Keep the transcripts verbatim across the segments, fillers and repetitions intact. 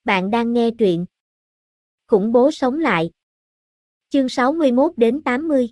Bạn đang nghe truyện Khủng bố sống lại. Chương sáu mươi mốt đến tám mươi.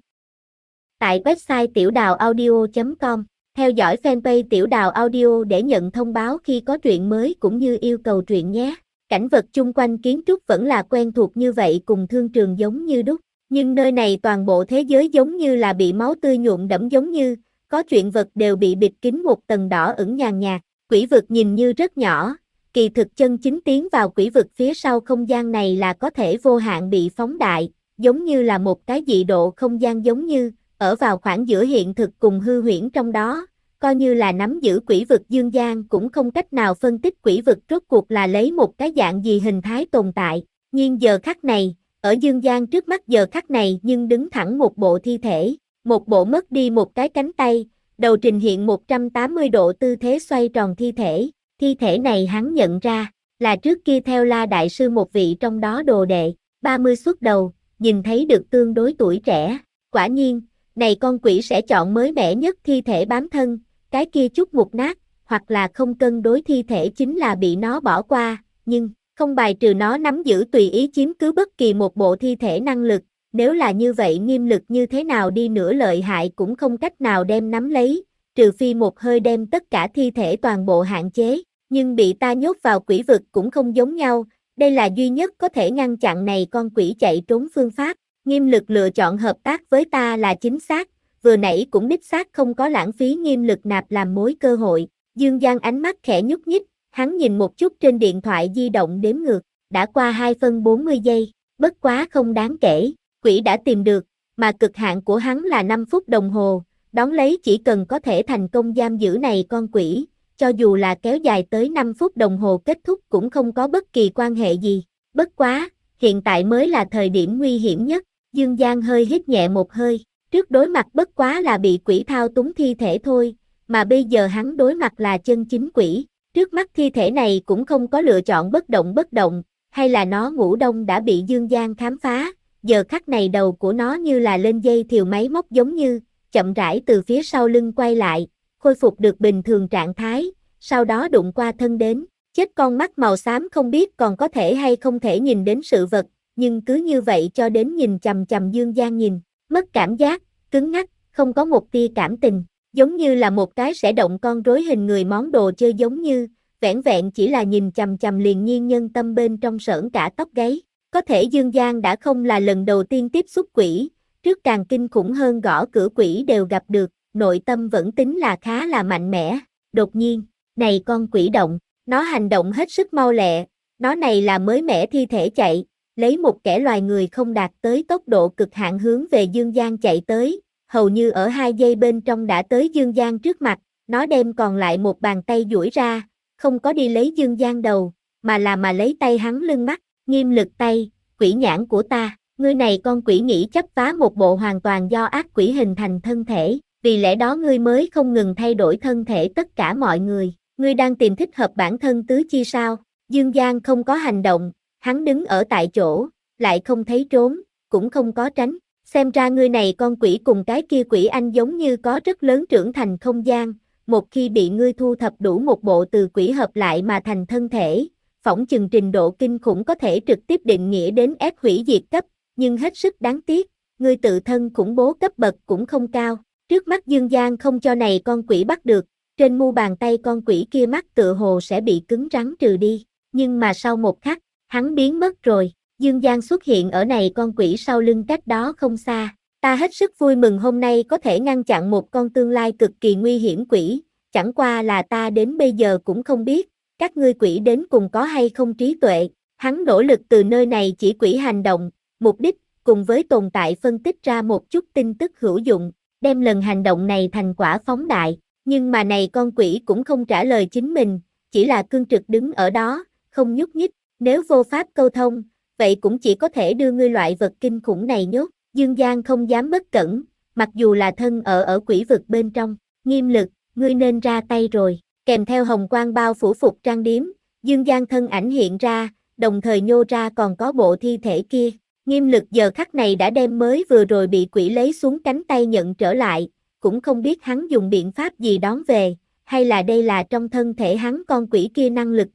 Tại website tiểu đào audio chấm com, theo dõi fanpage Tiểu Đào Audio để nhận thông báo khi có truyện mới cũng như yêu cầu truyện nhé. Cảnh vật chung quanh kiến trúc vẫn là quen thuộc như vậy, cùng thương trường giống như đúc, nhưng nơi này toàn bộ thế giới giống như là bị máu tươi nhuộm đẫm, giống như có chuyện vật đều bị bịt kín một tầng đỏ ửng nhàn nhạt. Quỷ vực nhìn như rất nhỏ, kỳ thực chân chính tiến vào quỷ vực phía sau không gian này là có thể vô hạn bị phóng đại, giống như là một cái dị độ không gian, giống như ở vào khoảng giữa hiện thực cùng hư huyễn trong đó. Coi như là nắm giữ quỷ vực Dương Gian cũng không cách nào phân tích quỷ vực rốt cuộc là lấy một cái dạng gì hình thái tồn tại. Nhưng giờ khắc này, ở Dương Gian trước mắt giờ khắc này nhưng đứng thẳng một bộ thi thể, một bộ mất đi một cái cánh tay, đầu trình hiện một trăm tám mươi độ tư thế xoay tròn thi thể. Thi thể này hắn nhận ra, là trước kia theo La Đại Sư một vị trong đó đồ đệ, ba mươi xuất đầu, nhìn thấy được tương đối tuổi trẻ. Quả nhiên, này con quỷ sẽ chọn mới mẻ nhất thi thể bám thân, cái kia chút mục nát, hoặc là không cân đối thi thể chính là bị nó bỏ qua, nhưng không bài trừ nó nắm giữ tùy ý chiếm cứ bất kỳ một bộ thi thể năng lực. Nếu là như vậy, nghiêm lực như thế nào đi nữa lợi hại cũng không cách nào đem nắm lấy, trừ phi một hơi đem tất cả thi thể toàn bộ hạn chế. Nhưng bị ta nhốt vào quỷ vực cũng không giống nhau, đây là duy nhất có thể ngăn chặn này con quỷ chạy trốn phương pháp. Nghiêm lực lựa chọn hợp tác với ta là chính xác, vừa nãy cũng đích xác không có lãng phí nghiêm lực nạp làm mối cơ hội. Dương Gian ánh mắt khẽ nhúc nhích, hắn nhìn một chút trên điện thoại di động đếm ngược, đã qua hai phân bốn mươi giây, bất quá không đáng kể, quỷ đã tìm được, mà cực hạn của hắn là năm phút đồng hồ, đón lấy chỉ cần có thể thành công giam giữ này con quỷ, cho dù là kéo dài tới năm phút đồng hồ kết thúc cũng không có bất kỳ quan hệ gì. Bất quá, hiện tại mới là thời điểm nguy hiểm nhất. Dương Gian hơi hít nhẹ một hơi, trước đối mặt bất quá là bị quỷ thao túng thi thể thôi, mà bây giờ hắn đối mặt là chân chính quỷ. Trước mắt thi thể này cũng không có lựa chọn bất động bất động, hay là nó ngủ đông đã bị Dương Gian khám phá, giờ khắc này đầu của nó như là lên dây thiều máy móc giống như, chậm rãi từ phía sau lưng quay lại, khôi phục được bình thường trạng thái, sau đó đụng qua thân đến, chết con mắt màu xám không biết còn có thể hay không thể nhìn đến sự vật, nhưng cứ như vậy cho đến nhìn chằm chằm Dương Gian nhìn, mất cảm giác, cứng ngắc, không có một tia cảm tình, giống như là một cái sẽ động con rối hình người món đồ chơi, giống như, vẻn vẹn chỉ là nhìn chằm chằm liền nhiên nhân tâm bên trong sởn cả tóc gáy. Có thể Dương Gian đã không là lần đầu tiên tiếp xúc quỷ, trước càng kinh khủng hơn gõ cửa quỷ đều gặp được, nội tâm vẫn tính là khá là mạnh mẽ. Đột nhiên, này con quỷ động, nó hành động hết sức mau lẹ, nó này là mới mẻ thi thể chạy, lấy một kẻ loài người không đạt tới tốc độ cực hạn hướng về Dương Gian chạy tới, hầu như ở hai giây bên trong đã tới Dương Gian trước mặt, nó đem còn lại một bàn tay duỗi ra, không có đi lấy Dương Gian đầu, mà là mà lấy tay hắn lưng mắt. Nghiêm lực tay, quỷ nhãn của ta, ngươi này con quỷ nghĩ chấp phá một bộ hoàn toàn do ác quỷ hình thành thân thể, vì lẽ đó ngươi mới không ngừng thay đổi thân thể tất cả mọi người, ngươi đang tìm thích hợp bản thân tứ chi sao? Dương Gian không có hành động, hắn đứng ở tại chỗ, lại không thấy trốn, cũng không có tránh, xem ra ngươi này con quỷ cùng cái kia quỷ anh giống như có rất lớn trưởng thành không gian, một khi bị ngươi thu thập đủ một bộ từ quỷ hợp lại mà thành thân thể, phỏng chừng trình độ kinh khủng có thể trực tiếp định nghĩa đến ép hủy diệt cấp, nhưng hết sức đáng tiếc, ngươi tự thân khủng bố cấp bậc cũng không cao. Trước mắt Dương Gian không cho này con quỷ bắt được, trên mu bàn tay con quỷ kia mắt tựa hồ sẽ bị cứng rắn trừ đi, nhưng mà sau một khắc, hắn biến mất rồi. Dương Gian xuất hiện ở này con quỷ sau lưng cách đó không xa. Ta hết sức vui mừng hôm nay có thể ngăn chặn một con tương lai cực kỳ nguy hiểm quỷ, chẳng qua là ta đến bây giờ cũng không biết, các ngươi quỷ đến cùng có hay không trí tuệ. Hắn nỗ lực từ nơi này chỉ quỷ hành động, mục đích, cùng với tồn tại phân tích ra một chút tin tức hữu dụng, đem lần hành động này thành quả phóng đại, nhưng mà này con quỷ cũng không trả lời chính mình, chỉ là cương trực đứng ở đó, không nhúc nhích, nếu vô pháp câu thông, vậy cũng chỉ có thể đưa ngươi loại vật kinh khủng này nhốt. Dương Gian không dám bất cẩn, mặc dù là thân ở ở quỷ vực bên trong. Nghiêm lực, ngươi nên ra tay rồi. Kèm theo hồng quang bao phủ phục trang điếm, Dương Gian thân ảnh hiện ra, đồng thời nhô ra còn có bộ thi thể kia. Nghiêm lực giờ khắc này đã đem mới vừa rồi bị quỷ lấy xuống cánh tay nhận trở lại, cũng không biết hắn dùng biện pháp gì đón về, hay là đây là trong thân thể hắn con quỷ kia năng lực đi.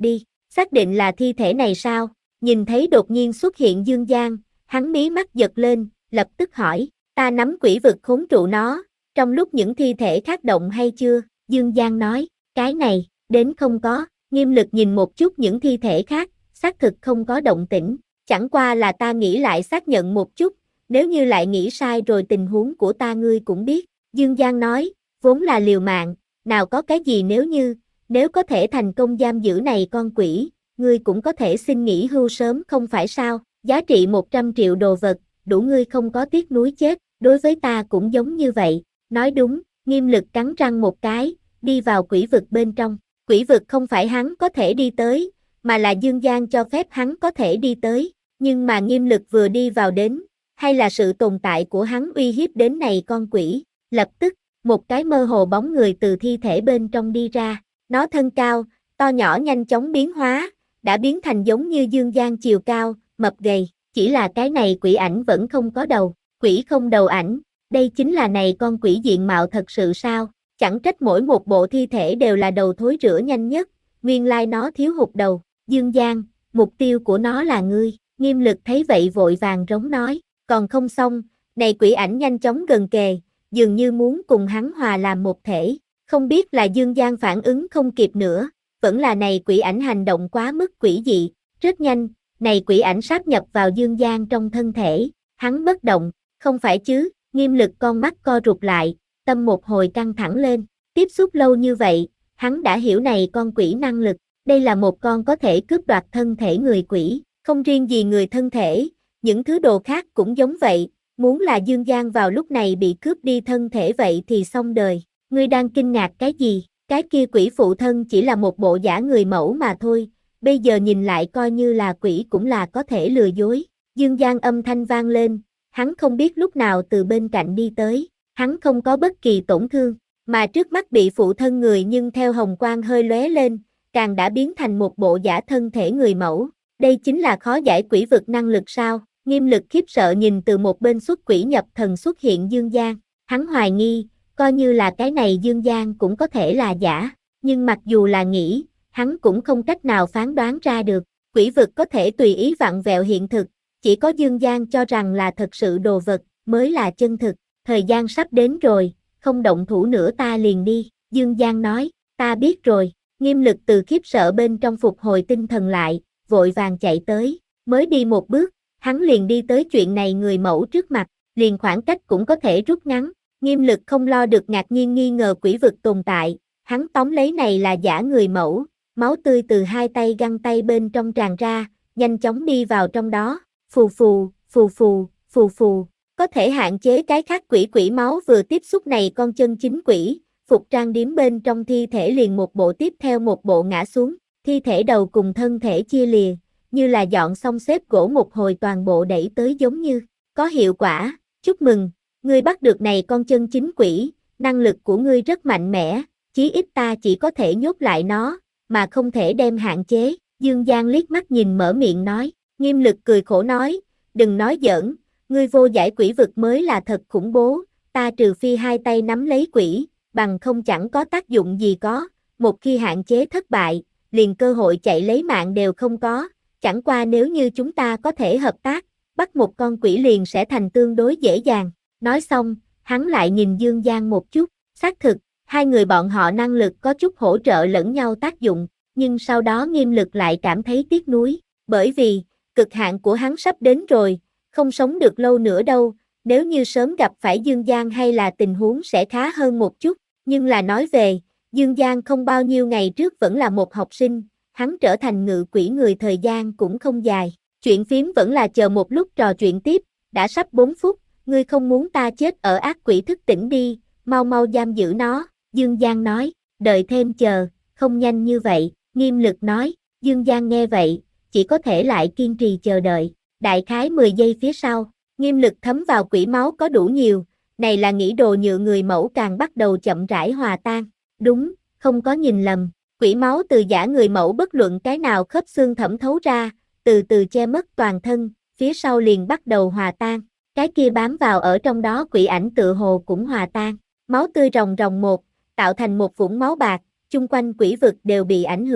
Xác định là thi thể này sao? Nhìn thấy đột nhiên xuất hiện Dương Giang, hắn mí mắt giật lên, lập tức hỏi, ta nắm quỷ vực khốn trụ nó, trong lúc những thi thể khác động hay chưa? Dương Giang nói, cái này, đến không có, Nghiêm Lực nhìn một chút những thi thể khác, xác thực không có động tĩnh, chẳng qua là ta nghĩ lại xác nhận một chút, nếu như lại nghĩ sai rồi tình huống của ta ngươi cũng biết. Dương Giang nói, vốn là liều mạng, nào có cái gì nếu như, nếu có thể thành công giam giữ này con quỷ, ngươi cũng có thể xin nghỉ hưu sớm không phải sao, giá trị một trăm triệu đồ vật, đủ ngươi không có tiếc nuối chết, đối với ta cũng giống như vậy, nói đúng, Nghiêm Lực cắn răng một cái, đi vào quỷ vực bên trong, quỷ vực không phải hắn có thể đi tới, mà là Dương Giang cho phép hắn có thể đi tới, nhưng mà Nghiêm Lực vừa đi vào đến, hay là sự tồn tại của hắn uy hiếp đến này con quỷ, lập tức, một cái mơ hồ bóng người từ thi thể bên trong đi ra, nó thân cao, to nhỏ nhanh chóng biến hóa, đã biến thành giống như Dương Giang chiều cao, mập gầy, chỉ là cái này quỷ ảnh vẫn không có đầu, quỷ không đầu ảnh, đây chính là này con quỷ diện mạo thật sự sao, chẳng trách mỗi một bộ thi thể đều là đầu thối rữa nhanh nhất, nguyên lai nó thiếu hụt đầu, Dương Giang, mục tiêu của nó là ngươi, Nghiêm Lực thấy vậy vội vàng rống nói, còn không xong, này quỷ ảnh nhanh chóng gần kề, dường như muốn cùng hắn hòa làm một thể, không biết là Dương Giang phản ứng không kịp nữa, vẫn là này quỷ ảnh hành động quá mức quỷ dị, rất nhanh, này quỷ ảnh sáp nhập vào Dương Giang trong thân thể, hắn bất động, không phải chứ, Nghiêm Lực con mắt co rụt lại, tâm một hồi căng thẳng lên, tiếp xúc lâu như vậy, hắn đã hiểu này con quỷ năng lực, đây là một con có thể cướp đoạt thân thể người quỷ, không riêng gì người thân thể, những thứ đồ khác cũng giống vậy, muốn là Dương Giang vào lúc này bị cướp đi thân thể vậy thì xong đời, ngươi đang kinh ngạc cái gì, cái kia quỷ phụ thân chỉ là một bộ giả người mẫu mà thôi, bây giờ nhìn lại coi như là quỷ cũng là có thể lừa dối, Dương Giang âm thanh vang lên, hắn không biết lúc nào từ bên cạnh đi tới, hắn không có bất kỳ tổn thương, mà trước mắt bị phụ thân người nhưng theo hồng quang hơi lóe lên, càng đã biến thành một bộ giả thân thể người mẫu, đây chính là khó giải quỷ vực năng lực sao? Nghiêm Lực khiếp sợ nhìn từ một bên xuất quỷ nhập thần xuất hiện Dương Giang, hắn hoài nghi, coi như là cái này Dương Giang cũng có thể là giả, nhưng mặc dù là nghĩ, hắn cũng không cách nào phán đoán ra được, quỷ vực có thể tùy ý vặn vẹo hiện thực, chỉ có Dương Giang cho rằng là thật sự đồ vật, mới là chân thực, thời gian sắp đến rồi, không động thủ nữa ta liền đi, Dương Giang nói, ta biết rồi, Nghiêm Lực từ khiếp sợ bên trong phục hồi tinh thần lại, vội vàng chạy tới, mới đi một bước, hắn liền đi tới chuyện này người mẫu trước mặt, liền khoảng cách cũng có thể rút ngắn, Nghiêm Lực không lo được ngạc nhiên nghi ngờ quỷ vực tồn tại, hắn tóm lấy này là giả người mẫu, máu tươi từ hai tay găng tay bên trong tràn ra, nhanh chóng đi vào trong đó, phù phù, phù phù, phù phù, có thể hạn chế cái khác quỷ quỷ máu vừa tiếp xúc này con chân chính quỷ, phục trang điếm bên trong thi thể liền một bộ tiếp theo một bộ ngã xuống, thi thể đầu cùng thân thể chia lìa, như là dọn xong xếp gỗ một hồi toàn bộ đẩy tới giống như, có hiệu quả, chúc mừng, ngươi bắt được này con chân chính quỷ, năng lực của ngươi rất mạnh mẽ, chí ít ta chỉ có thể nhốt lại nó, mà không thể đem hạn chế, Dương Giang liếc mắt nhìn mở miệng nói, Nghiêm Lực cười khổ nói, đừng nói giỡn, ngươi vô giải quỷ vực mới là thật khủng bố, ta trừ phi hai tay nắm lấy quỷ, bằng không chẳng có tác dụng gì có, một khi hạn chế thất bại, liền cơ hội chạy lấy mạng đều không có, chẳng qua nếu như chúng ta có thể hợp tác, bắt một con quỷ liền sẽ thành tương đối dễ dàng. Nói xong, hắn lại nhìn Dương Giang một chút, xác thực, hai người bọn họ năng lực có chút hỗ trợ lẫn nhau tác dụng, nhưng sau đó Nghiêm Lực lại cảm thấy tiếc nuối, bởi vì, cực hạn của hắn sắp đến rồi, không sống được lâu nữa đâu, nếu như sớm gặp phải Dương Giang hay là tình huống sẽ khá hơn một chút, nhưng là nói về, Dương Giang không bao nhiêu ngày trước vẫn là một học sinh, hắn trở thành ngự quỷ người thời gian cũng không dài, chuyện phím vẫn là chờ một lúc trò chuyện tiếp, đã sắp bốn phút, ngươi không muốn ta chết ở ác quỷ thức tỉnh đi, mau mau giam giữ nó, Dương Giang nói, đợi thêm chờ, không nhanh như vậy, Nghiêm Lực nói, Dương Giang nghe vậy, chỉ có thể lại kiên trì chờ đợi, đại khái mười giây phía sau, Nghiêm Lực thấm vào quỷ máu có đủ nhiều, này là nghĩ đồ nhựa người mẫu càng bắt đầu chậm rãi hòa tan, đúng, không có nhìn lầm, quỷ máu từ giả người mẫu bất luận cái nào khớp xương thẩm thấu ra, từ từ che mất toàn thân, phía sau liền bắt đầu hòa tan, cái kia bám vào ở trong đó quỷ ảnh tự hồ cũng hòa tan, máu tươi ròng ròng một, tạo thành một vũng máu bạc, chung quanh quỷ vực đều bị ảnh hưởng,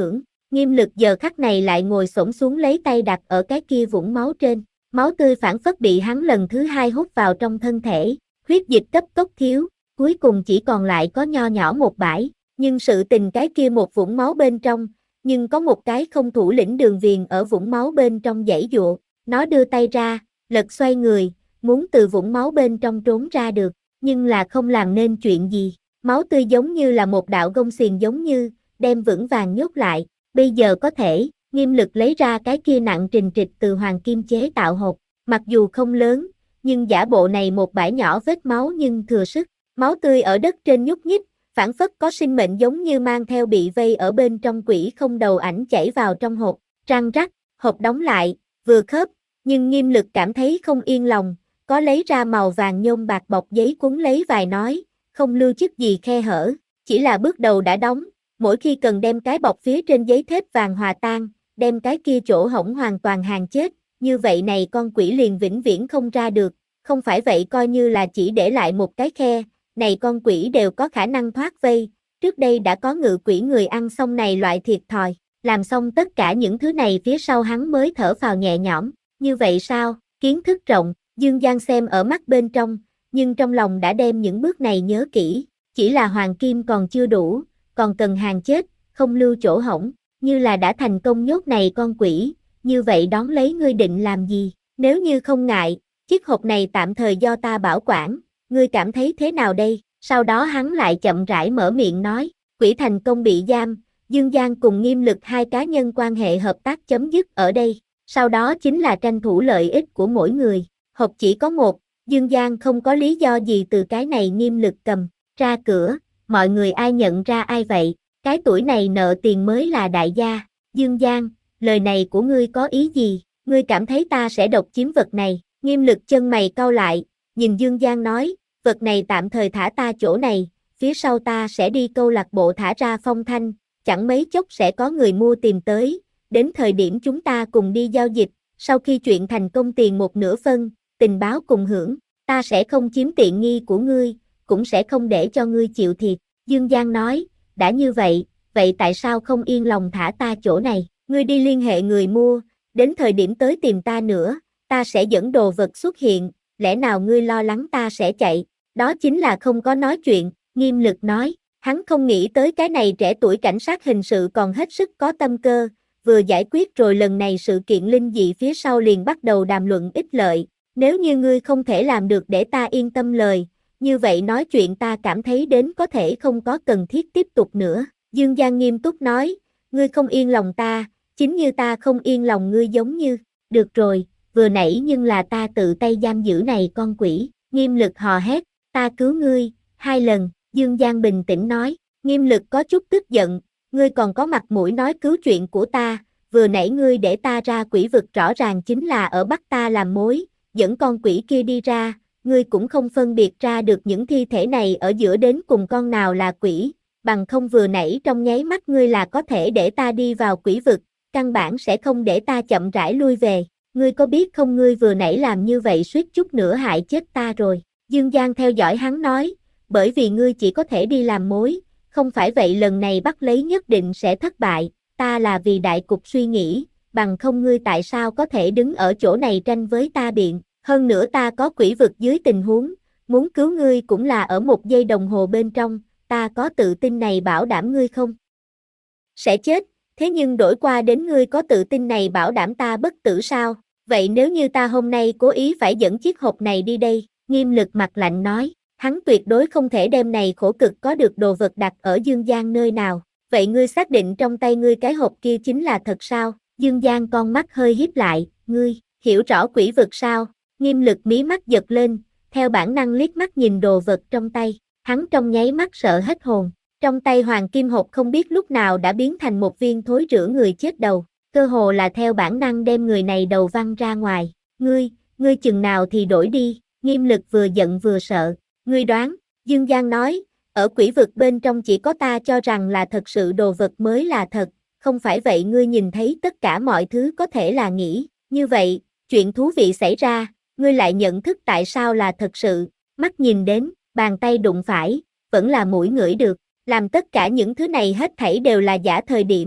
Nghiêm Lực giờ khắc này lại ngồi xổm xuống lấy tay đặt ở cái kia vũng máu trên, máu tươi phảng phất bị hắn lần thứ hai hút vào trong thân thể, huyết dịch cấp tốc thiếu, cuối cùng chỉ còn lại có nho nhỏ một bãi, nhưng sự tình cái kia một vũng máu bên trong, nhưng có một cái không thủ lĩnh Đường Viền ở vũng máu bên trong giãy giụa, nó đưa tay ra, lật xoay người, muốn từ vũng máu bên trong trốn ra được, nhưng là không làm nên chuyện gì, máu tươi giống như là một đạo gông xiềng giống như, đem vững vàng nhốt lại, bây giờ có thể, Nghiêm Lực lấy ra cái kia nặng trình trịch từ hoàng kim chế tạo hộp, mặc dù không lớn, nhưng giả bộ này một bãi nhỏ vết máu nhưng thừa sức, máu tươi ở đất trên nhúc nhích, phảng phất có sinh mệnh giống như mang theo bị vây ở bên trong quỷ không đầu ảnh chảy vào trong hộp, răng rắc, hộp đóng lại, vừa khớp, nhưng Nghiêm Lực cảm thấy không yên lòng, có lấy ra màu vàng nhôm bạc bọc giấy cuốn lấy vài nói, không lưu chút gì khe hở, chỉ là bước đầu đã đóng, mỗi khi cần đem cái bọc phía trên giấy thép vàng hòa tan, đem cái kia chỗ hổng hoàn toàn hàng chết, như vậy này con quỷ liền vĩnh viễn không ra được, không phải vậy coi như là chỉ để lại một cái khe, này con quỷ đều có khả năng thoát vây, trước đây đã có ngự quỷ người ăn xong này loại thiệt thòi, làm xong tất cả những thứ này phía sau hắn mới thở phào nhẹ nhõm, như vậy sao, kiến thức rộng, Dương Giang xem ở mắt bên trong, nhưng trong lòng đã đem những bước này nhớ kỹ, chỉ là hoàng kim còn chưa đủ, còn cần hàng chết, không lưu chỗ hổng, như là đã thành công nhốt này con quỷ, như vậy đón lấy ngươi định làm gì, nếu như không ngại, chiếc hộp này tạm thời do ta bảo quản, ngươi cảm thấy thế nào đây, sau đó hắn lại chậm rãi mở miệng nói, quỷ thành công bị giam, Dương Giang cùng Nghiêm Lực hai cá nhân quan hệ hợp tác chấm dứt ở đây, sau đó chính là tranh thủ lợi ích của mỗi người, hộp chỉ có một, Dương Giang không có lý do gì từ cái này Nghiêm Lực cầm, ra cửa, mọi người ai nhận ra ai vậy, cái tuổi này nợ tiền mới là đại gia, Dương Giang, lời này của ngươi có ý gì, ngươi cảm thấy ta sẽ độc chiếm vật này, Nghiêm Lực chân mày cau lại, nhìn Dương Giang nói, vật này tạm thời thả ta chỗ này, phía sau ta sẽ đi câu lạc bộ thả ra phong thanh, chẳng mấy chốc sẽ có người mua tìm tới, đến thời điểm chúng ta cùng đi giao dịch, sau khi chuyện thành công tiền một nửa phân, tình báo cùng hưởng, ta sẽ không chiếm tiện nghi của ngươi, cũng sẽ không để cho ngươi chịu thiệt, Dương Giang nói, đã như vậy, vậy tại sao không yên lòng thả ta chỗ này, ngươi đi liên hệ người mua, đến thời điểm tới tìm ta nữa, ta sẽ dẫn đồ vật xuất hiện, lẽ nào ngươi lo lắng ta sẽ chạy, đó chính là không có nói chuyện, Nghiêm Lực nói, hắn không nghĩ tới cái này trẻ tuổi cảnh sát hình sự còn hết sức có tâm cơ, vừa giải quyết rồi lần này sự kiện linh dị phía sau liền bắt đầu đàm luận ích lợi, nếu như ngươi không thể làm được để ta yên tâm lời, như vậy nói chuyện ta cảm thấy đến có thể không có cần thiết tiếp tục nữa, Dương Giang nghiêm túc nói, ngươi không yên lòng ta, chính như ta không yên lòng ngươi giống như, được rồi, vừa nãy nhưng là ta tự tay giam giữ này con quỷ, Nghiêm Lực hò hét, ta cứu ngươi, hai lần, Dương Giang bình tĩnh nói, Nghiêm Lực có chút tức giận, ngươi còn có mặt mũi nói cứu chuyện của ta, vừa nãy ngươi để ta ra quỷ vực rõ ràng chính là ở bắt ta làm mối, dẫn con quỷ kia đi ra, ngươi cũng không phân biệt ra được những thi thể này ở giữa đến cùng con nào là quỷ, bằng không vừa nãy trong nháy mắt ngươi là có thể để ta đi vào quỷ vực, căn bản sẽ không để ta chậm rãi lui về, ngươi có biết không ngươi vừa nãy làm như vậy suýt chút nữa hại chết ta rồi, Dương Giang theo dõi hắn nói, bởi vì ngươi chỉ có thể đi làm mối, không phải vậy lần này bắt lấy nhất định sẽ thất bại, ta là vì đại cục suy nghĩ, bằng không ngươi tại sao có thể đứng ở chỗ này tranh với ta biện, hơn nữa ta có quỷ vực dưới tình huống, muốn cứu ngươi cũng là ở một giây đồng hồ bên trong, ta có tự tin này bảo đảm ngươi không sẽ chết, thế nhưng đổi qua đến ngươi có tự tin này bảo đảm ta bất tử sao, vậy nếu như ta hôm nay cố ý phải dẫn chiếc hộp này đi đây, Nghiêm Lực mặt lạnh nói, hắn tuyệt đối không thể đem này khổ cực có được đồ vật đặt ở Dương Giang nơi nào, vậy ngươi xác định trong tay ngươi cái hộp kia chính là thật sao, Dương Giang con mắt hơi híp lại, ngươi, hiểu rõ quỷ vực sao, Nghiêm Lực mí mắt giật lên, theo bản năng liếc mắt nhìn đồ vật trong tay, hắn trong nháy mắt sợ hết hồn, trong tay hoàng kim hộp không biết lúc nào đã biến thành một viên thối rữa người chết đầu, cơ hồ là theo bản năng đem người này đầu văng ra ngoài, ngươi, ngươi chừng nào thì đổi đi, Nghiêm Lực vừa giận vừa sợ, ngươi đoán, Dương Giang nói, ở quỷ vực bên trong chỉ có ta cho rằng là thật sự đồ vật mới là thật, không phải vậy ngươi nhìn thấy tất cả mọi thứ có thể là nghĩ, như vậy, chuyện thú vị xảy ra, ngươi lại nhận thức tại sao là thật sự, mắt nhìn đến, bàn tay đụng phải, vẫn là mũi ngửi được, làm tất cả những thứ này hết thảy đều là giả thời điểm,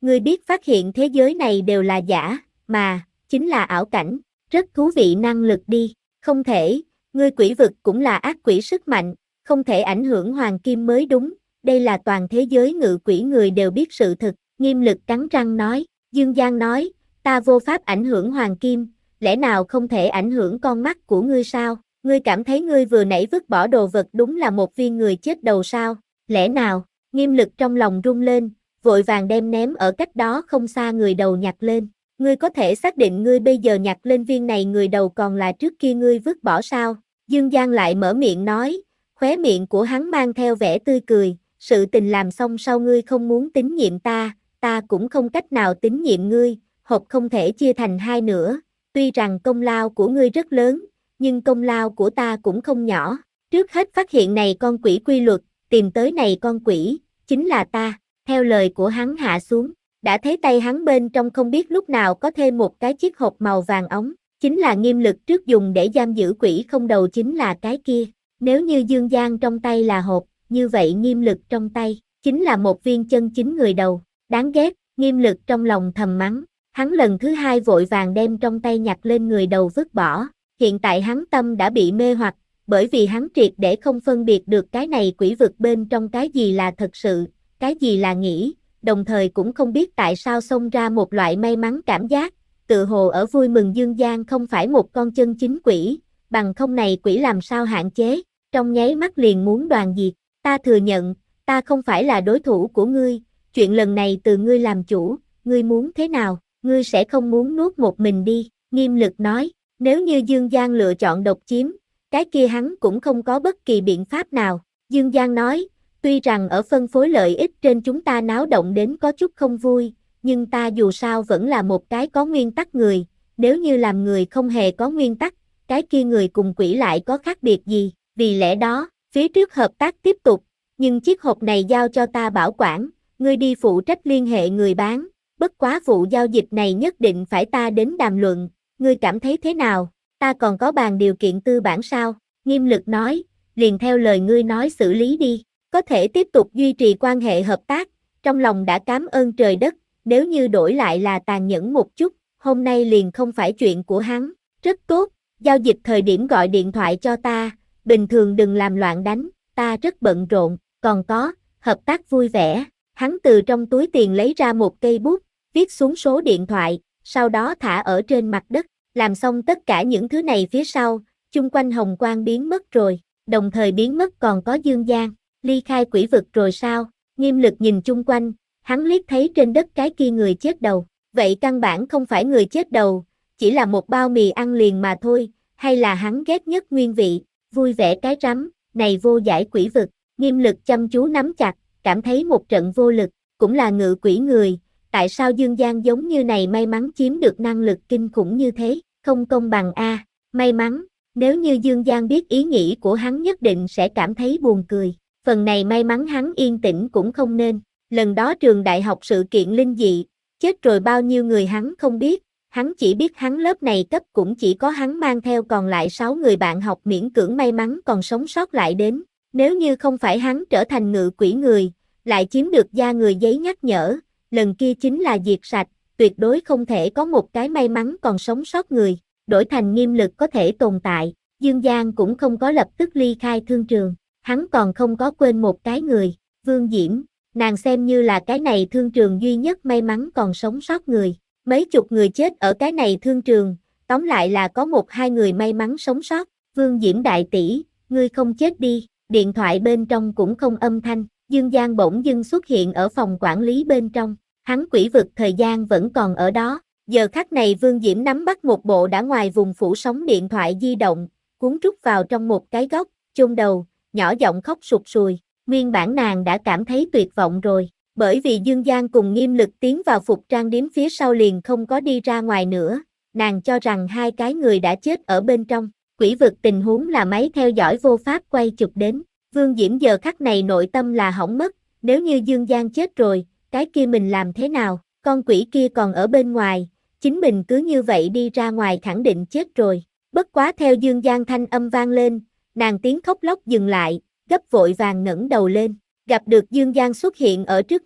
ngươi biết phát hiện thế giới này đều là giả, mà, chính là ảo cảnh, rất thú vị năng lực đi, không thể, ngươi quỷ vực cũng là ác quỷ sức mạnh, không thể ảnh hưởng hoàng kim mới đúng, đây là toàn thế giới ngự quỷ người đều biết sự thực, Nghiêm Lực cắn răng nói, Dương Giang nói, ta vô pháp ảnh hưởng hoàng kim, lẽ nào không thể ảnh hưởng con mắt của ngươi sao, ngươi cảm thấy ngươi vừa nãy vứt bỏ đồ vật đúng là một viên người chết đầu sao, lẽ nào, Nghiêm Lực trong lòng rung lên, vội vàng đem ném ở cách đó không xa người đầu nhặt lên, ngươi có thể xác định ngươi bây giờ nhặt lên viên này người đầu còn là trước kia ngươi vứt bỏ sao, Dương Giang lại mở miệng nói, khóe miệng của hắn mang theo vẻ tươi cười, sự tình làm xong sau ngươi không muốn tín nhiệm ta, ta cũng không cách nào tín nhiệm ngươi, hộp không thể chia thành hai nữa, tuy rằng công lao của ngươi rất lớn, nhưng công lao của ta cũng không nhỏ, trước hết phát hiện này con quỷ quy luật, tìm tới này con quỷ, chính là ta, theo lời của hắn hạ xuống, đã thấy tay hắn bên trong không biết lúc nào có thêm một cái chiếc hộp màu vàng óng, chính là Nghiêm Lực trước dùng để giam giữ quỷ không đầu chính là cái kia, nếu như Dương Giang trong tay là hộp, như vậy Nghiêm Lực trong tay, chính là một viên chân chính người đầu, đáng ghét, Nghiêm Lực trong lòng thầm mắng, hắn lần thứ hai vội vàng đem trong tay nhặt lên người đầu vứt bỏ, hiện tại hắn tâm đã bị mê hoặc, bởi vì hắn triệt để không phân biệt được cái này quỷ vực bên trong cái gì là thật sự, cái gì là nghĩ, đồng thời cũng không biết tại sao xông ra một loại may mắn cảm giác, tự hồ ở vui mừng Dương Giang không phải một con chân chính quỷ, bằng không này quỷ làm sao hạn chế, trong nháy mắt liền muốn đoàn diệt, ta thừa nhận, ta không phải là đối thủ của ngươi, chuyện lần này từ ngươi làm chủ, ngươi muốn thế nào, ngươi sẽ không muốn nuốt một mình đi, Nghiêm Lực nói, nếu như Dương Giang lựa chọn độc chiếm, cái kia hắn cũng không có bất kỳ biện pháp nào, Dương Giang nói, tuy rằng ở phân phối lợi ích trên chúng ta náo động đến có chút không vui, nhưng ta dù sao vẫn là một cái có nguyên tắc người, nếu như làm người không hề có nguyên tắc, cái kia người cùng quỷ lại có khác biệt gì, vì lẽ đó, phía trước hợp tác tiếp tục, nhưng chiếc hộp này giao cho ta bảo quản, ngươi đi phụ trách liên hệ người bán, bất quá vụ giao dịch này nhất định phải ta đến đàm luận, ngươi cảm thấy thế nào, ta còn có bàn điều kiện tư bản sao, Nghiêm Lực nói, liền theo lời ngươi nói xử lý đi, có thể tiếp tục duy trì quan hệ hợp tác, trong lòng đã cảm ơn trời đất, nếu như đổi lại là tàn nhẫn một chút, hôm nay liền không phải chuyện của hắn, rất tốt, giao dịch thời điểm gọi điện thoại cho ta, bình thường đừng làm loạn đánh, ta rất bận rộn, còn có, hợp tác vui vẻ, hắn từ trong túi tiền lấy ra một cây bút, viết xuống số điện thoại, sau đó thả ở trên mặt đất, làm xong tất cả những thứ này phía sau, chung quanh hồng quang biến mất rồi, đồng thời biến mất còn có Dương Giang, ly khai quỷ vực rồi sao, Nghiêm Lực nhìn chung quanh, hắn liếc thấy trên đất cái kia người chết đầu, vậy căn bản không phải người chết đầu, chỉ là một bao mì ăn liền mà thôi, hay là hắn ghét nhất nguyên vị, vui vẻ cái rắm, này vô giải quỷ vực, Nghiêm Lực chăm chú nắm chặt, cảm thấy một trận vô lực, cũng là ngự quỷ người, tại sao Dương Giang giống như này may mắn chiếm được năng lực kinh khủng như thế, không công bằng a, may mắn, nếu như Dương Giang biết ý nghĩ của hắn nhất định sẽ cảm thấy buồn cười, phần này may mắn hắn yên tĩnh cũng không nên, lần đó trường đại học sự kiện linh dị, chết rồi bao nhiêu người hắn không biết, hắn chỉ biết hắn lớp này cấp cũng chỉ có hắn mang theo còn lại sáu người bạn học miễn cưỡng may mắn còn sống sót lại đến, nếu như không phải hắn trở thành ngự quỷ người, lại chiếm được da người giấy nhắc nhở, lần kia chính là diệt sạch, tuyệt đối không thể có một cái may mắn còn sống sót người, đổi thành Nghiêm Lực có thể tồn tại, Dương Giang cũng không có lập tức ly khai thương trường, hắn còn không có quên một cái người, Vương Diễm, nàng xem như là cái này thương trường duy nhất may mắn còn sống sót người, mấy chục người chết ở cái này thương trường, tóm lại là có một hai người may mắn sống sót, Vương Diễm đại tỷ, ngươi không chết đi, điện thoại bên trong cũng không âm thanh, Dương Giang bỗng dưng xuất hiện ở phòng quản lý bên trong, hắn quỷ vực thời gian vẫn còn ở đó, giờ khắc này Vương Diễm nắm bắt một bộ đã ngoài vùng phủ sóng điện thoại di động, cuốn rút vào trong một cái góc, chôn đầu, nhỏ giọng khóc sụt sùi, nguyên bản nàng đã cảm thấy tuyệt vọng rồi, bởi vì Dương Giang cùng Nghiêm Lực tiến vào phục trang điếm phía sau liền không có đi ra ngoài nữa, nàng cho rằng hai cái người đã chết ở bên trong, quỷ vực tình huống là máy theo dõi vô pháp quay chụp đến, Vương Diễm giờ khắc này nội tâm là hỏng mất, nếu như Dương Giang chết rồi, cái kia mình làm thế nào, con quỷ kia còn ở bên ngoài, chính mình cứ như vậy đi ra ngoài khẳng định chết rồi, bất quá theo Dương Giang thanh âm vang lên, nàng tiếng khóc lóc dừng lại, gấp vội vàng ngẩng đầu lên, gặp được Dương Giang xuất hiện ở trước mắt,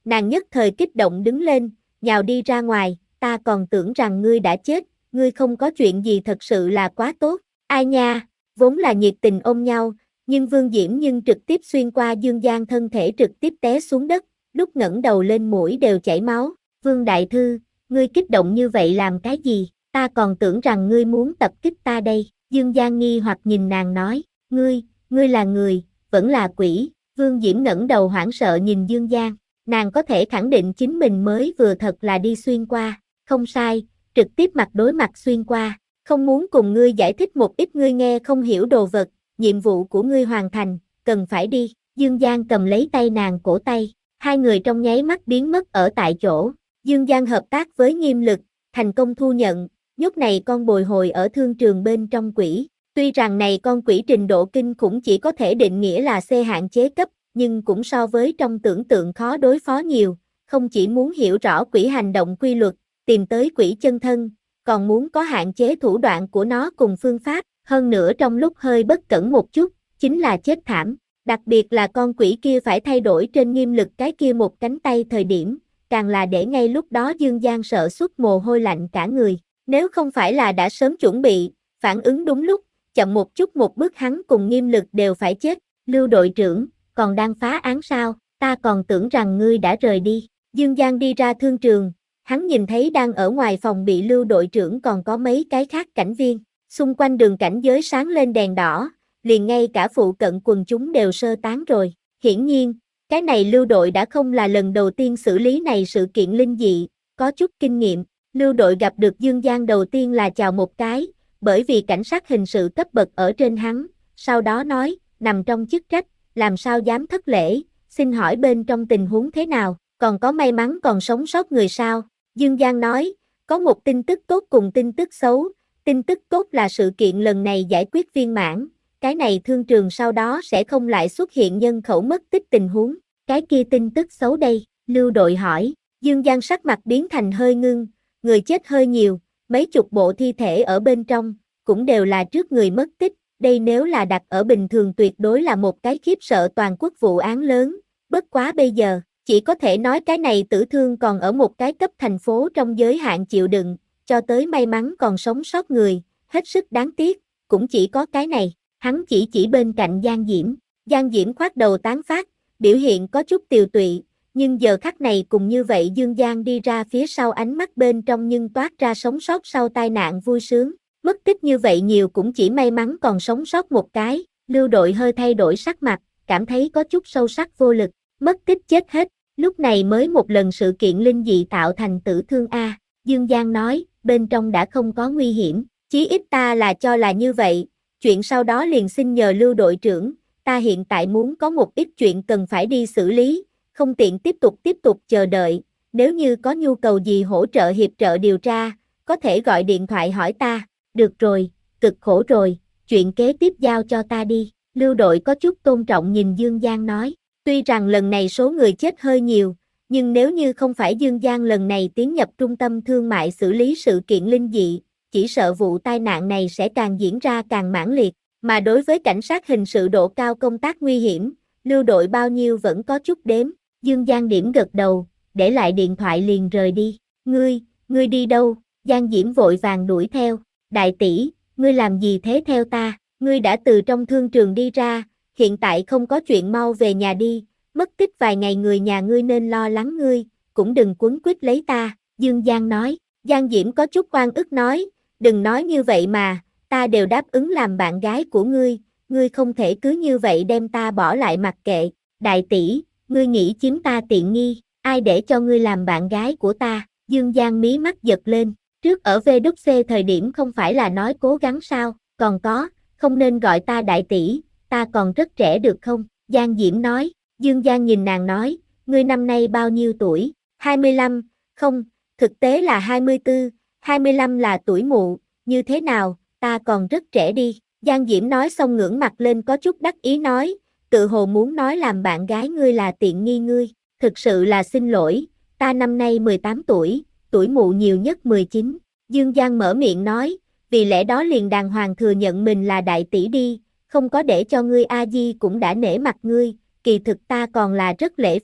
nàng nhất thời kích động đứng lên, nhào đi ra ngoài, ta còn tưởng rằng ngươi đã chết, ngươi không có chuyện gì thật sự là quá tốt, ai nha, vốn là nhiệt tình ôm nhau, nhưng Vương Diễm nhưng trực tiếp xuyên qua Dương Giang thân thể trực tiếp té xuống đất, lúc ngẩng đầu lên mũi đều chảy máu, Vương Đại Thư, ngươi kích động như vậy làm cái gì, ta còn tưởng rằng ngươi muốn tập kích ta đây, Dương Giang nghi hoặc nhìn nàng nói, ngươi, ngươi là người, vẫn là quỷ, Vương Diễm ngẩng đầu hoảng sợ nhìn Dương Giang, nàng có thể khẳng định chính mình mới vừa thật là đi xuyên qua, không sai, trực tiếp mặt đối mặt xuyên qua, không muốn cùng ngươi giải thích một ít ngươi nghe không hiểu đồ vật, nhiệm vụ của ngươi hoàn thành, cần phải đi, Dương Giang cầm lấy tay nàng cổ tay, hai người trong nháy mắt biến mất ở tại chỗ, Dương Giang hợp tác với Nghiêm Lực, thành công thu nhận, nhốt này con bồi hồi ở thương trường bên trong quỷ, tuy rằng này con quỷ trình độ kinh khủng chỉ có thể định nghĩa là C hạn chế cấp, nhưng cũng so với trong tưởng tượng khó đối phó nhiều, không chỉ muốn hiểu rõ quỷ hành động quy luật, tìm tới quỷ chân thân, còn muốn có hạn chế thủ đoạn của nó cùng phương pháp, hơn nữa trong lúc hơi bất cẩn một chút, chính là chết thảm. Đặc biệt là con quỷ kia phải thay đổi trên Nghiêm Lực cái kia một cánh tay thời điểm, càng là để ngay lúc đó Dương Giang sợ xuất mồ hôi lạnh cả người. Nếu không phải là đã sớm chuẩn bị, phản ứng đúng lúc, chậm một chút một bước hắn cùng Nghiêm Lực đều phải chết. Lưu đội trưởng, còn đang phá án sao, ta còn tưởng rằng ngươi đã rời đi. Dương Giang đi ra thương trường, hắn nhìn thấy đang ở ngoài phòng bị Lưu đội trưởng còn có mấy cái khác cảnh viên. Xung quanh đường cảnh giới sáng lên đèn đỏ, liền ngay cả phụ cận quần chúng đều sơ tán rồi. Hiển nhiên, cái này Lưu đội đã không là lần đầu tiên xử lý này sự kiện linh dị, có chút kinh nghiệm. Lưu đội gặp được Dương Giang đầu tiên là chào một cái, bởi vì cảnh sát hình sự cấp bậc ở trên hắn, sau đó nói, nằm trong chức trách, làm sao dám thất lễ, xin hỏi bên trong tình huống thế nào, còn có may mắn còn sống sót người sao? Dương Giang nói, có một tin tức tốt cùng tin tức xấu, tin tức tốt là sự kiện lần này giải quyết viên mãn, cái này thương trường sau đó sẽ không lại xuất hiện nhân khẩu mất tích tình huống, cái kia tin tức xấu đây, Lưu đội hỏi, Dương Giang sắc mặt biến thành hơi ngưng, người chết hơi nhiều, mấy chục bộ thi thể ở bên trong, cũng đều là trước người mất tích, đây nếu là đặt ở bình thường tuyệt đối là một cái khiếp sợ toàn quốc vụ án lớn, bất quá bây giờ, chỉ có thể nói cái này tử thương còn ở một cái cấp thành phố trong giới hạn chịu đựng, cho tới may mắn còn sống sót người, hết sức đáng tiếc, cũng chỉ có cái này, hắn chỉ chỉ bên cạnh Giang Diễm, Giang Diễm khoát đầu tán phát, biểu hiện có chút tiều tụy, nhưng giờ khắc này cùng như vậy Dương Giang đi ra phía sau ánh mắt bên trong nhưng toát ra sống sót sau tai nạn vui sướng, mất tích như vậy nhiều cũng chỉ may mắn còn sống sót một cái, Lưu đội hơi thay đổi sắc mặt, cảm thấy có chút sâu sắc vô lực, mất tích chết hết, lúc này mới một lần sự kiện linh dị tạo thành tử thương A, Dương Giang nói, bên trong đã không có nguy hiểm, chí ít ta là cho là như vậy, chuyện sau đó liền xin nhờ Lưu đội trưởng, ta hiện tại muốn có một ít chuyện cần phải đi xử lý, không tiện tiếp tục tiếp tục chờ đợi, nếu như có nhu cầu gì hỗ trợ hiệp trợ điều tra, có thể gọi điện thoại hỏi ta, được rồi, cực khổ rồi, chuyện kế tiếp giao cho ta đi, Lưu đội có chút tôn trọng nhìn Dương Giang nói, tuy rằng lần này số người chết hơi nhiều, nhưng nếu như không phải Dương Giang lần này tiến nhập trung tâm thương mại xử lý sự kiện linh dị, chỉ sợ vụ tai nạn này sẽ càng diễn ra càng mãnh liệt, mà đối với cảnh sát hình sự độ cao công tác nguy hiểm, Lưu đội bao nhiêu vẫn có chút đếm, Dương Giang điểm gật đầu, để lại điện thoại liền rời đi, ngươi, ngươi đi đâu, Giang Diễm vội vàng đuổi theo, đại tỷ, ngươi làm gì thế theo ta, ngươi đã từ trong thương trường đi ra, hiện tại không có chuyện mau về nhà đi, mất tích vài ngày người nhà ngươi nên lo lắng ngươi, cũng đừng quấn quýt lấy ta, Dương Giang nói, Giang Diễm có chút oan ức nói, đừng nói như vậy mà, ta đều đáp ứng làm bạn gái của ngươi, ngươi không thể cứ như vậy đem ta bỏ lại mặc kệ, đại tỷ, ngươi nghĩ chiếm ta tiện nghi, ai để cho ngươi làm bạn gái của ta, Dương Giang mí mắt giật lên, trước ở vê đúc xê thời điểm không phải là nói cố gắng sao, còn có, không nên gọi ta đại tỷ, ta còn rất trẻ được không, Giang Diễm nói, Dương Giang nhìn nàng nói, ngươi năm nay bao nhiêu tuổi, hai mươi lăm, không, thực tế là hai mươi tư, hai mươi lăm là tuổi mụ, như thế nào, ta còn rất trẻ đi, Giang Diễm nói xong ngưỡng mặt lên có chút đắc ý nói, tự hồ muốn nói làm bạn gái ngươi là tiện nghi ngươi, thực sự là xin lỗi, ta năm nay mười tám tuổi, tuổi mụ nhiều nhất mười chín, Dương Giang mở miệng nói, vì lẽ đó liền đàng hoàng thừa nhận mình là đại tỷ đi, không có để cho ngươi A Di cũng đã nể mặt ngươi, kỳ thực ta còn là rất lễ phép,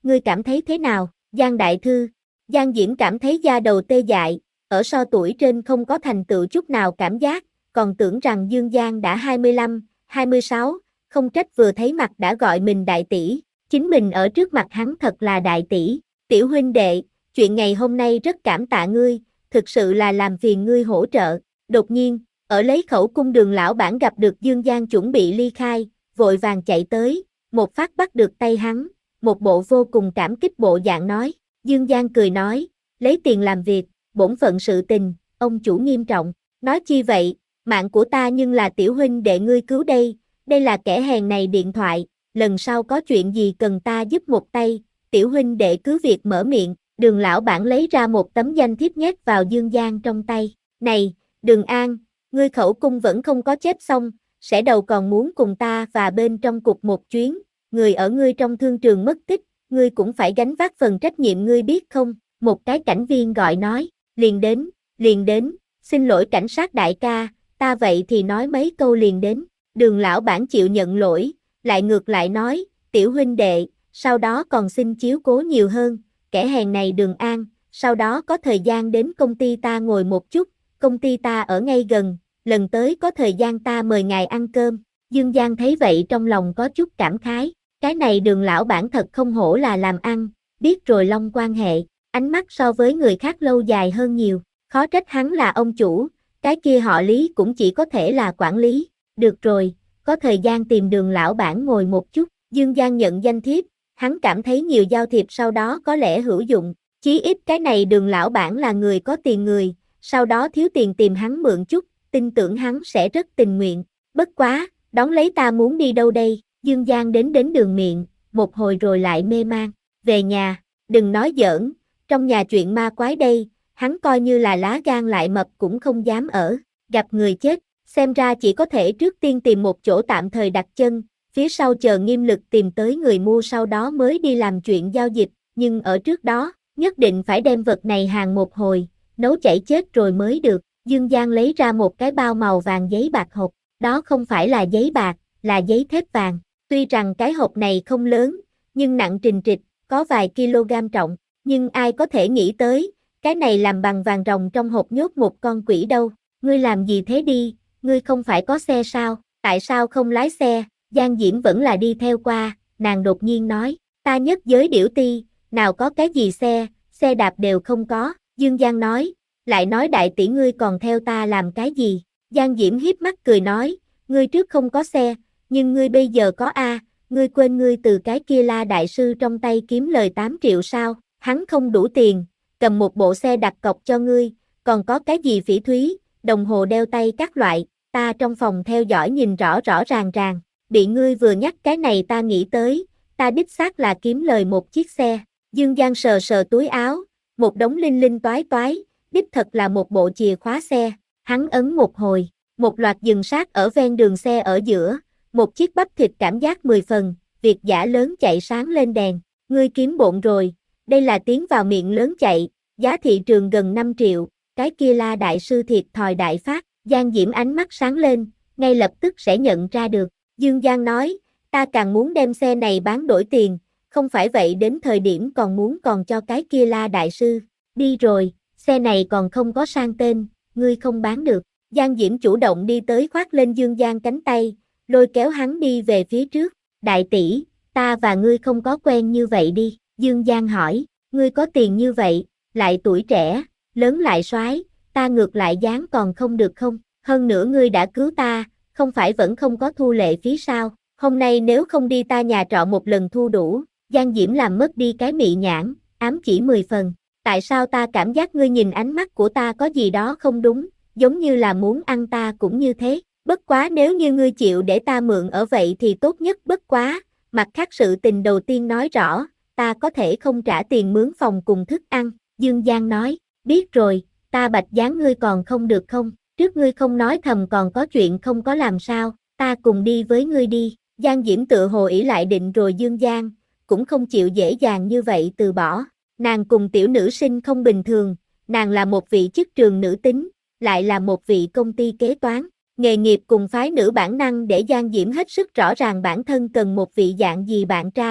ngươi cảm thấy thế nào, Giang đại thư? Giang Diễm cảm thấy da đầu tê dại, ở so tuổi trên không có thành tựu chút nào cảm giác, còn tưởng rằng Dương Giang đã hai mươi lăm, hai mươi sáu, không trách vừa thấy mặt đã gọi mình đại tỷ, chính mình ở trước mặt hắn thật là đại tỷ, tiểu huynh đệ, chuyện ngày hôm nay rất cảm tạ ngươi, thực sự là làm phiền ngươi hỗ trợ, đột nhiên, ở lấy khẩu cung Đường lão bản gặp được Dương Giang chuẩn bị ly khai, vội vàng chạy tới, một phát bắt được tay hắn, một bộ vô cùng cảm kích bộ dạng nói, Dương Giang cười nói, lấy tiền làm việc, bổn phận sự tình, ông chủ nghiêm trọng, nói chi vậy, mạng của ta nhưng là tiểu huynh đệ ngươi cứu đây, đây là kẻ hèn này điện thoại, lần sau có chuyện gì cần ta giúp một tay, tiểu huynh đệ cứ việc mở miệng, Đường lão bản lấy ra một tấm danh thiếp nhét vào Dương Giang trong tay, này, Đường An, ngươi khẩu cung vẫn không có chép xong, sẽ đầu còn muốn cùng ta và bên trong cục một chuyến, người ở ngươi trong thương trường mất tích, ngươi cũng phải gánh vác phần trách nhiệm ngươi biết không, một cái cảnh viên gọi nói, liền đến, liền đến, xin lỗi cảnh sát đại ca, ta vậy thì nói mấy câu liền đến, Đường lão bản chịu nhận lỗi, lại ngược lại nói, tiểu huynh đệ, sau đó còn xin chiếu cố nhiều hơn, kẻ hèn này Đường An, sau đó có thời gian đến công ty ta ngồi một chút, công ty ta ở ngay gần, lần tới có thời gian ta mời ngài ăn cơm, Dương Giang thấy vậy trong lòng có chút cảm khái, cái này Đường lão bản thật không hổ là làm ăn, biết rồi long quan hệ, ánh mắt so với người khác lâu dài hơn nhiều, khó trách hắn là ông chủ, cái kia họ Lý cũng chỉ có thể là quản lý, được rồi, có thời gian tìm Đường lão bản ngồi một chút, Dương Giang nhận danh thiếp, hắn cảm thấy nhiều giao thiệp sau đó có lẽ hữu dụng, chí ít cái này Đường lão bản là người có tiền người, sau đó thiếu tiền tìm hắn mượn chút, tin tưởng hắn sẽ rất tình nguyện, bất quá, đón lấy ta muốn đi đâu đây, Dương Giang đến đến đường miệng, một hồi rồi lại mê man, về nhà, đừng nói giỡn, trong nhà chuyện ma quái đây, hắn coi như là lá gan lại mập cũng không dám ở, gặp người chết, xem ra chỉ có thể trước tiên tìm một chỗ tạm thời đặt chân, phía sau chờ nghiêm lực tìm tới người mua sau đó mới đi làm chuyện giao dịch, nhưng ở trước đó, nhất định phải đem vật này hàng một hồi, nấu chảy chết rồi mới được, Dương Giang lấy ra một cái bao màu vàng giấy bạc hộp, đó không phải là giấy bạc, là giấy thép vàng, tuy rằng cái hộp này không lớn, nhưng nặng trình trịch, có vài kg trọng, nhưng ai có thể nghĩ tới, cái này làm bằng vàng ròng trong hộp nhốt một con quỷ đâu, ngươi làm gì thế đi, ngươi không phải có xe sao, tại sao không lái xe, Giang Diễm vẫn là đi theo qua, nàng đột nhiên nói, ta nhất giới điểu ti, nào có cái gì xe, xe đạp đều không có, Dương Giang nói, lại nói đại tỷ ngươi còn theo ta làm cái gì, Giang Diễm hiếp mắt cười nói, ngươi trước không có xe, nhưng ngươi bây giờ có a, ngươi quên ngươi từ cái kia La đại sư trong tay kiếm lời tám triệu sao, hắn không đủ tiền, cầm một bộ xe đặt cọc cho ngươi, còn có cái gì phỉ thúy, đồng hồ đeo tay các loại, ta trong phòng theo dõi nhìn rõ rõ ràng ràng, bị ngươi vừa nhắc cái này ta nghĩ tới, ta đích xác là kiếm lời một chiếc xe, Dương Giang sờ sờ túi áo, một đống linh linh toái toái, đích thật là một bộ chìa khóa xe, hắn ấn một hồi, một loạt dừng sát ở ven đường xe ở giữa, một chiếc bắp thịt cảm giác mười phần, việc giả lớn chạy sáng lên đèn, ngươi kiếm bộn rồi, đây là tiến vào miệng lớn chạy, giá thị trường gần năm triệu, cái kia La đại sư thiệt thòi đại phát, Giang Diễm ánh mắt sáng lên, ngay lập tức sẽ nhận ra được, Dương Giang nói, ta càng muốn đem xe này bán đổi tiền, không phải vậy đến thời điểm còn muốn còn cho cái kia La đại sư, đi rồi, xe này còn không có sang tên, ngươi không bán được, Giang Diễm chủ động đi tới khoác lên Dương Giang cánh tay, lôi kéo hắn đi về phía trước, đại tỷ, ta và ngươi không có quen như vậy đi, Dương Giang hỏi, ngươi có tiền như vậy, lại tuổi trẻ, lớn lại soái, ta ngược lại dáng còn không được không, hơn nữa ngươi đã cứu ta, không phải vẫn không có thu lệ phí sao, hôm nay nếu không đi ta nhà trọ một lần thu đủ, Giang Diễm làm mất đi cái mị nhãn, ám chỉ mười phần, tại sao ta cảm giác ngươi nhìn ánh mắt của ta có gì đó không đúng, giống như là muốn ăn ta cũng như thế, bất quá nếu như ngươi chịu để ta mượn ở vậy thì tốt nhất bất quá, mặt khác sự tình đầu tiên nói rõ, ta có thể không trả tiền mướn phòng cùng thức ăn, Dương Giang nói, biết rồi, ta bạch giáng ngươi còn không được không, trước ngươi không nói thầm còn có chuyện không có làm sao, ta cùng đi với ngươi đi, Giang Diễm tự hồ ỷ lại định rồi Dương Giang, cũng không chịu dễ dàng như vậy từ bỏ, nàng cùng tiểu nữ sinh không bình thường, nàng là một vị chức trường nữ tính, lại là một vị công ty kế toán, nghề nghiệp cùng phái nữ bản năng để Giang Diễm hết sức rõ ràng bản thân cần một vị dạng gì bạn trai,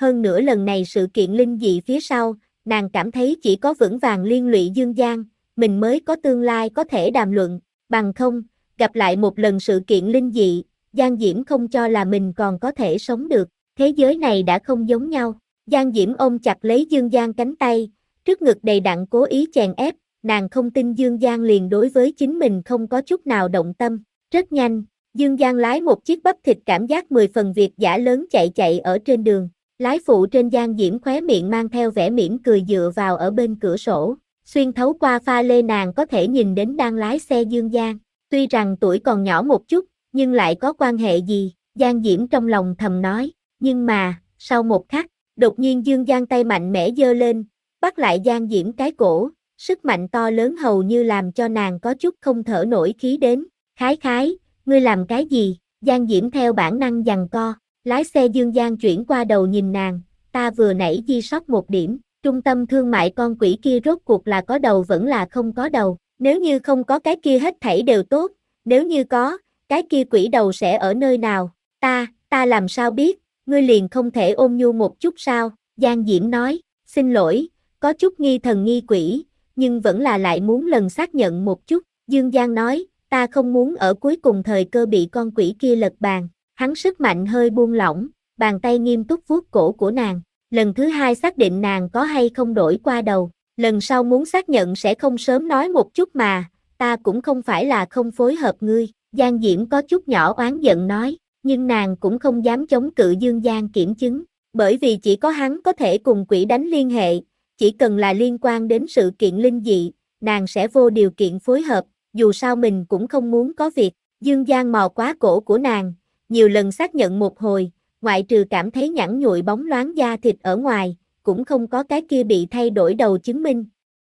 hơn nữa lần này sự kiện linh dị phía sau, nàng cảm thấy chỉ có vững vàng liên lụy Dương Giang, mình mới có tương lai có thể đàm luận, bằng không, gặp lại một lần sự kiện linh dị, Giang Diễm không cho là mình còn có thể sống được, thế giới này đã không giống nhau. Giang Diễm ôm chặt lấy Dương Giang cánh tay, trước ngực đầy đặn cố ý chèn ép, nàng không tin Dương Giang liền đối với chính mình không có chút nào động tâm. Rất nhanh, Dương Giang lái một chiếc bắp thịt cảm giác mười phần việt giả lớn chạy chạy ở trên đường. Lái phụ trên Giang Diễm khóe miệng mang theo vẻ mỉm cười dựa vào ở bên cửa sổ. Xuyên thấu qua pha lê nàng có thể nhìn đến đang lái xe Dương Giang. Tuy rằng tuổi còn nhỏ một chút, nhưng lại có quan hệ gì, Giang Diễm trong lòng thầm nói. Nhưng mà, sau một khắc, đột nhiên Dương Giang tay mạnh mẽ giơ lên, bắt lại Giang Diễm cái cổ, sức mạnh to lớn hầu như làm cho nàng có chút không thở nổi khí đến. Khái khái, ngươi làm cái gì? Giang Diễm theo bản năng giằng co, lái xe Dương Giang chuyển qua đầu nhìn nàng, ta vừa nãy di sót một điểm, trung tâm thương mại con quỷ kia rốt cuộc là có đầu vẫn là không có đầu, nếu như không có cái kia hết thảy đều tốt, nếu như có, cái kia quỷ đầu sẽ ở nơi nào? Ta, ta làm sao biết, ngươi liền không thể ôn nhu một chút sao? Giang Diễm nói, xin lỗi, có chút nghi thần nghi quỷ, nhưng vẫn là lại muốn lần xác nhận một chút. Dương Giang nói, ta không muốn ở cuối cùng thời cơ bị con quỷ kia lật bàn. Hắn sức mạnh hơi buông lỏng, bàn tay nghiêm túc vuốt cổ của nàng. Lần thứ hai xác định nàng có hay không đổi qua đầu. Lần sau muốn xác nhận sẽ không sớm nói một chút mà, ta cũng không phải là không phối hợp ngươi. Giang Diễm có chút nhỏ oán giận nói, nhưng nàng cũng không dám chống cự Dương Giang kiểm chứng. Bởi vì chỉ có hắn có thể cùng quỷ đánh liên hệ, chỉ cần là liên quan đến sự kiện linh dị, nàng sẽ vô điều kiện phối hợp, dù sao mình cũng không muốn có việc. Dương Giang mò quá cổ của nàng, nhiều lần xác nhận một hồi, ngoại trừ cảm thấy nhẵn nhụi bóng loáng da thịt ở ngoài, cũng không có cái kia bị thay đổi đầu chứng minh.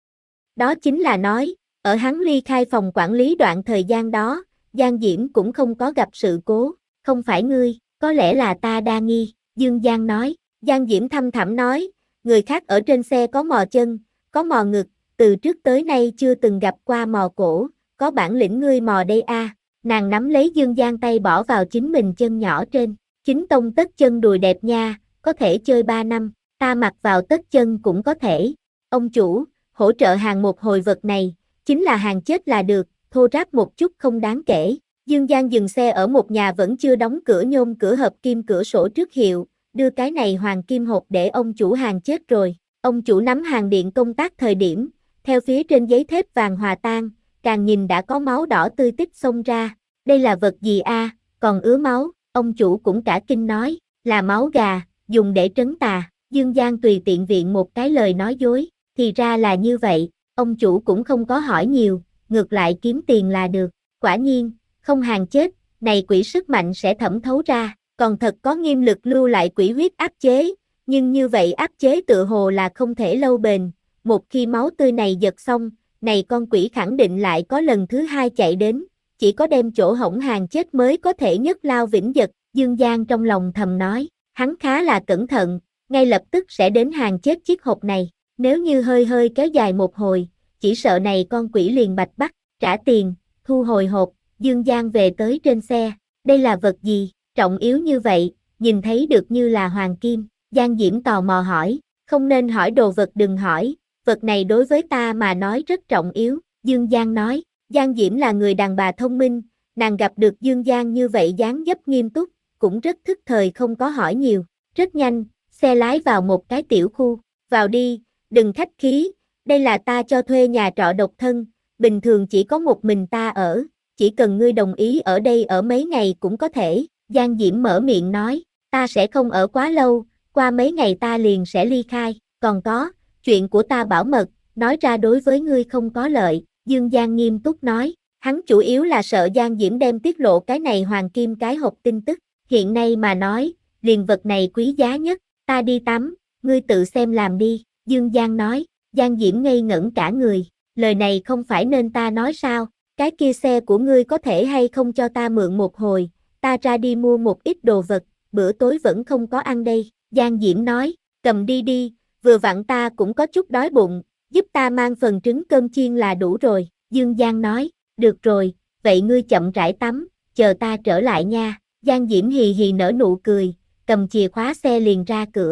Đó chính là nói, ở hắn ly khai phòng quản lý đoạn thời gian đó, Giang Diễm cũng không có gặp sự cố, không phải ngươi, có lẽ là ta đa nghi, Dương Giang nói. Giang Diễm thăm thẳm nói, người khác ở trên xe có mò chân, có mò ngực, từ trước tới nay chưa từng gặp qua mò cổ, có bản lĩnh ngươi mò đây a. À. Nàng nắm lấy Dương Giang tay bỏ vào chính mình chân nhỏ trên, chính tông tất chân đùi đẹp nha, có thể chơi ba năm, ta mặc vào tất chân cũng có thể. Ông chủ, hỗ trợ hàng một hồi vật này, chính là hàng chết là được, thô ráp một chút không đáng kể. Dương Giang dừng xe ở một nhà vẫn chưa đóng cửa nhôm cửa hợp kim cửa sổ trước hiệu, đưa cái này hoàng kim hộp để ông chủ hàng chết rồi. Ông chủ nắm hàng điện công tác thời điểm, theo phía trên giấy thép vàng hòa tan, càng nhìn đã có máu đỏ tươi tích xông ra. Đây là vật gì a? À, còn ứa máu, ông chủ cũng cả kinh nói, là máu gà, dùng để trấn tà. Dương Giang tùy tiện viện một cái lời nói dối, thì ra là như vậy, ông chủ cũng không có hỏi nhiều, ngược lại kiếm tiền là được. Quả nhiên, không hàng chết, này quỷ sức mạnh sẽ thẩm thấu ra, còn thật có nghiêm lực lưu lại quỷ huyết áp chế, nhưng như vậy áp chế tựa hồ là không thể lâu bền, một khi máu tươi này giật xong, này con quỷ khẳng định lại có lần thứ hai chạy đến, chỉ có đem chỗ hổng hàng chết mới có thể nhất lao vĩnh giật. Dương Giang trong lòng thầm nói, hắn khá là cẩn thận, ngay lập tức sẽ đến hàng chết chiếc hộp này, nếu như hơi hơi kéo dài một hồi, chỉ sợ này con quỷ liền bạch bắt, trả tiền, thu hồi hộp. Dương Giang về tới trên xe, đây là vật gì, trọng yếu như vậy, nhìn thấy được như là hoàng kim. Giang Diễm tò mò hỏi, không nên hỏi đồ vật đừng hỏi, vật này đối với ta mà nói rất trọng yếu. Dương Giang nói, Giang Diễm là người đàn bà thông minh, nàng gặp được Dương Giang như vậy dáng dấp nghiêm túc, cũng rất thức thời không có hỏi nhiều. Rất nhanh, xe lái vào một cái tiểu khu, vào đi, đừng khách khí, đây là ta cho thuê nhà trọ độc thân, bình thường chỉ có một mình ta ở, chỉ cần ngươi đồng ý ở đây ở mấy ngày cũng có thể. Giang Diễm mở miệng nói, ta sẽ không ở quá lâu, qua mấy ngày ta liền sẽ ly khai, còn có, chuyện của ta bảo mật, nói ra đối với ngươi không có lợi. Dương Giang nghiêm túc nói, hắn chủ yếu là sợ Giang Diễm đem tiết lộ cái này hoàng kim cái hộp tin tức, hiện nay mà nói, liền vật này quý giá nhất, ta đi tắm, ngươi tự xem làm đi. Dương Giang nói, Giang Diễm ngây ngẩn cả người, lời này không phải nên ta nói sao, cái kia xe của ngươi có thể hay không cho ta mượn một hồi, ta ra đi mua một ít đồ vật, bữa tối vẫn không có ăn đây. Giang Diễm nói, cầm đi đi, vừa vặn ta cũng có chút đói bụng, giúp ta mang phần trứng cơm chiên là đủ rồi. Dương Giang nói, được rồi, vậy ngươi chậm rãi tắm, chờ ta trở lại nha. Giang Diễm hì hì nở nụ cười, cầm chìa khóa xe liền ra cửa.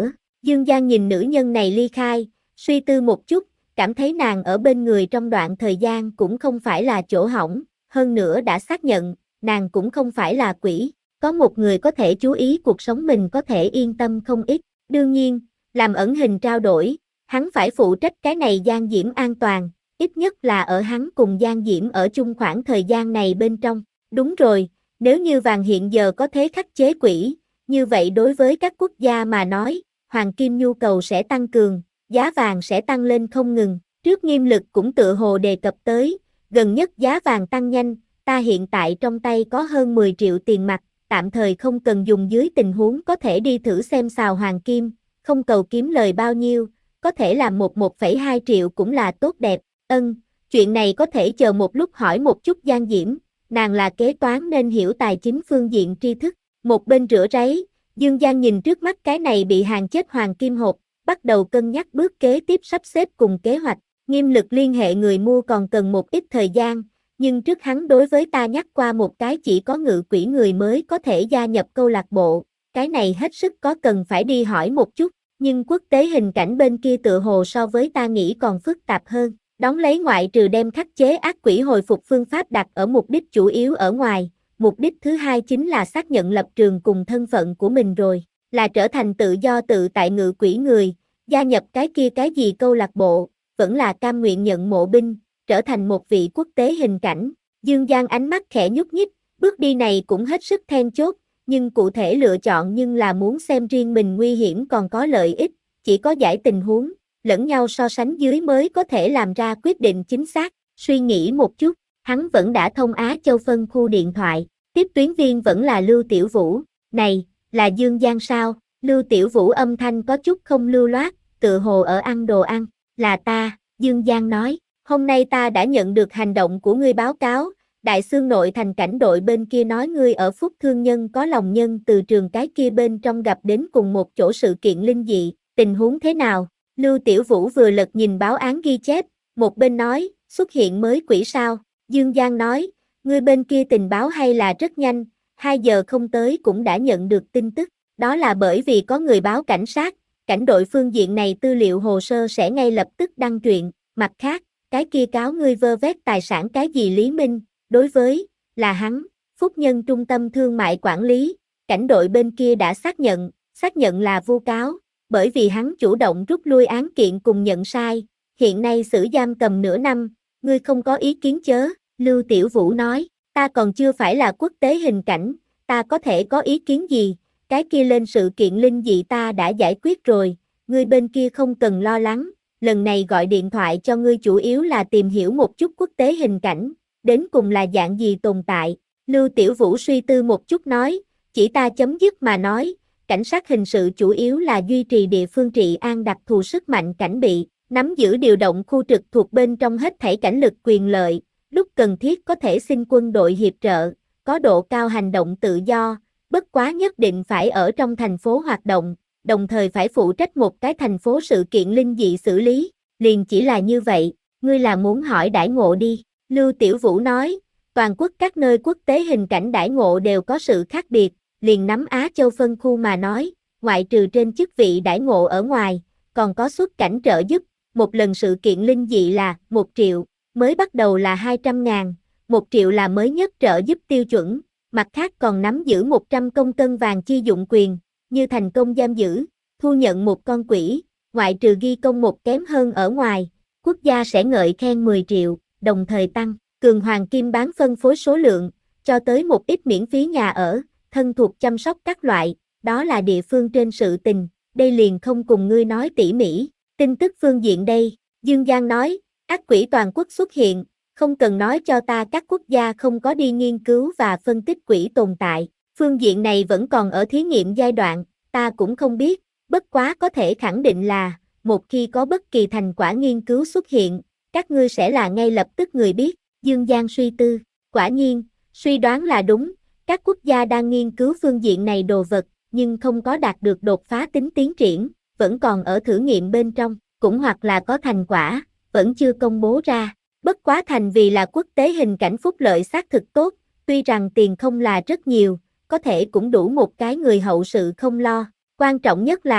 Dương Giang nhìn nữ nhân này ly khai, suy tư một chút, cảm thấy nàng ở bên người trong đoạn thời gian cũng không phải là chỗ hỏng, hơn nữa đã xác nhận, nàng cũng không phải là quỷ, có một người có thể chú ý cuộc sống mình có thể yên tâm không ít, đương nhiên, làm ẩn hình trao đổi, hắn phải phụ trách cái này Giang Diễm an toàn, ít nhất là ở hắn cùng Giang Diễm ở chung khoảng thời gian này bên trong, đúng rồi, nếu như vàng hiện giờ có thế khắc chế quỷ, như vậy đối với các quốc gia mà nói, hoàng kim nhu cầu sẽ tăng cường, giá vàng sẽ tăng lên không ngừng, trước Nghiêm Lực cũng tự hồ đề cập tới, gần nhất giá vàng tăng nhanh, ta hiện tại trong tay có hơn mười triệu tiền mặt, tạm thời không cần dùng dưới tình huống có thể đi thử xem xào hoàng kim, không cầu kiếm lời bao nhiêu, có thể làm một một phẩy hai triệu cũng là tốt đẹp, ân, chuyện này có thể chờ một lúc hỏi một chút Giang Diễm, nàng là kế toán nên hiểu tài chính phương diện tri thức, một bên rửa ráy, Dương Giang nhìn trước mắt cái này bị hàng chết hoàng kim hộp, bắt đầu cân nhắc bước kế tiếp sắp xếp cùng kế hoạch, Nghiêm Lực liên hệ người mua còn cần một ít thời gian, nhưng trước hắn đối với ta nhắc qua một cái chỉ có ngự quỷ người mới có thể gia nhập câu lạc bộ, cái này hết sức có cần phải đi hỏi một chút, nhưng quốc tế hình cảnh bên kia tựa hồ so với ta nghĩ còn phức tạp hơn, đón lấy ngoại trừ đem khắc chế ác quỷ hồi phục phương pháp đặt ở mục đích chủ yếu ở ngoài, mục đích thứ hai chính là xác nhận lập trường cùng thân phận của mình rồi, là trở thành tự do tự tại ngự quỷ người, gia nhập cái kia cái gì câu lạc bộ, vẫn là cam nguyện nhận mộ binh, trở thành một vị quốc tế hình cảnh. Dương Giang ánh mắt khẽ nhúc nhích, bước đi này cũng hết sức then chốt, nhưng cụ thể lựa chọn nhưng là muốn xem riêng mình nguy hiểm còn có lợi ích, chỉ có giải tình huống, lẫn nhau so sánh dưới mới có thể làm ra quyết định chính xác, suy nghĩ một chút, hắn vẫn đã thông Á Châu phân khu điện thoại, tiếp tuyến viên vẫn là Lưu Tiểu Vũ, này, là Dương Giang sao, Lưu Tiểu Vũ âm thanh có chút không lưu loát, tựa hồ ở ăn đồ ăn, là ta, Dương Giang nói. Hôm nay ta đã nhận được hành động của ngươi báo cáo, Đại Xương nội thành cảnh đội bên kia nói ngươi ở Phúc Thương Nhân có lòng nhân từ trường cái kia bên trong gặp đến cùng một chỗ sự kiện linh dị, tình huống thế nào? Lưu Tiểu Vũ vừa lật nhìn báo án ghi chép, một bên nói, xuất hiện mới quỷ sao? Dương Giang nói, ngươi bên kia tình báo hay là rất nhanh, hai giờ không tới cũng đã nhận được tin tức, đó là bởi vì có người báo cảnh sát, cảnh đội phương diện này tư liệu hồ sơ sẽ ngay lập tức đăng truyện, mặt khác, cái kia cáo ngươi vơ vét tài sản cái gì Lý Minh, đối với, là hắn, Phúc Nhân trung tâm thương mại quản lý, cảnh đội bên kia đã xác nhận, xác nhận là vu cáo, bởi vì hắn chủ động rút lui án kiện cùng nhận sai, hiện nay xử giam cầm nửa năm, ngươi không có ý kiến chớ, Lưu Tiểu Vũ nói, ta còn chưa phải là quốc tế hình cảnh, ta có thể có ý kiến gì, cái kia lên sự kiện linh dị ta đã giải quyết rồi, ngươi bên kia không cần lo lắng. Lần này gọi điện thoại cho ngươi chủ yếu là tìm hiểu một chút quốc tế hình cảnh, đến cùng là dạng gì tồn tại. Lưu Tiểu Vũ suy tư một chút nói, chỉ ta chấm dứt mà nói, cảnh sát hình sự chủ yếu là duy trì địa phương trị an đặc thù sức mạnh cảnh bị, nắm giữ điều động khu trực thuộc bên trong hết thảy cảnh lực quyền lợi, lúc cần thiết có thể xin quân đội hiệp trợ, có độ cao hành động tự do, bất quá nhất định phải ở trong thành phố hoạt động, đồng thời phải phụ trách một cái thành phố sự kiện linh dị xử lý, liền chỉ là như vậy, ngươi là muốn hỏi đãi ngộ đi, Lưu Tiểu Vũ nói, toàn quốc các nơi quốc tế hình cảnh đãi ngộ đều có sự khác biệt, liền nắm Á Châu phân khu mà nói, ngoại trừ trên chức vị đãi ngộ ở ngoài, còn có xuất cảnh trợ giúp, một lần sự kiện linh dị là một triệu, mới bắt đầu là hai trăm ngàn, một triệu là mới nhất trợ giúp tiêu chuẩn, mặt khác còn nắm giữ một trăm công cân vàng chi dụng quyền, như thành công giam giữ, thu nhận một con quỷ, ngoại trừ ghi công một kém hơn ở ngoài, quốc gia sẽ ngợi khen mười triệu, đồng thời tăng cường hoàng kim bán phân phối số lượng, cho tới một ít miễn phí nhà ở, thân thuộc chăm sóc các loại, đó là địa phương trên sự tình, đây liền không cùng ngươi nói tỉ mỉ, tin tức phương diện đây, Dương Giang nói, ác quỷ toàn quốc xuất hiện, không cần nói cho ta các quốc gia không có đi nghiên cứu và phân tích quỷ tồn tại, phương diện này vẫn còn ở thí nghiệm giai đoạn, ta cũng không biết, bất quá có thể khẳng định là, một khi có bất kỳ thành quả nghiên cứu xuất hiện, các ngươi sẽ là ngay lập tức người biết, Dương Giang suy tư, quả nhiên, suy đoán là đúng, các quốc gia đang nghiên cứu phương diện này đồ vật, nhưng không có đạt được đột phá tính tiến triển, vẫn còn ở thử nghiệm bên trong, cũng hoặc là có thành quả, vẫn chưa công bố ra, bất quá thành vì là quốc tế hình cảnh phúc lợi xác thực tốt, tuy rằng tiền không là rất nhiều, có thể cũng đủ một cái người hậu sự không lo, quan trọng nhất là,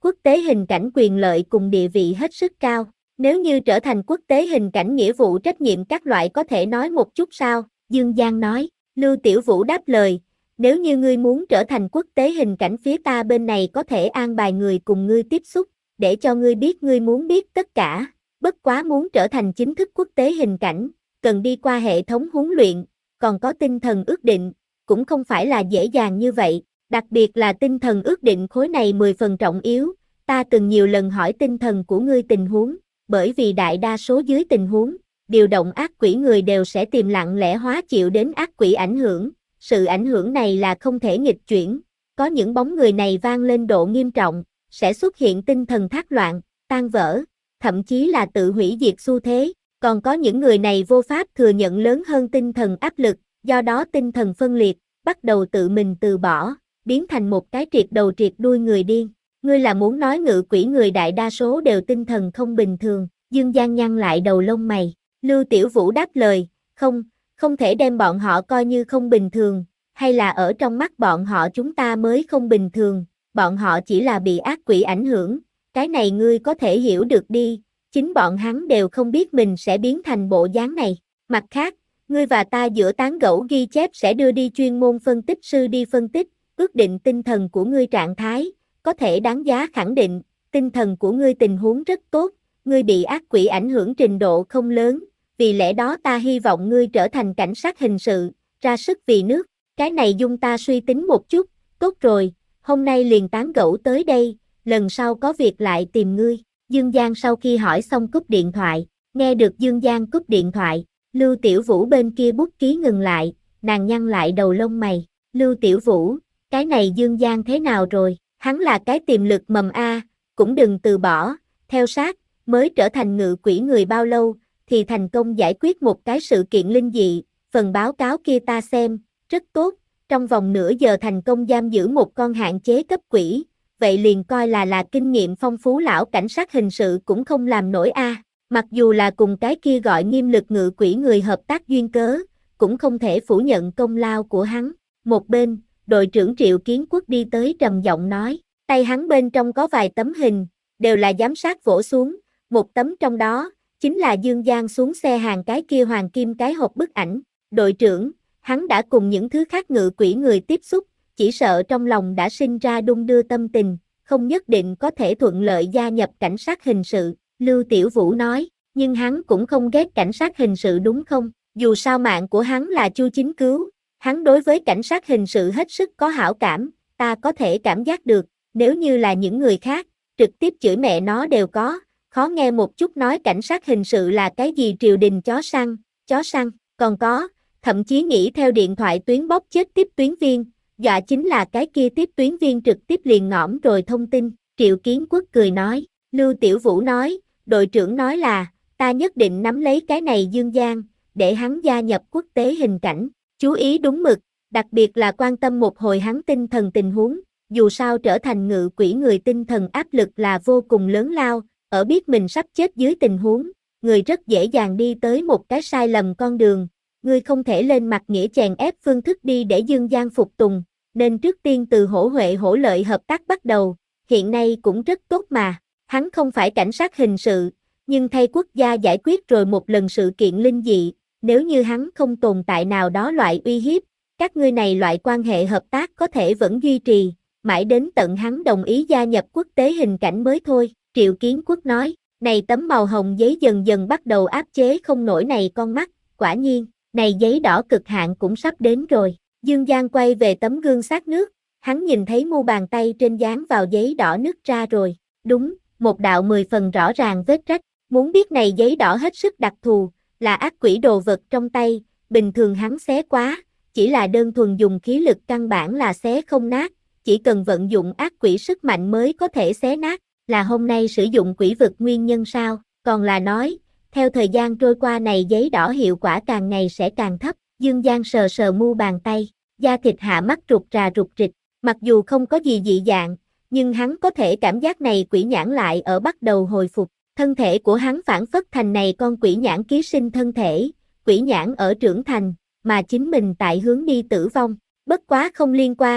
Quốc tế hình cảnh quyền lợi cùng địa vị hết sức cao. Nếu như trở thành quốc tế hình cảnh nghĩa vụ trách nhiệm các loại có thể nói một chút sao? Dương Giang nói. Lưu Tiểu Vũ đáp lời, nếu như ngươi muốn trở thành quốc tế hình cảnh phía ta bên này có thể an bài người cùng ngươi tiếp xúc, để cho ngươi biết ngươi muốn biết tất cả. Bất quá muốn trở thành chính thức quốc tế hình cảnh, cần đi qua hệ thống huấn luyện, còn có tinh thần ước định, cũng không phải là dễ dàng như vậy, đặc biệt là tinh thần ước định khối này mười phần trọng yếu, ta từng nhiều lần hỏi tinh thần của ngươi tình huống, bởi vì đại đa số dưới tình huống, điều động ác quỷ người đều sẽ tìm lặng lẽ hóa chịu đến ác quỷ ảnh hưởng, sự ảnh hưởng này là không thể nghịch chuyển, có những bóng người này vang lên độ nghiêm trọng, sẽ xuất hiện tinh thần thác loạn, tan vỡ, thậm chí là tự hủy diệt xu thế, còn có những người này vô pháp thừa nhận lớn hơn tinh thần áp lực, do đó tinh thần phân liệt, bắt đầu tự mình từ bỏ, biến thành một cái triệt đầu triệt đuôi người điên. Ngươi là muốn nói ngự quỷ người đại đa số đều tinh thần không bình thường, Dương Giang nhăn lại đầu lông mày. Lưu Tiểu Vũ đáp lời, không, không thể đem bọn họ coi như không bình thường, hay là ở trong mắt bọn họ chúng ta mới không bình thường, bọn họ chỉ là bị ác quỷ ảnh hưởng, cái này ngươi có thể hiểu được đi, chính bọn hắn đều không biết mình sẽ biến thành bộ dáng này. Mặt khác, ngươi và ta giữa tán gẫu ghi chép sẽ đưa đi chuyên môn phân tích sư đi phân tích, ước định tinh thần của ngươi trạng thái, có thể đáng giá khẳng định, tinh thần của ngươi tình huống rất tốt, ngươi bị ác quỷ ảnh hưởng trình độ không lớn, vì lẽ đó ta hy vọng ngươi trở thành cảnh sát hình sự, ra sức vì nước, cái này dung ta suy tính một chút, tốt rồi, hôm nay liền tán gẫu tới đây, lần sau có việc lại tìm ngươi. Dương Giang sau khi hỏi xong cúp điện thoại, nghe được Dương Giang cúp điện thoại, Lưu Tiểu Vũ bên kia bút ký ngừng lại, nàng nhăn lại đầu lông mày, Lưu Tiểu Vũ, cái này Dương Giang thế nào rồi, hắn là cái tiềm lực mầm A, cũng đừng từ bỏ, theo sát, mới trở thành ngự quỷ người bao lâu, thì thành công giải quyết một cái sự kiện linh dị, phần báo cáo kia ta xem, rất tốt, trong vòng nửa giờ thành công giam giữ một con hạn chế cấp quỷ, vậy liền coi là là kinh nghiệm phong phú lão cảnh sát hình sự cũng không làm nổi a. Mặc dù là cùng cái kia gọi nghiêm lực ngự quỷ người hợp tác duyên cớ, cũng không thể phủ nhận công lao của hắn. Một bên, đội trưởng Triệu Kiến Quốc đi tới trầm giọng nói, tay hắn bên trong có vài tấm hình, đều là giám sát vỗ xuống, một tấm trong đó, chính là Dương Giang xuống xe hàng cái kia hoàng kim cái hộp bức ảnh. Đội trưởng, hắn đã cùng những thứ khác ngự quỷ người tiếp xúc, chỉ sợ trong lòng đã sinh ra đung đưa tâm tình, không nhất định có thể thuận lợi gia nhập cảnh sát hình sự, Lưu Tiểu Vũ nói, nhưng hắn cũng không ghét cảnh sát hình sự đúng không, dù sao mạng của hắn là Chu Chính cứu, hắn đối với cảnh sát hình sự hết sức có hảo cảm, ta có thể cảm giác được, nếu như là những người khác, trực tiếp chửi mẹ nó đều có, khó nghe một chút nói cảnh sát hình sự là cái gì triều đình chó săn, chó săn, còn có, thậm chí nghĩ theo điện thoại tuyến bóp chết tiếp tuyến viên, dọa chính là cái kia tiếp tuyến viên trực tiếp liền ngõm rồi thông tin, Triệu Kiến Quốc cười nói, Lưu Tiểu Vũ nói, đội trưởng nói là, ta nhất định nắm lấy cái này Dương Giang, để hắn gia nhập quốc tế hình cảnh, chú ý đúng mực, đặc biệt là quan tâm một hồi hắn tinh thần tình huống, dù sao trở thành ngự quỷ người tinh thần áp lực là vô cùng lớn lao, ở biết mình sắp chết dưới tình huống, người rất dễ dàng đi tới một cái sai lầm con đường, ngươi không thể lên mặt nghĩa chèn ép phương thức đi để Dương Giang phục tùng, nên trước tiên từ hổ huệ hổ lợi hợp tác bắt đầu, hiện nay cũng rất tốt mà, hắn không phải cảnh sát hình sự, nhưng thay quốc gia giải quyết rồi một lần sự kiện linh dị, nếu như hắn không tồn tại nào đó loại uy hiếp, các ngươi này loại quan hệ hợp tác có thể vẫn duy trì, mãi đến tận hắn đồng ý gia nhập quốc tế hình cảnh mới thôi, Triệu Kiến Quốc nói, này tấm màu hồng giấy dần dần bắt đầu áp chế không nổi này con mắt, quả nhiên, này giấy đỏ cực hạn cũng sắp đến rồi. Dương Giang quay về tấm gương sát nước, hắn nhìn thấy mu bàn tay trên dán vào giấy đỏ nứt ra rồi, đúng, một đạo mười phần rõ ràng vết rách, muốn biết này giấy đỏ hết sức đặc thù, là ác quỷ đồ vật trong tay, bình thường hắn xé quá, chỉ là đơn thuần dùng khí lực căn bản là xé không nát, chỉ cần vận dụng ác quỷ sức mạnh mới có thể xé nát, là hôm nay sử dụng quỷ vực nguyên nhân sao, còn là nói, theo thời gian trôi qua này giấy đỏ hiệu quả càng ngày sẽ càng thấp. Dương Giang sờ sờ mu bàn tay, da thịt hạ mắt rụt rà rụt rịch, mặc dù không có gì dị dạng, nhưng hắn có thể cảm giác này quỷ nhãn lại ở bắt đầu hồi phục, thân thể của hắn phản phất thành này con quỷ nhãn ký sinh thân thể, quỷ nhãn ở trưởng thành, mà chính mình tại hướng đi tử vong, bất quá không liên quan,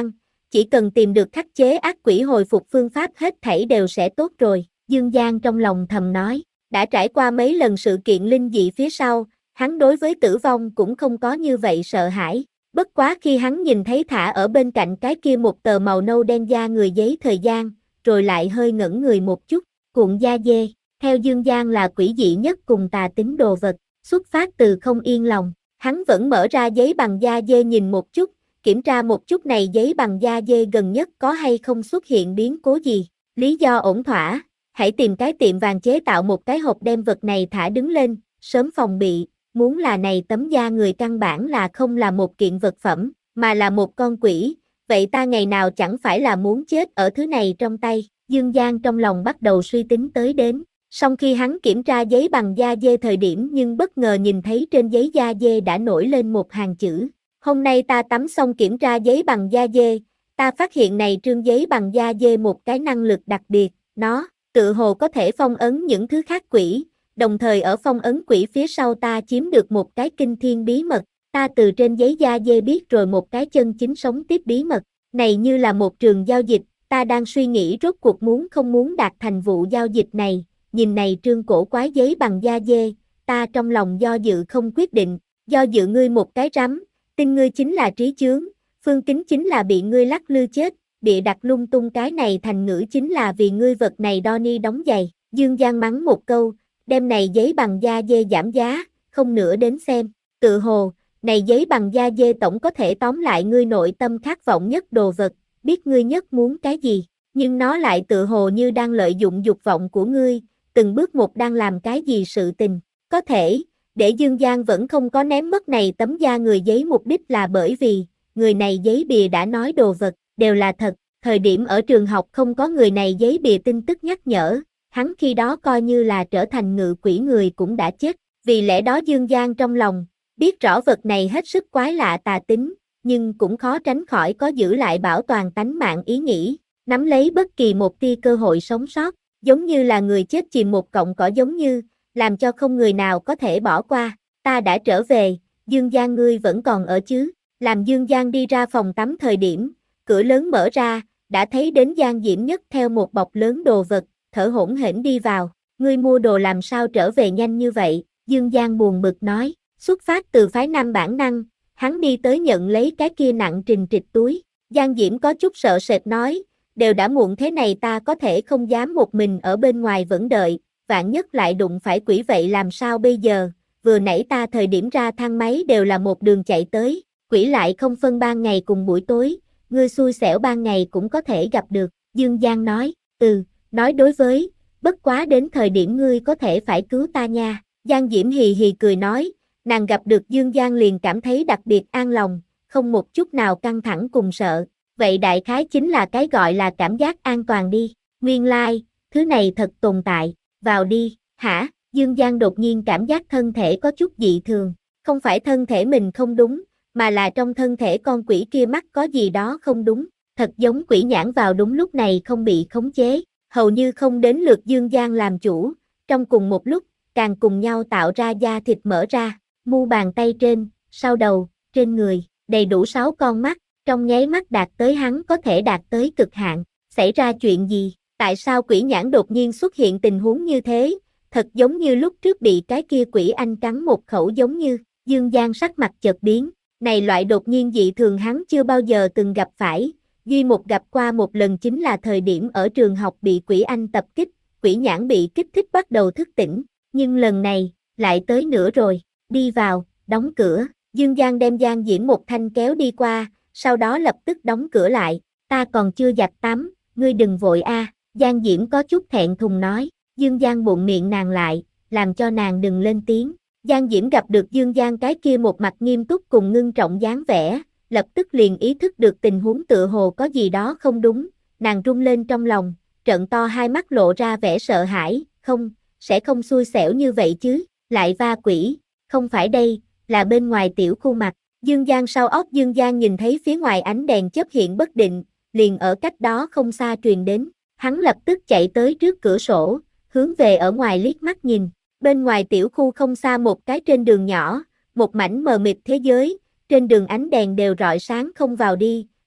chỉ cần tìm được khắc chế ác quỷ hồi phục phương pháp hết thảy đều sẽ tốt rồi, Dương Giang trong lòng thầm nói, đã trải qua mấy lần sự kiện linh dị phía sau, hắn đối với tử vong cũng không có như vậy sợ hãi, bất quá khi hắn nhìn thấy thả ở bên cạnh cái kia một tờ màu nâu đen da người giấy thời gian, rồi lại hơi ngẩn người một chút, cuộn da dê, theo Dương Giang là quỷ dị nhất cùng tà tính đồ vật, xuất phát từ không yên lòng, hắn vẫn mở ra giấy bằng da dê nhìn một chút, kiểm tra một chút này giấy bằng da dê gần nhất có hay không xuất hiện biến cố gì, lý do ổn thỏa, hãy tìm cái tiệm vàng chế tạo một cái hộp đem vật này thả đứng lên, sớm phòng bị, muốn là này tấm da người căn bản là không là một kiện vật phẩm, mà là một con quỷ, vậy ta ngày nào chẳng phải là muốn chết ở thứ này trong tay, Dương Giang trong lòng bắt đầu suy tính tới đến. Song khi hắn kiểm tra giấy bằng da dê thời điểm nhưng bất ngờ nhìn thấy trên giấy da dê đã nổi lên một hàng chữ. Hôm nay ta tắm xong kiểm tra giấy bằng da dê, ta phát hiện này trương giấy bằng da dê một cái năng lực đặc biệt, nó, tự hồ có thể phong ấn những thứ khác quỷ, đồng thời ở phong ấn quỷ phía sau ta chiếm được một cái kinh thiên bí mật, ta từ trên giấy da dê biết rồi một cái chân chính sống tiếp bí mật, này như là một trường giao dịch, ta đang suy nghĩ rốt cuộc muốn không muốn đạt thành vụ giao dịch này. Nhìn này trương cổ quái giấy bằng da dê, ta trong lòng do dự không quyết định, do dự ngươi một cái rắm, tin ngươi chính là trí chướng, phương kính chính là bị ngươi lắc lư chết, bịa đặt lung tung cái này thành ngữ chính là vì ngươi vật này đo ni đóng giày, Dương Giang mắng một câu, đem này giấy bằng da dê giảm giá, không nữa đến xem, tự hồ, này giấy bằng da dê tổng có thể tóm lại ngươi nội tâm khát vọng nhất đồ vật, biết ngươi nhất muốn cái gì, nhưng nó lại tự hồ như đang lợi dụng dục vọng của ngươi, từng bước một đang làm cái gì sự tình, có thể, để Dương Giang vẫn không có ném mất này tấm da người giấy mục đích là bởi vì, người này giấy bìa đã nói đồ vật, đều là thật, thời điểm ở trường học không có người này giấy bìa tin tức nhắc nhở, hắn khi đó coi như là trở thành ngự quỷ người cũng đã chết, vì lẽ đó Dương Giang trong lòng, biết rõ vật này hết sức quái lạ tà tính, nhưng cũng khó tránh khỏi có giữ lại bảo toàn tánh mạng ý nghĩ, nắm lấy bất kỳ một tia cơ hội sống sót. Giống như là người chết chìm một cọng cỏ giống như, làm cho không người nào có thể bỏ qua, ta đã trở về, Dương Giang ngươi vẫn còn ở chứ, làm Dương Giang đi ra phòng tắm thời điểm, cửa lớn mở ra, đã thấy đến Giang Diễm Nhất theo một bọc lớn đồ vật, thở hổn hển đi vào, ngươi mua đồ làm sao trở về nhanh như vậy, Dương Giang buồn bực nói, xuất phát từ phái nam bản năng, hắn đi tới nhận lấy cái kia nặng trình trịch túi, Giang Diễm có chút sợ sệt nói, đều đã muộn thế này ta có thể không dám một mình ở bên ngoài vẫn đợi, vạn nhất lại đụng phải quỷ vậy làm sao bây giờ, vừa nãy ta thời điểm ra thang máy đều là một đường chạy tới, quỷ lại không phân ban ngày cùng buổi tối, ngươi xui xẻo ban ngày cũng có thể gặp được, Dương Giang nói, ừ, nói đối với, bất quá đến thời điểm ngươi có thể phải cứu ta nha, Giang Diễm hì hì cười nói, nàng gặp được Dương Giang liền cảm thấy đặc biệt an lòng, không một chút nào căng thẳng cùng sợ. Vậy đại khái chính là cái gọi là cảm giác an toàn đi, nguyên lai, like, thứ này thật tồn tại, vào đi, hả, Dương Giang đột nhiên cảm giác thân thể có chút dị thường, không phải thân thể mình không đúng, mà là trong thân thể con quỷ kia mắc có gì đó không đúng, thật giống quỷ nhãn vào đúng lúc này không bị khống chế, hầu như không đến lượt Dương Giang làm chủ, trong cùng một lúc, càng cùng nhau tạo ra da thịt mở ra, mu bàn tay trên, sau đầu, trên người, đầy đủ sáu con mắt. Trong nháy mắt đạt tới hắn có thể đạt tới cực hạn, xảy ra chuyện gì, tại sao quỷ nhãn đột nhiên xuất hiện tình huống như thế, thật giống như lúc trước bị cái kia quỷ anh cắn một khẩu giống như, Dương Giang sắc mặt chợt biến, này loại đột nhiên dị thường hắn chưa bao giờ từng gặp phải, duy một gặp qua một lần chính là thời điểm ở trường học bị quỷ anh tập kích, quỷ nhãn bị kích thích bắt đầu thức tỉnh, nhưng lần này, lại tới nữa rồi, đi vào, đóng cửa, Dương Giang đem Giang Diễm một thanh kéo đi qua, sau đó lập tức đóng cửa lại, ta còn chưa giặt tắm, ngươi đừng vội a. À. Giang Diễm có chút thẹn thùng nói, Dương Giang bụng miệng nàng lại, làm cho nàng đừng lên tiếng, Giang Diễm gặp được Dương Giang cái kia một mặt nghiêm túc cùng ngưng trọng dáng vẻ, lập tức liền ý thức được tình huống tựa hồ có gì đó không đúng, nàng run lên trong lòng, trợn to hai mắt lộ ra vẻ sợ hãi, không, sẽ không xui xẻo như vậy chứ, lại va quỷ, không phải đây, là bên ngoài tiểu khu mặt. Dương Giang sau óc Dương Giang nhìn thấy phía ngoài ánh đèn chớp hiện bất định, liền ở cách đó không xa truyền đến, hắn lập tức chạy tới trước cửa sổ, hướng về ở ngoài liếc mắt nhìn, bên ngoài tiểu khu không xa một cái trên đường nhỏ, một mảnh mờ mịt thế giới, trên đường ánh đèn đều rọi sáng không vào đi,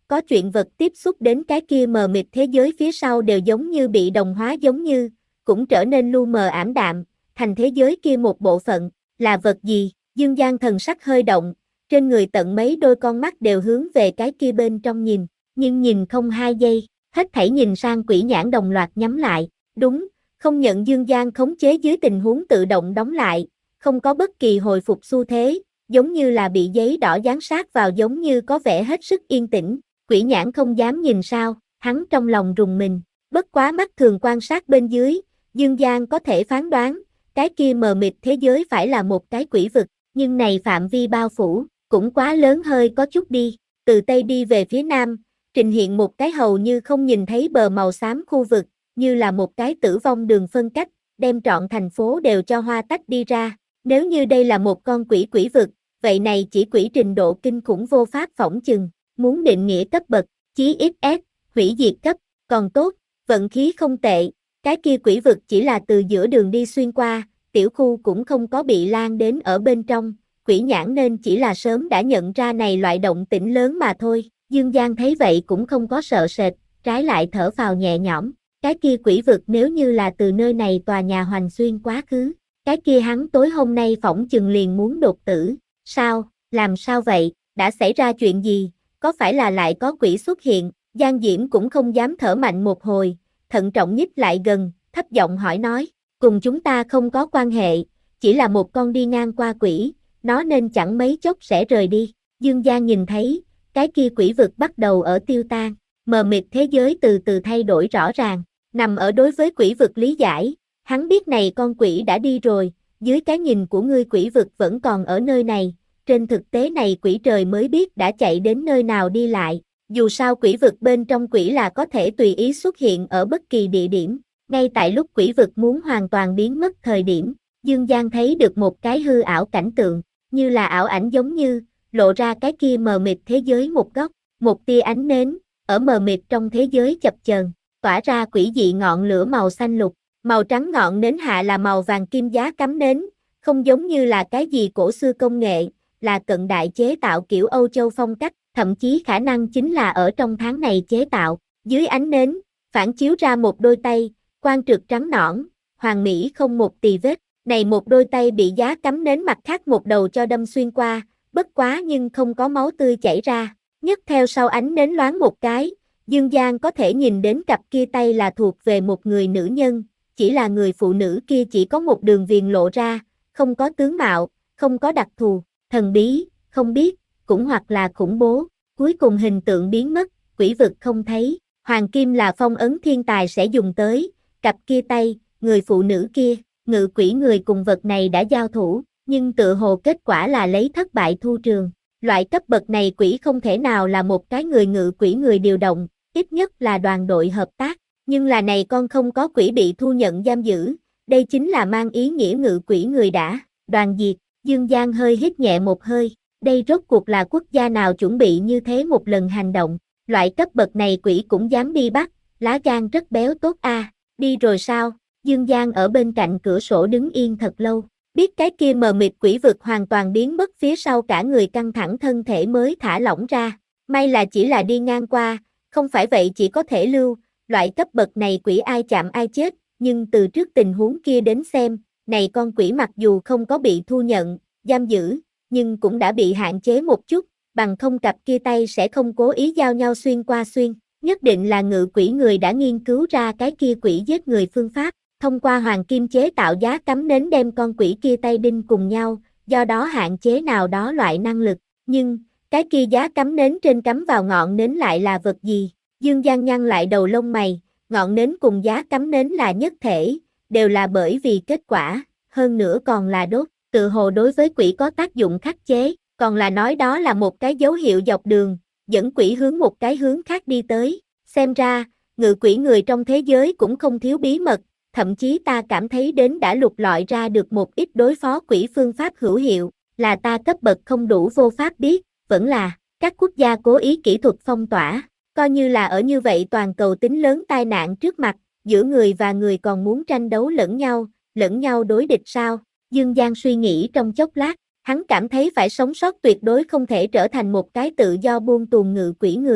có chuyện vật tiếp xúc đến cái kia mờ mịt thế giới phía sau đều giống như bị đồng hóa giống như, cũng trở nên lu mờ ảm đạm, thành thế giới kia một bộ phận, là vật gì? Dương Giang thần sắc hơi động, trên người tận mấy đôi con mắt đều hướng về cái kia bên trong nhìn, nhưng nhìn không hai giây, hết thảy nhìn sang quỷ nhãn đồng loạt nhắm lại, đúng, không nhận Dương Giang khống chế dưới tình huống tự động đóng lại, không có bất kỳ hồi phục xu thế, giống như là bị giấy đỏ dán sát vào giống như có vẻ hết sức yên tĩnh, quỷ nhãn không dám nhìn sao, hắn trong lòng rùng mình, bất quá mắt thường quan sát bên dưới, Dương Giang có thể phán đoán, cái kia mờ mịt thế giới phải là một cái quỷ vực, nhưng này phạm vi bao phủ, cũng quá lớn hơi có chút đi, từ Tây đi về phía Nam, trình hiện một cái hầu như không nhìn thấy bờ màu xám khu vực, như là một cái tử vong đường phân cách, đem trọn thành phố đều cho hoa tách đi ra, nếu như đây là một con quỷ quỷ vực, vậy này chỉ quỷ trình độ kinh khủng vô pháp phỏng chừng, muốn định nghĩa cấp bậc, chí ít S, hủy diệt cấp, còn tốt, vận khí không tệ, cái kia quỷ vực chỉ là từ giữa đường đi xuyên qua, tiểu khu cũng không có bị lan đến ở bên trong, quỷ nhãn nên chỉ là sớm đã nhận ra này loại động tĩnh lớn mà thôi, Dương Giang thấy vậy cũng không có sợ sệt, trái lại thở phào nhẹ nhõm, cái kia quỷ vực nếu như là từ nơi này tòa nhà hoành xuyên quá khứ, cái kia hắn tối hôm nay phỏng chừng liền muốn đột tử, sao, làm sao vậy, đã xảy ra chuyện gì, có phải là lại có quỷ xuất hiện, Giang Diễm cũng không dám thở mạnh một hồi, thận trọng nhích lại gần, thấp giọng hỏi nói, cùng chúng ta không có quan hệ, chỉ là một con đi ngang qua quỷ, nó nên chẳng mấy chốc sẽ rời đi, Dương Giang nhìn thấy, cái kia quỷ vực bắt đầu ở tiêu tan, mờ mịt thế giới từ từ thay đổi rõ ràng, nằm ở đối với quỷ vực lý giải, hắn biết này con quỷ đã đi rồi, dưới cái nhìn của ngươi quỷ vực vẫn còn ở nơi này, trên thực tế này quỷ trời mới biết đã chạy đến nơi nào đi lại, dù sao quỷ vực bên trong quỷ là có thể tùy ý xuất hiện ở bất kỳ địa điểm, ngay tại lúc quỷ vực muốn hoàn toàn biến mất thời điểm, Dương Giang thấy được một cái hư ảo cảnh tượng, như là ảo ảnh giống như, lộ ra cái kia mờ mịt thế giới một góc, một tia ánh nến, ở mờ mịt trong thế giới chập chờn, tỏa ra quỷ dị ngọn lửa màu xanh lục, màu trắng ngọn nến hạ là màu vàng kim giá cắm nến, không giống như là cái gì cổ xưa công nghệ, là cận đại chế tạo kiểu Âu Châu phong cách, thậm chí khả năng chính là ở trong tháng này chế tạo, dưới ánh nến, phản chiếu ra một đôi tay, quang trực trắng nõn, hoàn mỹ không một tì vết, này một đôi tay bị giá cắm nến mặt khác một đầu cho đâm xuyên qua, bất quá nhưng không có máu tươi chảy ra, nhất theo sau ánh nến loáng một cái, Dương Giang có thể nhìn đến cặp kia tay là thuộc về một người nữ nhân, chỉ là người phụ nữ kia chỉ có một đường viền lộ ra, không có tướng mạo, không có đặc thù, thần bí, không biết, cũng hoặc là khủng bố, cuối cùng hình tượng biến mất, quỷ vực không thấy, hoàng kim là phong ấn thiên tài sẽ dùng tới, cặp kia tay, người phụ nữ kia, ngự quỷ người cùng vật này đã giao thủ, nhưng tựa hồ kết quả là lấy thất bại thu trường, loại cấp bậc này quỷ không thể nào là một cái người ngự quỷ người điều động, ít nhất là đoàn đội hợp tác, nhưng là này con không có quỷ bị thu nhận giam giữ, đây chính là mang ý nghĩa ngự quỷ người đã, đoàn diệt, Dương Giang hơi hít nhẹ một hơi, đây rốt cuộc là quốc gia nào chuẩn bị như thế một lần hành động, loại cấp bậc này quỷ cũng dám đi bắt, lá gan rất béo tốt a, đi rồi sao, Dương Giang ở bên cạnh cửa sổ đứng yên thật lâu, biết cái kia mờ mịt quỷ vực hoàn toàn biến mất phía sau cả người căng thẳng thân thể mới thả lỏng ra, may là chỉ là đi ngang qua, không phải vậy chỉ có thể lưu, loại cấp bậc này quỷ ai chạm ai chết, nhưng từ trước tình huống kia đến xem, này con quỷ mặc dù không có bị thu nhận, giam giữ, nhưng cũng đã bị hạn chế một chút, bằng không cặp kia tay sẽ không cố ý giao nhau xuyên qua xuyên, nhất định là ngự quỷ người đã nghiên cứu ra cái kia quỷ giết người phương pháp, thông qua hoàng kim chế tạo giá cắm nến đem con quỷ kia tay đinh cùng nhau, do đó hạn chế nào đó loại năng lực, nhưng, cái kia giá cắm nến trên cắm vào ngọn nến lại là vật gì? Dương Giang nhăn lại đầu lông mày, ngọn nến cùng giá cắm nến là nhất thể, đều là bởi vì kết quả, hơn nữa còn là đốt, tự hồ đối với quỷ có tác dụng khắc chế, còn là nói đó là một cái dấu hiệu dọc đường, dẫn quỷ hướng một cái hướng khác đi tới, xem ra, ngự quỷ người trong thế giới cũng không thiếu bí mật, thậm chí ta cảm thấy đến đã lục lọi ra được một ít đối phó quỷ phương pháp hữu hiệu, là ta cấp bậc không đủ vô pháp biết, vẫn là, các quốc gia cố ý kỹ thuật phong tỏa, coi như là ở như vậy toàn cầu tính lớn tai nạn trước mặt, giữa người và người còn muốn tranh đấu lẫn nhau, lẫn nhau đối địch sao? Dương Giang suy nghĩ trong chốc lát, hắn cảm thấy phải sống sót tuyệt đối không thể trở thành một cái tự do buông tuồng ngự quỷ người,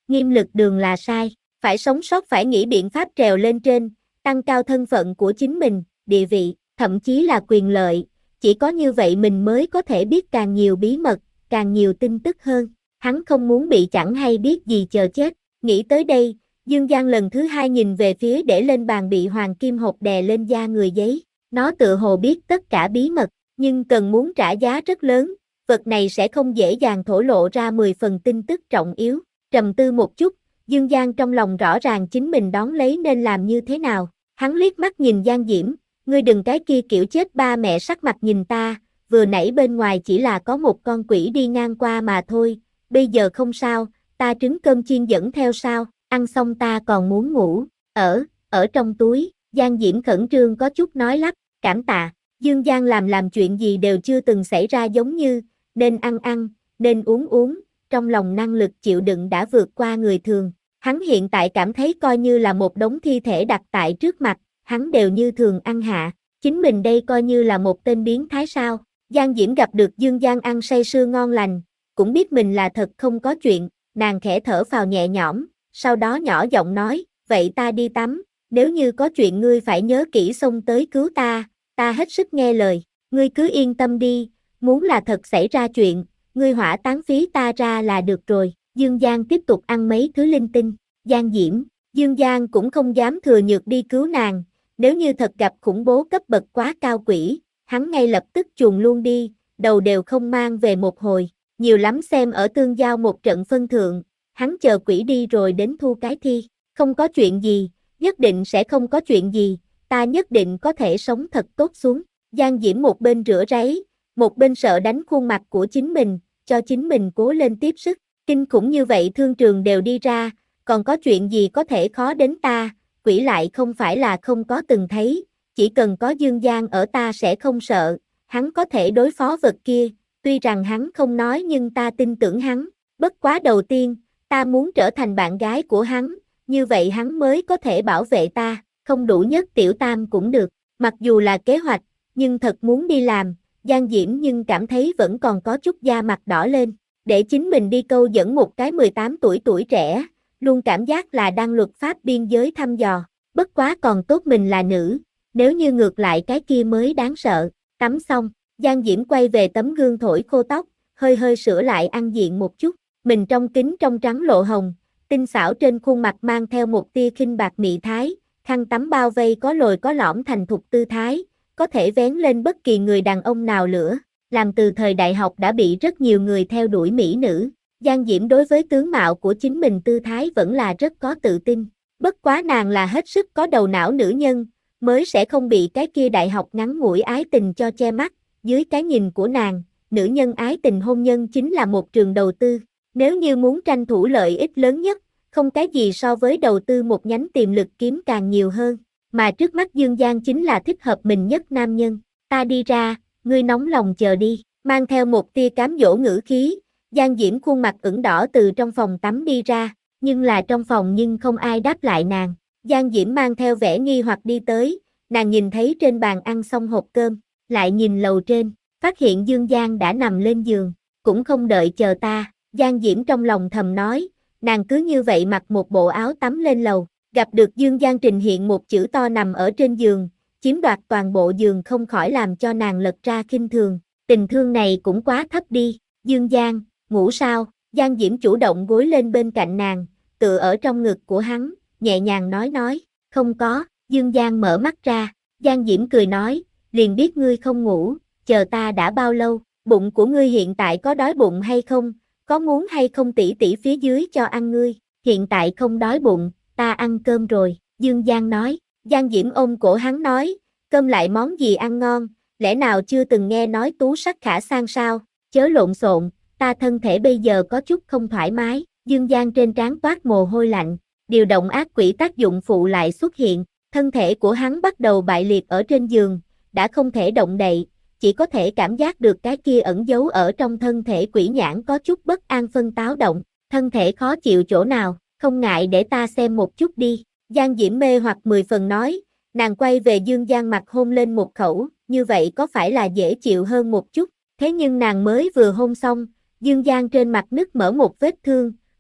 Nghiêm lực đường là sai, phải sống sót phải nghĩ biện pháp trèo lên trên, tăng cao thân phận của chính mình, địa vị, thậm chí là quyền lợi, chỉ có như vậy mình mới có thể biết càng nhiều bí mật, càng nhiều tin tức hơn. Hắn không muốn bị chẳng hay biết gì chờ chết. Nghĩ tới đây, Dương Giang lần thứ hai nhìn về phía để lên bàn bị hoàng kim hộp đè lên da người giấy. Nó tự hồ biết tất cả bí mật, nhưng cần muốn trả giá rất lớn, vật này sẽ không dễ dàng thổ lộ ra mười phần tin tức trọng yếu. Trầm tư một chút, Dương Giang trong lòng rõ ràng chính mình đón lấy nên làm như thế nào. Hắn liếc mắt nhìn Giang Diễm, ngươi đừng cái kia kiểu chết ba mẹ sắc mặt nhìn ta, vừa nãy bên ngoài chỉ là có một con quỷ đi ngang qua mà thôi, bây giờ không sao, ta trứng cơm chiên dẫn theo sao, ăn xong ta còn muốn ngủ, ở, ở trong túi, Giang Diễm khẩn trương có chút nói lắp, cảm tạ, Dương Giang làm làm chuyện gì đều chưa từng xảy ra giống như, nên ăn ăn, nên uống uống, trong lòng năng lực chịu đựng đã vượt qua người thường, hắn hiện tại cảm thấy coi như là một đống thi thể đặt tại trước mặt, hắn đều như thường ăn hạ, chính mình đây coi như là một tên biến thái sao. Giang Diễm gặp được Dương Giang ăn say sưa ngon lành, cũng biết mình là thật không có chuyện, nàng khẽ thở phào nhẹ nhõm, sau đó nhỏ giọng nói, vậy ta đi tắm, nếu như có chuyện ngươi phải nhớ kỹ xông tới cứu ta, ta hết sức nghe lời, ngươi cứ yên tâm đi, muốn là thật xảy ra chuyện, ngươi hỏa táng phí ta ra là được rồi. Dương Giang tiếp tục ăn mấy thứ linh tinh, Giang Diễm, Dương Giang cũng không dám thừa nhược đi cứu nàng, nếu như thật gặp khủng bố cấp bậc quá cao quỷ, hắn ngay lập tức chuồn luôn đi, đầu đều không mang về một hồi, nhiều lắm xem ở tương giao một trận phân thượng, hắn chờ quỷ đi rồi đến thu cái thi, không có chuyện gì, nhất định sẽ không có chuyện gì, ta nhất định có thể sống thật tốt xuống. Giang Diễm một bên rửa ráy, một bên sợ đánh khuôn mặt của chính mình, cho chính mình cố lên tiếp sức, kinh khủng như vậy thương trường đều đi ra, còn có chuyện gì có thể khó đến ta, quỷ lại không phải là không có từng thấy, chỉ cần có Dương Giang ở ta sẽ không sợ, hắn có thể đối phó vật kia, tuy rằng hắn không nói nhưng ta tin tưởng hắn, bất quá đầu tiên, ta muốn trở thành bạn gái của hắn, như vậy hắn mới có thể bảo vệ ta, không đủ nhất tiểu tam cũng được, mặc dù là kế hoạch, nhưng thật muốn đi làm, Giang Diễm nhưng cảm thấy vẫn còn có chút da mặt đỏ lên, để chính mình đi câu dẫn một cái mười tám tuổi tuổi trẻ, luôn cảm giác là đang luật pháp biên giới thăm dò, bất quá còn tốt mình là nữ, nếu như ngược lại cái kia mới đáng sợ. Tắm xong, Giang Diễm quay về tấm gương thổi khô tóc, hơi hơi sửa lại ăn diện một chút, mình trong kính trong trắng lộ hồng, tinh xảo trên khuôn mặt mang theo một tia khinh bạc mị thái, khăn tắm bao vây có lồi có lõm thành thục tư thái, có thể vén lên bất kỳ người đàn ông nào lửa, làm từ thời đại học đã bị rất nhiều người theo đuổi mỹ nữ. Giang Diễm đối với tướng mạo của chính mình tư thái vẫn là rất có tự tin, bất quá nàng là hết sức có đầu não nữ nhân, mới sẽ không bị cái kia đại học ngắn ngủi ái tình cho che mắt, dưới cái nhìn của nàng, nữ nhân ái tình hôn nhân chính là một trường đầu tư, nếu như muốn tranh thủ lợi ích lớn nhất, không cái gì so với đầu tư một nhánh tiềm lực kiếm càng nhiều hơn, mà trước mắt Dương Giang chính là thích hợp mình nhất nam nhân, ta đi ra, ngươi nóng lòng chờ đi, mang theo một tia cám dỗ ngữ khí, Giang Diễm khuôn mặt ửng đỏ từ trong phòng tắm đi ra, nhưng là trong phòng nhưng không ai đáp lại nàng, Giang Diễm mang theo vẻ nghi hoặc đi tới, nàng nhìn thấy trên bàn ăn xong hộp cơm, lại nhìn lầu trên, phát hiện Dương Giang đã nằm lên giường, cũng không đợi chờ ta, Giang Diễm trong lòng thầm nói, nàng cứ như vậy mặc một bộ áo tắm lên lầu, gặp được Dương Giang trình hiện một chữ to nằm ở trên giường, chiếm đoạt toàn bộ giường không khỏi làm cho nàng lật ra khinh thường, tình thương này cũng quá thấp đi, Dương Giang, ngủ sao, Giang Diễm chủ động gối lên bên cạnh nàng, tựa ở trong ngực của hắn, nhẹ nhàng nói nói, không có, Dương Giang mở mắt ra, Giang Diễm cười nói, liền biết ngươi không ngủ, chờ ta đã bao lâu, bụng của ngươi hiện tại có đói bụng hay không, có muốn hay không tỉ tỉ phía dưới cho ăn ngươi, hiện tại không đói bụng, ta ăn cơm rồi, Dương Giang nói, Giang Diễm ôm cổ hắn nói, cơm lại món gì ăn ngon, lẽ nào chưa từng nghe nói tú sắc khả sang sao, chớ lộn xộn, ta thân thể bây giờ có chút không thoải mái, Dương Giang trên trán toát mồ hôi lạnh, điều động ác quỷ tác dụng phụ lại xuất hiện, thân thể của hắn bắt đầu bại liệt ở trên giường, đã không thể động đậy, chỉ có thể cảm giác được cái kia ẩn giấu ở trong thân thể quỷ nhãn có chút bất an phân táo động, thân thể khó chịu chỗ nào, không ngại để ta xem một chút đi, Giang Diễm mê hoặc mười phần nói, nàng quay về Dương Giang mặt hôn lên một khẩu, như vậy có phải là dễ chịu hơn một chút, thế nhưng nàng mới vừa hôn xong, Dương Giang trên mặt nứt mở một vết thương,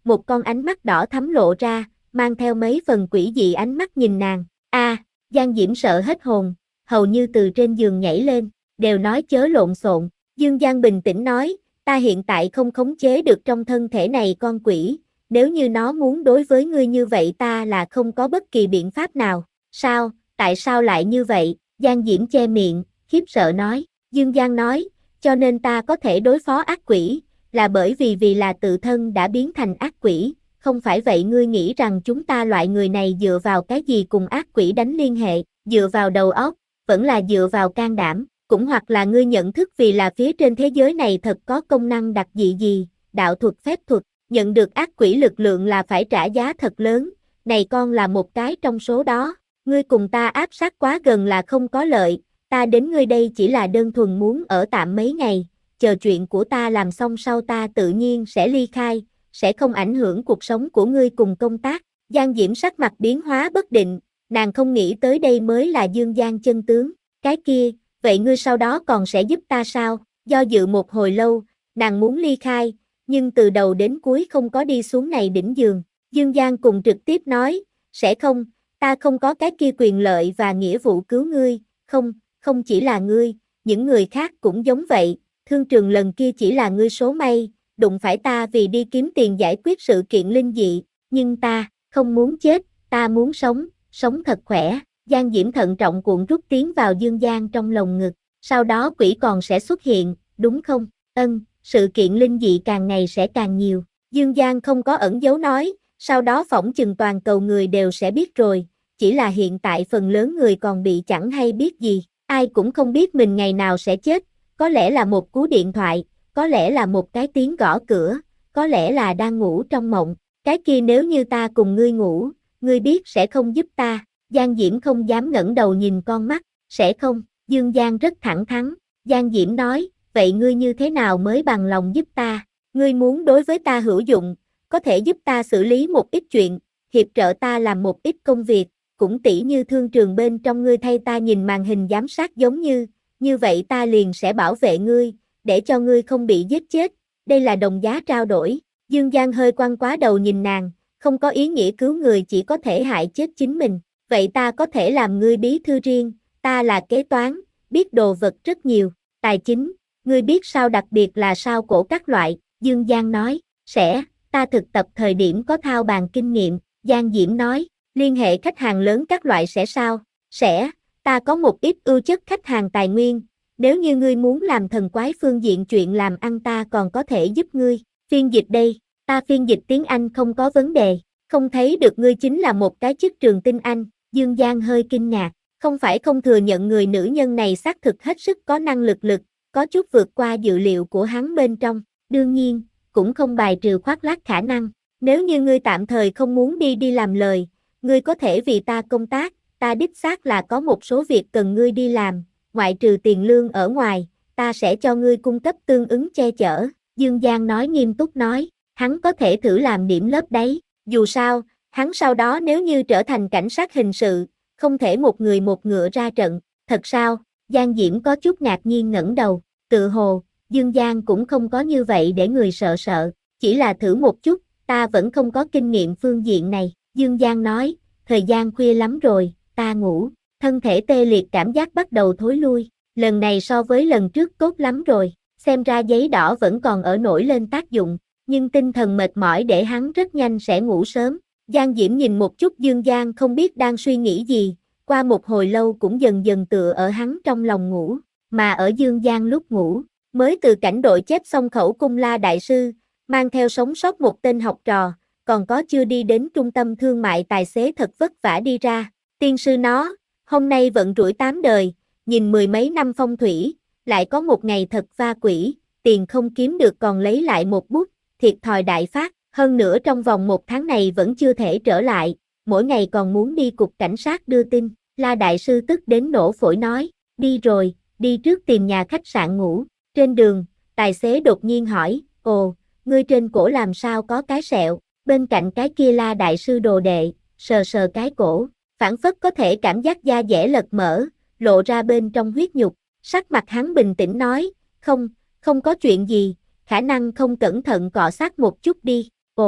một con ánh mắt đỏ thắm lộ ra, mang theo mấy phần quỷ dị ánh mắt nhìn nàng. A, Giang Diễm sợ hết hồn, hầu như từ trên giường nhảy lên, đều nói chớ lộn xộn. Dương Giang bình tĩnh nói, ta hiện tại không khống chế được trong thân thể này con quỷ, nếu như nó muốn đối với ngươi như vậy ta là không có bất kỳ biện pháp nào. Sao, tại sao lại như vậy? Giang Diễm che miệng, khiếp sợ nói. Dương Giang nói, cho nên ta có thể đối phó ác quỷ, là bởi vì vì là tự thân đã biến thành ác quỷ, không phải vậy ngươi nghĩ rằng chúng ta loại người này dựa vào cái gì cùng ác quỷ đánh liên hệ, dựa vào đầu óc, vẫn là dựa vào can đảm, cũng hoặc là ngươi nhận thức vì là phía trên thế giới này thật có công năng đặc dị gì, đạo thuật phép thuật, nhận được ác quỷ lực lượng là phải trả giá thật lớn, này con là một cái trong số đó, ngươi cùng ta áp sát quá gần là không có lợi, ta đến ngươi đây chỉ là đơn thuần muốn ở tạm mấy ngày, chờ chuyện của ta làm xong sau ta tự nhiên sẽ ly khai, sẽ không ảnh hưởng cuộc sống của ngươi cùng công tác. Giang Diễm sắc mặt biến hóa bất định, nàng không nghĩ tới đây mới là Dương Giang chân tướng, cái kia, vậy ngươi sau đó còn sẽ giúp ta sao? Do dự một hồi lâu, nàng muốn ly khai, nhưng từ đầu đến cuối không có đi xuống này đỉnh giường. Dương Giang cùng trực tiếp nói, sẽ không, ta không có cái kia quyền lợi và nghĩa vụ cứu ngươi, không, không chỉ là ngươi, những người khác cũng giống vậy, thương trường lần kia chỉ là ngươi số may, đụng phải ta vì đi kiếm tiền giải quyết sự kiện linh dị, nhưng ta, không muốn chết, ta muốn sống, sống thật khỏe. Giang Diễm thận trọng cuộn rút tiến vào Dương Giang trong lồng ngực, sau đó quỷ còn sẽ xuất hiện, đúng không? Ân, sự kiện linh dị càng ngày sẽ càng nhiều. Dương Giang không có ẩn giấu nói, sau đó phỏng chừng toàn cầu người đều sẽ biết rồi, chỉ là hiện tại phần lớn người còn bị chẳng hay biết gì, ai cũng không biết mình ngày nào sẽ chết, có lẽ là một cú điện thoại, có lẽ là một cái tiếng gõ cửa, có lẽ là đang ngủ trong mộng, cái kia nếu như ta cùng ngươi ngủ, ngươi biết sẽ không giúp ta. Giang Diễm không dám ngẩng đầu nhìn con mắt, sẽ không, Dương Giang rất thẳng thắn, Giang Diễm nói, vậy ngươi như thế nào mới bằng lòng giúp ta, ngươi muốn đối với ta hữu dụng, có thể giúp ta xử lý một ít chuyện, hiệp trợ ta làm một ít công việc, cũng tỉ như thương trường bên trong ngươi thay ta nhìn màn hình giám sát giống như, như vậy ta liền sẽ bảo vệ ngươi, để cho ngươi không bị giết chết, đây là đồng giá trao đổi. Dương Giang hơi quăng quá đầu nhìn nàng, không có ý nghĩa cứu người chỉ có thể hại chết chính mình. Vậy ta có thể làm ngươi bí thư riêng, ta là kế toán, biết đồ vật rất nhiều, tài chính, ngươi biết sao đặc biệt là sao cổ các loại, Dương Giang nói, sẽ, ta thực tập thời điểm có thao bàn kinh nghiệm, Giang Diễm nói, liên hệ khách hàng lớn các loại sẽ sao, sẽ, ta có một ít ưu chất khách hàng tài nguyên, nếu như ngươi muốn làm thần quái phương diện chuyện làm ăn ta còn có thể giúp ngươi, phiên dịch đây, ta phiên dịch tiếng Anh không có vấn đề, không thấy được ngươi chính là một cái chức trường tin Anh. Dương Giang hơi kinh ngạc, không phải không thừa nhận người nữ nhân này xác thực hết sức có năng lực lực, có chút vượt qua dự liệu của hắn bên trong, đương nhiên, cũng không bài trừ khoác lác khả năng, nếu như ngươi tạm thời không muốn đi đi làm lời, ngươi có thể vì ta công tác, ta đích xác là có một số việc cần ngươi đi làm, ngoại trừ tiền lương ở ngoài, ta sẽ cho ngươi cung cấp tương ứng che chở, Dương Giang nói nghiêm túc nói, hắn có thể thử làm điểm lớp đấy, dù sao, hắn sau đó nếu như trở thành cảnh sát hình sự, không thể một người một ngựa ra trận, thật sao? Giang Diễm có chút ngạc nhiên ngẩng đầu, tự hồ, Dương Giang cũng không có như vậy để người sợ sợ, chỉ là thử một chút, ta vẫn không có kinh nghiệm phương diện này, Dương Giang nói, thời gian khuya lắm rồi, ta ngủ, thân thể tê liệt cảm giác bắt đầu thối lui, lần này so với lần trước tốt lắm rồi, xem ra giấy đỏ vẫn còn ở nổi lên tác dụng, nhưng tinh thần mệt mỏi để hắn rất nhanh sẽ ngủ sớm. Giang Diễm nhìn một chút Dương Giang không biết đang suy nghĩ gì, qua một hồi lâu cũng dần dần tựa ở hắn trong lòng ngủ, mà ở Dương Giang lúc ngủ, mới từ cảnh đội chép xong khẩu cung La Đại Sư, mang theo sống sót một tên học trò, còn có chưa đi đến trung tâm thương mại tài xế thật vất vả đi ra, tiên sư nó, hôm nay vận rủi tám đời, nhìn mười mấy năm phong thủy, lại có một ngày thật va quỷ, tiền không kiếm được còn lấy lại một bút, thiệt thòi đại phát. Hơn nữa trong vòng một tháng này vẫn chưa thể trở lại, mỗi ngày còn muốn đi cục cảnh sát đưa tin, La Đại Sư tức đến nổ phổi nói, đi rồi, đi trước tìm nhà khách sạn ngủ, trên đường, tài xế đột nhiên hỏi, ồ, ngươi trên cổ làm sao có cái sẹo, bên cạnh cái kia La Đại Sư đồ đệ, sờ sờ cái cổ, phảng phất có thể cảm giác da dẻ lật mở, lộ ra bên trong huyết nhục, sắc mặt hắn bình tĩnh nói, không, không có chuyện gì, khả năng không cẩn thận cọ sát một chút đi. Ồ,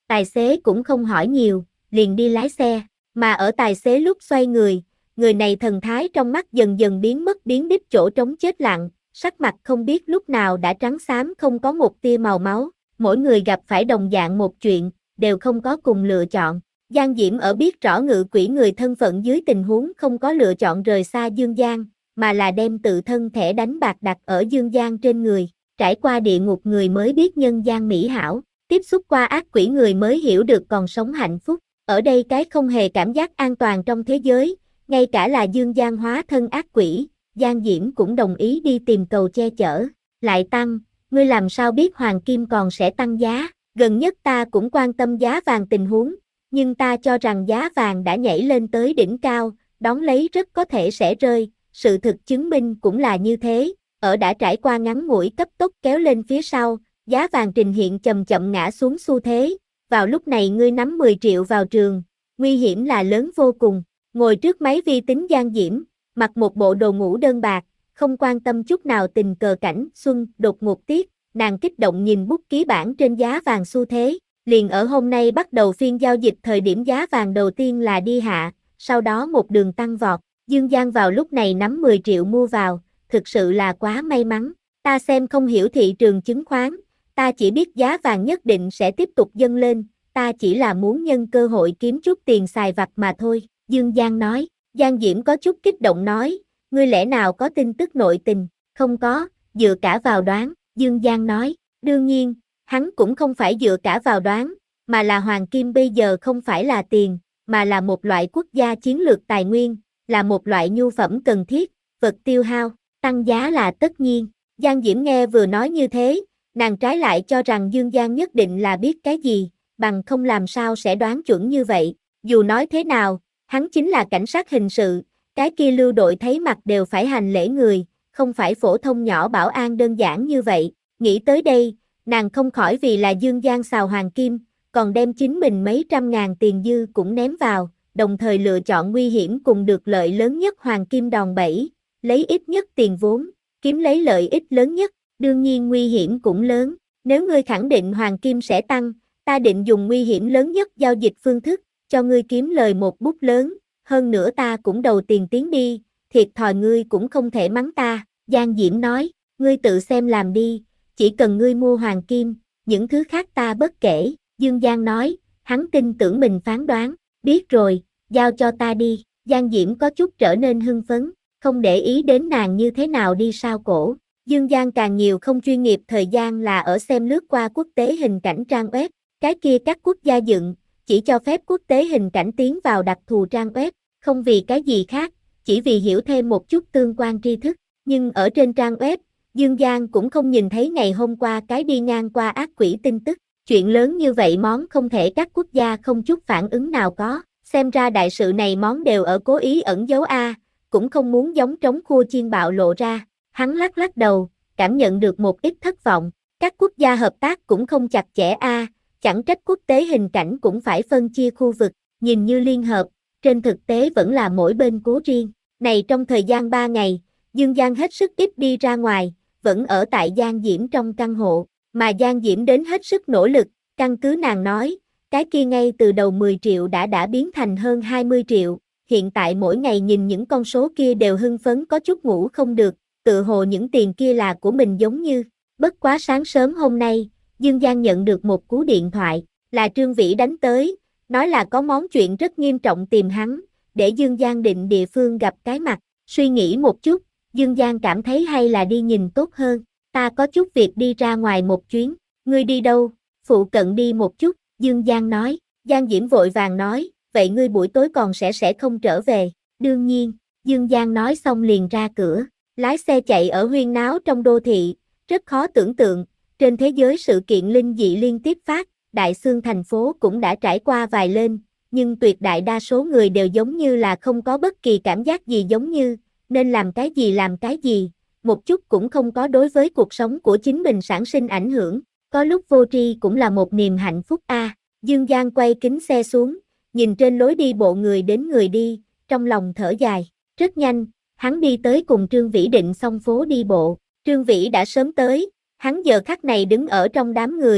Tài xế cũng không hỏi nhiều, liền đi lái xe, mà ở tài xế lúc xoay người, người này thần thái trong mắt dần dần biến mất biến đích chỗ trống chết lặng, sắc mặt không biết lúc nào đã trắng xám không có một tia màu máu, mỗi người gặp phải đồng dạng một chuyện, đều không có cùng lựa chọn. Giang Diễm ở biết rõ ngự quỷ người thân phận dưới tình huống không có lựa chọn rời xa Dương Giang, mà là đem tự thân thẻ đánh bạc đặt ở Dương Giang trên người, trải qua địa ngục người mới biết nhân gian mỹ hảo, tiếp xúc qua ác quỷ người mới hiểu được còn sống hạnh phúc, ở đây cái không hề cảm giác an toàn trong thế giới, ngay cả là Dương Giang hóa thân ác quỷ, Giang Diễm cũng đồng ý đi tìm cầu che chở, lại tăng, ngươi làm sao biết hoàng kim còn sẽ tăng giá, gần nhất ta cũng quan tâm giá vàng tình huống, nhưng ta cho rằng giá vàng đã nhảy lên tới đỉnh cao, đón lấy rất có thể sẽ rơi, sự thực chứng minh cũng là như thế, ở đã trải qua ngắn ngủi cấp tốc kéo lên phía sau, giá vàng trình hiện chậm chậm ngã xuống xu thế, vào lúc này ngươi nắm mười triệu vào trường, nguy hiểm là lớn vô cùng, ngồi trước máy vi tính Giang Diễm, mặc một bộ đồ ngủ đơn bạc, không quan tâm chút nào tình cờ cảnh xuân đột ngột tiết, nàng kích động nhìn bút ký bản trên giá vàng xu thế, liền ở hôm nay bắt đầu phiên giao dịch thời điểm giá vàng đầu tiên là đi hạ, sau đó một đường tăng vọt, Dương Giang vào lúc này nắm mười triệu mua vào, thực sự là quá may mắn, ta xem không hiểu thị trường chứng khoán, ta chỉ biết giá vàng nhất định sẽ tiếp tục dâng lên, ta chỉ là muốn nhân cơ hội kiếm chút tiền xài vặt mà thôi, Dương Giang nói, Giang Diễm có chút kích động nói, ngươi lẽ nào có tin tức nội tình, không có, dựa cả vào đoán, Dương Giang nói, đương nhiên, hắn cũng không phải dựa cả vào đoán, mà là hoàng kim bây giờ không phải là tiền, mà là một loại quốc gia chiến lược tài nguyên, là một loại nhu phẩm cần thiết, vật tiêu hao, tăng giá là tất nhiên. Giang Diễm nghe vừa nói như thế, nàng trái lại cho rằng Dương Giang nhất định là biết cái gì, bằng không làm sao sẽ đoán chuẩn như vậy, dù nói thế nào, hắn chính là cảnh sát hình sự, cái kia lưu đội thấy mặt đều phải hành lễ người, không phải phổ thông nhỏ bảo an đơn giản như vậy, nghĩ tới đây, nàng không khỏi vì là Dương Giang xào hoàng kim, còn đem chính mình mấy trăm ngàn tiền dư cũng ném vào, đồng thời lựa chọn nguy hiểm cùng được lợi lớn nhất hoàng kim đòn bẩy, lấy ít nhất tiền vốn, kiếm lấy lợi ích lớn nhất, đương nhiên nguy hiểm cũng lớn, nếu ngươi khẳng định hoàng kim sẽ tăng, ta định dùng nguy hiểm lớn nhất giao dịch phương thức, cho ngươi kiếm lời một bút lớn, hơn nữa ta cũng đầu tiền tiến đi, thiệt thòi ngươi cũng không thể mắng ta, Giang Diễm nói, ngươi tự xem làm đi, chỉ cần ngươi mua hoàng kim, những thứ khác ta bất kể, Dương Giang nói, hắn tin tưởng mình phán đoán, biết rồi, giao cho ta đi, Giang Diễm có chút trở nên hưng phấn, không để ý đến nàng như thế nào đi sao cổ, Dương Giang càng nhiều không chuyên nghiệp thời gian là ở xem lướt qua quốc tế hình cảnh trang web, cái kia các quốc gia dựng, chỉ cho phép quốc tế hình cảnh tiến vào đặc thù trang web, không vì cái gì khác, chỉ vì hiểu thêm một chút tương quan tri thức, nhưng ở trên trang web, Dương Giang cũng không nhìn thấy ngày hôm qua cái đi ngang qua ác quỷ tin tức, chuyện lớn như vậy món không thể các quốc gia không chút phản ứng nào có, xem ra đại sự này món đều ở cố ý ẩn giấu a, cũng không muốn giống trống khua chiên bạo lộ ra, hắn lắc lắc đầu, cảm nhận được một ít thất vọng, các quốc gia hợp tác cũng không chặt chẽ a, chẳng trách quốc tế hình cảnh cũng phải phân chia khu vực, nhìn như liên hợp, trên thực tế vẫn là mỗi bên cố riêng, này trong thời gian ba ngày, Dương Giang hết sức ít đi ra ngoài, vẫn ở tại Giang Diễm trong căn hộ, mà Giang Diễm đến hết sức nỗ lực, căn cứ nàng nói, cái kia ngay từ đầu mười triệu đã đã biến thành hơn hai mươi triệu, hiện tại mỗi ngày nhìn những con số kia đều hưng phấn có chút ngủ không được, tự hồ những tiền kia là của mình giống như, bất quá sáng sớm hôm nay, Dương Giang nhận được một cú điện thoại, là Trương Vĩ đánh tới, nói là có món chuyện rất nghiêm trọng tìm hắn, để Dương Giang định địa phương gặp cái mặt, suy nghĩ một chút, Dương Giang cảm thấy hay là đi nhìn tốt hơn, ta có chút việc đi ra ngoài một chuyến, ngươi đi đâu, phụ cận đi một chút, Dương Giang nói, Giang Diễm vội vàng nói, vậy ngươi buổi tối còn sẽ sẽ không trở về, đương nhiên, Dương Giang nói xong liền ra cửa, lái xe chạy ở huyên náo trong đô thị, rất khó tưởng tượng, trên thế giới sự kiện linh dị liên tiếp phát, đại xương thành phố cũng đã trải qua vài lên, nhưng tuyệt đại đa số người đều giống như là không có bất kỳ cảm giác gì giống như, nên làm cái gì làm cái gì, một chút cũng không có đối với cuộc sống của chính mình sản sinh ảnh hưởng, có lúc vô tri cũng là một niềm hạnh phúc a. À, Dương Giang quay kính xe xuống, nhìn trên lối đi bộ người đến người đi, trong lòng thở dài, rất nhanh, hắn đi tới cùng Trương Vĩ định xong phố đi bộ, Trương Vĩ đã sớm tới, hắn giờ khắc này đứng ở trong đám người,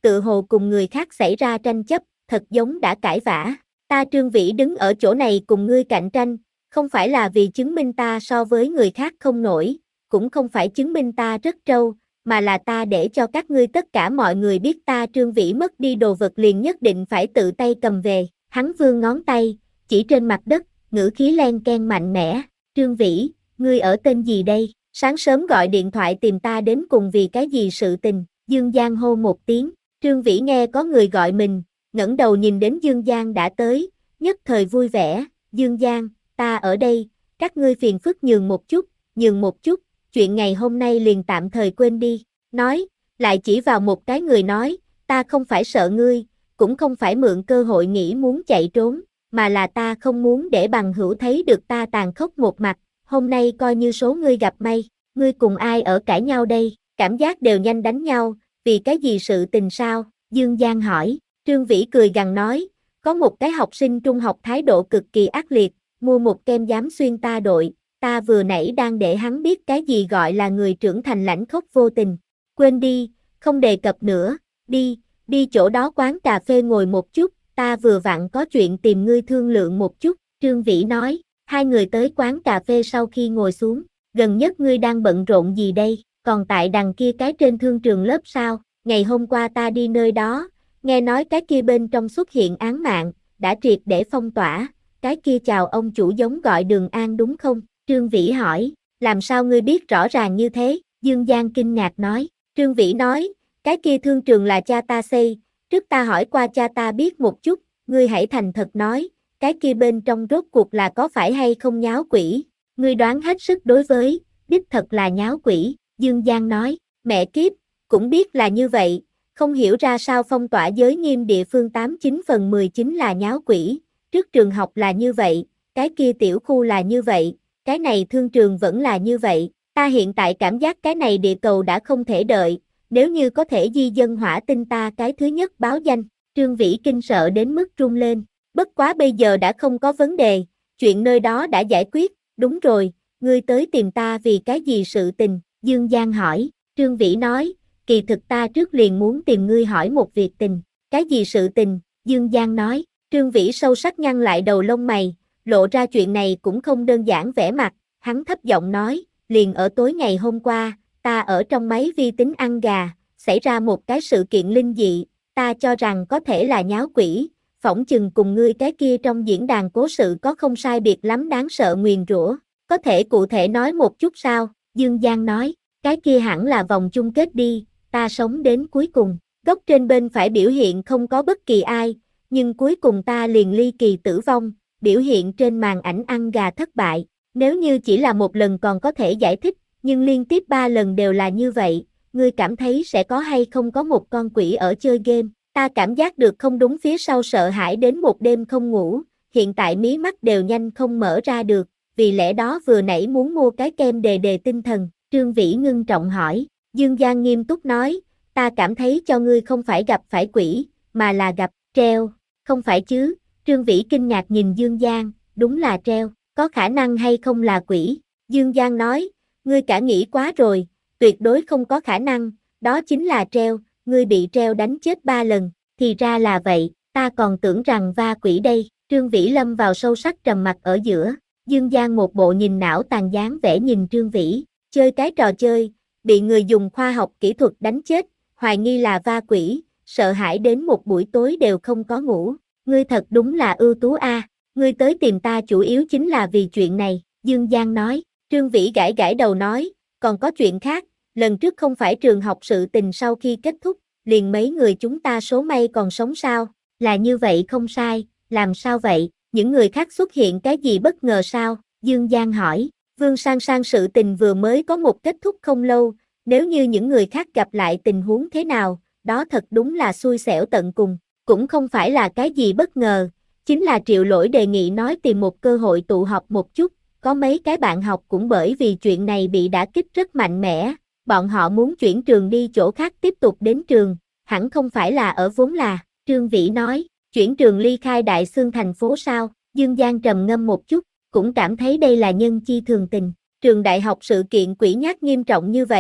tự hồ cùng người khác xảy ra tranh chấp, thật giống đã cãi vã. Ta Trương Vĩ đứng ở chỗ này cùng ngươi cạnh tranh, không phải là vì chứng minh ta so với người khác không nổi, cũng không phải chứng minh ta rất trâu, mà là ta để cho các ngươi tất cả mọi người biết ta Trương Vĩ mất đi đồ vật liền nhất định phải tự tay cầm về. Hắn vươn ngón tay, chỉ trên mặt đất, ngữ khí len ken mạnh mẽ. Trương Vĩ, ngươi ở tên gì đây? Sáng sớm gọi điện thoại tìm ta đến cùng vì cái gì sự tình? Dương Giang hô một tiếng. Trương Vĩ nghe có người gọi mình, ngẩng đầu nhìn đến Dương Giang đã tới, nhất thời vui vẻ. Dương Giang, ta ở đây, các ngươi phiền phức nhường một chút, nhường một chút, chuyện ngày hôm nay liền tạm thời quên đi. Nói, lại chỉ vào một cái người nói, ta không phải sợ ngươi, cũng không phải mượn cơ hội nghĩ muốn chạy trốn, mà là ta không muốn để bằng hữu thấy được ta tàn khốc một mặt, hôm nay coi như số ngươi gặp may, ngươi cùng ai ở cãi nhau đây, cảm giác đều nhanh đánh nhau, vì cái gì sự tình sao? Dương Giang hỏi. Trương Vĩ cười gằn nói, có một cái học sinh trung học thái độ cực kỳ ác liệt, mua một kem dám xuyên ta đội, ta vừa nãy đang để hắn biết cái gì gọi là người trưởng thành lãnh khốc vô tình. Quên đi, không đề cập nữa, đi, đi chỗ đó quán cà phê ngồi một chút, ta vừa vặn có chuyện tìm ngươi thương lượng một chút, Trương Vĩ nói. Hai người tới quán cà phê sau khi ngồi xuống, gần nhất ngươi đang bận rộn gì đây, còn tại đằng kia cái trên thương trường lớp sao, ngày hôm qua ta đi nơi đó, nghe nói cái kia bên trong xuất hiện án mạng, đã triệt để phong tỏa, cái kia chào ông chủ giống gọi Đường An đúng không? Trương Vĩ hỏi, làm sao ngươi biết rõ ràng như thế? Dương Giang kinh ngạc nói. Trương Vĩ nói, cái kia thương trường là cha ta xây, trước ta hỏi qua cha ta biết một chút, ngươi hãy thành thật nói, cái kia bên trong rốt cuộc là có phải hay không nháo quỷ? Ngươi đoán hết sức đối với, đích thật là nháo quỷ, Dương Giang nói, mẹ kiếp, cũng biết là như vậy, không hiểu ra sao phong tỏa giới nghiêm địa phương tám chín phần mười chính là nháo quỷ, trước trường học là như vậy, cái kia tiểu khu là như vậy, cái này thương trường vẫn là như vậy, ta hiện tại cảm giác cái này địa cầu đã không thể đợi, nếu như có thể di dân hỏa tinh ta cái thứ nhất báo danh. Trương Vĩ kinh sợ đến mức run lên, bất quá bây giờ đã không có vấn đề, chuyện nơi đó đã giải quyết, đúng rồi, ngươi tới tìm ta vì cái gì sự tình, Dương Giang hỏi. Trương Vĩ nói, kỳ thực ta trước liền muốn tìm ngươi hỏi một việc tình, cái gì sự tình, Dương Giang nói. Trương Vĩ sâu sắc nhăn lại đầu lông mày, lộ ra chuyện này cũng không đơn giản vẻ mặt, hắn thấp giọng nói, liền ở tối ngày hôm qua, ta ở trong máy vi tính ăn gà, xảy ra một cái sự kiện linh dị, ta cho rằng có thể là nháo quỷ, phỏng chừng cùng ngươi cái kia trong diễn đàn cố sự có không sai biệt lắm đáng sợ nguyền rủa, có thể cụ thể nói một chút sao? Dương Giang nói, cái kia hẳn là vòng chung kết đi, ta sống đến cuối cùng, góc trên bên phải biểu hiện không có bất kỳ ai, nhưng cuối cùng ta liền ly kỳ tử vong, biểu hiện trên màn ảnh ăn gà thất bại, nếu như chỉ là một lần còn có thể giải thích, nhưng liên tiếp ba lần đều là như vậy, ngươi cảm thấy sẽ có hay không có một con quỷ ở chơi game, ta cảm giác được không đúng phía sau sợ hãi đến một đêm không ngủ, hiện tại mí mắt đều nhanh không mở ra được, vì lẽ đó vừa nãy muốn mua cái kem đề đề tinh thần, Trương Vĩ ngưng trọng hỏi, Dương Giang nghiêm túc nói, ta cảm thấy cho ngươi không phải gặp phải quỷ, mà là gặp treo, không phải chứ? Trương Vĩ kinh ngạc nhìn Dương Giang, đúng là treo, có khả năng hay không là quỷ? Dương Giang nói, ngươi cả nghĩ quá rồi, tuyệt đối không có khả năng, đó chính là treo, ngươi bị treo đánh chết ba lần, thì ra là vậy, ta còn tưởng rằng va quỷ đây. Trương Vĩ lâm vào sâu sắc trầm mặc ở giữa, Dương Giang một bộ nhìn não tàn dáng vẻ nhìn Trương Vĩ, chơi cái trò chơi, bị người dùng khoa học kỹ thuật đánh chết, hoài nghi là va quỷ, sợ hãi đến một buổi tối đều không có ngủ, ngươi thật đúng là ưu tú a, ngươi tới tìm ta chủ yếu chính là vì chuyện này, Dương Giang nói. Trương Vĩ gãi gãi đầu nói, còn có chuyện khác, lần trước không phải trường học sự tình sau khi kết thúc, liền mấy người chúng ta số may còn sống sao, là như vậy không sai, làm sao vậy, những người khác xuất hiện cái gì bất ngờ sao, Dương Giang hỏi. Vương Sang Sang sự tình vừa mới có một kết thúc không lâu, nếu như những người khác gặp lại tình huống thế nào, đó thật đúng là xui xẻo tận cùng, cũng không phải là cái gì bất ngờ, chính là Triệu Lỗi đề nghị nói tìm một cơ hội tụ họp một chút, có mấy cái bạn học cũng bởi vì chuyện này bị đả kích rất mạnh mẽ, bọn họ muốn chuyển trường đi chỗ khác tiếp tục đến trường, hẳn không phải là ở vốn là, Trương Vĩ nói, chuyển trường ly khai Đại Xương thành phố sao, Dương Giang trầm ngâm một chút, cũng cảm thấy đây là nhân chi thường tình, trường đại học sự kiện quỷ nhát nghiêm trọng như vậy,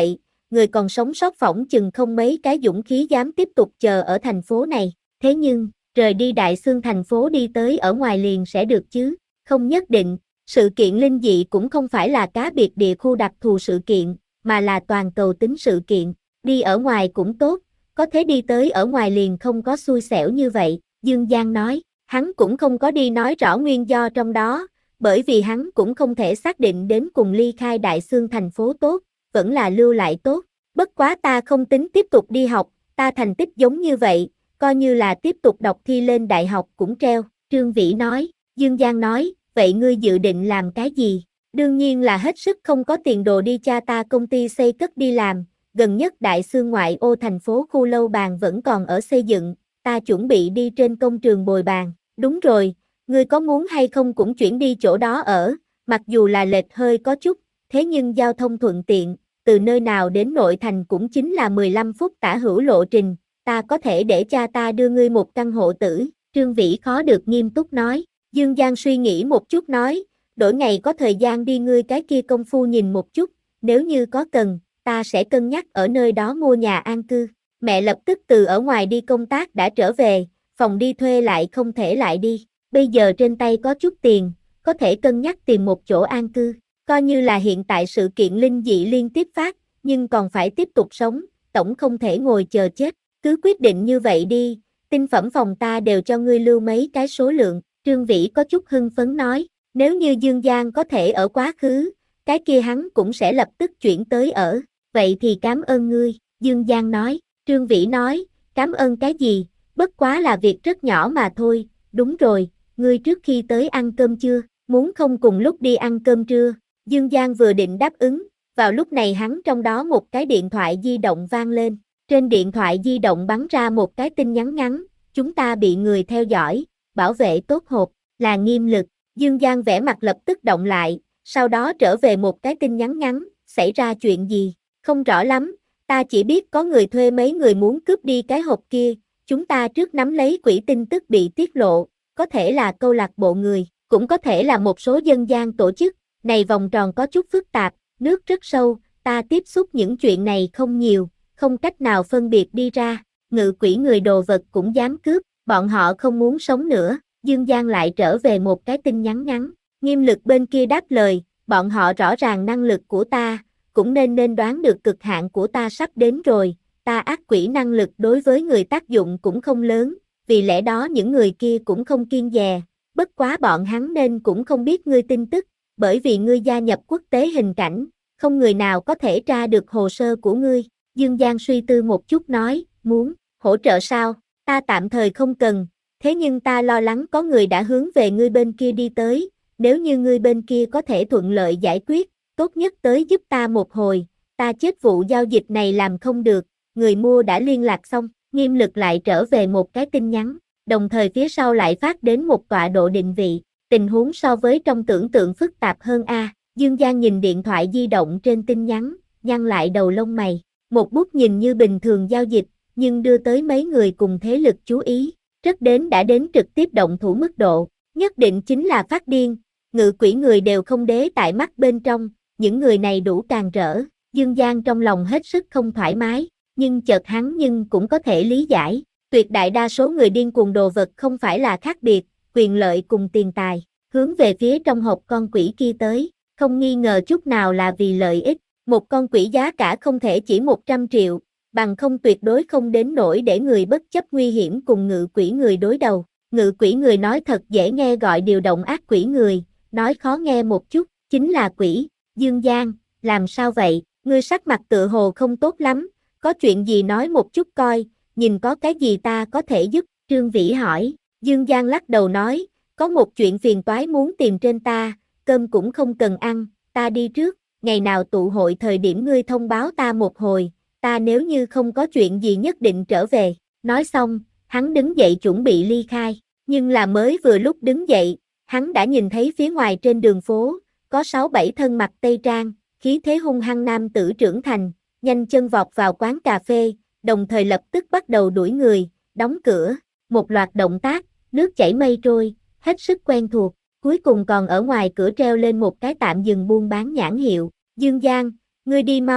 người còn sống sót phỏng chừng không mấy cái dũng khí dám tiếp tục chờ ở thành phố này. Thế nhưng, rời đi Đại Xương thành phố đi tới ở ngoài liền sẽ được chứ? Không nhất định, sự kiện linh dị cũng không phải là cá biệt địa khu đặc thù sự kiện, mà là toàn cầu tính sự kiện. Đi ở ngoài cũng tốt, có thế đi tới ở ngoài liền không có xui xẻo như vậy, Dương Giang nói. Hắn cũng không có đi nói rõ nguyên do trong đó, bởi vì hắn cũng không thể xác định đến cùng ly khai Đại Xương thành phố tốt, vẫn là lưu lại tốt. Bất quá ta không tính tiếp tục đi học, ta thành tích giống như vậy, coi như là tiếp tục đọc thi lên đại học cũng treo, Trương Vĩ nói. Dương Giang nói, vậy ngươi dự định làm cái gì? Đương nhiên là hết sức không có tiền đồ đi cha ta công ty xây cất đi làm, gần nhất Đại Xương ngoại ô thành phố khu lâu bàn vẫn còn ở xây dựng, ta chuẩn bị đi trên công trường bồi bàn. Đúng rồi, ngươi có muốn hay không cũng chuyển đi chỗ đó ở, mặc dù là lệch hơi có chút, thế nhưng giao thông thuận tiện, từ nơi nào đến nội thành cũng chính là mười lăm phút tả hữu lộ trình, ta có thể để cha ta đưa ngươi một căn hộ tử, Trương Vĩ khó được nghiêm túc nói. Dương Giang suy nghĩ một chút nói, đổi ngày có thời gian đi ngươi cái kia công phu nhìn một chút, nếu như có cần, ta sẽ cân nhắc ở nơi đó mua nhà an cư. Mẹ lập tức từ ở ngoài đi công tác đã trở về, phòng đi thuê lại không thể lại đi, bây giờ trên tay có chút tiền, có thể cân nhắc tìm một chỗ an cư, coi như là hiện tại sự kiện linh dị liên tiếp phát, nhưng còn phải tiếp tục sống, tổng không thể ngồi chờ chết, cứ quyết định như vậy đi, tinh phẩm phòng ta đều cho ngươi lưu mấy cái số lượng, Trương Vĩ có chút hưng phấn nói, nếu như Dương Giang có thể ở quá khứ, cái kia hắn cũng sẽ lập tức chuyển tới ở, vậy thì cảm ơn ngươi, Dương Giang nói, Trương Vĩ nói, cảm ơn cái gì? Bất quá là việc rất nhỏ mà thôi, đúng rồi, ngươi trước khi tới ăn cơm chưa, muốn không cùng lúc đi ăn cơm trưa, Dương Giang vừa định đáp ứng, vào lúc này hắn trong đó một cái điện thoại di động vang lên, trên điện thoại di động bắn ra một cái tin nhắn ngắn, chúng ta bị người theo dõi, bảo vệ tốt hộp, là Nghiêm Lực, Dương Giang vẻ mặt lập tức động lại, sau đó trở về một cái tin nhắn ngắn, xảy ra chuyện gì, không rõ lắm, ta chỉ biết có người thuê mấy người muốn cướp đi cái hộp kia. Chúng ta trước nắm lấy quỹ tin tức bị tiết lộ, có thể là câu lạc bộ người, cũng có thể là một số dân gian tổ chức, này vòng tròn có chút phức tạp, nước rất sâu, ta tiếp xúc những chuyện này không nhiều, không cách nào phân biệt đi ra, ngự quỷ người đồ vật cũng dám cướp, bọn họ không muốn sống nữa, Dương Giang lại trở về một cái tin nhắn ngắn, Nghiêm Lực bên kia đáp lời, bọn họ rõ ràng năng lực của ta, cũng nên nên đoán được cực hạn của ta sắp đến rồi. Ta ác quỷ năng lực đối với người tác dụng cũng không lớn, vì lẽ đó những người kia cũng không kiêng dè, bất quá bọn hắn nên cũng không biết ngươi tin tức, bởi vì ngươi gia nhập quốc tế hình cảnh, không người nào có thể tra được hồ sơ của ngươi. Dương Giang suy tư một chút nói, muốn hỗ trợ sao, ta tạm thời không cần, thế nhưng ta lo lắng có người đã hướng về ngươi bên kia đi tới, nếu như ngươi bên kia có thể thuận lợi giải quyết, tốt nhất tới giúp ta một hồi, ta chết vụ giao dịch này làm không được. Người mua đã liên lạc xong, Nghiêm Lực lại trở về một cái tin nhắn, đồng thời phía sau lại phát đến một tọa độ định vị, tình huống so với trong tưởng tượng phức tạp hơn a. Dương Giang nhìn điện thoại di động trên tin nhắn, nhăn lại đầu lông mày, một bút nhìn như bình thường giao dịch, nhưng đưa tới mấy người cùng thế lực chú ý, rất đến đã đến trực tiếp động thủ mức độ, nhất định chính là phát điên, ngự quỷ người đều không đế tại mắt bên trong, những người này đủ càn rỡ, Dương Giang trong lòng hết sức không thoải mái. Nhưng chợt hắn nhưng cũng có thể lý giải, tuyệt đại đa số người điên cuồng đồ vật không phải là khác biệt, quyền lợi cùng tiền tài, hướng về phía trong hộp con quỷ kia tới, không nghi ngờ chút nào là vì lợi ích, một con quỷ giá cả không thể chỉ một trăm triệu, bằng không tuyệt đối không đến nỗi để người bất chấp nguy hiểm cùng ngự quỷ người đối đầu, ngự quỷ người nói thật dễ nghe gọi điều động ác quỷ người, nói khó nghe một chút, chính là quỷ. Dương Giang, làm sao vậy, ngươi sắc mặt tựa hồ không tốt lắm. Có chuyện gì nói một chút coi, nhìn có cái gì ta có thể giúp, Trương Vĩ hỏi, Dương Giang lắc đầu nói, có một chuyện phiền toái muốn tìm trên ta, cơm cũng không cần ăn, ta đi trước, ngày nào tụ hội thời điểm ngươi thông báo ta một hồi, ta nếu như không có chuyện gì nhất định trở về, nói xong, hắn đứng dậy chuẩn bị ly khai, nhưng là mới vừa lúc đứng dậy, hắn đã nhìn thấy phía ngoài trên đường phố, có sáu bảy thân mặc tây trang, khí thế hung hăng nam tử trưởng thành, nhanh chân vọt vào quán cà phê, đồng thời lập tức bắt đầu đuổi người, đóng cửa, một loạt động tác, nước chảy mây trôi, hết sức quen thuộc, cuối cùng còn ở ngoài cửa treo lên một cái tạm dừng buôn bán nhãn hiệu, Dương Giang, ngươi đi mau,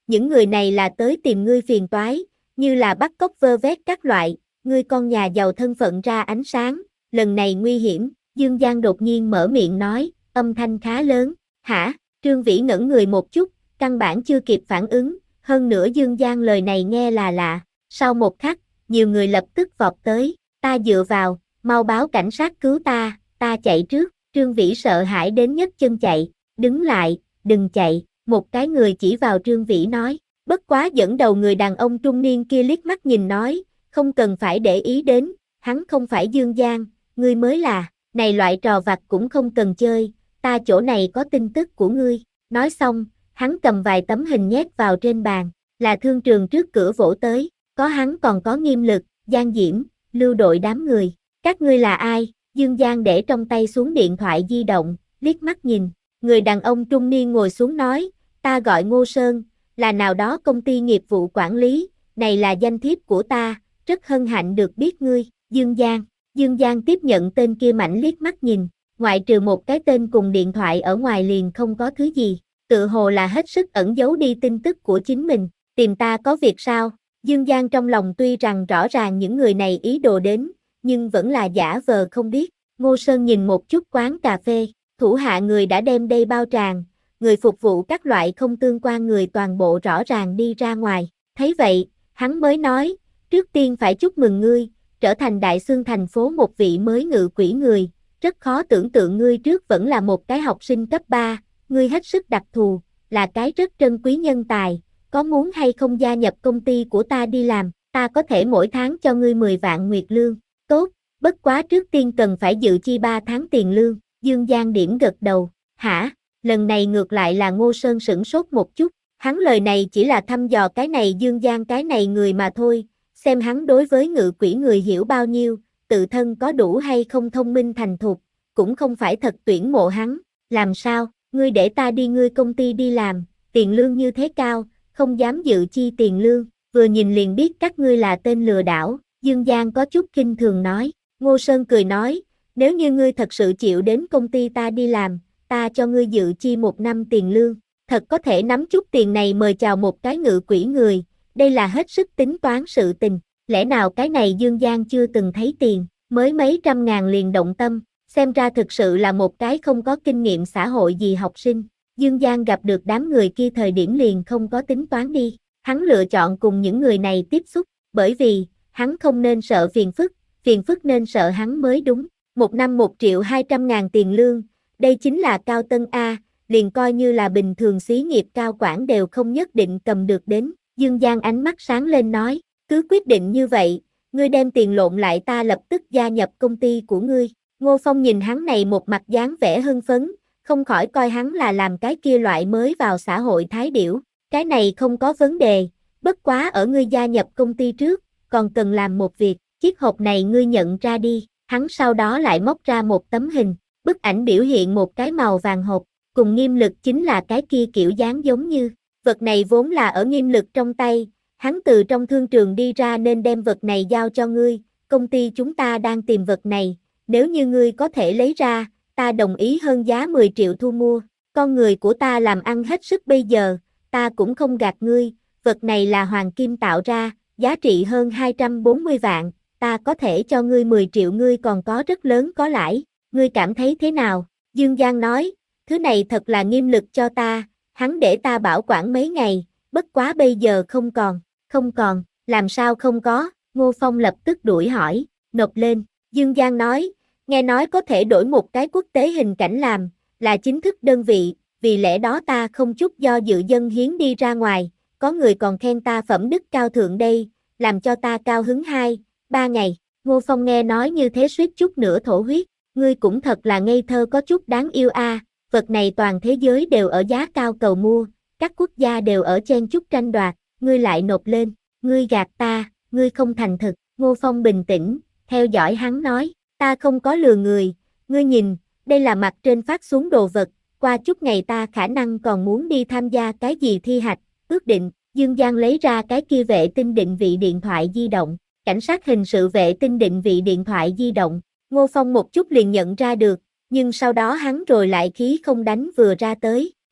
những người này là tới tìm ngươi phiền toái, như là bắt cóc vơ vét các loại, ngươi con nhà giàu thân phận ra ánh sáng, lần này nguy hiểm, Dương Giang đột nhiên mở miệng nói, âm thanh khá lớn, hả, Trương Vĩ ngẩn người một chút, căn bản chưa kịp phản ứng, hơn nữa Dương Giang lời này nghe là lạ, sau một khắc, nhiều người lập tức vọt tới, ta dựa vào, mau báo cảnh sát cứu ta, ta chạy trước, Trương Vĩ sợ hãi đến nhấc chân chạy, đứng lại, đừng chạy, một cái người chỉ vào Trương Vĩ nói, bất quá dẫn đầu người đàn ông trung niên kia liếc mắt nhìn nói, không cần phải để ý đến, hắn không phải Dương Giang, ngươi mới là, này loại trò vặt cũng không cần chơi, ta chỗ này có tin tức của ngươi, nói xong, hắn cầm vài tấm hình nhét vào trên bàn, là thương trường trước cửa vỗ tới, có hắn còn có Nghiêm Lực, Giang Diễm, Lưu Đội đám người, các ngươi là ai, Dương Giang để trong tay xuống điện thoại di động, liếc mắt nhìn, người đàn ông trung niên ngồi xuống nói, ta gọi Ngô Sơn, là nào đó công ty nghiệp vụ quản lý, này là danh thiếp của ta, rất hân hạnh được biết ngươi, Dương Giang, Dương Giang tiếp nhận tên kia mảnh liếc mắt nhìn, ngoại trừ một cái tên cùng điện thoại ở ngoài liền không có thứ gì, tự hồ là hết sức ẩn giấu đi tin tức của chính mình, tìm ta có việc sao, Dương Giang trong lòng tuy rằng rõ ràng những người này ý đồ đến, nhưng vẫn là giả vờ không biết, Ngô Sơn nhìn một chút quán cà phê, thủ hạ người đã đem đây bao tràn, người phục vụ các loại không tương quan người toàn bộ rõ ràng đi ra ngoài, thấy vậy, hắn mới nói, trước tiên phải chúc mừng ngươi, trở thành Đại Xương thành phố một vị mới ngự quỹ người, rất khó tưởng tượng ngươi trước vẫn là một cái học sinh cấp ba, ngươi hết sức đặc thù, là cái rất trân quý nhân tài, có muốn hay không gia nhập công ty của ta đi làm, ta có thể mỗi tháng cho ngươi mười vạn nguyệt lương, tốt, bất quá trước tiên cần phải dự chi ba tháng tiền lương, Dương Giang điểm gật đầu, hả, lần này ngược lại là Ngô Sơn sửng sốt một chút, hắn lời này chỉ là thăm dò cái này Dương Giang cái này người mà thôi, xem hắn đối với ngự quỹ người hiểu bao nhiêu, tự thân có đủ hay không thông minh thành thục, cũng không phải thật tuyển mộ hắn, làm sao, ngươi để ta đi ngươi công ty đi làm, tiền lương như thế cao, không dám dự chi tiền lương, vừa nhìn liền biết các ngươi là tên lừa đảo, Dương Giang có chút kinh thường nói, Ngô Sơn cười nói, nếu như ngươi thật sự chịu đến công ty ta đi làm, ta cho ngươi dự chi một năm tiền lương, thật có thể nắm chút tiền này mời chào một cái ngự quỹ người, đây là hết sức tính toán sự tình, lẽ nào cái này Dương Giang chưa từng thấy tiền, mới mấy trăm ngàn liền động tâm, xem ra thực sự là một cái không có kinh nghiệm xã hội gì học sinh, Dương Giang gặp được đám người kia thời điểm liền không có tính toán đi, hắn lựa chọn cùng những người này tiếp xúc, bởi vì, hắn không nên sợ phiền phức, phiền phức nên sợ hắn mới đúng, một năm một triệu hai trăm ngàn tiền lương, đây chính là cao tân A, liền coi như là bình thường xí nghiệp cao quản đều không nhất định cầm được đến, Dương Giang ánh mắt sáng lên nói, cứ quyết định như vậy, ngươi đem tiền lộn lại ta lập tức gia nhập công ty của ngươi, Ngô Phong nhìn hắn này một mặt dáng vẻ hưng phấn, không khỏi coi hắn là làm cái kia loại mới vào xã hội thái điểu, cái này không có vấn đề, bất quá ở ngươi gia nhập công ty trước, còn cần làm một việc, chiếc hộp này ngươi nhận ra đi, hắn sau đó lại móc ra một tấm hình, bức ảnh biểu hiện một cái màu vàng hộp, cùng Nghiêm Lực chính là cái kia kiểu dáng giống như, vật này vốn là ở Nghiêm Lực trong tay, hắn từ trong thương trường đi ra nên đem vật này giao cho ngươi, công ty chúng ta đang tìm vật này, nếu như ngươi có thể lấy ra, ta đồng ý hơn giá mười triệu thu mua, con người của ta làm ăn hết sức bây giờ, ta cũng không gạt ngươi, vật này là hoàng kim tạo ra, giá trị hơn hai trăm bốn mươi vạn, ta có thể cho ngươi mười triệu ngươi còn có rất lớn có lãi, ngươi cảm thấy thế nào? Dương Giang nói, thứ này thật là Nghiêm Lực cho ta, hắn để ta bảo quản mấy ngày, bất quá bây giờ không còn, không còn, làm sao không có, Ngô Phong lập tức đuổi hỏi, nộp lên, Dương Giang nói, nghe nói có thể đổi một cái quốc tế hình cảnh làm, là chính thức đơn vị, vì lẽ đó ta không chút do dự dân hiến đi ra ngoài, có người còn khen ta phẩm đức cao thượng đây, làm cho ta cao hứng hai, ba ngày, Ngô Phong nghe nói như thế suýt chút nữa thổ huyết, ngươi cũng thật là ngây thơ có chút đáng yêu a, à. Vật này toàn thế giới đều ở giá cao cầu mua, các quốc gia đều ở chen chúc tranh đoạt, ngươi lại nộp lên, ngươi gạt ta, ngươi không thành thực, Ngô Phong bình tĩnh, theo dõi hắn nói, ta không có lừa người, ngươi nhìn, đây là mặt trên phát xuống đồ vật, qua chút ngày ta khả năng còn muốn đi tham gia cái gì thi hạch, ước định, Dương Giang lấy ra cái kia vệ tinh định vị điện thoại di động, cảnh sát hình sự vệ tinh định vị điện thoại di động, Ngô Phong một chút liền nhận ra được, nhưng sau đó hắn rồi lại khí không đánh vừa ra tới,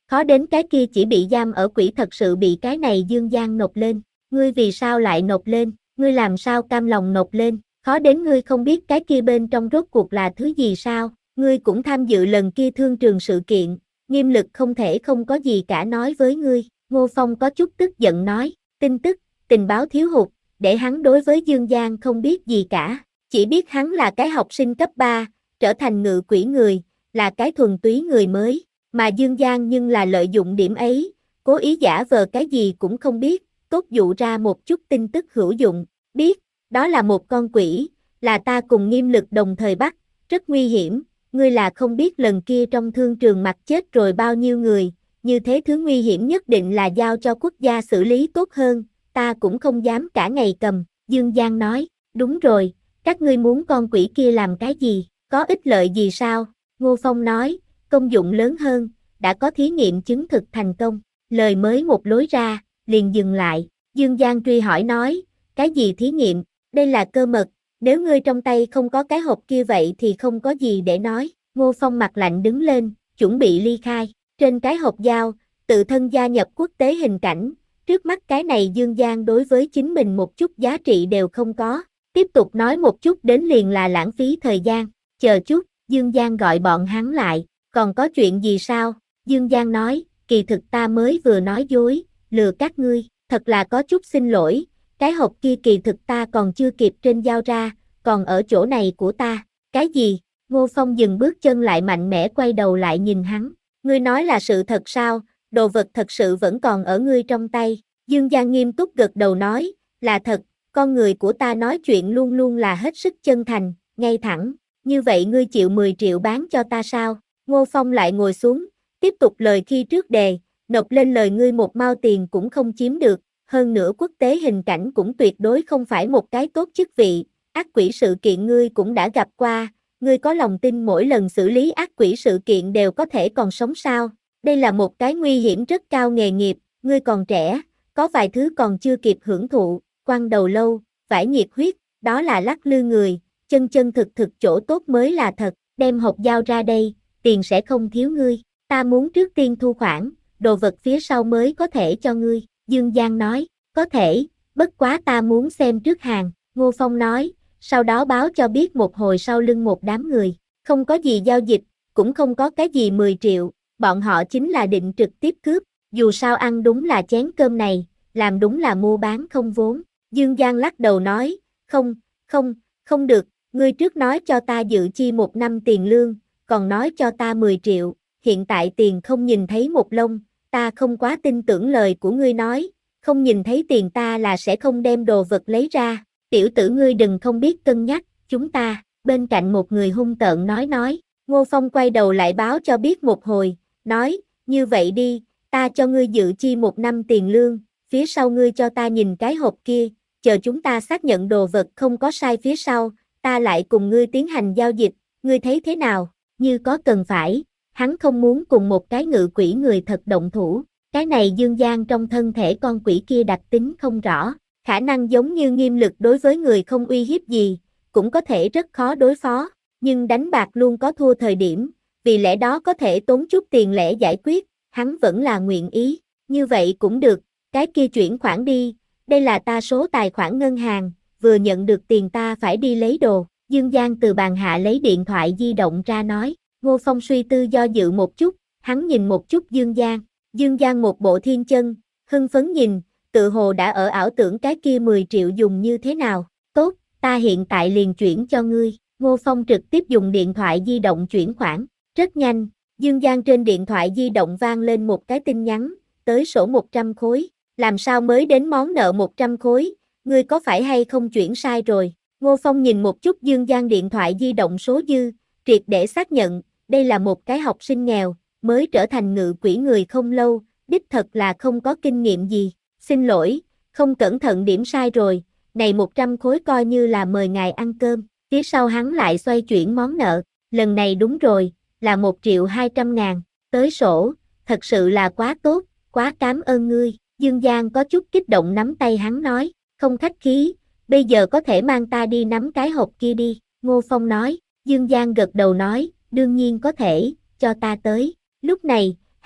Khó đến cái kia chỉ bị giam ở quỷ thật sự bị cái này Dương Giang nộp lên. Ngươi vì sao lại nộp lên, ngươi làm sao cam lòng nộp lên, khó đến ngươi không biết cái kia bên trong rốt cuộc là thứ gì sao, ngươi cũng tham dự lần kia thương trường sự kiện, Nghiêm Lực không thể không có gì cả nói với ngươi. Ngô Phong có chút tức giận nói, tin tức, tình báo thiếu hụt, để hắn đối với Dương Giang không biết gì cả, chỉ biết hắn là cái học sinh cấp ba, trở thành ngự quỷ người, là cái thuần túy người mới, mà Dương Giang nhưng là lợi dụng điểm ấy, cố ý giả vờ cái gì cũng không biết, tốt dụ ra một chút tin tức hữu dụng, biết, đó là một con quỷ, là ta cùng Nghiêm Lực đồng thời bắt, rất nguy hiểm, ngươi là không biết lần kia trong thương trường mặt chết rồi bao nhiêu người, như thế thứ nguy hiểm nhất định là giao cho quốc gia xử lý tốt hơn, ta cũng không dám cả ngày cầm, Dương Giang nói, đúng rồi, các ngươi muốn con quỷ kia làm cái gì, có ích lợi gì sao? Ngô Phong nói, công dụng lớn hơn, đã có thí nghiệm chứng thực thành công, lời mới một lối ra, liền dừng lại, Dương Giang truy hỏi nói, cái gì thí nghiệm, đây là cơ mật, nếu ngươi trong tay không có cái hộp kia vậy thì không có gì để nói, Ngô Phong mặt lạnh đứng lên, chuẩn bị ly khai, trên cái hộp dao, tự thân gia nhập quốc tế hình cảnh, trước mắt cái này Dương Giang đối với chính mình một chút giá trị đều không có, tiếp tục nói một chút đến liền là lãng phí thời gian, chờ chút, Dương Giang gọi bọn hắn lại, còn có chuyện gì sao? Dương Giang nói, kỳ thực ta mới vừa nói dối, lừa các ngươi, thật là có chút xin lỗi, cái hộp kia kỳ thực ta còn chưa kịp trên giao ra, còn ở chỗ này của ta, cái gì? Ngô Phong dừng bước chân lại mạnh mẽ quay đầu lại nhìn hắn, ngươi nói là sự thật sao, đồ vật thật sự vẫn còn ở ngươi trong tay, Dương Giang nghiêm túc gật đầu nói, là thật, con người của ta nói chuyện luôn luôn là hết sức chân thành, ngay thẳng, như vậy ngươi chịu mười triệu bán cho ta sao? Ngô Phong lại ngồi xuống, tiếp tục lời khi trước đề, nộp lên lời ngươi một mao tiền cũng không chiếm được, hơn nữa quốc tế hình cảnh cũng tuyệt đối không phải một cái tốt chức vị, ác quỷ sự kiện ngươi cũng đã gặp qua, ngươi có lòng tin mỗi lần xử lý ác quỷ sự kiện đều có thể còn sống sao? Đây là một cái nguy hiểm rất cao nghề nghiệp, ngươi còn trẻ, có vài thứ còn chưa kịp hưởng thụ, quăng đầu lâu, vải nhiệt huyết, đó là lắc lư người, chân chân thực thực chỗ tốt mới là thật, đem hộp giao ra đây, tiền sẽ không thiếu ngươi, ta muốn trước tiên thu khoản, đồ vật phía sau mới có thể cho ngươi, Dương Giang nói, có thể, bất quá ta muốn xem trước hàng, Ngô Phong nói, sau đó báo cho biết một hồi sau lưng một đám người, không có gì giao dịch, cũng không có cái gì mười triệu, bọn họ chính là định trực tiếp cướp, dù sao ăn đúng là chén cơm này, làm đúng là mua bán không vốn, Dương Giang lắc đầu nói, không, không, không được, ngươi trước nói cho ta dự chi một năm tiền lương, còn nói cho ta mười triệu, hiện tại tiền không nhìn thấy một lông, ta không quá tin tưởng lời của ngươi nói, không nhìn thấy tiền ta là sẽ không đem đồ vật lấy ra, tiểu tử ngươi đừng không biết cân nhắc, chúng ta, bên cạnh một người hung tợn nói nói, Ngô Phong quay đầu lại báo cho biết một hồi, nói, như vậy đi, ta cho ngươi dự chi một năm tiền lương, phía sau ngươi cho ta nhìn cái hộp kia, chờ chúng ta xác nhận đồ vật không có sai phía sau, ta lại cùng ngươi tiến hành giao dịch, ngươi thấy thế nào, như có cần phải, hắn không muốn cùng một cái ngự quỷ người thật động thủ, cái này Dương Giang trong thân thể con quỷ kia đặc tính không rõ, khả năng giống như Nghiêm Lực đối với người không uy hiếp gì, cũng có thể rất khó đối phó, nhưng đánh bạc luôn có thua thời điểm, vì lẽ đó có thể tốn chút tiền lẻ giải quyết, hắn vẫn là nguyện ý, như vậy cũng được, cái kia chuyển khoản đi, đây là ta số tài khoản ngân hàng, vừa nhận được tiền ta phải đi lấy đồ, Dương Giang từ bàn hạ lấy điện thoại di động ra nói, Ngô Phong suy tư do dự một chút, hắn nhìn một chút Dương Giang, Dương Giang một bộ thiên chân, hưng phấn nhìn, tự hồ đã ở ảo tưởng cái kia mười triệu dùng như thế nào, tốt, ta hiện tại liền chuyển cho ngươi, Ngô Phong trực tiếp dùng điện thoại di động chuyển khoản, rất nhanh, Dương Giang trên điện thoại di động vang lên một cái tin nhắn, tới sổ một trăm khối, làm sao mới đến món nợ một trăm khối, ngươi có phải hay không chuyển sai rồi, Ngô Phong nhìn một chút Dương Giang điện thoại di động số dư, triệt để xác nhận, đây là một cái học sinh nghèo, mới trở thành ngự quỷ người không lâu, đích thật là không có kinh nghiệm gì, xin lỗi, không cẩn thận điểm sai rồi, này một trăm khối coi như là mời ngài ăn cơm, phía sau hắn lại xoay chuyển món nợ, lần này đúng rồi, là một triệu hai trăm ngàn, tới sổ, thật sự là quá tốt, quá cảm ơn ngươi, Dương Giang có chút kích động nắm tay hắn nói, không khách khí, bây giờ có thể mang ta đi nắm cái hộp kia đi, Ngô Phong nói, Dương Giang gật đầu nói, đương nhiên có thể, cho ta tới, lúc này,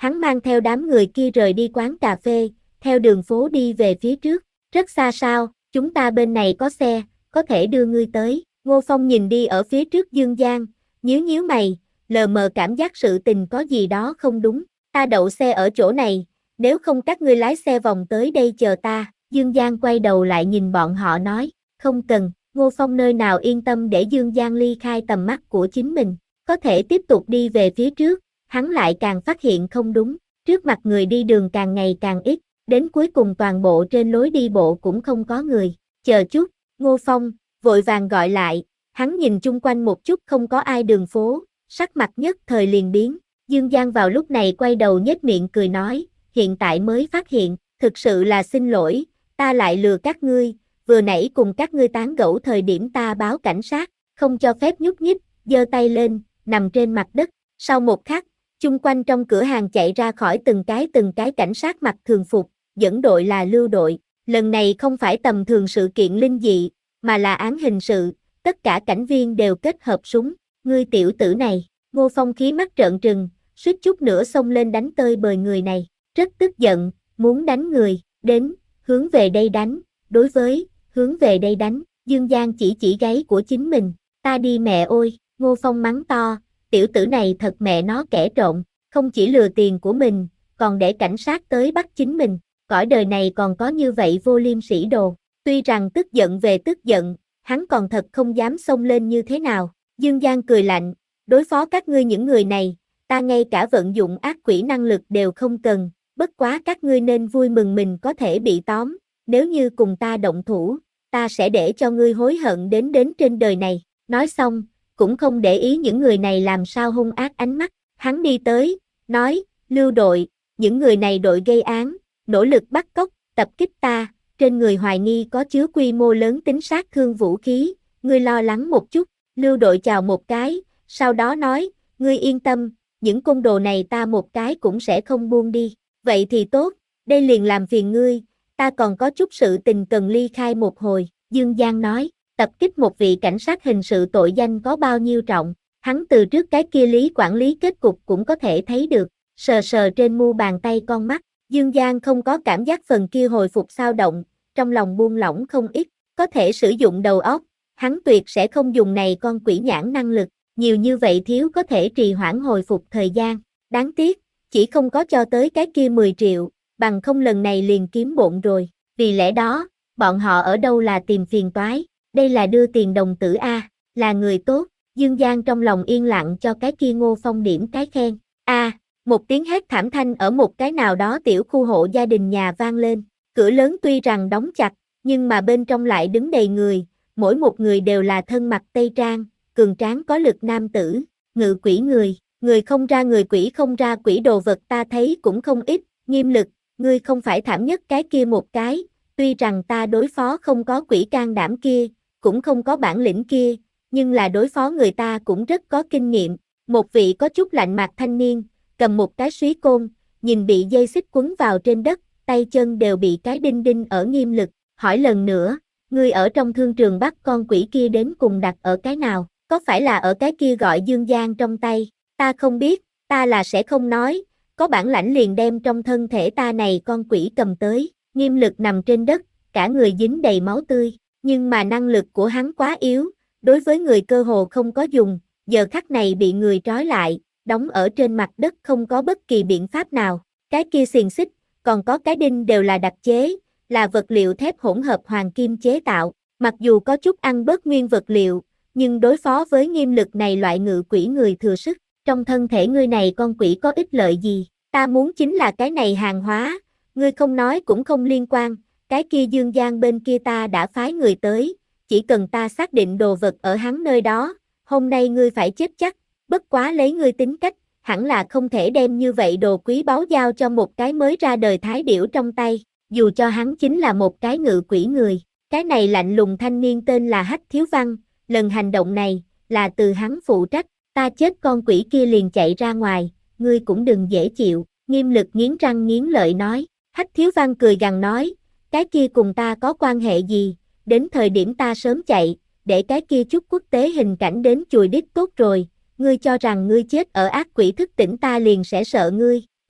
Hắn mang theo đám người kia rời đi quán cà phê, theo đường phố đi về phía trước. Rất xa sao, chúng ta bên này có xe, có thể đưa ngươi tới. Ngô Phong nhìn đi ở phía trước Dương Giang, nhíu nhíu mày, lờ mờ cảm giác sự tình có gì đó không đúng. Ta đậu xe ở chỗ này, nếu không các ngươi lái xe vòng tới đây chờ ta. Dương Giang quay đầu lại nhìn bọn họ nói, không cần. Ngô Phong nơi nào yên tâm để Dương Giang ly khai tầm mắt của chính mình, có thể tiếp tục đi về phía trước, hắn lại càng phát hiện không đúng, trước mặt người đi đường càng ngày càng ít, đến cuối cùng toàn bộ trên lối đi bộ cũng không có người. Chờ chút, Ngô Phong vội vàng gọi lại, hắn nhìn chung quanh một chút không có ai đường phố, sắc mặt nhất thời liền biến. Dương Giang vào lúc này quay đầu nhếch miệng cười nói, hiện tại mới phát hiện, thực sự là xin lỗi, ta lại lừa các ngươi, vừa nãy cùng các ngươi tán gẫu thời điểm ta báo cảnh sát, không cho phép nhúc nhích, giơ tay lên, nằm trên mặt đất. Sau một khắc, chung quanh trong cửa hàng chạy ra khỏi từng cái từng cái cảnh sát mặc thường phục, dẫn đội là Lưu đội. Lần này không phải tầm thường sự kiện linh dị, mà là án hình sự, tất cả cảnh viên đều kết hợp súng. Ngươi tiểu tử này, Ngô Phong khí mắt trợn trừng, suýt chút nữa xông lên đánh tơi bời người này, rất tức giận, muốn đánh người, đến, hướng về đây đánh, đối với, hướng về đây đánh. Dương Giang chỉ chỉ gáy của chính mình, ta đi mẹ ơi. Ngô Phong mắng to, tiểu tử này thật mẹ nó kẻ trộm, không chỉ lừa tiền của mình, còn để cảnh sát tới bắt chính mình, cõi đời này còn có như vậy vô liêm sỉ đồ. Tuy rằng tức giận về tức giận, hắn còn thật không dám xông lên như thế nào. Dương Giang cười lạnh, đối phó các ngươi những người này, ta ngay cả vận dụng ác quỷ năng lực đều không cần, bất quá các ngươi nên vui mừng mình có thể bị tóm, nếu như cùng ta động thủ, ta sẽ để cho ngươi hối hận đến đến trên đời này. Nói xong, cũng không để ý những người này làm sao hung ác ánh mắt, hắn đi tới, nói, Lưu đội, những người này đội gây án, nỗ lực bắt cóc, tập kích ta, trên người hoài nghi có chứa quy mô lớn tính sát thương vũ khí, ngươi lo lắng một chút. Lưu đội chào một cái, sau đó nói, ngươi yên tâm, những côn đồ này ta một cái cũng sẽ không buông đi. Vậy thì tốt, đây liền làm phiền ngươi, ta còn có chút sự tình cần ly khai một hồi. Dương Giang nói, tập kích một vị cảnh sát hình sự tội danh có bao nhiêu trọng, hắn từ trước cái kia lý quản lý kết cục cũng có thể thấy được, sờ sờ trên mu bàn tay con mắt, Dương Giang không có cảm giác phần kia hồi phục sao động, trong lòng buông lỏng không ít, có thể sử dụng đầu óc, hắn tuyệt sẽ không dùng này con quỷ nhãn năng lực, nhiều như vậy thiếu có thể trì hoãn hồi phục thời gian, đáng tiếc, chỉ không có cho tới cái kia mười triệu, bằng không lần này liền kiếm bộn rồi, vì lẽ đó, bọn họ ở đâu là tìm phiền toái, đây là đưa tiền đồng tử a, là người tốt. Dương Giang trong lòng yên lặng cho cái kia Ngô Phong điểm cái khen. A, một tiếng hét thảm thanh ở một cái nào đó tiểu khu hộ gia đình nhà vang lên, cửa lớn tuy rằng đóng chặt, nhưng mà bên trong lại đứng đầy người, mỗi một người đều là thân mặc tây trang, cường tráng có lực nam tử, ngự quỷ người, người không ra người quỷ không ra quỷ đồ vật ta thấy cũng không ít, Nghiêm Lực, ngươi không phải thảm nhất cái kia một cái, tuy rằng ta đối phó không có quỷ can đảm kia, cũng không có bản lĩnh kia, nhưng là đối phó người ta cũng rất có kinh nghiệm. Một vị có chút lạnh mặt thanh niên, cầm một cái suý côn, nhìn bị dây xích quấn vào trên đất, tay chân đều bị cái đinh đinh ở Nghiêm Lực, hỏi lần nữa, ngươi ở trong thương trường bắt con quỷ kia đến cùng đặt ở cái nào, có phải là ở cái kia gọi Dương Giang trong tay, ta không biết, ta là sẽ không nói, có bản lãnh liền đem trong thân thể ta này con quỷ cầm tới. Nghiêm Lực nằm trên đất, cả người dính đầy máu tươi, nhưng mà năng lực của hắn quá yếu, đối với người cơ hồ không có dùng, giờ khắc này bị người trói lại, đóng ở trên mặt đất không có bất kỳ biện pháp nào, cái kia xiềng xích, còn có cái đinh đều là đặc chế, là vật liệu thép hỗn hợp hoàng kim chế tạo, mặc dù có chút ăn bớt nguyên vật liệu, nhưng đối phó với Nghiêm Lực này loại ngự quỷ người thừa sức, trong thân thể ngươi này con quỷ có ích lợi gì, ta muốn chính là cái này hàng hóa. Ngươi không nói cũng không liên quan, cái kia Dương Giang bên kia ta đã phái người tới, chỉ cần ta xác định đồ vật ở hắn nơi đó, hôm nay ngươi phải chết chắc, bất quá lấy ngươi tính cách, hẳn là không thể đem như vậy đồ quý báu giao cho một cái mới ra đời thái điểu trong tay, dù cho hắn chính là một cái ngự quỷ người. Cái này lạnh lùng thanh niên tên là Hách Thiếu Văn, lần hành động này, là từ hắn phụ trách, ta chết con quỷ kia liền chạy ra ngoài, ngươi cũng đừng dễ chịu. Nghiêm Lực nghiến răng nghiến lợi nói. Hách Thiếu Văn cười gằn nói, cái kia cùng ta có quan hệ gì, đến thời điểm ta sớm chạy, để cái kia chút quốc tế hình cảnh đến chùi đít tốt rồi, ngươi cho rằng ngươi chết ở ác quỷ thức tỉnh ta liền sẽ sợ ngươi,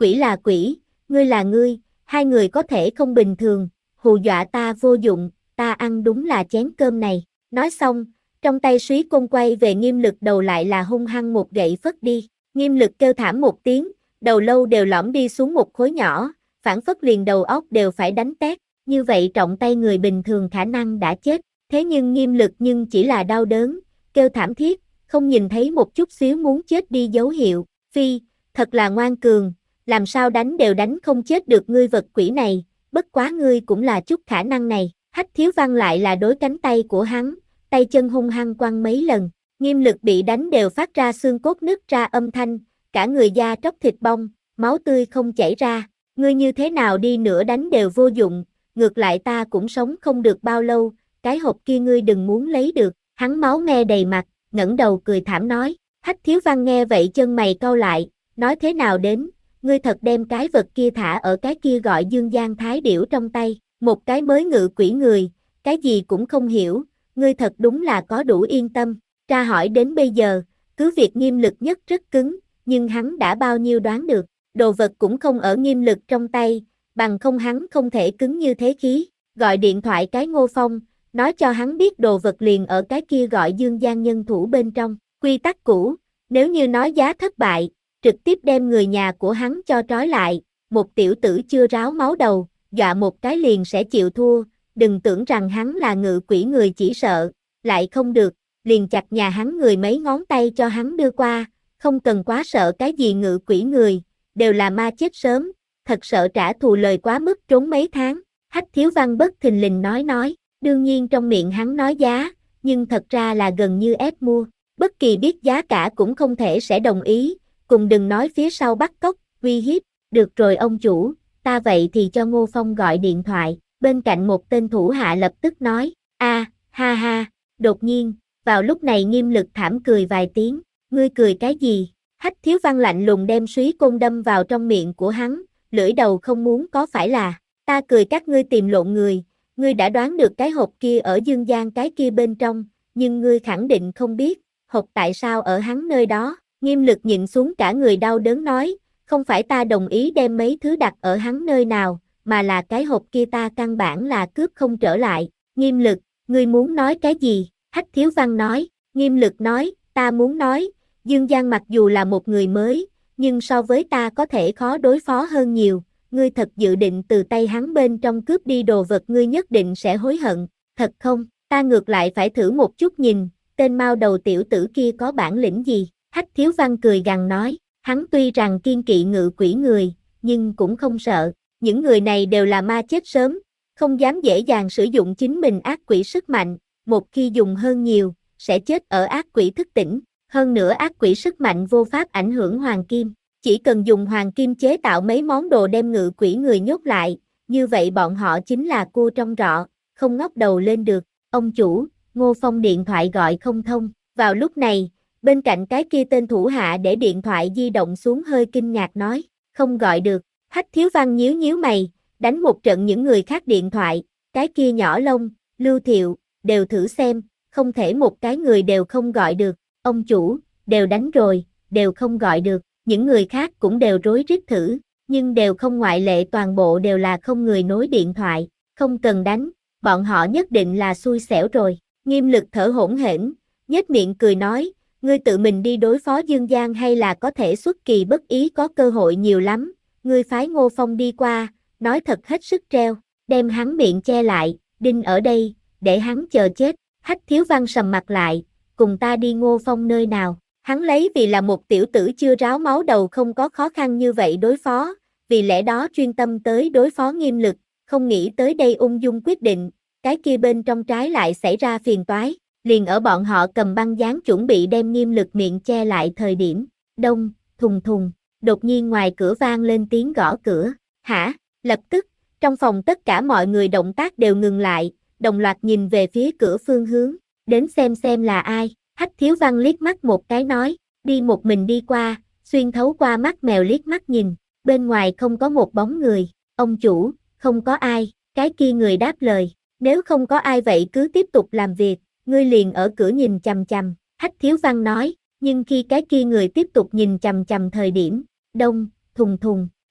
quỷ là quỷ, ngươi là ngươi, hai người có thể không bình thường, hù dọa ta vô dụng, ta ăn đúng là chén cơm này. Nói xong, trong tay Súy Côn quay về Nghiêm Lực đầu lại là hung hăng một gậy phất đi. Nghiêm Lực kêu thảm một tiếng, đầu lâu đều lõm đi xuống một khối nhỏ, phản phất liền đầu óc đều phải đánh tét, như vậy trọng tay người bình thường khả năng đã chết, thế nhưng Nghiêm Lực nhưng chỉ là đau đớn, kêu thảm thiết, không nhìn thấy một chút xíu muốn chết đi dấu hiệu, phi, thật là ngoan cường, làm sao đánh đều đánh không chết được ngươi vật quỷ này, bất quá ngươi cũng là chút khả năng này. Hách Thiếu Văn lại là đối cánh tay của hắn, tay chân hung hăng quăng mấy lần, Nghiêm Lực bị đánh đều phát ra xương cốt nứt ra âm thanh, cả người da tróc thịt bong, máu tươi không chảy ra, ngươi như thế nào đi nữa đánh đều vô dụng, ngược lại ta cũng sống không được bao lâu, cái hộp kia ngươi đừng muốn lấy được, hắn máu me đầy mặt, ngẩng đầu cười thảm nói. Hách Thiếu Văn nghe vậy chân mày cau lại, nói thế nào đến, ngươi thật đem cái vật kia thả ở cái kia gọi Dương Giang Thái Điểu trong tay, một cái mới ngự quỷ người, cái gì cũng không hiểu, ngươi thật đúng là có đủ yên tâm. Tra hỏi đến bây giờ, cứ việc Nghiêm Lực nhất rất cứng, nhưng hắn đã bao nhiêu đoán được, đồ vật cũng không ở Nghiêm Lực trong tay, bằng không hắn không thể cứng như thế khí, gọi điện thoại cái Ngô Phong, nói cho hắn biết đồ vật liền ở cái kia gọi Dương Giang nhân thủ bên trong, quy tắc cũ, nếu như nói giá thất bại, trực tiếp đem người nhà của hắn cho trói lại, một tiểu tử chưa ráo máu đầu, dọa một cái liền sẽ chịu thua, đừng tưởng rằng hắn là ngự quỷ người chỉ sợ, lại không được, liền chặt nhà hắn người mấy ngón tay cho hắn đưa qua, không cần quá sợ cái gì ngự quỷ người, đều là ma chết sớm, thật sợ trả thù lời quá mức trốn mấy tháng. Hách Thiếu Văn bất thình lình nói nói, đương nhiên trong miệng hắn nói giá, nhưng thật ra là gần như ép mua, bất kỳ biết giá cả cũng không thể sẽ đồng ý, cùng đừng nói phía sau bắt cóc, uy hiếp, được rồi ông chủ, ta vậy thì cho Ngô Phong gọi điện thoại, bên cạnh một tên thủ hạ lập tức nói, a, ha ha, đột nhiên, vào lúc này Nghiêm Lực thảm cười vài tiếng, ngươi cười cái gì? Hách Thiếu Văn lạnh lùng đem Súy Côn đâm vào trong miệng của hắn, lưỡi đầu không muốn có phải là, ta cười các ngươi tìm lộn người, ngươi đã đoán được cái hộp kia ở Dương Giang cái kia bên trong, nhưng ngươi khẳng định không biết, hộp tại sao ở hắn nơi đó. Nghiêm Lực nhịn xuống cả người đau đớn nói, không phải ta đồng ý đem mấy thứ đặt ở hắn nơi nào, mà là cái hộp kia ta căn bản là cướp không trở lại. Nghiêm Lực, ngươi muốn nói cái gì? Hách Thiếu Văn nói. Nghiêm Lực nói, ta muốn nói, Dương Giang mặc dù là một người mới, nhưng so với ta có thể khó đối phó hơn nhiều, ngươi thật dự định từ tay hắn bên trong cướp đi đồ vật ngươi nhất định sẽ hối hận, thật không? Ta ngược lại phải thử một chút nhìn, tên mao đầu tiểu tử kia có bản lĩnh gì? Hách Thiếu Văn cười gằn nói, hắn tuy rằng kiên kỵ ngự quỷ người, nhưng cũng không sợ, những người này đều là ma chết sớm, không dám dễ dàng sử dụng chính mình ác quỷ sức mạnh, một khi dùng hơn nhiều, sẽ chết ở ác quỷ thức tỉnh, hơn nữa ác quỷ sức mạnh vô pháp ảnh hưởng hoàng kim, chỉ cần dùng hoàng kim chế tạo mấy món đồ đem ngự quỷ người nhốt lại, như vậy bọn họ chính là cua trong rọ, không ngóc đầu lên được. Ông chủ, Ngô Phong điện thoại gọi không thông, vào lúc này, bên cạnh cái kia tên thủ hạ để điện thoại di động xuống hơi kinh ngạc nói, không gọi được. Hách Thiếu Văn nhíu nhíu mày, đánh một trận những người khác điện thoại, cái kia nhỏ lông, Lưu Thiệu, đều thử xem, không thể một cái người đều không gọi được. Ông chủ, đều đánh rồi, đều không gọi được, những người khác cũng đều rối rít thử, nhưng đều không ngoại lệ, toàn bộ đều là không người nối điện thoại, không cần đánh, bọn họ nhất định là xui xẻo rồi. Nghiêm Lực thở hổn hển, nhếch miệng cười nói, ngươi tự mình đi đối phó Dương Giang hay là có thể xuất kỳ bất ý, có cơ hội nhiều lắm, ngươi phái Ngô Phong đi qua, nói thật hết sức treo, đem hắn miệng che lại, đinh ở đây, để hắn chờ chết. Hách Thiếu Văn sầm mặt lại, cùng ta đi Ngô Phong nơi nào? Hắn lấy vì là một tiểu tử chưa ráo máu đầu không có khó khăn như vậy đối phó, vì lẽ đó chuyên tâm tới đối phó Nghiêm Lực, không nghĩ tới đây ung dung quyết định, cái kia bên trong trái lại xảy ra phiền toái, liền ở bọn họ cầm băng dán chuẩn bị đem Nghiêm Lực miệng che lại thời điểm, đông, thùng thùng, đột nhiên ngoài cửa vang lên tiếng gõ cửa, hả? Lập tức, trong phòng tất cả mọi người động tác đều ngừng lại, đồng loạt nhìn về phía cửa phương hướng, đến xem xem là ai. Hách Thiếu Văn liếc mắt một cái nói, đi một mình đi qua, xuyên thấu qua mắt mèo liếc mắt nhìn, bên ngoài không có một bóng người, ông chủ, không có ai, cái kia người đáp lời, nếu không có ai vậy cứ tiếp tục làm việc, ngươi liền ở cửa nhìn chằm chằm, Hách Thiếu Văn nói, nhưng khi cái kia người tiếp tục nhìn chằm chằm thời điểm, đông, thùng thùng,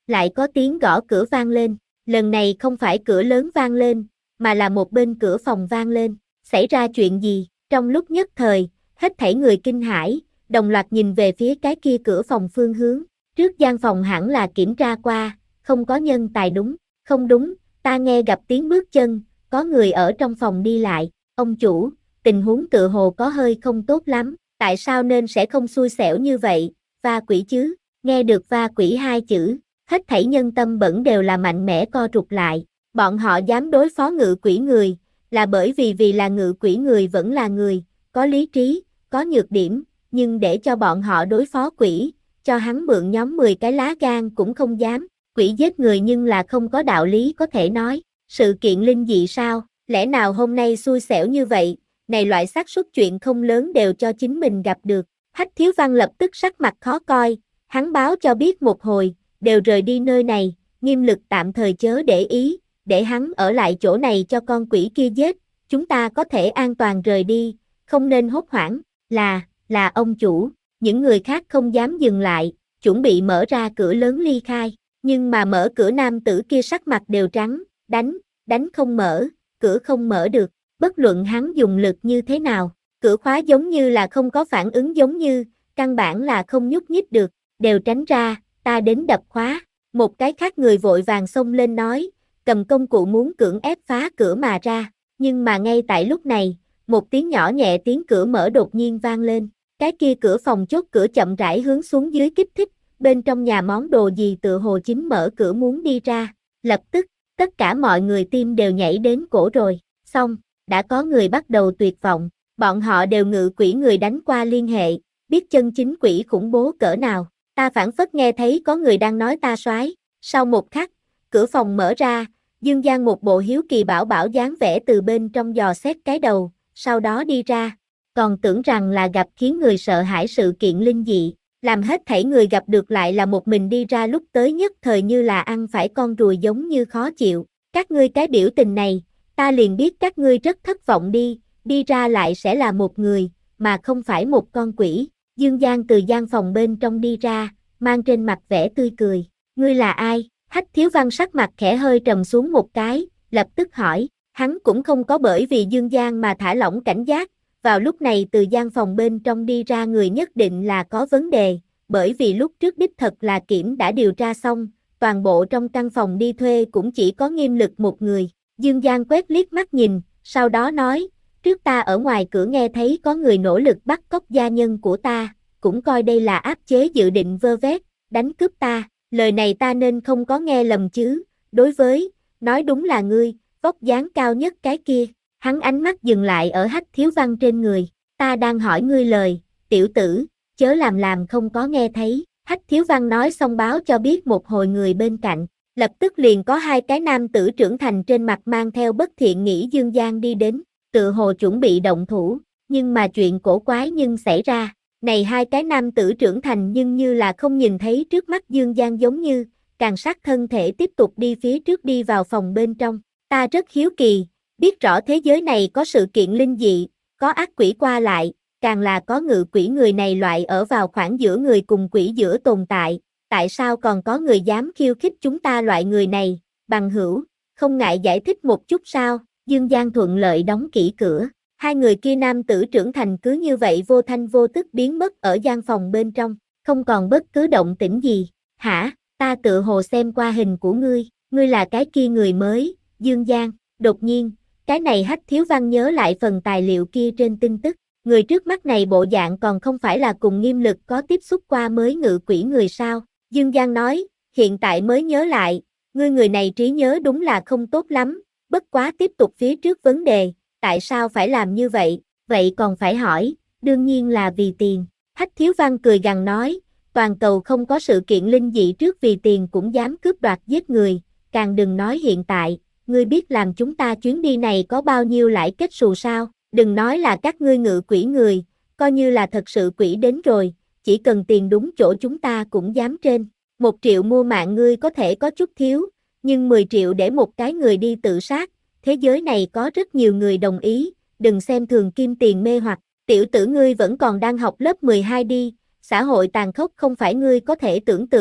lại có tiếng gõ cửa vang lên, lần này không phải cửa lớn vang lên, mà là một bên cửa phòng vang lên, xảy ra chuyện gì, trong lúc nhất thời, hết thảy người kinh hãi, đồng loạt nhìn về phía cái kia cửa phòng phương hướng, trước gian phòng hẳn là kiểm tra qua, không có nhân tài đúng, không đúng, ta nghe gặp tiếng bước chân, có người ở trong phòng đi lại, ông chủ, tình huống tựa hồ có hơi không tốt lắm, tại sao nên sẽ không xui xẻo như vậy, va quỷ chứ, nghe được va quỷ hai chữ, hết thảy nhân tâm bẩn đều là mạnh mẽ co rụt lại, bọn họ dám đối phó ngự quỷ người, là bởi vì vì là ngự quỷ người vẫn là người, có lý trí, có nhược điểm, nhưng để cho bọn họ đối phó quỷ, cho hắn mượn nhóm mười cái lá gan cũng không dám, quỷ giết người nhưng là không có đạo lý có thể nói, sự kiện linh dị sao, lẽ nào hôm nay xui xẻo như vậy, này loại xác suất chuyện không lớn đều cho chính mình gặp được, Hách Thiếu Văn lập tức sắc mặt khó coi, hắn báo cho biết một hồi, đều rời đi nơi này, nghiêm lực tạm thời chớ để ý, để hắn ở lại chỗ này cho con quỷ kia giết, chúng ta có thể an toàn rời đi, không nên hốt hoảng, là, là ông chủ, những người khác không dám dừng lại, chuẩn bị mở ra cửa lớn ly khai, nhưng mà mở cửa nam tử kia sắc mặt đều trắng, đánh, đánh không mở, cửa không mở được, bất luận hắn dùng lực như thế nào, cửa khóa giống như là không có phản ứng giống như, căn bản là không nhúc nhích được, đều tránh ra, ta đến đập khóa, một cái khác người vội vàng xông lên nói, cầm công cụ muốn cưỡng ép phá cửa mà ra, nhưng mà ngay tại lúc này, một tiếng nhỏ nhẹ tiếng cửa mở đột nhiên vang lên, cái kia cửa phòng chốt cửa chậm rãi hướng xuống dưới kích thích, bên trong nhà món đồ gì tựa hồ chính mở cửa muốn đi ra, lập tức, tất cả mọi người tim đều nhảy đến cổ rồi, xong, đã có người bắt đầu tuyệt vọng, bọn họ đều ngự quỷ người đánh qua liên hệ, biết chân chính quỷ khủng bố cỡ nào, ta phảng phất nghe thấy có người đang nói ta soái, sau một khắc, cửa phòng mở ra, Dương Giang một bộ hiếu kỳ bảo bảo dáng vẻ từ bên trong dò xét cái đầu, sau đó đi ra, còn tưởng rằng là gặp khiến người sợ hãi sự kiện linh dị, làm hết thảy người gặp được lại là một mình đi ra lúc tới nhất thời như là ăn phải con ruồi giống như khó chịu, các ngươi cái biểu tình này, ta liền biết các ngươi rất thất vọng đi, đi ra lại sẽ là một người, mà không phải một con quỷ, Dương Giang từ gian phòng bên trong đi ra, mang trên mặt vẻ tươi cười, ngươi là ai? Hách Thiếu Văn sắc mặt khẽ hơi trầm xuống một cái, lập tức hỏi, hắn cũng không có bởi vì Dương Giang mà thả lỏng cảnh giác, vào lúc này từ gian phòng bên trong đi ra người nhất định là có vấn đề, bởi vì lúc trước đích thật là kiểm đã điều tra xong, toàn bộ trong căn phòng đi thuê cũng chỉ có Nghiêm Lực một người, Dương Giang quét liếc mắt nhìn, sau đó nói, trước ta ở ngoài cửa nghe thấy có người nỗ lực bắt cóc gia nhân của ta, cũng coi đây là áp chế dự định vơ vét, đánh cướp ta. Lời này ta nên không có nghe lầm chứ, đối với, nói đúng là ngươi, vóc dáng cao nhất cái kia, hắn ánh mắt dừng lại ở Hách Thiếu Văn trên người, ta đang hỏi ngươi lời, tiểu tử, chớ làm làm không có nghe thấy, Hách Thiếu Văn nói xong báo cho biết một hồi người bên cạnh, lập tức liền có hai cái nam tử trưởng thành trên mặt mang theo bất thiện nghĩ Dương Giang đi đến, tự hồ chuẩn bị động thủ, nhưng mà chuyện cổ quái nhưng xảy ra. Này hai cái nam tử trưởng thành nhưng như là không nhìn thấy trước mắt Dương Giang giống như, càng sát thân thể tiếp tục đi phía trước đi vào phòng bên trong. Ta rất hiếu kỳ, biết rõ thế giới này có sự kiện linh dị, có ác quỷ qua lại, càng là có ngự quỷ người này loại ở vào khoảng giữa người cùng quỷ giữa tồn tại. Tại sao còn có người dám khiêu khích chúng ta loại người này, bằng hữu, không ngại giải thích một chút sao? Dương Giang thuận lợi đóng kỹ cửa. Hai người kia nam tử trưởng thành cứ như vậy vô thanh vô tức biến mất ở gian phòng bên trong, không còn bất cứ động tĩnh gì. Hả, ta tự hồ xem qua hình của ngươi, ngươi là cái kia người mới, Dương Giang. Đột nhiên, cái này Hách Thiếu Văn nhớ lại phần tài liệu kia trên tin tức. Người trước mắt này bộ dạng còn không phải là cùng Nghiêm Lực có tiếp xúc qua mới ngự quỷ người sao. Dương Giang nói, hiện tại mới nhớ lại, ngươi người này trí nhớ đúng là không tốt lắm, bất quá tiếp tục phía trước vấn đề. Tại sao phải làm như vậy, vậy còn phải hỏi, đương nhiên là vì tiền. Hách Thiếu Văn cười gằn nói, toàn cầu không có sự kiện linh dị trước vì tiền cũng dám cướp đoạt giết người, càng đừng nói hiện tại, ngươi biết làm chúng ta chuyến đi này có bao nhiêu lãi kết xù sao, đừng nói là các ngươi ngự quỷ người, coi như là thật sự quỷ đến rồi, chỉ cần tiền đúng chỗ chúng ta cũng dám trên. Một triệu mua mạng ngươi có thể có chút thiếu, nhưng mười triệu để một cái người đi tự sát. Thế giới này có rất nhiều người đồng ý, đừng xem thường kim tiền mê hoặc, tiểu tử ngươi vẫn còn đang học lớp mười hai đi, xã hội tàn khốc không phải ngươi có thể tưởng tượng,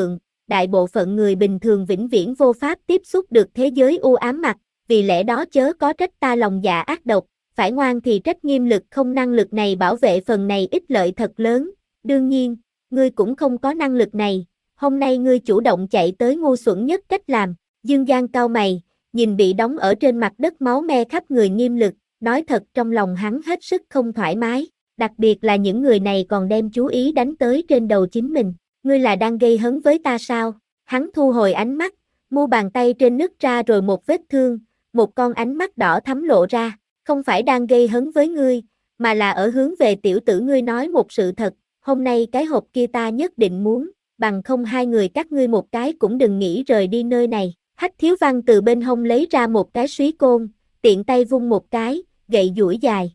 đại bộ phận người bình thường vĩnh viễn vô pháp tiếp xúc được thế giới u ám mặt, vì lẽ đó chớ có trách ta lòng dạ ác độc, phải ngoan thì trách nghiêm lực không năng lực này bảo vệ phần này ích lợi thật lớn, đương nhiên, ngươi cũng không có năng lực này, hôm nay ngươi chủ động chạy tới ngu xuẩn nhất cách làm, Dương Giang cau mày, nhìn bị đóng ở trên mặt đất máu me khắp người nghiêm lực, nói thật trong lòng hắn hết sức không thoải mái, đặc biệt là những người này còn đem chú ý đánh tới trên đầu chính mình, ngươi là đang gây hấn với ta sao? Hắn thu hồi ánh mắt, mu bàn tay trên nứt ra rồi một vết thương, một con ánh mắt đỏ thắm lộ ra, không phải đang gây hấn với ngươi, mà là ở hướng về tiểu tử ngươi nói một sự thật, hôm nay cái hộp kia ta nhất định muốn, bằng không hai người các ngươi một cái cũng đừng nghĩ rời đi nơi này. Hách Thiếu Văn từ bên hông lấy ra một cái súy côn, tiện tay vung một cái, gậy duỗi dài.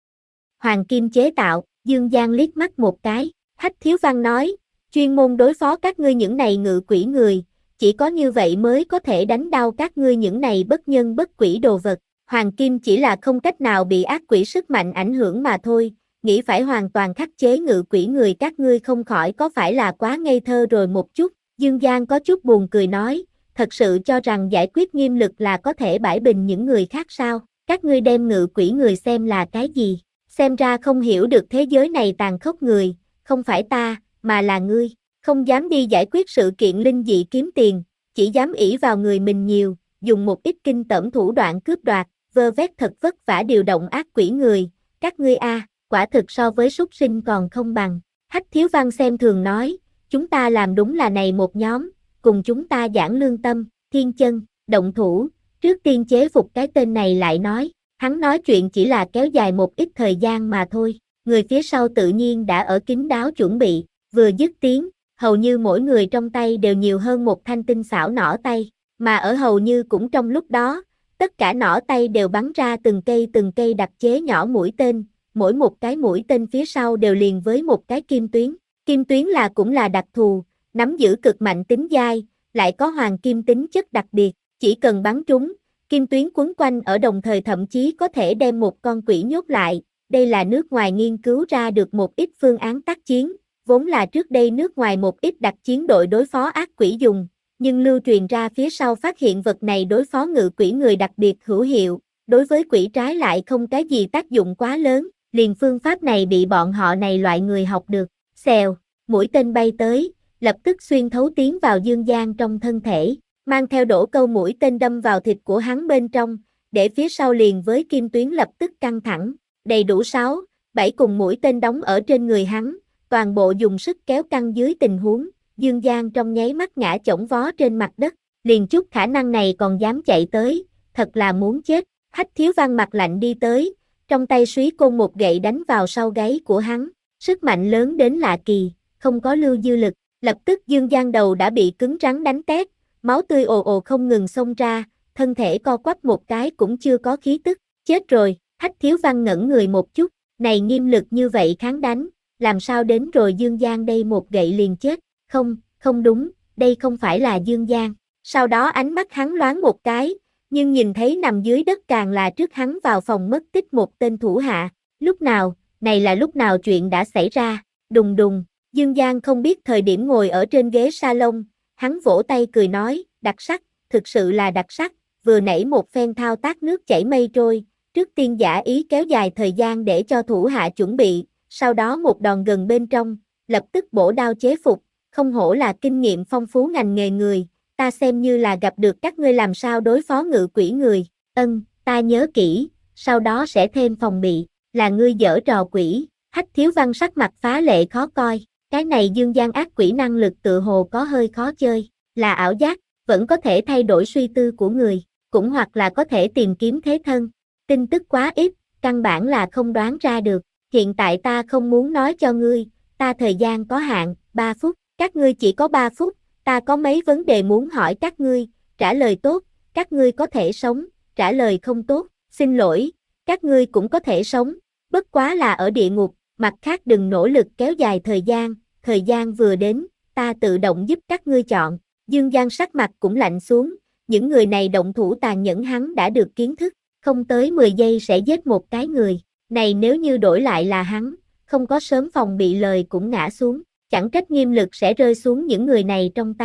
Hoàng kim chế tạo, Dương Giang liếc mắt một cái, Hách Thiếu Văn nói, chuyên môn đối phó các ngươi những này ngự quỷ người, chỉ có như vậy mới có thể đánh đau các ngươi những này bất nhân bất quỷ đồ vật. Hoàng kim chỉ là không cách nào bị ác quỷ sức mạnh ảnh hưởng mà thôi, nghĩ phải hoàn toàn khắc chế ngự quỷ người các ngươi không khỏi có phải là quá ngây thơ rồi một chút. Dương Giang có chút buồn cười nói, thật sự cho rằng giải quyết nghiêm lực là có thể bãi bình những người khác sao? Các ngươi đem ngự quỷ người xem là cái gì? Xem ra không hiểu được thế giới này tàn khốc người, không phải ta, mà là ngươi, không dám đi giải quyết sự kiện linh dị kiếm tiền, chỉ dám ỷ vào người mình nhiều, dùng một ít kinh tởm thủ đoạn cướp đoạt, vơ vét thật vất vả điều động ác quỷ người, các ngươi a, quả thực so với súc sinh còn không bằng. Hách Thiếu Văn xem thường nói, chúng ta làm đúng là này một nhóm, cùng chúng ta giảng lương tâm, Thiên Chân, động thủ, trước tiên chế phục cái tên này lại nói, hắn nói chuyện chỉ là kéo dài một ít thời gian mà thôi, người phía sau tự nhiên đã ở kín đáo chuẩn bị, vừa dứt tiếng, hầu như mỗi người trong tay đều nhiều hơn một thanh tinh xảo nỏ tay, mà ở hầu như cũng trong lúc đó, tất cả nỏ tay đều bắn ra từng cây từng cây đặc chế nhỏ mũi tên, mỗi một cái mũi tên phía sau đều liền với một cái kim tuyến, kim tuyến là cũng là đặc thù, nắm giữ cực mạnh tính dai, lại có hoàng kim tính chất đặc biệt, chỉ cần bắn trúng, kim tuyến quấn quanh ở đồng thời thậm chí có thể đem một con quỷ nhốt lại, đây là nước ngoài nghiên cứu ra được một ít phương án tác chiến, vốn là trước đây nước ngoài một ít đặc chiến đội đối phó ác quỷ dùng, nhưng lưu truyền ra phía sau phát hiện vật này đối phó ngự quỷ người đặc biệt hữu hiệu, đối với quỷ trái lại không cái gì tác dụng quá lớn, liền phương pháp này bị bọn họ này loại người học được, xèo, mũi tên bay tới, lập tức xuyên thấu tiến vào Dương Giang trong thân thể, mang theo đổ câu mũi tên đâm vào thịt của hắn bên trong, để phía sau liền với kim tuyến lập tức căng thẳng, đầy đủ sáu, bảy cùng mũi tên đóng ở trên người hắn, toàn bộ dùng sức kéo căng dưới tình huống, Dương Giang trong nháy mắt ngã chổng vó trên mặt đất, liền chút khả năng này còn dám chạy tới, thật là muốn chết, Hách Thiếu Văn mặt lạnh đi tới, trong tay súy côn một gậy đánh vào sau gáy của hắn, sức mạnh lớn đến lạ kỳ, không có lưu dư lực, lập tức Dương Giang đầu đã bị cứng rắn đánh tét, máu tươi ồ ồ không ngừng xông ra, thân thể co quắp một cái cũng chưa có khí tức, chết rồi, Hách Thiếu Văn ngẩn người một chút, này nghiêm lực như vậy kháng đánh, làm sao đến rồi Dương Giang đây một gậy liền chết, không, không đúng, đây không phải là Dương Giang, sau đó ánh mắt hắn loáng một cái, nhưng nhìn thấy nằm dưới đất càng là trước hắn vào phòng mất tích một tên thủ hạ, lúc nào, này là lúc nào chuyện đã xảy ra, đùng đùng, Dương Giang không biết thời điểm ngồi ở trên ghế salon, hắn vỗ tay cười nói, đặc sắc, thực sự là đặc sắc, vừa nãy một phen thao tác nước chảy mây trôi, trước tiên giả ý kéo dài thời gian để cho thủ hạ chuẩn bị, sau đó một đòn gần bên trong, lập tức bổ đao chế phục, không hổ là kinh nghiệm phong phú ngành nghề người, ta xem như là gặp được các ngươi làm sao đối phó ngự quỷ người, ân, ta nhớ kỹ, sau đó sẽ thêm phòng bị, là ngươi giở trò quỷ, Hách Thiếu Văn sắc mặt phá lệ khó coi, cái này Dương Giang ác quỷ năng lực tự hồ có hơi khó chơi, là ảo giác, vẫn có thể thay đổi suy tư của người, cũng hoặc là có thể tìm kiếm thế thân, tin tức quá ít, căn bản là không đoán ra được, hiện tại ta không muốn nói cho ngươi, ta thời gian có hạn, ba phút, các ngươi chỉ có ba phút, ta có mấy vấn đề muốn hỏi các ngươi, trả lời tốt, các ngươi có thể sống, trả lời không tốt, xin lỗi, các ngươi cũng có thể sống, bất quá là ở địa ngục, mặt khác đừng nỗ lực kéo dài thời gian, thời gian vừa đến, ta tự động giúp các ngươi chọn, Dương Giang sắc mặt cũng lạnh xuống, những người này động thủ tàn nhẫn hắn đã được kiến thức, không tới mười giây sẽ giết một cái người, này nếu như đổi lại là hắn, không có sớm phòng bị lời cũng ngã xuống, chẳng trách nghiêm lực sẽ rơi xuống những người này trong tay.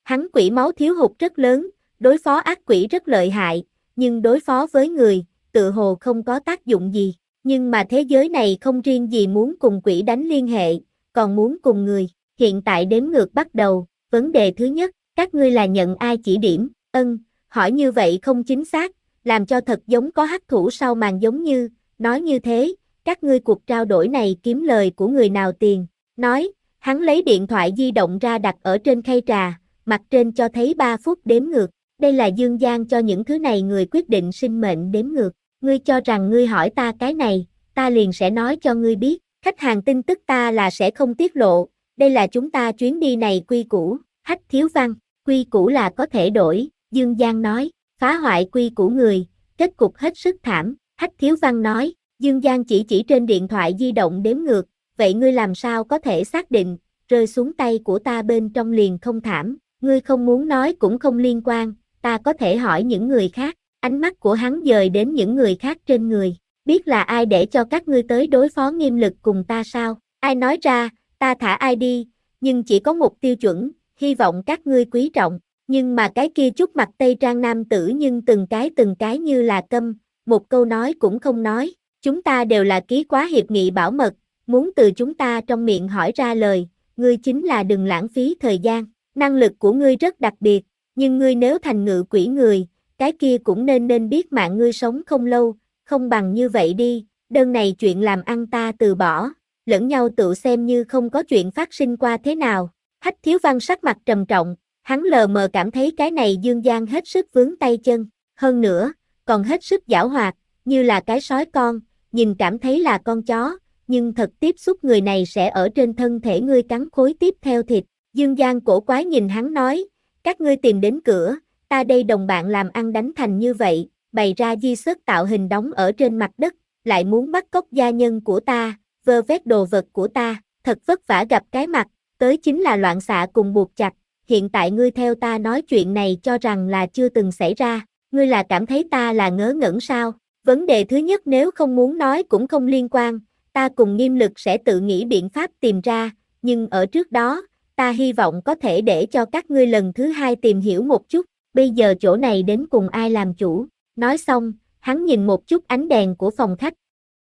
Hắn quỷ máu thiếu hụt rất lớn, đối phó ác quỷ rất lợi hại, nhưng đối phó với người, tự hồ không có tác dụng gì. Nhưng mà thế giới này không riêng gì muốn cùng quỷ đánh liên hệ, còn muốn cùng người. Hiện tại đếm ngược bắt đầu, vấn đề thứ nhất, các ngươi là nhận ai chỉ điểm? Ân, hỏi như vậy không chính xác, làm cho thật giống có hắc thủ sau màn giống như, nói như thế, các ngươi cuộc trao đổi này kiếm lời của người nào tiền? Nói, hắn lấy điện thoại di động ra đặt ở trên khay trà, mặt trên cho thấy ba phút đếm ngược. Đây là Dương Giang cho những thứ này người quyết định sinh mệnh đếm ngược. Ngươi cho rằng ngươi hỏi ta cái này, ta liền sẽ nói cho ngươi biết. Khách hàng tin tức ta là sẽ không tiết lộ, đây là chúng ta chuyến đi này quy củ. Hách Thiếu Văn, quy củ là có thể đổi, Dương Giang nói, phá hoại quy củ người, kết cục hết sức thảm. Hách Thiếu Văn nói, Dương Giang chỉ chỉ trên điện thoại di động đếm ngược, vậy ngươi làm sao có thể xác định, rơi xuống tay của ta bên trong liền không thảm, ngươi không muốn nói cũng không liên quan, ta có thể hỏi những người khác. Ánh mắt của hắn dời đến những người khác trên người, biết là ai để cho các ngươi tới đối phó Nghiêm Lực cùng ta sao? Ai nói ra, ta thả ai đi, nhưng chỉ có một tiêu chuẩn, hy vọng các ngươi quý trọng. Nhưng mà cái kia chút mặt tây trang nam tử nhưng từng cái từng cái như là câm, một câu nói cũng không nói. Chúng ta đều là ký quá hiệp nghị bảo mật, muốn từ chúng ta trong miệng hỏi ra lời, ngươi chính là đừng lãng phí thời gian. Năng lực của ngươi rất đặc biệt, nhưng ngươi nếu thành ngự quỷ người, cái kia cũng nên nên biết mạng ngươi sống không lâu, không bằng như vậy đi, đơn này chuyện làm ăn ta từ bỏ, lẫn nhau tự xem như không có chuyện phát sinh qua thế nào. Hách Thiếu Văn sắc mặt trầm trọng, hắn lờ mờ cảm thấy cái này Dương Giang hết sức vướng tay chân, hơn nữa, còn hết sức giảo hoạt, như là cái sói con, nhìn cảm thấy là con chó, nhưng thật tiếp xúc người này sẽ ở trên thân thể ngươi cắn khối tiếp theo thịt. Dương Giang cổ quái nhìn hắn nói, các ngươi tìm đến cửa, ta đây đồng bạn làm ăn đánh thành như vậy, bày ra di xuất tạo hình đóng ở trên mặt đất, lại muốn bắt cóc gia nhân của ta, vơ vét đồ vật của ta, thật vất vả gặp cái mặt, tới chính là loạn xạ cùng buộc chặt, hiện tại ngươi theo ta nói chuyện này cho rằng là chưa từng xảy ra, ngươi là cảm thấy ta là ngớ ngẩn sao? Vấn đề thứ nhất nếu không muốn nói cũng không liên quan, ta cùng Nghiêm Lực sẽ tự nghĩ biện pháp tìm ra, nhưng ở trước đó, ta hy vọng có thể để cho các ngươi lần thứ hai tìm hiểu một chút, bây giờ chỗ này đến cùng ai làm chủ. Nói xong, hắn nhìn một chút ánh đèn của phòng khách.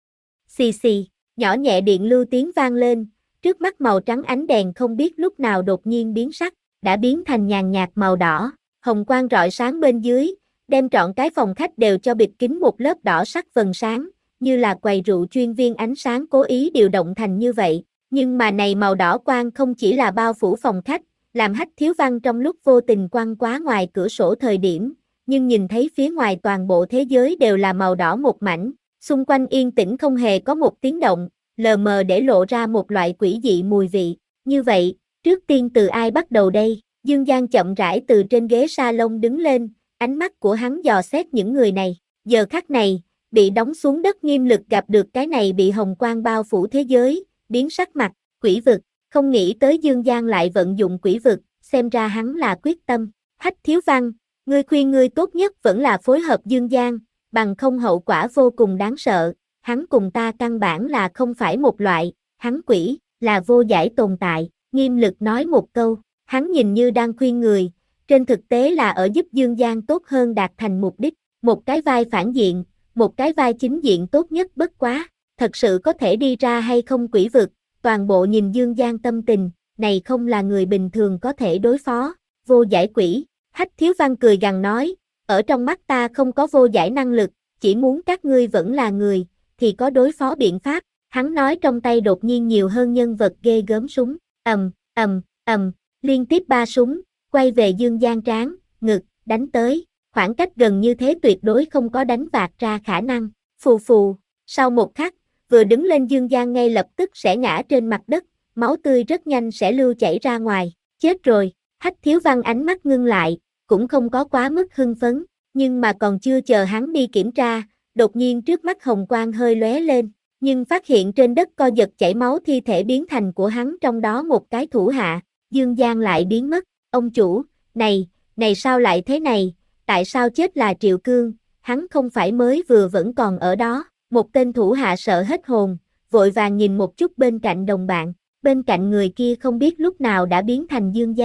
Xì xì, nhỏ nhẹ điện lưu tiếng vang lên, trước mắt màu trắng ánh đèn không biết lúc nào đột nhiên biến sắc, đã biến thành nhàn nhạt màu đỏ, hồng quang rọi sáng bên dưới, đem trọn cái phòng khách đều cho bịt kín một lớp đỏ sắc vầng sáng, như là quầy rượu chuyên viên ánh sáng cố ý điều động thành như vậy. Nhưng mà này màu đỏ quang không chỉ là bao phủ phòng khách, làm Hách Thiếu Văn trong lúc vô tình quăng quá ngoài cửa sổ thời điểm, nhưng nhìn thấy phía ngoài toàn bộ thế giới đều là màu đỏ một mảnh, xung quanh yên tĩnh không hề có một tiếng động, lờ mờ để lộ ra một loại quỷ dị mùi vị. Như vậy, trước tiên từ ai bắt đầu đây? Dương Giang chậm rãi từ trên ghế salon đứng lên, ánh mắt của hắn dò xét những người này. Giờ khắc này, bị đóng xuống đất Nghiêm Lực gặp được cái này bị hồng quang bao phủ thế giới, biến sắc mặt, quỷ vực, không nghĩ tới Dương Giang lại vận dụng quỷ vực, xem ra hắn là quyết tâm. Hách Thiếu Văn, ngươi khuyên ngươi tốt nhất vẫn là phối hợp Dương Giang, bằng không hậu quả vô cùng đáng sợ, hắn cùng ta căn bản là không phải một loại, hắn quỷ, là vô giải tồn tại. Nghiêm Lực nói một câu, hắn nhìn như đang khuyên người, trên thực tế là ở giúp Dương Giang tốt hơn đạt thành mục đích, một cái vai phản diện, một cái vai chính diện tốt nhất bất quá, thật sự có thể đi ra hay không quỷ vực, toàn bộ nhìn Dương Giang tâm tình, này không là người bình thường có thể đối phó, vô giải quỷ. Hách Thiếu Văn cười gằn nói, ở trong mắt ta không có vô giải năng lực, chỉ muốn các ngươi vẫn là người, thì có đối phó biện pháp. Hắn nói trong tay đột nhiên nhiều hơn nhân vật ghê gớm súng, ầm, ầm, ầm, liên tiếp ba súng, quay về Dương Giang trán, ngực, đánh tới, khoảng cách gần như thế tuyệt đối không có đánh vạt ra khả năng. Phù phù, sau một khắc, vừa đứng lên Dương Giang ngay lập tức sẽ ngã trên mặt đất, máu tươi rất nhanh sẽ lưu chảy ra ngoài. Chết rồi, Hách Thiếu Văn ánh mắt ngưng lại, cũng không có quá mức hưng phấn, nhưng mà còn chưa chờ hắn đi kiểm tra, đột nhiên trước mắt hồng quang hơi lóe lên, nhưng phát hiện trên đất co giật chảy máu thi thể biến thành của hắn trong đó một cái thủ hạ, Dương Giang lại biến mất. Ông chủ, này, này sao lại thế này, tại sao chết là Triệu Cương, hắn không phải mới vừa vẫn còn ở đó. Một tên thủ hạ sợ hết hồn, vội vàng nhìn một chút bên cạnh đồng bạn, bên cạnh người kia không biết lúc nào đã biến thành Dương Giang.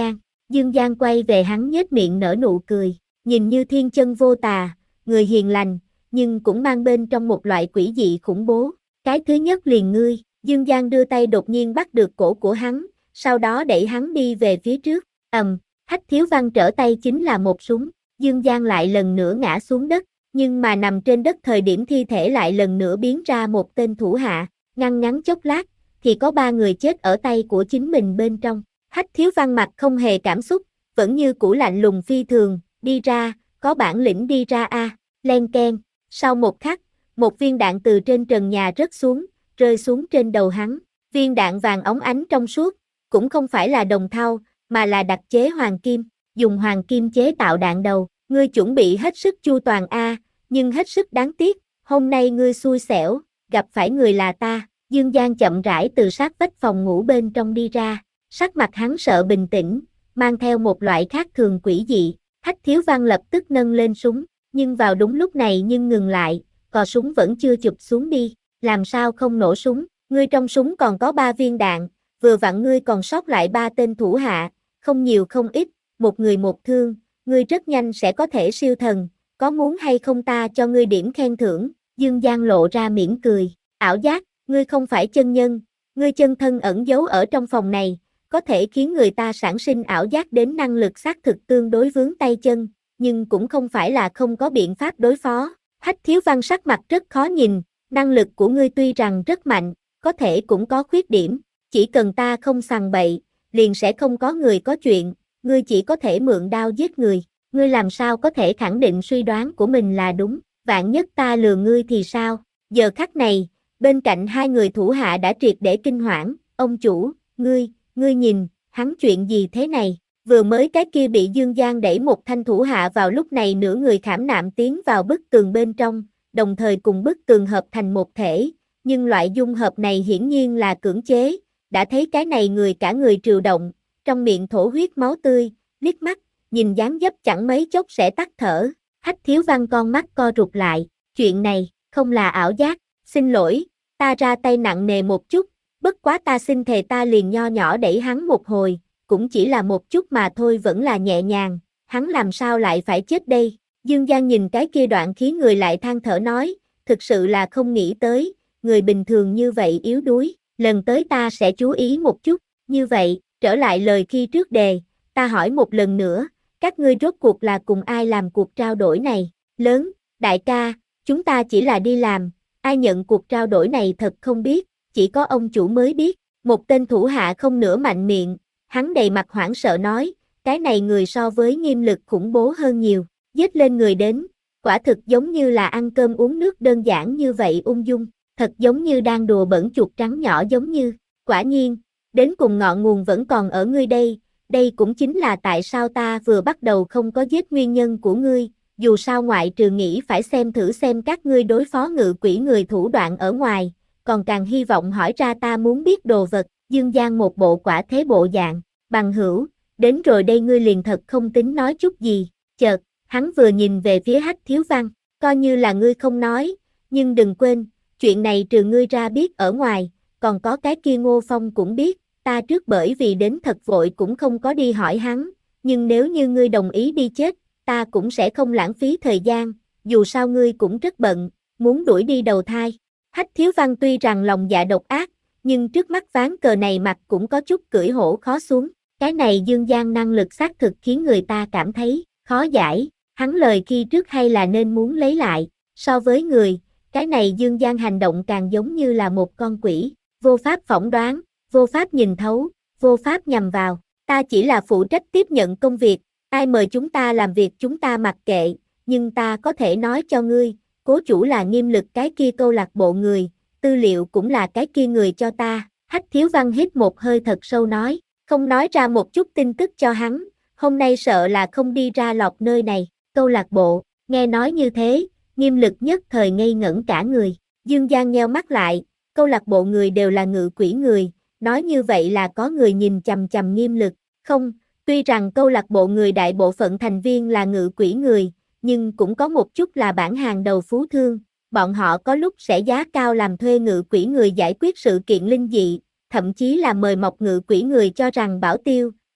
Dương Giang quay về hắn nhếch miệng nở nụ cười, nhìn như thiên chân vô tà, người hiền lành, nhưng cũng mang bên trong một loại quỷ dị khủng bố. Cái thứ nhất liền ngươi, Dương Giang đưa tay đột nhiên bắt được cổ của hắn, sau đó đẩy hắn đi về phía trước, ầm, Hách Thiếu Văn trở tay chính là một súng, Dương Giang lại lần nữa ngã xuống đất, nhưng mà nằm trên đất thời điểm thi thể lại lần nữa biến ra một tên thủ hạ, ngăn ngắn chốc lát, thì có ba người chết ở tay của chính mình bên trong. Hách Thiếu Văn mặt không hề cảm xúc, vẫn như cũ lạnh lùng phi thường, đi ra, có bản lĩnh đi ra a, à. Len keng, sau một khắc, một viên đạn từ trên trần nhà rớt xuống, rơi xuống trên đầu hắn, viên đạn vàng óng ánh trong suốt, cũng không phải là đồng thau, mà là đặc chế hoàng kim, dùng hoàng kim chế tạo đạn đầu, ngươi chuẩn bị hết sức chu toàn a, à, nhưng hết sức đáng tiếc, hôm nay ngươi xui xẻo, gặp phải người là ta. Dương Giang chậm rãi từ sát vách phòng ngủ bên trong đi ra, sắc mặt hắn sợ bình tĩnh, mang theo một loại khác thường quỷ dị. Hách Thiếu Văn lập tức nâng lên súng, nhưng vào đúng lúc này nhưng ngừng lại, cò súng vẫn chưa chụp xuống đi, làm sao không nổ súng, ngươi trong súng còn có ba viên đạn, vừa vặn ngươi còn sót lại ba tên thủ hạ, không nhiều không ít, một người một thương, ngươi rất nhanh sẽ có thể siêu thần, có muốn hay không ta cho ngươi điểm khen thưởng. Dương Giang lộ ra mỉm cười, ảo giác, ngươi không phải chân nhân, ngươi chân thân ẩn giấu ở trong phòng này, có thể khiến người ta sản sinh ảo giác đến năng lực xác thực tương đối vướng tay chân, nhưng cũng không phải là không có biện pháp đối phó. Hách Thiếu Văn sắc mặt rất khó nhìn, năng lực của ngươi tuy rằng rất mạnh, có thể cũng có khuyết điểm, chỉ cần ta không sằng bậy, liền sẽ không có người có chuyện, ngươi chỉ có thể mượn đao giết người, ngươi làm sao có thể khẳng định suy đoán của mình là đúng, vạn nhất ta lừa ngươi thì sao? Giờ khắc này, bên cạnh hai người thủ hạ đã triệt để kinh hoảng, ông chủ, ngươi, ngươi nhìn, hắn chuyện gì thế này? Vừa mới cái kia bị Dương Giang đẩy một thanh thủ hạ vào lúc này nửa người khảm nạm tiến vào bức tường bên trong, đồng thời cùng bức tường hợp thành một thể, nhưng loại dung hợp này hiển nhiên là cưỡng chế, đã thấy cái này người cả người trừu động, trong miệng thổ huyết máu tươi, liếc mắt, nhìn dáng dấp chẳng mấy chốc sẽ tắt thở. Hách Thiếu Văn con mắt co rụt lại, chuyện này, không là ảo giác, xin lỗi, ta ra tay nặng nề một chút, bất quá ta xin thề ta liền nho nhỏ đẩy hắn một hồi, cũng chỉ là một chút mà thôi, vẫn là nhẹ nhàng, hắn làm sao lại phải chết đây? Dương Giang nhìn cái kia đoạn khí người lại than thở nói, thực sự là không nghĩ tới, người bình thường như vậy yếu đuối, lần tới ta sẽ chú ý một chút, như vậy, trở lại lời khi trước đề, ta hỏi một lần nữa, các ngươi rốt cuộc là cùng ai làm cuộc trao đổi này? Lớn, đại ca, chúng ta chỉ là đi làm, ai nhận cuộc trao đổi này thật không biết, chỉ có ông chủ mới biết. Một tên thủ hạ không nửa mạnh miệng, hắn đầy mặt hoảng sợ nói, cái này người so với Nghiêm Lực khủng bố hơn nhiều, giết lên người đến, quả thực giống như là ăn cơm uống nước đơn giản như vậy ung dung, thật giống như đang đùa bỡn chuột trắng nhỏ giống như, quả nhiên, đến cùng ngọn nguồn vẫn còn ở ngươi đây, đây cũng chính là tại sao ta vừa bắt đầu không có giết nguyên nhân của ngươi, dù sao ngoại trừ nghĩ phải xem thử xem các ngươi đối phó ngự quỷ người thủ đoạn ở ngoài, còn càng hy vọng hỏi ra ta muốn biết đồ vật. Dương Giang một bộ quả thế bộ dạng, bằng hữu, đến rồi đây ngươi liền thật không tính nói chút gì, chợt, hắn vừa nhìn về phía Hách Thiếu Văn, coi như là ngươi không nói, nhưng đừng quên, chuyện này trừ ngươi ra biết ở ngoài, còn có cái kia Ngô Phong cũng biết, ta trước bởi vì đến thật vội cũng không có đi hỏi hắn, nhưng nếu như ngươi đồng ý đi chết, ta cũng sẽ không lãng phí thời gian, dù sao ngươi cũng rất bận, muốn đuổi đi đầu thai. Hách Thiếu Văn tuy rằng lòng dạ độc ác, nhưng trước mắt ván cờ này mặt cũng có chút cưỡi hổ khó xuống, cái này Dương Giang năng lực xác thực khiến người ta cảm thấy khó giải, hắn lời khi trước hay là nên muốn lấy lại, so với người, cái này Dương Giang hành động càng giống như là một con quỷ, vô pháp phỏng đoán, vô pháp nhìn thấu, vô pháp nhằm vào, ta chỉ là phụ trách tiếp nhận công việc, ai mời chúng ta làm việc chúng ta mặc kệ, nhưng ta có thể nói cho ngươi, cố chủ là Nghiêm Lực cái kia câu lạc bộ người, tư liệu cũng là cái kia người cho ta. Hách Thiếu Văn hít một hơi thật sâu nói, không nói ra một chút tin tức cho hắn, hôm nay sợ là không đi ra lọt nơi này. Câu lạc bộ, nghe nói như thế, Nghiêm Lực nhất thời ngây ngẩn cả người. Dương Giang nheo mắt lại, câu lạc bộ người đều là ngự quỷ người, nói như vậy là có người nhìn chằm chằm Nghiêm Lực. Không, tuy rằng câu lạc bộ người đại bộ phận thành viên là ngự quỷ người, nhưng cũng có một chút là bản hàng đầu phú thương. Bọn họ có lúc sẽ giá cao làm thuê ngự quỷ người giải quyết sự kiện linh dị, thậm chí là mời mọc ngự quỷ người cho rằng bảo tiêu,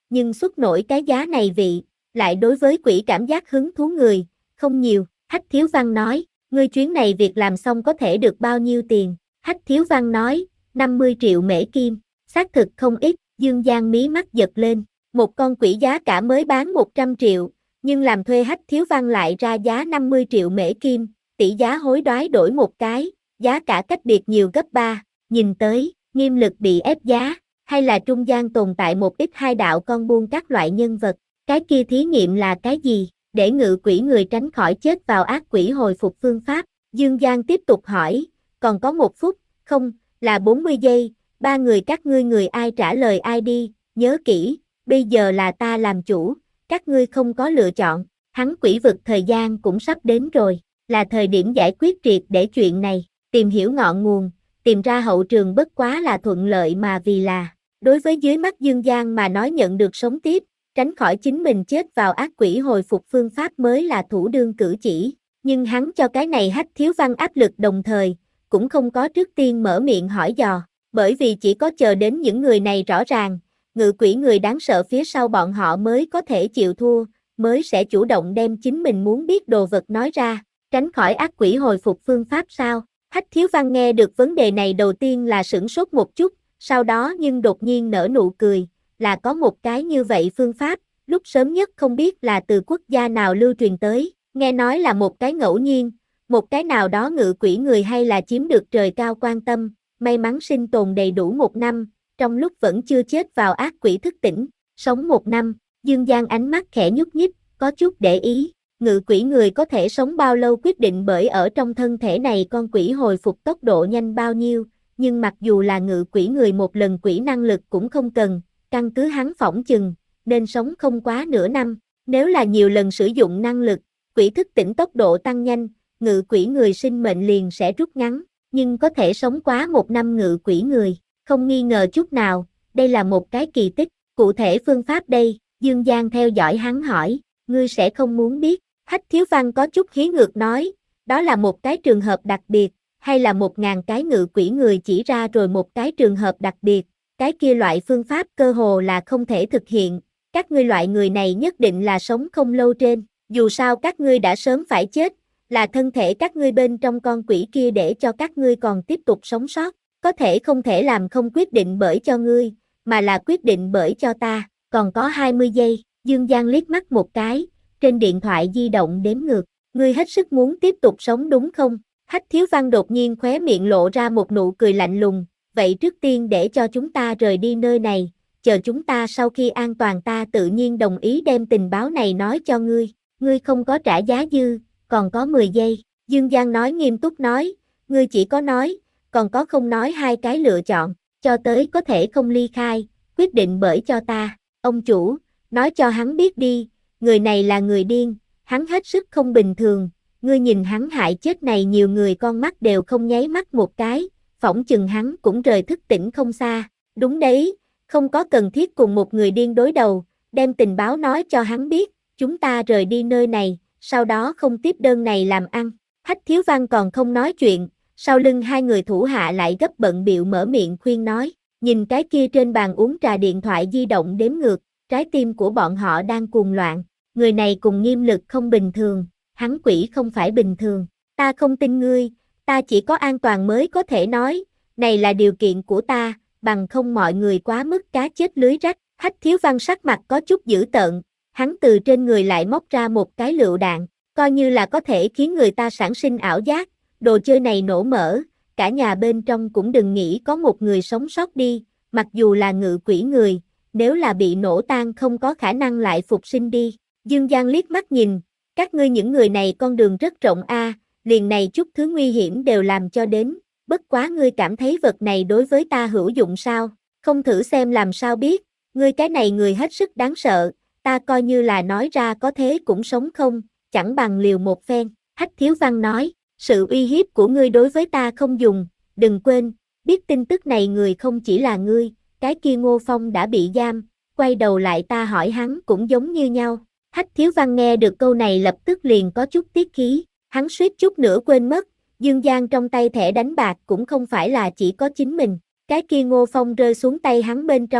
nhưng xuất nổi cái giá này vị, lại đối với quỷ cảm giác hứng thú người, không nhiều. Hách Thiếu Văn nói, ngươi chuyến này việc làm xong có thể được bao nhiêu tiền? Hách Thiếu Văn nói, năm mươi triệu mễ kim, xác thực không ít. Dương Giang mí mắt giật lên, một con quỷ giá cả mới bán một trăm triệu, nhưng làm thuê Hách Thiếu Văn lại ra giá năm mươi triệu mễ kim, tỷ giá hối đoái đổi một cái, giá cả cách biệt nhiều gấp ba, nhìn tới, Nghiêm Lực bị ép giá, hay là trung gian tồn tại một ít hai đạo con buôn các loại nhân vật, cái kia thí nghiệm là cái gì, để ngự quỷ người tránh khỏi chết vào ác quỷ hồi phục phương pháp, Dương Giang tiếp tục hỏi, còn có một phút, không, là bốn mươi giây, ba người các ngươi người ai trả lời ai đi, nhớ kỹ, bây giờ là ta làm chủ, các ngươi không có lựa chọn, hắn quỷ vực thời gian cũng sắp đến rồi, là thời điểm giải quyết triệt để chuyện này, tìm hiểu ngọn nguồn, tìm ra hậu trường bất quá là thuận lợi mà vì là, đối với dưới mắt Dương Giang mà nói nhận được sống tiếp, tránh khỏi chính mình chết vào ác quỷ hồi phục phương pháp mới là thủ đương cử chỉ, nhưng hắn cho cái này Hách Thiếu Văn áp lực đồng thời, cũng không có trước tiên mở miệng hỏi dò, bởi vì chỉ có chờ đến những người này rõ ràng, ngự quỷ người đáng sợ phía sau bọn họ mới có thể chịu thua, mới sẽ chủ động đem chính mình muốn biết đồ vật nói ra, tránh khỏi ác quỷ hồi phục phương pháp sao? Hách Thiếu Văn nghe được vấn đề này đầu tiên là sửng sốt một chút, sau đó nhưng đột nhiên nở nụ cười, là có một cái như vậy phương pháp, lúc sớm nhất không biết là từ quốc gia nào lưu truyền tới, nghe nói là một cái ngẫu nhiên, một cái nào đó ngự quỷ người hay là chiếm được trời cao quan tâm, may mắn sinh tồn đầy đủ một năm, trong lúc vẫn chưa chết vào ác quỷ thức tỉnh, sống một năm, Dương Giang ánh mắt khẽ nhúc nhích, có chút để ý, ngự quỷ người có thể sống bao lâu quyết định bởi ở trong thân thể này con quỷ hồi phục tốc độ nhanh bao nhiêu, nhưng mặc dù là ngự quỷ người một lần quỷ năng lực cũng không cần, căn cứ hắn phỏng chừng, nên sống không quá nửa năm, nếu là nhiều lần sử dụng năng lực, quỷ thức tỉnh tốc độ tăng nhanh, ngự quỷ người sinh mệnh liền sẽ rút ngắn, nhưng có thể sống quá một năm ngự quỷ người, không nghi ngờ chút nào, đây là một cái kỳ tích, cụ thể phương pháp đây, Dương Giang theo dõi hắn hỏi, ngươi sẽ không muốn biết, Hách Thiếu Văn có chút hí ngược nói, đó là một cái trường hợp đặc biệt, hay là một ngàn cái ngự quỷ người chỉ ra rồi một cái trường hợp đặc biệt, cái kia loại phương pháp cơ hồ là không thể thực hiện, các ngươi loại người này nhất định là sống không lâu trên, dù sao các ngươi đã sớm phải chết, là thân thể các ngươi bên trong con quỷ kia để cho các ngươi còn tiếp tục sống sót, có thể không thể làm không quyết định bởi cho ngươi, mà là quyết định bởi cho ta, còn có hai mươi giây, Dương Giang liếc mắt một cái, trên điện thoại di động đếm ngược, ngươi hết sức muốn tiếp tục sống đúng không? Hách Thiếu Văn đột nhiên khóe miệng lộ ra một nụ cười lạnh lùng, vậy trước tiên để cho chúng ta rời đi nơi này, chờ chúng ta sau khi an toàn ta tự nhiên đồng ý đem tình báo này nói cho ngươi, ngươi không có trả giá dư, còn có mười giây, Dương Giang nói nghiêm túc nói, ngươi chỉ có nói, còn có không nói hai cái lựa chọn, cho tới có thể không ly khai, quyết định bởi cho ta, ông chủ, nói cho hắn biết đi, người này là người điên, hắn hết sức không bình thường, ngươi nhìn hắn hại chết này nhiều người con mắt đều không nháy mắt một cái, phỏng chừng hắn cũng rời thức tỉnh không xa, đúng đấy, không có cần thiết cùng một người điên đối đầu, đem tình báo nói cho hắn biết, chúng ta rời đi nơi này, sau đó không tiếp đơn này làm ăn, Hách Thiếu Văn còn không nói chuyện, sau lưng hai người thủ hạ lại gấp bận bịu mở miệng khuyên nói, nhìn cái kia trên bàn uống trà điện thoại di động đếm ngược, trái tim của bọn họ đang cuồng loạn, người này cùng Nghiêm Lực không bình thường, hắn quỷ không phải bình thường, ta không tin ngươi, ta chỉ có an toàn mới có thể nói, này là điều kiện của ta, bằng không mọi người quá mức cá chết lưới rách, Hách Thiếu Văn sắc mặt có chút dữ tợn, hắn từ trên người lại móc ra một cái lựu đạn, coi như là có thể khiến người ta sản sinh ảo giác, đồ chơi này nổ mở, cả nhà bên trong cũng đừng nghĩ có một người sống sót đi, mặc dù là ngự quỷ người, nếu là bị nổ tan không có khả năng lại phục sinh đi, Dương Giang liếc mắt nhìn, các ngươi những người này con đường rất rộng a, liền này chút thứ nguy hiểm đều làm cho đến, bất quá ngươi cảm thấy vật này đối với ta hữu dụng sao, không thử xem làm sao biết, ngươi cái này người hết sức đáng sợ, ta coi như là nói ra có thế cũng sống không, chẳng bằng liều một phen, Hách Thiếu Văn nói, sự uy hiếp của ngươi đối với ta không dùng, đừng quên, biết tin tức này người không chỉ là ngươi, cái kia Ngô Phong đã bị giam, quay đầu lại ta hỏi hắn cũng giống như nhau. Hách Thiếu Văn nghe được câu này lập tức liền có chút tiết khí, hắn suýt chút nữa quên mất, Dương Giang trong tay thẻ đánh bạc cũng không phải là chỉ có chính mình, cái kia Ngô Phong rơi xuống tay hắn bên trong,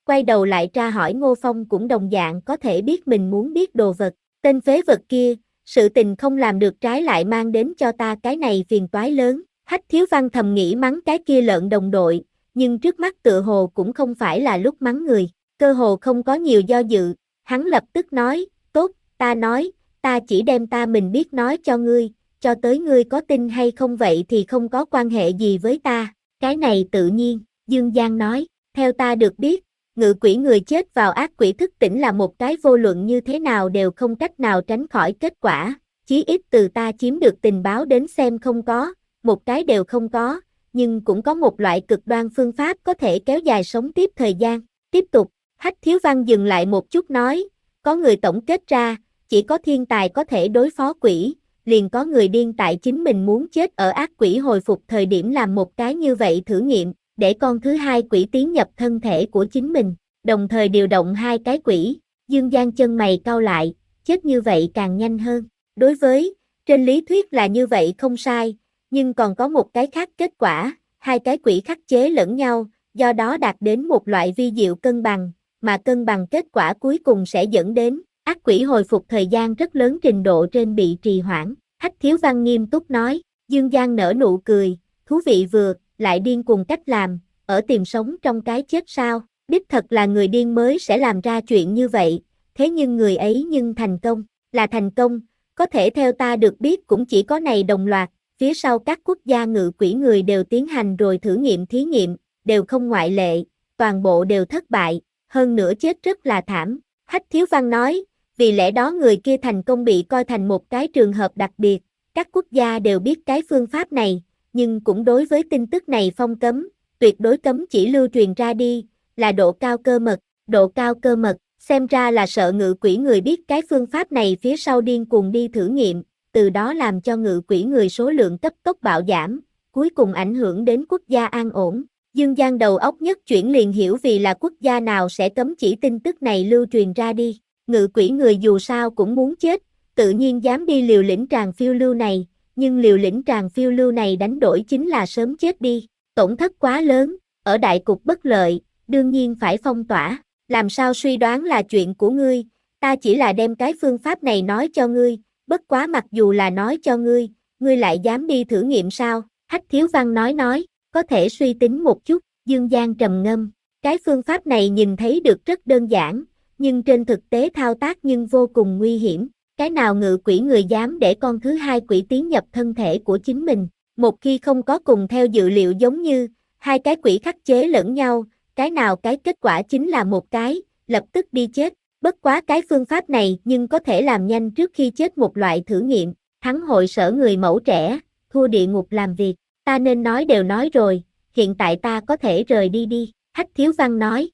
quay đầu lại tra hỏi Ngô Phong cũng đồng dạng có thể biết mình muốn biết đồ vật. Tên phế vật kia, sự tình không làm được trái lại mang đến cho ta cái này phiền toái lớn. Hách Thiếu Văn thầm nghĩ mắng cái kia lợn đồng đội, nhưng trước mắt tựa hồ cũng không phải là lúc mắng người. Cơ hồ không có nhiều do dự, hắn lập tức nói, tốt, ta nói, ta chỉ đem ta mình biết nói cho ngươi, cho tới ngươi có tin hay không vậy thì không có quan hệ gì với ta. Cái này tự nhiên, Dương Giang nói, theo ta được biết, ngự quỷ người chết vào ác quỷ thức tỉnh là một cái vô luận như thế nào đều không cách nào tránh khỏi kết quả, chí ít từ ta chiếm được tình báo đến xem không có, một cái đều không có, nhưng cũng có một loại cực đoan phương pháp có thể kéo dài sống tiếp thời gian. Tiếp tục, Hách Thiếu Văn dừng lại một chút nói, có người tổng kết ra, chỉ có thiên tài có thể đối phó quỷ, liền có người điên tại chính mình muốn chết ở ác quỷ hồi phục thời điểm làm một cái như vậy thử nghiệm, để con thứ hai quỷ tiến nhập thân thể của chính mình, đồng thời điều động hai cái quỷ. Dương Giang chân mày cau lại, chết như vậy càng nhanh hơn. Đối với, trên lý thuyết là như vậy không sai, nhưng còn có một cái khác kết quả, hai cái quỷ khắc chế lẫn nhau, do đó đạt đến một loại vi diệu cân bằng, mà cân bằng kết quả cuối cùng sẽ dẫn đến ác quỷ hồi phục thời gian rất lớn trình độ trên bị trì hoãn. Hách Thiếu Văn nghiêm túc nói, Dương Giang nở nụ cười, thú vị vừa, lại điên cùng cách làm, ở tìm sống trong cái chết sao, đích thật là người điên mới sẽ làm ra chuyện như vậy, thế nhưng người ấy nhưng thành công, là thành công, có thể theo ta được biết cũng chỉ có này đồng loạt, phía sau các quốc gia ngự quỷ người đều tiến hành rồi thử nghiệm thí nghiệm, đều không ngoại lệ, toàn bộ đều thất bại, hơn nữa chết rất là thảm. Hách Thiếu Văn nói, vì lẽ đó người kia thành công bị coi thành một cái trường hợp đặc biệt, các quốc gia đều biết cái phương pháp này, nhưng cũng đối với tin tức này phong cấm, tuyệt đối cấm chỉ lưu truyền ra đi, là độ cao cơ mật, độ cao cơ mật, xem ra là sợ ngự quỷ người biết cái phương pháp này phía sau điên cuồng đi thử nghiệm, từ đó làm cho ngự quỷ người số lượng cấp tốc bạo giảm, cuối cùng ảnh hưởng đến quốc gia an ổn. Dương Giang đầu óc nhất chuyển liền hiểu vì là quốc gia nào sẽ cấm chỉ tin tức này lưu truyền ra đi. Ngự quỷ người dù sao cũng muốn chết, tự nhiên dám đi liều lĩnh tràng phiêu lưu này, nhưng liều lĩnh tràng phiêu lưu này đánh đổi chính là sớm chết đi, tổn thất quá lớn, ở đại cục bất lợi, đương nhiên phải phong tỏa, làm sao suy đoán là chuyện của ngươi, ta chỉ là đem cái phương pháp này nói cho ngươi, bất quá mặc dù là nói cho ngươi, ngươi lại dám đi thử nghiệm sao, Hách Thiếu Văn nói nói, có thể suy tính một chút, Dương Giang trầm ngâm, cái phương pháp này nhìn thấy được rất đơn giản, nhưng trên thực tế thao tác nhưng vô cùng nguy hiểm, cái nào ngự quỷ người dám để con thứ hai quỷ tiến nhập thân thể của chính mình, một khi không có cùng theo dự liệu giống như, hai cái quỷ khắc chế lẫn nhau, cái nào cái kết quả chính là một cái, lập tức đi chết, bất quá cái phương pháp này nhưng có thể làm nhanh trước khi chết một loại thử nghiệm, thắng hội sở người mẫu trẻ, thua địa ngục làm việc, ta nên nói đều nói rồi, hiện tại ta có thể rời đi đi, Hách Thiếu Văn nói.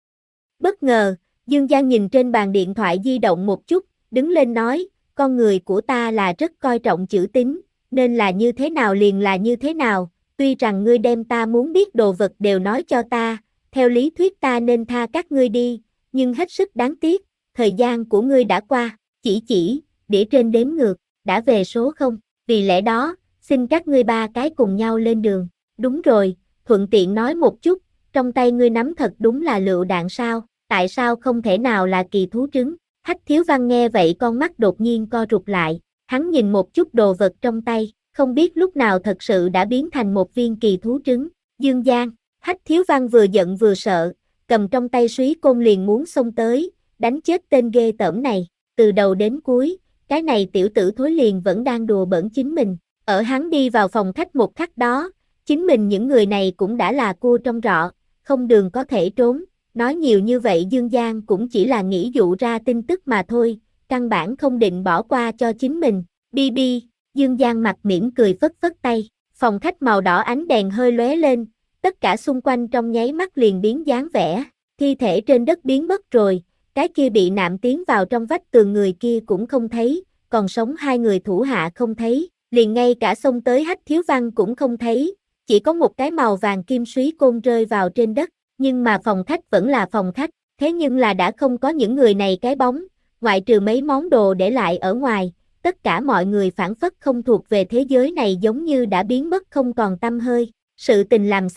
Bất ngờ, Dương Giang nhìn trên bàn điện thoại di động một chút, đứng lên nói, con người của ta là rất coi trọng chữ tín, nên là như thế nào liền là như thế nào, tuy rằng ngươi đem ta muốn biết đồ vật đều nói cho ta, theo lý thuyết ta nên tha các ngươi đi, nhưng hết sức đáng tiếc, thời gian của ngươi đã qua, chỉ chỉ, đĩa trên đếm ngược, đã về số không, vì lẽ đó, xin các ngươi ba cái cùng nhau lên đường, đúng rồi, thuận tiện nói một chút, trong tay ngươi nắm thật đúng là lựu đạn sao, tại sao không thể nào là kỳ thú trứng, Hách Thiếu Văn nghe vậy con mắt đột nhiên co rụt lại, hắn nhìn một chút đồ vật trong tay, không biết lúc nào thật sự đã biến thành một viên kỳ thú trứng, Dương Giang, Hách Thiếu Văn vừa giận vừa sợ, cầm trong tay súy côn liền muốn xông tới, đánh chết tên ghê tởm này, từ đầu đến cuối, cái này tiểu tử thối liền vẫn đang đùa bỡn chính mình, ở hắn đi vào phòng khách một khắc đó, chính mình những người này cũng đã là cua trong rọ, không đường có thể trốn, nói nhiều như vậy Dương Giang cũng chỉ là nghĩ dụ ra tin tức mà thôi, căn bản không định bỏ qua cho chính mình, bi bi, Dương Giang mặt mỉm cười phất phất tay, phòng khách màu đỏ ánh đèn hơi lóe lên, tất cả xung quanh trong nháy mắt liền biến dáng vẻ, thi thể trên đất biến mất rồi, cái kia bị nạm tiến vào trong vách tường người kia cũng không thấy, còn sống hai người thủ hạ không thấy, liền ngay cả xông tới Hách Thiếu Văn cũng không thấy, chỉ có một cái màu vàng kim súy côn rơi vào trên đất, nhưng mà phòng khách vẫn là phòng khách, thế nhưng là đã không có những người này cái bóng, ngoại trừ mấy món đồ để lại ở ngoài, tất cả mọi người phản phất không thuộc về thế giới này giống như đã biến mất không còn tăm hơi, sự tình làm xong,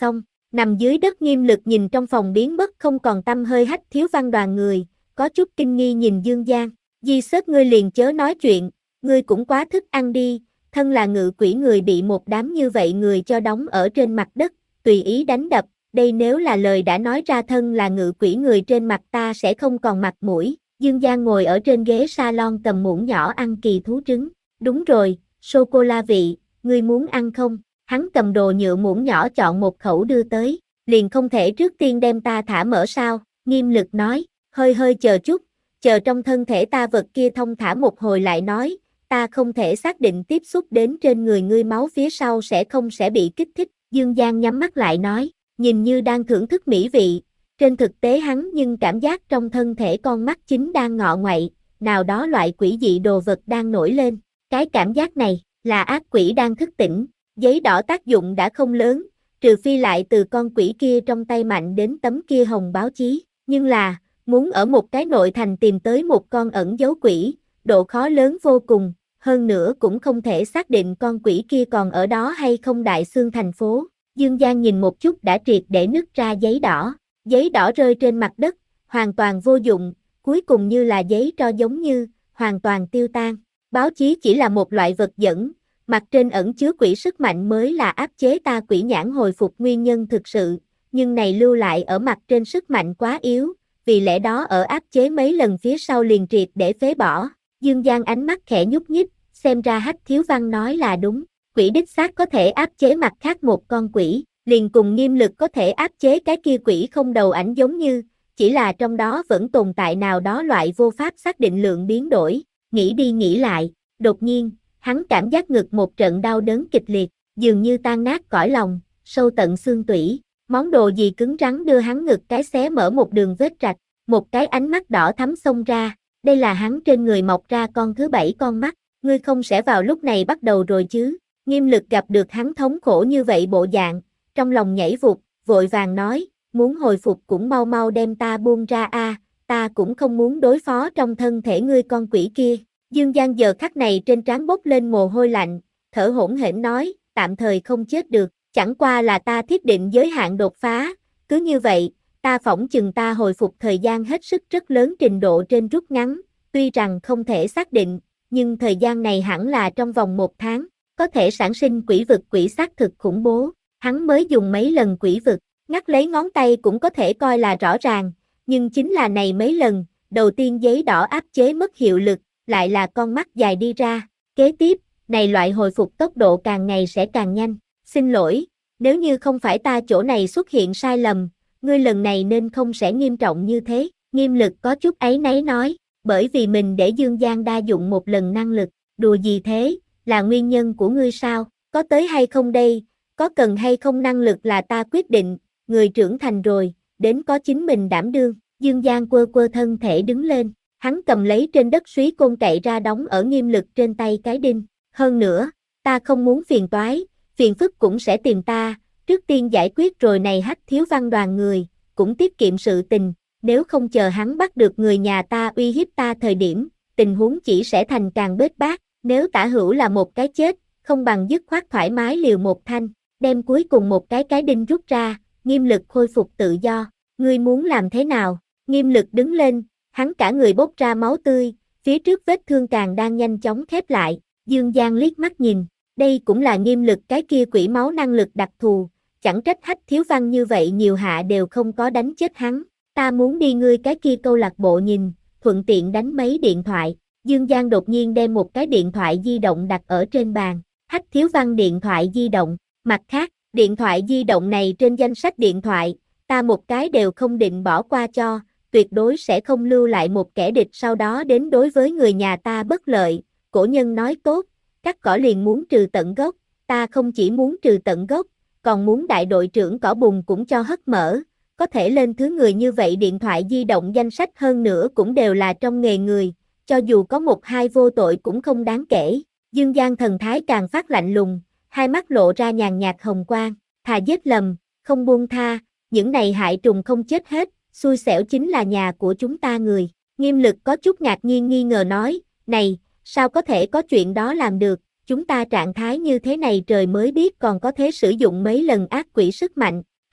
Nằm dưới đất Nghiêm Lực nhìn trong phòng biến mất không còn tăm hơi Hách Thiếu Văn đoàn người, có chút kinh nghi nhìn Dương Giang. Di Sớt ngươi liền chớ nói chuyện, ngươi cũng quá thức ăn đi, thân là ngự quỷ người bị một đám như vậy người cho đóng ở trên mặt đất, tùy ý đánh đập, đây nếu là lời đã nói ra thân là ngự quỷ người trên mặt ta sẽ không còn mặt mũi. Dương Giang ngồi ở trên ghế salon cầm muỗng nhỏ ăn kỳ thú trứng. Đúng rồi, sô-cô-la vị, ngươi muốn ăn không? Hắn cầm đồ nhựa muỗng nhỏ chọn một khẩu đưa tới, liền không thể trước tiên đem ta thả mở sao? Nghiêm Lực nói, hơi hơi chờ chút, chờ trong thân thể ta vật kia thông thả một hồi lại nói, ta không thể xác định tiếp xúc đến trên người ngươi máu phía sau sẽ không sẽ bị kích thích. Dương Giang nhắm mắt lại nói, nhìn như đang thưởng thức mỹ vị, trên thực tế hắn nhưng cảm giác trong thân thể con mắt chính đang ngọ nguậy, nào đó loại quỷ dị đồ vật đang nổi lên. Cái cảm giác này là ác quỷ đang thức tỉnh. Giấy đỏ tác dụng đã không lớn, trừ phi lại từ con quỷ kia trong tay mạnh đến tấm kia hồng báo chí. Nhưng là, muốn ở một cái nội thành tìm tới một con ẩn giấu quỷ, độ khó lớn vô cùng, hơn nữa cũng không thể xác định con quỷ kia còn ở đó hay không. Đại Xương thành phố. Dương Giang nhìn một chút đã triệt để nứt ra giấy đỏ. Giấy đỏ rơi trên mặt đất, hoàn toàn vô dụng, cuối cùng như là giấy tro giống như, hoàn toàn tiêu tan. Báo chí chỉ là một loại vật dẫn, mặt trên ẩn chứa quỷ sức mạnh mới là áp chế ta quỷ nhãn hồi phục nguyên nhân thực sự, nhưng này lưu lại ở mặt trên sức mạnh quá yếu, vì lẽ đó ở áp chế mấy lần phía sau liền triệt để phế bỏ. Dương Giang ánh mắt khẽ nhúc nhích, xem ra Hách Thiếu Văn nói là đúng, quỷ đích xác có thể áp chế mặt khác một con quỷ, liền cùng Nghiêm Lực có thể áp chế cái kia quỷ không đầu ảnh giống như, chỉ là trong đó vẫn tồn tại nào đó loại vô pháp xác định lượng biến đổi. Nghĩ đi nghĩ lại, đột nhiên, hắn cảm giác ngực một trận đau đớn kịch liệt, dường như tan nát cõi lòng, sâu tận xương tủy. Món đồ gì cứng rắn đưa hắn ngực cái xé mở một đường vết rạch, một cái ánh mắt đỏ thắm xông ra, đây là hắn trên người mọc ra con thứ bảy con mắt, ngươi không sẽ vào lúc này bắt đầu rồi chứ? Nghiêm Lực gặp được hắn thống khổ như vậy bộ dạng, trong lòng nhảy vụt, vội vàng nói, muốn hồi phục cũng mau mau đem ta buông ra a, ta cũng không muốn đối phó trong thân thể ngươi con quỷ kia. Dương Giang giờ khắc này trên trán bốc lên mồ hôi lạnh, thở hổn hển nói, tạm thời không chết được, chẳng qua là ta thiết định giới hạn đột phá, cứ như vậy, ta phỏng chừng ta hồi phục thời gian hết sức rất lớn trình độ trên rút ngắn, tuy rằng không thể xác định, nhưng thời gian này hẳn là trong vòng một tháng, có thể sản sinh quỷ vực quỷ xác thực khủng bố, hắn mới dùng mấy lần quỷ vực, ngắt lấy ngón tay cũng có thể coi là rõ ràng, nhưng chính là này mấy lần, đầu tiên giấy đỏ áp chế mất hiệu lực, lại là con mắt dài đi ra, kế tiếp, này loại hồi phục tốc độ càng ngày sẽ càng nhanh, xin lỗi, nếu như không phải ta chỗ này xuất hiện sai lầm, ngươi lần này nên không sẽ nghiêm trọng như thế. Nghiêm Lực có chút áy náy nói, bởi vì mình để Dương Giang đa dụng một lần năng lực, đùa gì thế, là nguyên nhân của ngươi sao, có tới hay không đây, có cần hay không năng lực là ta quyết định, người trưởng thành rồi, đến có chính mình đảm đương. Dương Giang quơ quơ thân thể đứng lên, hắn cầm lấy trên đất suý côn cậy ra đóng ở Nghiêm Lực trên tay cái đinh, hơn nữa, ta không muốn phiền toái, phiền phức cũng sẽ tìm ta, trước tiên giải quyết rồi này Hách Thiếu Văn đoàn người, cũng tiết kiệm sự tình, nếu không chờ hắn bắt được người nhà ta uy hiếp ta thời điểm, tình huống chỉ sẽ thành càng bết bát, nếu Tả Hữu là một cái chết, không bằng dứt khoát thoải mái liều một thanh, đem cuối cùng một cái cái đinh rút ra, Nghiêm Lực khôi phục tự do, ngươi muốn làm thế nào? Nghiêm Lực đứng lên, hắn cả người bốc ra máu tươi, phía trước vết thương càng đang nhanh chóng khép lại, Dương Giang liếc mắt nhìn, đây cũng là Nghiêm Lực cái kia quỷ máu năng lực đặc thù, chẳng trách Hách Thiếu Văn như vậy nhiều hạ đều không có đánh chết hắn, ta muốn đi ngươi cái kia câu lạc bộ nhìn, thuận tiện đánh mấy điện thoại. Dương Giang đột nhiên đem một cái điện thoại di động đặt ở trên bàn, Hách Thiếu Văn điện thoại di động, mặt khác, điện thoại di động này trên danh sách điện thoại, ta một cái đều không định bỏ qua cho, tuyệt đối sẽ không lưu lại một kẻ địch sau đó đến đối với người nhà ta bất lợi. Cổ nhân nói tốt, cắt cỏ liền muốn trừ tận gốc, ta không chỉ muốn trừ tận gốc, còn muốn đại đội trưởng cỏ bùn cũng cho hất mở, có thể lên thứ người như vậy điện thoại di động danh sách hơn nữa cũng đều là trong nghề người, cho dù có một hai vô tội cũng không đáng kể. Dương Giang thần thái càng phát lạnh lùng, hai mắt lộ ra nhàn nhạt hồng quang, thà giết lầm, không buông tha, những này hại trùng không chết hết, xui xẻo chính là nhà của chúng ta người. Nghiêm Lực có chút ngạc nhiên nghi ngờ nói, này, sao có thể có chuyện đó làm được, chúng ta trạng thái như thế này trời mới biết còn có thể sử dụng mấy lần ác quỷ sức mạnh,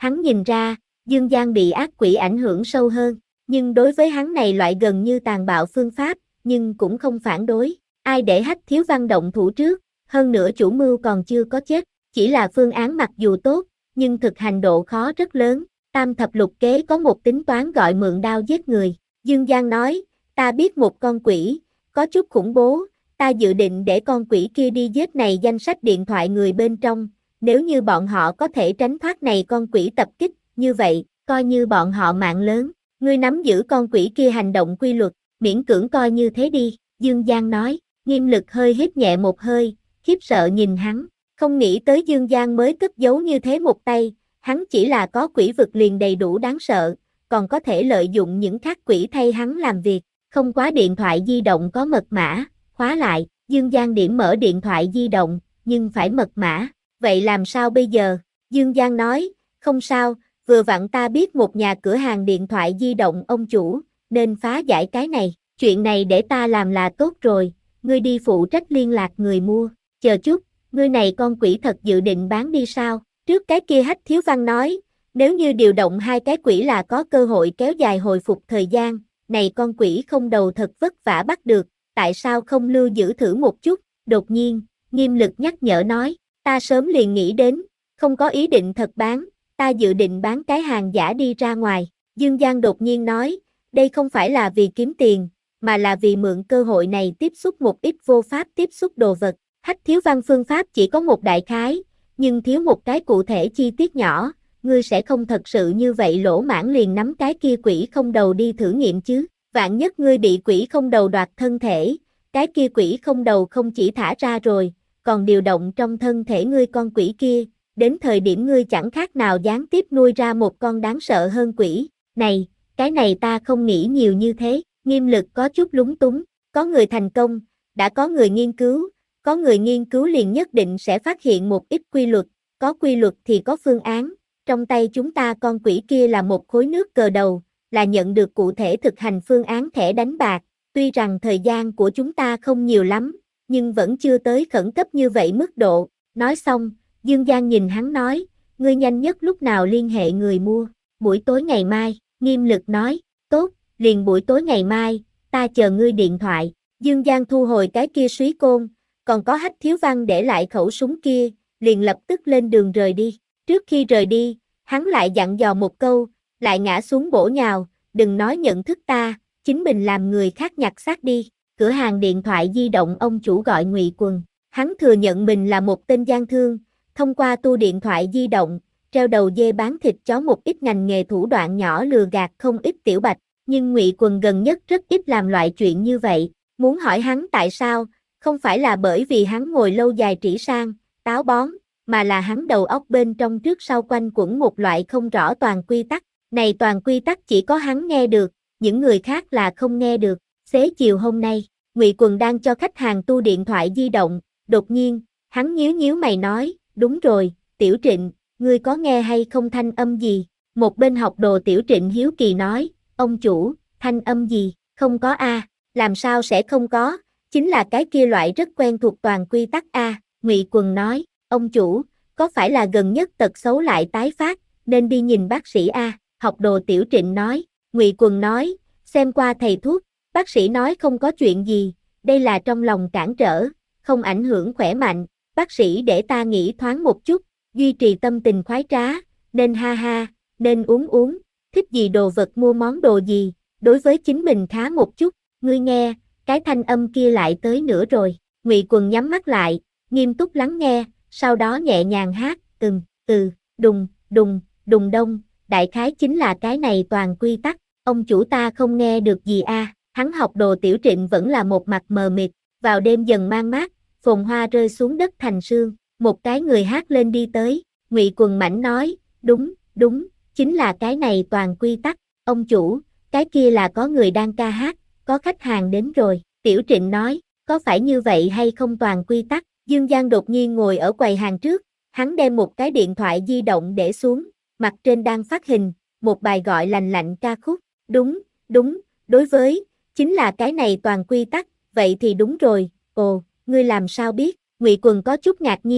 Hắn nhìn ra, Dương Giang bị ác quỷ ảnh hưởng sâu hơn, nhưng đối với hắn này loại gần như tàn bạo phương pháp, nhưng cũng không phản đối. Ai để Hách Thiếu Văn động thủ trước, hơn nữa chủ mưu còn chưa có chết, chỉ là phương án mặc dù tốt, nhưng thực hành độ khó rất lớn. Tam thập lục kế có một tính toán gọi mượn đao giết người. Dương Giang nói, ta biết một con quỷ, có chút khủng bố, ta dự định để con quỷ kia đi giết này danh sách điện thoại người bên trong, nếu như bọn họ có thể tránh thoát này con quỷ tập kích, như vậy, coi như bọn họ mạng lớn. Ngươi nắm giữ con quỷ kia hành động quy luật, miễn cưỡng coi như thế đi, Dương Giang nói. Nghiêm Lực hơi hít nhẹ một hơi, khiếp sợ nhìn hắn, không nghĩ tới Dương Giang mới cất giấu như thế một tay, hắn chỉ là có quỷ vực liền đầy đủ đáng sợ, còn có thể lợi dụng những khác quỷ thay hắn làm việc, không quá điện thoại di động có mật mã, khóa lại, Dương Giang điểm mở điện thoại di động, nhưng phải mật mã, vậy làm sao bây giờ? Dương Giang nói, không sao, vừa vặn ta biết một nhà cửa hàng điện thoại di động ông chủ, nên phá giải cái này, chuyện này để ta làm là tốt rồi. Ngươi đi phụ trách liên lạc người mua, chờ chút, ngươi này con quỷ thật dự định bán đi sao? Trước cái kia Hách Thiếu Văn nói, nếu như điều động hai cái quỷ là có cơ hội kéo dài hồi phục thời gian, này con quỷ không đầu thật vất vả bắt được, tại sao không lưu giữ thử một chút? Đột nhiên, Nghiêm Lực nhắc nhở nói, ta sớm liền nghĩ đến, không có ý định thật bán, ta dự định bán cái hàng giả đi ra ngoài. Dương Giang đột nhiên nói, đây không phải là vì kiếm tiền, mà là vì mượn cơ hội này tiếp xúc một ít vô pháp tiếp xúc đồ vật. Hách Thiếu Văn phương pháp chỉ có một đại khái, nhưng thiếu một cái cụ thể chi tiết nhỏ, ngươi sẽ không thật sự như vậy lỗ mãng liền nắm cái kia quỷ không đầu đi thử nghiệm chứ. Vạn nhất ngươi bị quỷ không đầu đoạt thân thể, cái kia quỷ không đầu không chỉ thả ra rồi, còn điều động trong thân thể ngươi con quỷ kia, đến thời điểm ngươi chẳng khác nào gián tiếp nuôi ra một con đáng sợ hơn quỷ. Này, cái này ta không nghĩ nhiều như thế. Nghiêm Lực có chút lúng túng, có người thành công, đã có người nghiên cứu, có người nghiên cứu liền nhất định sẽ phát hiện một ít quy luật, có quy luật thì có phương án, trong tay chúng ta con quỷ kia là một khối nước cờ đầu, là nhận được cụ thể thực hành phương án thẻ đánh bạc, tuy rằng thời gian của chúng ta không nhiều lắm, nhưng vẫn chưa tới khẩn cấp như vậy mức độ. Nói xong, Dương Giang nhìn hắn nói, ngươi nhanh nhất lúc nào liên hệ người mua, buổi tối ngày mai. Nghiêm Lực nói, tốt, liền buổi tối ngày mai, ta chờ ngươi điện thoại. Dương Giang thu hồi cái kia súy côn, còn có Hách Thiếu Văn để lại khẩu súng kia, liền lập tức lên đường rời đi. Trước khi rời đi, hắn lại dặn dò một câu, lại ngã xuống bổ nhào, đừng nói nhận thức ta, chính mình làm người khác nhặt xác đi. Cửa hàng điện thoại di động ông chủ gọi Ngụy Quần, hắn thừa nhận mình là một tên gian thương, thông qua tu điện thoại di động, treo đầu dê bán thịt chó một ít ngành nghề thủ đoạn nhỏ lừa gạt không ít tiểu bạch. Nhưng Ngụy Quần gần nhất rất ít làm loại chuyện như vậy, muốn hỏi hắn tại sao, không phải là bởi vì hắn ngồi lâu dài trĩ sang, táo bón, mà là hắn đầu óc bên trong trước sau quanh quẩn một loại không rõ toàn quy tắc, này toàn quy tắc chỉ có hắn nghe được, những người khác là không nghe được. Xế chiều hôm nay, Ngụy Quần đang cho khách hàng tu điện thoại di động, đột nhiên, hắn nhíu nhíu mày nói, đúng rồi, Tiểu Trịnh, ngươi có nghe hay không thanh âm gì? Một bên học đồ Tiểu Trịnh hiếu kỳ nói, ông chủ, thanh âm gì, không có a, làm sao sẽ không có, chính là cái kia loại rất quen thuộc toàn quy tắc a. Ngụy Quần nói, ông chủ, có phải là gần nhất tật xấu lại tái phát, nên đi nhìn bác sĩ a. Học đồ Tiểu Trịnh nói, Ngụy Quần nói, xem qua thầy thuốc, bác sĩ nói không có chuyện gì, đây là trong lòng cản trở, không ảnh hưởng khỏe mạnh, bác sĩ để ta nghĩ thoáng một chút, duy trì tâm tình khoái trá, nên ha ha, nên uống uống, thích gì đồ vật mua món đồ gì, đối với chính mình khá một chút. Ngươi nghe, cái thanh âm kia lại tới nữa rồi. Ngụy Quần nhắm mắt lại, nghiêm túc lắng nghe, sau đó nhẹ nhàng hát, ừm, ừ, đùng, đùng, đùng đông, đại khái chính là cái này toàn quy tắc. Ông chủ ta không nghe được gì a. Hắn học đồ Tiểu Trịnh vẫn là một mặt mờ mịt, vào đêm dần mang mát, phồn hoa rơi xuống đất thành sương, một cái người hát lên đi tới, Ngụy Quần mảnh nói, đúng, đúng, chính là cái này toàn quy tắc. Ông chủ, cái kia là có người đang ca hát, có khách hàng đến rồi. Tiểu Trịnh nói, có phải như vậy hay không toàn quy tắc? Dương Giang đột nhiên ngồi ở quầy hàng trước, hắn đem một cái điện thoại di động để xuống, mặt trên đang phát hình, một bài gọi lành lạnh ca khúc. Đúng, đúng, đối với, chính là cái này toàn quy tắc, vậy thì đúng rồi. Ồ, ngươi làm sao biết? Ngụy Quần có chút ngạc nhiên,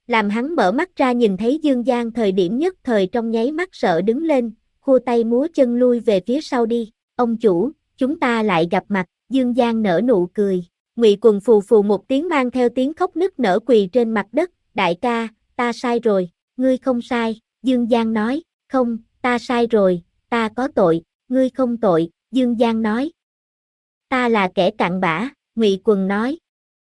làm hắn mở mắt ra nhìn thấy Dương Giang thời điểm nhất thời trong nháy mắt sợ đứng lên, khua tay múa chân lui về phía sau đi. Ông chủ, chúng ta lại gặp mặt. Dương Giang nở nụ cười. Ngụy Quần phù phù một tiếng mang theo tiếng khóc nức nở quỳ trên mặt đất. Đại ca, ta sai rồi. Ngươi không sai. Dương Giang nói. Không, ta sai rồi, ta có tội. Ngươi không tội. Dương Giang nói. Ta là kẻ cặn bã. Ngụy Quần nói.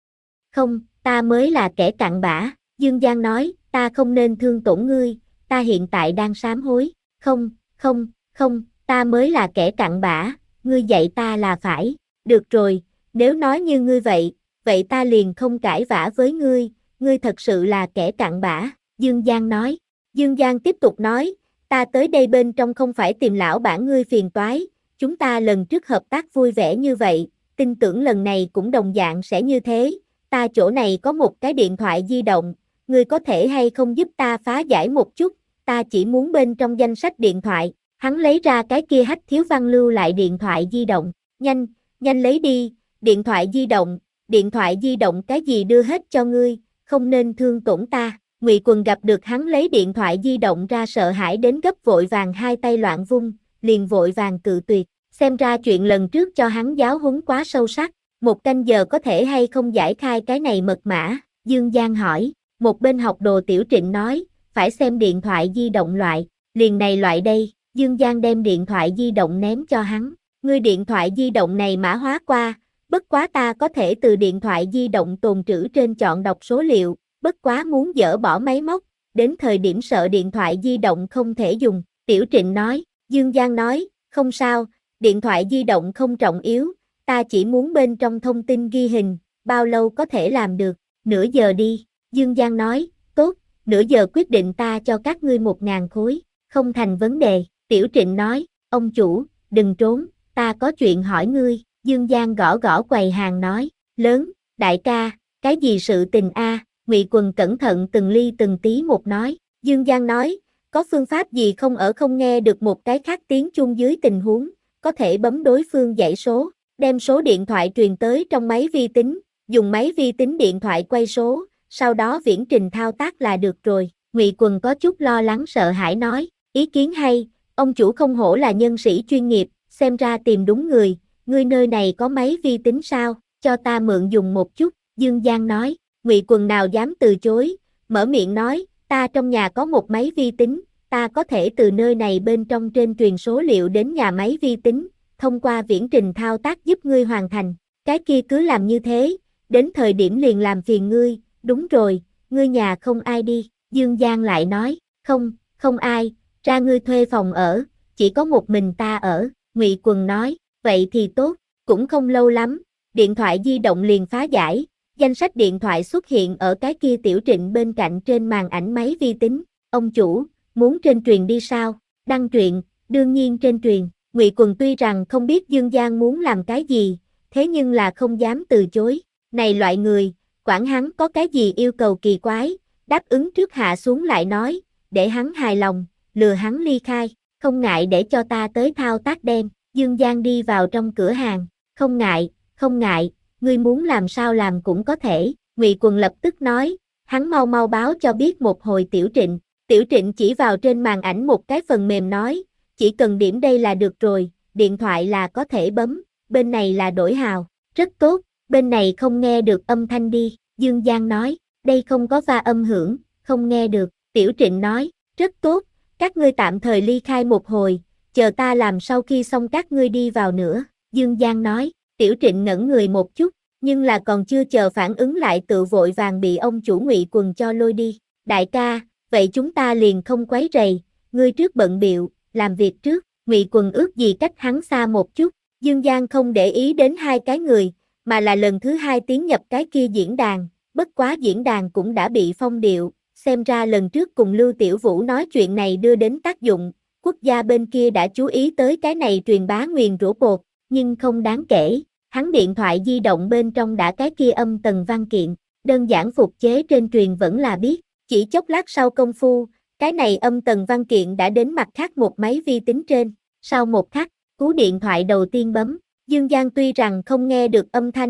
Không, ta mới là kẻ cặn bã. Dương Giang nói. Ta không nên thương tổn ngươi. Ta hiện tại đang sám hối. Không, không, không, ta mới là kẻ cặn bã. Ngươi dạy ta là phải. Được rồi, nếu nói như ngươi vậy, vậy ta liền không cãi vã với ngươi, ngươi thật sự là kẻ cặn bã. Dương Giang nói. Dương Giang tiếp tục nói, ta tới đây bên trong không phải tìm lão bản ngươi phiền toái, chúng ta lần trước hợp tác vui vẻ như vậy, tin tưởng lần này cũng đồng dạng sẽ như thế, ta chỗ này có một cái điện thoại di động, ngươi có thể hay không giúp ta phá giải một chút, ta chỉ muốn bên trong danh sách điện thoại. Hắn lấy ra cái kia Hách Thiếu Văn lưu lại điện thoại di động, nhanh, nhanh lấy đi, điện thoại di động, điện thoại di động cái gì đưa hết cho ngươi, không nên thương tổn ta. Ngụy Quần gặp được hắn lấy điện thoại di động ra sợ hãi đến gấp vội vàng hai tay loạn vung, liền vội vàng cự tuyệt, xem ra chuyện lần trước cho hắn giáo huấn quá sâu sắc, một canh giờ có thể hay không giải khai cái này mật mã, Dương Giang hỏi, một bên học đồ Tiểu Trịnh nói, phải xem điện thoại di động loại, liền này loại đây. Dương Giang đem điện thoại di động ném cho hắn. Ngươi điện thoại di động này mã hóa qua, bất quá ta có thể từ điện thoại di động tồn trữ trên chọn đọc số liệu, bất quá muốn dỡ bỏ máy móc, đến thời điểm sợ điện thoại di động không thể dùng. Tiểu Trịnh nói, Dương Giang nói, không sao, điện thoại di động không trọng yếu, ta chỉ muốn bên trong thông tin ghi hình, bao lâu có thể làm được, nửa giờ đi. Dương Giang nói, tốt, nửa giờ quyết định ta cho các ngươi một ngàn khối, không thành vấn đề. Tiểu Trịnh nói, ông chủ, đừng trốn, ta có chuyện hỏi ngươi. Dương Giang gõ gõ quầy hàng nói, lớn, đại ca, cái gì sự tình a? Ngụy Quần cẩn thận từng ly từng tí một nói. Dương Giang nói, có phương pháp gì không ở không nghe được một cái khác tiếng chung dưới tình huống, có thể bấm đối phương dãy số, đem số điện thoại truyền tới trong máy vi tính, dùng máy vi tính điện thoại quay số, sau đó viễn trình thao tác là được rồi. Ngụy Quần có chút lo lắng sợ hãi nói, ý kiến hay. Ông chủ không hổ là nhân sĩ chuyên nghiệp, xem ra tìm đúng người, ngươi nơi này có máy vi tính sao, cho ta mượn dùng một chút, Dương Giang nói. Ngụy Quần nào dám từ chối, mở miệng nói, ta trong nhà có một máy vi tính, ta có thể từ nơi này bên trong trên truyền số liệu đến nhà máy vi tính, thông qua viễn trình thao tác giúp ngươi hoàn thành, cái kia cứ làm như thế, đến thời điểm liền làm phiền ngươi, đúng rồi, ngươi nhà không ai đi, Dương Giang lại nói, không, không ai. Ra ngươi thuê phòng ở, chỉ có một mình ta ở, Ngụy Quần nói, vậy thì tốt, cũng không lâu lắm, điện thoại di động liền phá giải, danh sách điện thoại xuất hiện ở cái kia Tiểu Trịnh bên cạnh trên màn ảnh máy vi tính, ông chủ, muốn trên truyền đi sao, đăng truyện, đương nhiên trên truyền, Ngụy Quần tuy rằng không biết Dương Giang muốn làm cái gì, thế nhưng là không dám từ chối, này loại người, quản hắn có cái gì yêu cầu kỳ quái, đáp ứng trước hạ xuống lại nói, để hắn hài lòng. Lừa hắn ly khai, không ngại để cho ta tới thao tác đem, Dương Giang đi vào trong cửa hàng, không ngại, không ngại, ngươi muốn làm sao làm cũng có thể, Ngụy Quần lập tức nói, hắn mau mau báo cho biết một hồi Tiểu Trịnh, Tiểu Trịnh chỉ vào trên màn ảnh một cái phần mềm nói, chỉ cần điểm đây là được rồi, điện thoại là có thể bấm, bên này là đổi hào, rất tốt, bên này không nghe được âm thanh đi, Dương Giang nói, đây không có va âm hưởng, không nghe được, Tiểu Trịnh nói, rất tốt. Các ngươi tạm thời ly khai một hồi, chờ ta làm sau khi xong các ngươi đi vào nữa, Dương Giang nói, Tiểu Trịnh ngẩn người một chút, nhưng là còn chưa chờ phản ứng lại tự vội vàng bị ông chủ Ngụy Quần cho lôi đi, đại ca, vậy chúng ta liền không quấy rầy, ngươi trước bận biệu, làm việc trước, Ngụy Quần ước gì cách hắn xa một chút, Dương Giang không để ý đến hai cái người, mà là lần thứ hai tiến nhập cái kia diễn đàn, bất quá diễn đàn cũng đã bị phong điệu. Xem ra lần trước cùng Lưu Tiểu Vũ nói chuyện này đưa đến tác dụng, quốc gia bên kia đã chú ý tới cái này truyền bá nguyền rủa bột, nhưng không đáng kể, hắn điện thoại di động bên trong đã cái kia âm tần văn kiện, đơn giản phục chế trên truyền vẫn là biết, chỉ chốc lát sau công phu, cái này âm tần văn kiện đã đến mặt khác một máy vi tính trên, sau một khắc, cú điện thoại đầu tiên bấm, Dương Giang tuy rằng không nghe được âm thanh,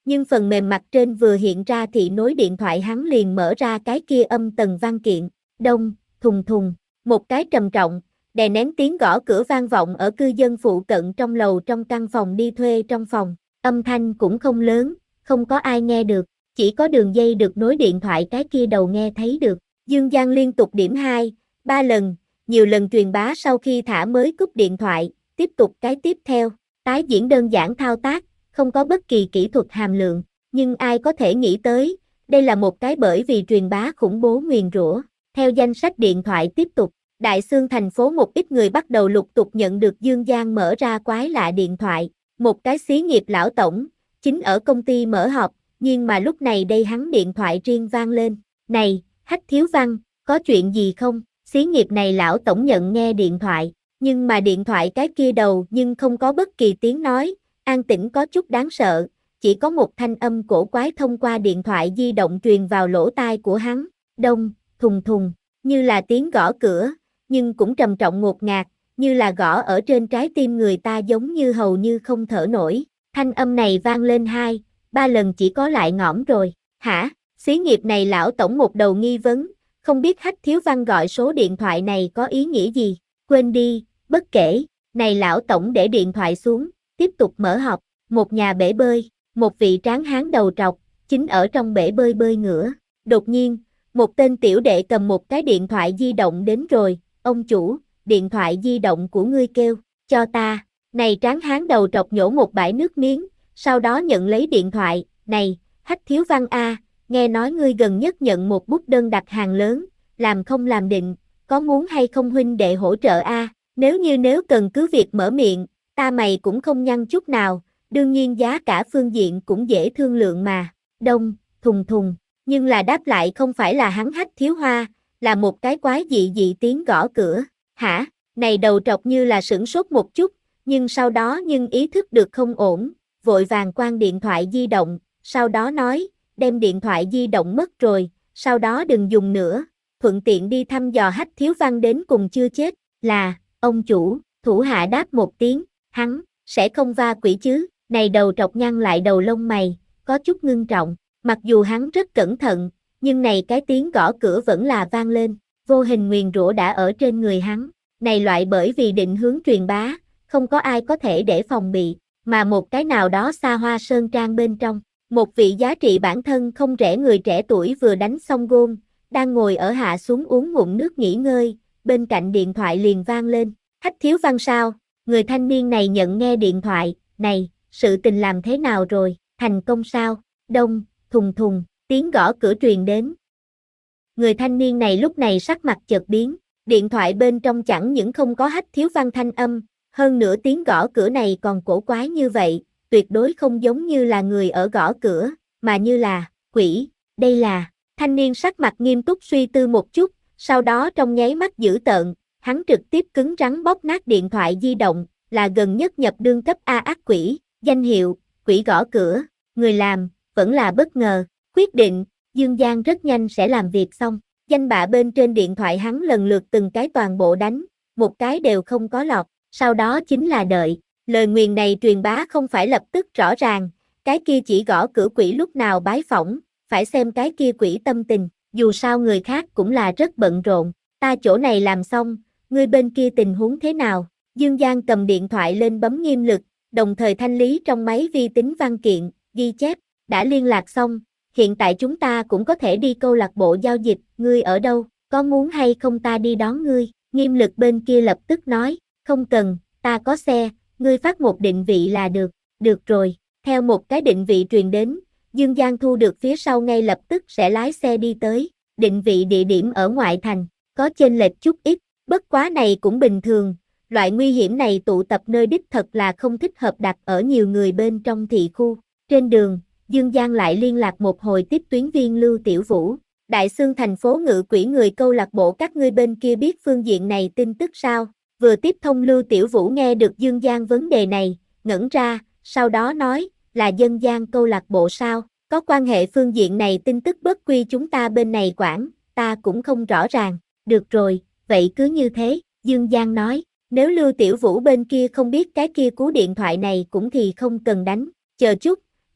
nhưng phần mềm mặt trên vừa hiện ra thị nối điện thoại hắn liền mở ra cái kia âm tần văn kiện. Đông, thùng thùng, một cái trầm trọng, đè nén tiếng gõ cửa vang vọng ở cư dân phụ cận trong lầu trong căn phòng đi thuê trong phòng. Âm thanh cũng không lớn, không có ai nghe được, chỉ có đường dây được nối điện thoại cái kia đầu nghe thấy được. Dương Giang liên tục điểm hai, ba lần, nhiều lần truyền bá sau khi thả mới cúp điện thoại, tiếp tục cái tiếp theo, tái diễn đơn giản thao tác, không có bất kỳ kỹ thuật hàm lượng, nhưng ai có thể nghĩ tới, đây là một cái bởi vì truyền bá khủng bố nguyền rủa. Theo danh sách điện thoại tiếp tục, Đại Xương thành phố một ít người bắt đầu lục tục nhận được Dương Giang mở ra quái lạ điện thoại, một cái xí nghiệp lão tổng, chính ở công ty mở họp, nhưng mà lúc này đây hắn điện thoại riêng vang lên, này, Hách Thiếu Văn, có chuyện gì không? Xí nghiệp này lão tổng nhận nghe điện thoại, nhưng mà điện thoại cái kia đầu nhưng không có bất kỳ tiếng nói, an tĩnh có chút đáng sợ, chỉ có một thanh âm cổ quái thông qua điện thoại di động truyền vào lỗ tai của hắn. Đông, thùng thùng, như là tiếng gõ cửa, nhưng cũng trầm trọng ngột ngạt, như là gõ ở trên trái tim người ta giống như hầu như không thở nổi. Thanh âm này vang lên hai, ba lần chỉ có lại ngõm rồi. Hả? Xí nghiệp này lão tổng một đầu nghi vấn, không biết Hách Thiếu Văn gọi số điện thoại này có ý nghĩa gì. Quên đi, bất kể, này lão tổng để điện thoại xuống, tiếp tục mở họp. Một nhà bể bơi, một vị tráng hán đầu trọc, chính ở trong bể bơi bơi ngửa. Đột nhiên, một tên tiểu đệ cầm một cái điện thoại di động đến rồi. Ông chủ, điện thoại di động của ngươi kêu, cho ta. Này tráng hán đầu trọc nhổ một bãi nước miếng, sau đó nhận lấy điện thoại. Này, Hách Thiếu Văn a, nghe nói ngươi gần nhất nhận một bút đơn đặt hàng lớn, làm không làm định, có muốn hay không huynh đệ hỗ trợ a? Nếu như nếu cần cứ việc mở miệng, ta mày cũng không nhăn chút nào, đương nhiên giá cả phương diện cũng dễ thương lượng mà. Đông, thùng thùng, nhưng là đáp lại không phải là hắn Hách Thiếu Hoa, là một cái quái dị dị tiếng gõ cửa. Hả? Này đầu trọc như là sửng sốt một chút, nhưng sau đó nhưng ý thức được không ổn, vội vàng quang điện thoại di động, sau đó nói, đem điện thoại di động mất rồi, sau đó đừng dùng nữa, thuận tiện đi thăm dò Hách Thiếu Văn đến cùng chưa chết. Là, ông chủ, thủ hạ đáp một tiếng, hắn, sẽ không va quỷ chứ. Này đầu trọc nhăn lại đầu lông mày, có chút ngưng trọng, mặc dù hắn rất cẩn thận, nhưng này cái tiếng gõ cửa vẫn là vang lên, vô hình nguyền rủa đã ở trên người hắn. Này loại bởi vì định hướng truyền bá, không có ai có thể để phòng bị, mà một cái nào đó xa hoa sơn trang bên trong, một vị giá trị bản thân không rẻ người trẻ tuổi vừa đánh xong gôn, đang ngồi ở hạ xuống uống ngụm nước nghỉ ngơi, bên cạnh điện thoại liền vang lên. Hách Thiếu Văn sao? Người thanh niên này nhận nghe điện thoại, này, sự tình làm thế nào rồi, thành công sao? Đông, thùng thùng, tiếng gõ cửa truyền đến. Người thanh niên này lúc này sắc mặt chợt biến, điện thoại bên trong chẳng những không có Hách Thiếu Văn thanh âm, hơn nữa tiếng gõ cửa này còn cổ quái như vậy, tuyệt đối không giống như là người ở gõ cửa, mà như là quỷ. Đây là, thanh niên sắc mặt nghiêm túc suy tư một chút, sau đó trong nháy mắt dữ tợn, hắn trực tiếp cứng rắn bóp nát điện thoại di động, là gần nhất nhập đương cấp A ác quỷ, danh hiệu, quỷ gõ cửa, người làm, vẫn là bất ngờ, quyết định, Dương Giang rất nhanh sẽ làm việc xong, danh bạ bên trên điện thoại hắn lần lượt từng cái toàn bộ đánh, một cái đều không có lọt, sau đó chính là đợi, lời nguyền này truyền bá không phải lập tức rõ ràng, cái kia chỉ gõ cửa quỷ lúc nào bái phỏng, phải xem cái kia quỷ tâm tình, dù sao người khác cũng là rất bận rộn, ta chỗ này làm xong, ngươi bên kia tình huống thế nào? Dương Giang cầm điện thoại lên bấm nghiêm lực, đồng thời thanh lý trong máy vi tính văn kiện, ghi chép, đã liên lạc xong, hiện tại chúng ta cũng có thể đi câu lạc bộ giao dịch, ngươi ở đâu, có muốn hay không ta đi đón ngươi? Nghiêm lực bên kia lập tức nói, không cần, ta có xe, ngươi phát một định vị là được, được rồi, theo một cái định vị truyền đến, Dương Giang thu được phía sau ngay lập tức sẽ lái xe đi tới, định vị địa điểm ở ngoại thành, có chênh lệch chút ít, bất quá này cũng bình thường, loại nguy hiểm này tụ tập nơi đích thật là không thích hợp đặt ở nhiều người bên trong thị khu. Trên đường, Dương Giang lại liên lạc một hồi tiếp tuyến viên Lưu Tiểu Vũ, Đại Xương thành phố ngự quỷ người câu lạc bộ các ngươi bên kia biết phương diện này tin tức sao? Vừa tiếp thông Lưu Tiểu Vũ nghe được Dương Giang vấn đề này, ngẩn ra, sau đó nói, là dân gian câu lạc bộ sao? Có quan hệ phương diện này tin tức bất quy chúng ta bên này quản, ta cũng không rõ ràng. Được rồi, vậy cứ như thế, Dương Giang nói, nếu Lưu Tiểu Vũ bên kia không biết cái kia cú điện thoại này cũng thì không cần đánh, chờ chút,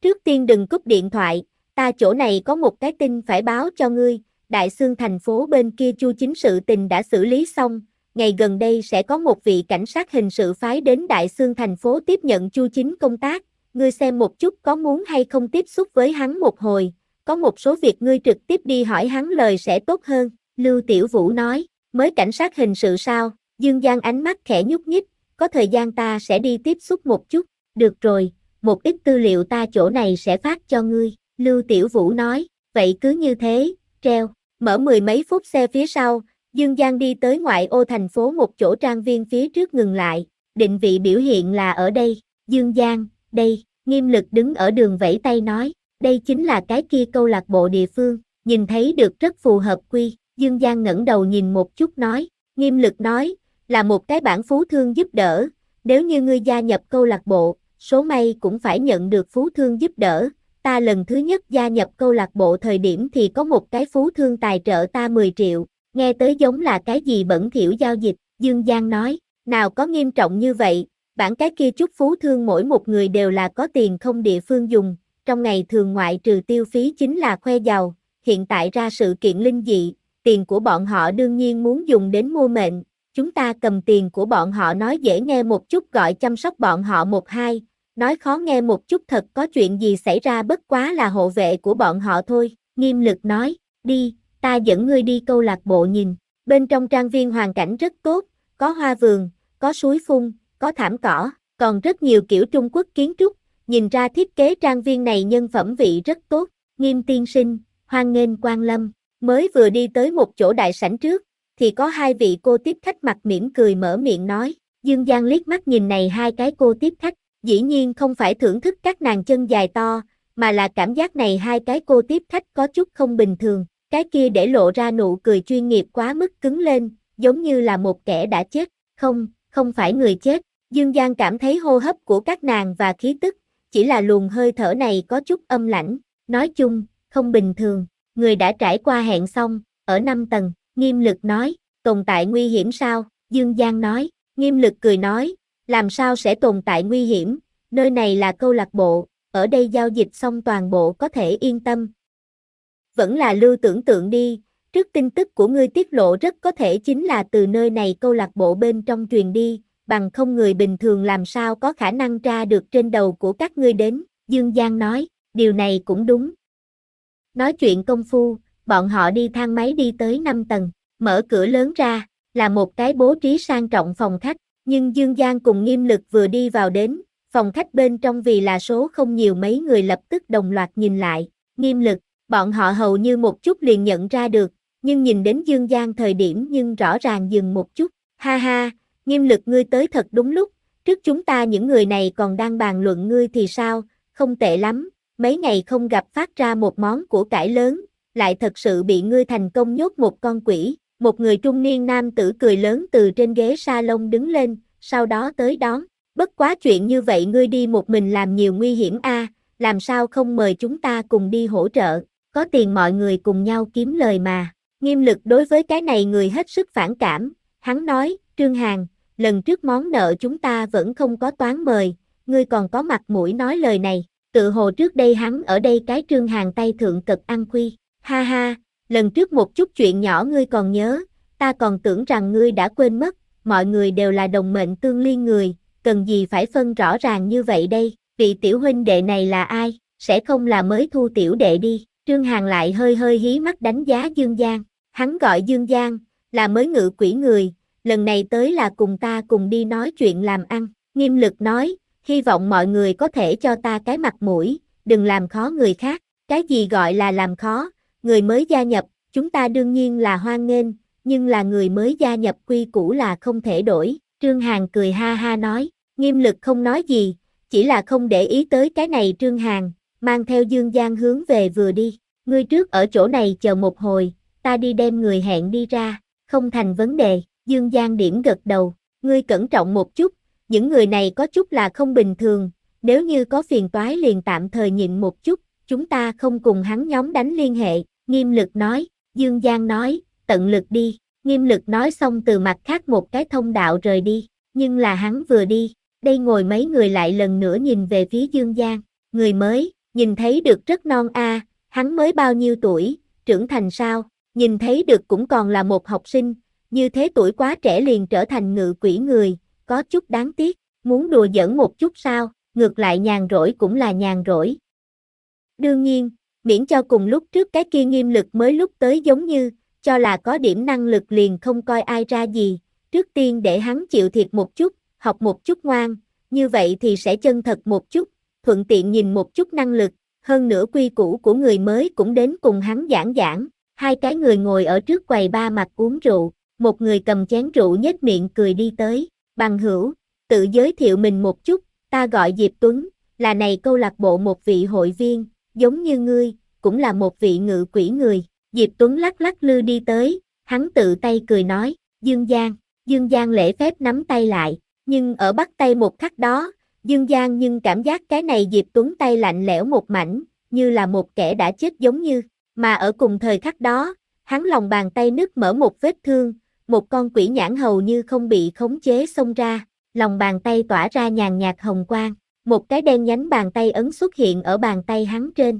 Trước tiên đừng cúp điện thoại, ta chỗ này có một cái tin phải báo cho ngươi, Đại Xương thành phố bên kia Chu Chính sự tình đã xử lý xong, ngày gần đây sẽ có một vị cảnh sát hình sự phái đến Đại Xương thành phố tiếp nhận Chu Chính công tác, ngươi xem một chút có muốn hay không tiếp xúc với hắn một hồi, có một số việc ngươi trực tiếp đi hỏi hắn lời sẽ tốt hơn, Lưu Tiểu Vũ nói, mới cảnh sát hình sự sao, Dương Giang ánh mắt khẽ nhúc nhích, có thời gian ta sẽ đi tiếp xúc một chút, được rồi, một ít tư liệu ta chỗ này sẽ phát cho ngươi, Lưu Tiểu Vũ nói, vậy cứ như thế, treo, mở mười mấy phút xe phía sau, Dương Giang đi tới ngoại ô thành phố một chỗ trang viên phía trước ngừng lại, định vị biểu hiện là ở đây, Dương Giang, đây, Nghiêm Lực đứng ở đường vẫy tay nói, đây chính là cái kia câu lạc bộ địa phương, nhìn thấy được rất phù hợp quy, Dương Giang ngẩng đầu nhìn một chút nói, Nghiêm Lực nói, là một cái bản phú thương giúp đỡ, nếu như ngươi gia nhập câu lạc bộ, số may cũng phải nhận được phú thương giúp đỡ, ta lần thứ nhất gia nhập câu lạc bộ thời điểm thì có một cái phú thương tài trợ ta mười triệu, nghe tới giống là cái gì bẩn thỉu giao dịch, Dương Giang nói, nào có nghiêm trọng như vậy, bản cái kia chút phú thương mỗi một người đều là có tiền không địa phương dùng, trong ngày thường ngoại trừ tiêu phí chính là khoe giàu, hiện tại ra sự kiện linh dị, tiền của bọn họ đương nhiên muốn dùng đến mua mệnh, chúng ta cầm tiền của bọn họ nói dễ nghe một chút gọi chăm sóc bọn họ một hai, nói khó nghe một chút thật có chuyện gì xảy ra bất quá là hộ vệ của bọn họ thôi, Nghiêm Lực nói, đi, ta dẫn ngươi đi câu lạc bộ nhìn, bên trong trang viên hoàn cảnh rất tốt, có hoa vườn, có suối phun, có thảm cỏ, còn rất nhiều kiểu Trung Quốc kiến trúc, nhìn ra thiết kế trang viên này nhân phẩm vị rất tốt, Nghiêm tiên sinh, hoan nghênh quan lâm, mới vừa đi tới một chỗ đại sảnh trước, thì có hai vị cô tiếp khách mặt mỉm cười mở miệng nói, Dương Giang liếc mắt nhìn này hai cái cô tiếp khách, dĩ nhiên không phải thưởng thức các nàng chân dài to, mà là cảm giác này hai cái cô tiếp khách có chút không bình thường, cái kia để lộ ra nụ cười chuyên nghiệp quá mức cứng lên, giống như là một kẻ đã chết, không, không phải người chết, Dương Giang cảm thấy hô hấp của các nàng và khí tức, chỉ là luồng hơi thở này có chút âm lãnh, nói chung, không bình thường, người đã trải qua hẹn xong, ở năm tầng, Nghiêm Lực nói, tồn tại nguy hiểm sao, Dương Giang nói, Nghiêm Lực cười nói, làm sao sẽ tồn tại nguy hiểm, nơi này là câu lạc bộ, ở đây giao dịch xong toàn bộ có thể yên tâm. Vẫn là lưu tưởng tượng đi, trước tin tức của ngươi tiết lộ rất có thể chính là từ nơi này câu lạc bộ bên trong truyền đi, bằng không người bình thường làm sao có khả năng tra được trên đầu của các ngươi đến, Dương Giang nói, điều này cũng đúng. Nói chuyện công phu, bọn họ đi thang máy đi tới năm tầng, mở cửa lớn ra, là một cái bố trí sang trọng phòng khách, nhưng Dương Giang cùng Nghiêm Lực vừa đi vào đến, phòng khách bên trong vì là số không nhiều mấy người lập tức đồng loạt nhìn lại, Nghiêm Lực, bọn họ hầu như một chút liền nhận ra được, nhưng nhìn đến Dương Giang thời điểm nhưng rõ ràng dừng một chút, ha ha, Nghiêm Lực ngươi tới thật đúng lúc, trước chúng ta những người này còn đang bàn luận ngươi thì sao, không tệ lắm, mấy ngày không gặp phát ra một món của cải lớn, lại thật sự bị ngươi thành công nhốt một con quỷ, một người trung niên nam tử cười lớn từ trên ghế salon đứng lên, sau đó tới đón, bất quá chuyện như vậy ngươi đi một mình làm nhiều nguy hiểm a, làm sao không mời chúng ta cùng đi hỗ trợ, có tiền mọi người cùng nhau kiếm lời mà, Nghiêm Lực đối với cái này người hết sức phản cảm, hắn nói, Trương Hàn, lần trước món nợ chúng ta vẫn không có toán mời, ngươi còn có mặt mũi nói lời này, tự hồ trước đây hắn ở đây cái Trương Hàn tay thượng cực ăn khuy, ha ha, lần trước một chút chuyện nhỏ ngươi còn nhớ, ta còn tưởng rằng ngươi đã quên mất, mọi người đều là đồng mệnh tương liên người, cần gì phải phân rõ ràng như vậy đây, vị tiểu huynh đệ này là ai, sẽ không là mới thu tiểu đệ đi, Trương Hàn lại hơi hơi hí mắt đánh giá Dương Giang, hắn gọi Dương Giang, là mới ngự quỷ người, lần này tới là cùng ta cùng đi nói chuyện làm ăn, Nghiêm Lực nói, hy vọng mọi người có thể cho ta cái mặt mũi, đừng làm khó người khác, cái gì gọi là làm khó, người mới gia nhập, chúng ta đương nhiên là hoan nghênh, nhưng là người mới gia nhập quy củ là không thể đổi, Trương Hàn cười ha ha nói, Nghiêm Lực không nói gì, chỉ là không để ý tới cái này Trương Hàn, mang theo Dương Giang hướng về vừa đi, ngươi trước ở chỗ này chờ một hồi, ta đi đem người hẹn đi ra, không thành vấn đề, Dương Giang điểm gật đầu, ngươi cẩn trọng một chút, những người này có chút là không bình thường, nếu như có phiền toái liền tạm thời nhịn một chút, chúng ta không cùng hắn nhóm đánh liên hệ, Nghiêm Lực nói, Dương Giang nói, tận lực đi, Nghiêm Lực nói xong từ mặt khác một cái thông đạo rời đi, nhưng là hắn vừa đi, đây ngồi mấy người lại lần nữa nhìn về phía Dương Giang, người mới, nhìn thấy được rất non a, hắn mới bao nhiêu tuổi, trưởng thành sao, nhìn thấy được cũng còn là một học sinh, như thế tuổi quá trẻ liền trở thành ngự quỷ người, có chút đáng tiếc, muốn đùa giỡn một chút sao, ngược lại nhàn rỗi cũng là nhàn rỗi. Đương nhiên, miễn cho cùng lúc trước cái kia nghiêm lực mới lúc tới giống như, cho là có điểm năng lực liền không coi ai ra gì, trước tiên để hắn chịu thiệt một chút, học một chút ngoan, như vậy thì sẽ chân thật một chút, thuận tiện nhìn một chút năng lực, hơn nữa quy củ của người mới cũng đến cùng hắn giảng giảng, hai cái người ngồi ở trước quầy ba mặt uống rượu, một người cầm chén rượu nhếch miệng cười đi tới, bằng hữu, tự giới thiệu mình một chút, ta gọi Diệp Tuấn, là này câu lạc bộ một vị hội viên, giống như ngươi, cũng là một vị ngự quỷ người, Diệp Tuấn lắc lắc lư đi tới, hắn tự tay cười nói, Dương Giang, Dương Giang lễ phép nắm tay lại, nhưng ở bắt tay một khắc đó, Dương Giang nhưng cảm giác cái này Diệp Tuấn tay lạnh lẽo một mảnh, như là một kẻ đã chết giống như, mà ở cùng thời khắc đó, hắn lòng bàn tay nứt mở một vết thương, một con quỷ nhãn hầu như không bị khống chế xông ra, lòng bàn tay tỏa ra nhàn nhạt hồng quang, một cái đen nhánh bàn tay ấn xuất hiện ở bàn tay hắn trên.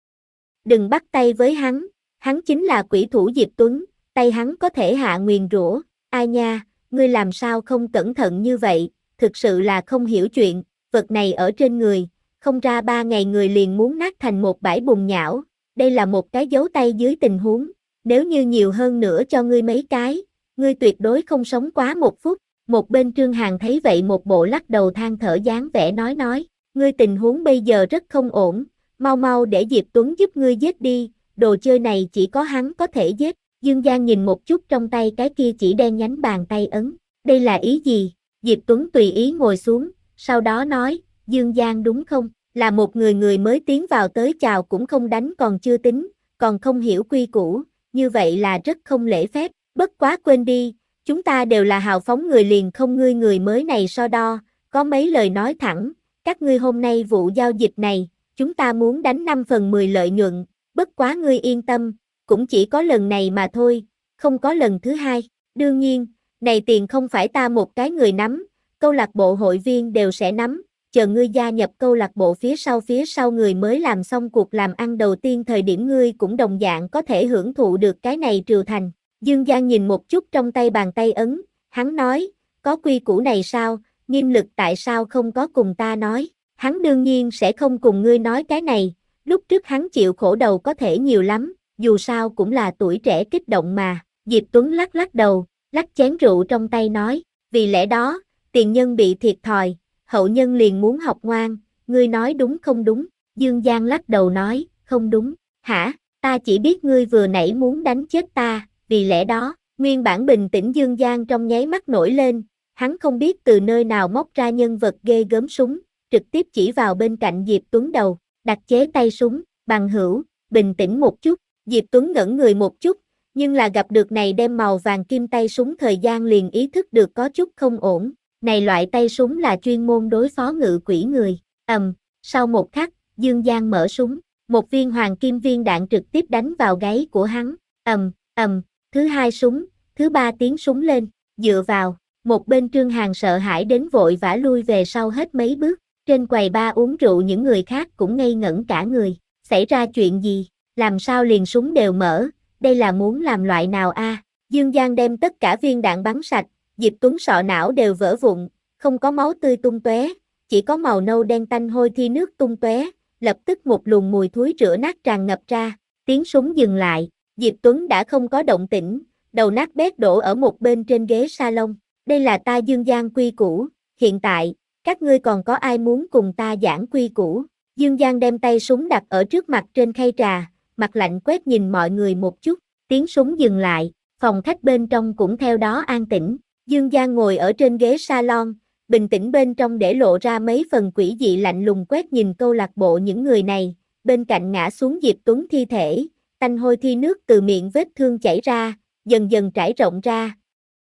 Đừng bắt tay với hắn, hắn chính là quỷ thủ Diệp Tuấn, tay hắn có thể hạ nguyền rủa, ai nha, ngươi làm sao không cẩn thận như vậy, thực sự là không hiểu chuyện, vật này ở trên người, không ra ba ngày người liền muốn nát thành một bãi bùn nhão, đây là một cái dấu tay dưới tình huống, nếu như nhiều hơn nữa cho ngươi mấy cái, ngươi tuyệt đối không sống quá một phút, một bên Trương Hàn thấy vậy một bộ lắc đầu than thở dáng vẻ nói nói, ngươi tình huống bây giờ rất không ổn, mau mau để Diệp Tuấn giúp ngươi giết đi, đồ chơi này chỉ có hắn có thể giết, Dương Giang nhìn một chút trong tay cái kia chỉ đen nhánh bàn tay ấn, đây là ý gì, Diệp Tuấn tùy ý ngồi xuống, sau đó nói, Dương Giang đúng không, là một người người mới tiến vào tới chào cũng không đánh còn chưa tính, còn không hiểu quy củ, như vậy là rất không lễ phép, bất quá quên đi, chúng ta đều là hào phóng người liền không ngươi người mới này so đo, có mấy lời nói thẳng, các ngươi hôm nay vụ giao dịch này, chúng ta muốn đánh năm phần mười lợi nhuận, bất quá ngươi yên tâm, cũng chỉ có lần này mà thôi, không có lần thứ hai, đương nhiên, này tiền không phải ta một cái người nắm, câu lạc bộ hội viên đều sẽ nắm, chờ ngươi gia nhập câu lạc bộ phía sau phía sau người mới làm xong cuộc làm ăn đầu tiên thời điểm ngươi cũng đồng dạng có thể hưởng thụ được cái này triều thành. Dương Giang nhìn một chút trong tay bàn tay ấn, hắn nói, có quy củ này sao, nghiêm lực tại sao không có cùng ta nói, hắn đương nhiên sẽ không cùng ngươi nói cái này, lúc trước hắn chịu khổ đầu có thể nhiều lắm, dù sao cũng là tuổi trẻ kích động mà, Diệp Tuấn lắc lắc đầu, lắc chén rượu trong tay nói, vì lẽ đó, tiền nhân bị thiệt thòi, hậu nhân liền muốn học ngoan, ngươi nói đúng không đúng, Dương Giang lắc đầu nói, không đúng, hả, ta chỉ biết ngươi vừa nãy muốn đánh chết ta, vì lẽ đó, nguyên bản bình tĩnh Dương Giang trong nháy mắt nổi lên, hắn không biết từ nơi nào móc ra nhân vật ghê gớm súng, trực tiếp chỉ vào bên cạnh Diệp Tuấn đầu, đặt chế tay súng, bằng hữu, bình tĩnh một chút, Diệp Tuấn ngẩn người một chút, nhưng là gặp được này đem màu vàng kim tay súng thời gian liền ý thức được có chút không ổn, này loại tay súng là chuyên môn đối phó ngự quỷ người, ầm, um, sau một khắc, Dương Giang mở súng, một viên hoàng kim viên đạn trực tiếp đánh vào gáy của hắn, ầm, um, ầm, um, thứ hai súng, thứ ba tiếng súng lên, dựa vào, một bên Trương Hàn sợ hãi đến vội vã lui về sau hết mấy bước, trên quầy ba uống rượu những người khác cũng ngây ngẩn cả người, xảy ra chuyện gì, làm sao liền súng đều mở, đây là muốn làm loại nào a? À? Dương Giang đem tất cả viên đạn bắn sạch, Diệp Tuấn sọ não đều vỡ vụn, không có máu tươi tung tóe, chỉ có màu nâu đen tanh hôi thi nước tung tóe, lập tức một luồng mùi thối rữa nát tràn ngập ra, tiếng súng dừng lại, Diệp Tuấn đã không có động tĩnh, đầu nát bét đổ ở một bên trên ghế salon, đây là ta Dương Giang quy củ, hiện tại, các ngươi còn có ai muốn cùng ta giảng quy củ, Dương Giang đem tay súng đặt ở trước mặt trên khay trà, mặt lạnh quét nhìn mọi người một chút, tiếng súng dừng lại, phòng khách bên trong cũng theo đó an tĩnh, Dương Giang ngồi ở trên ghế salon, bình tĩnh bên trong để lộ ra mấy phần quỷ dị lạnh lùng quét nhìn câu lạc bộ những người này, bên cạnh ngã xuống Diệp Tuấn thi thể, tanh hôi thi nước từ miệng vết thương chảy ra, dần dần trải rộng ra.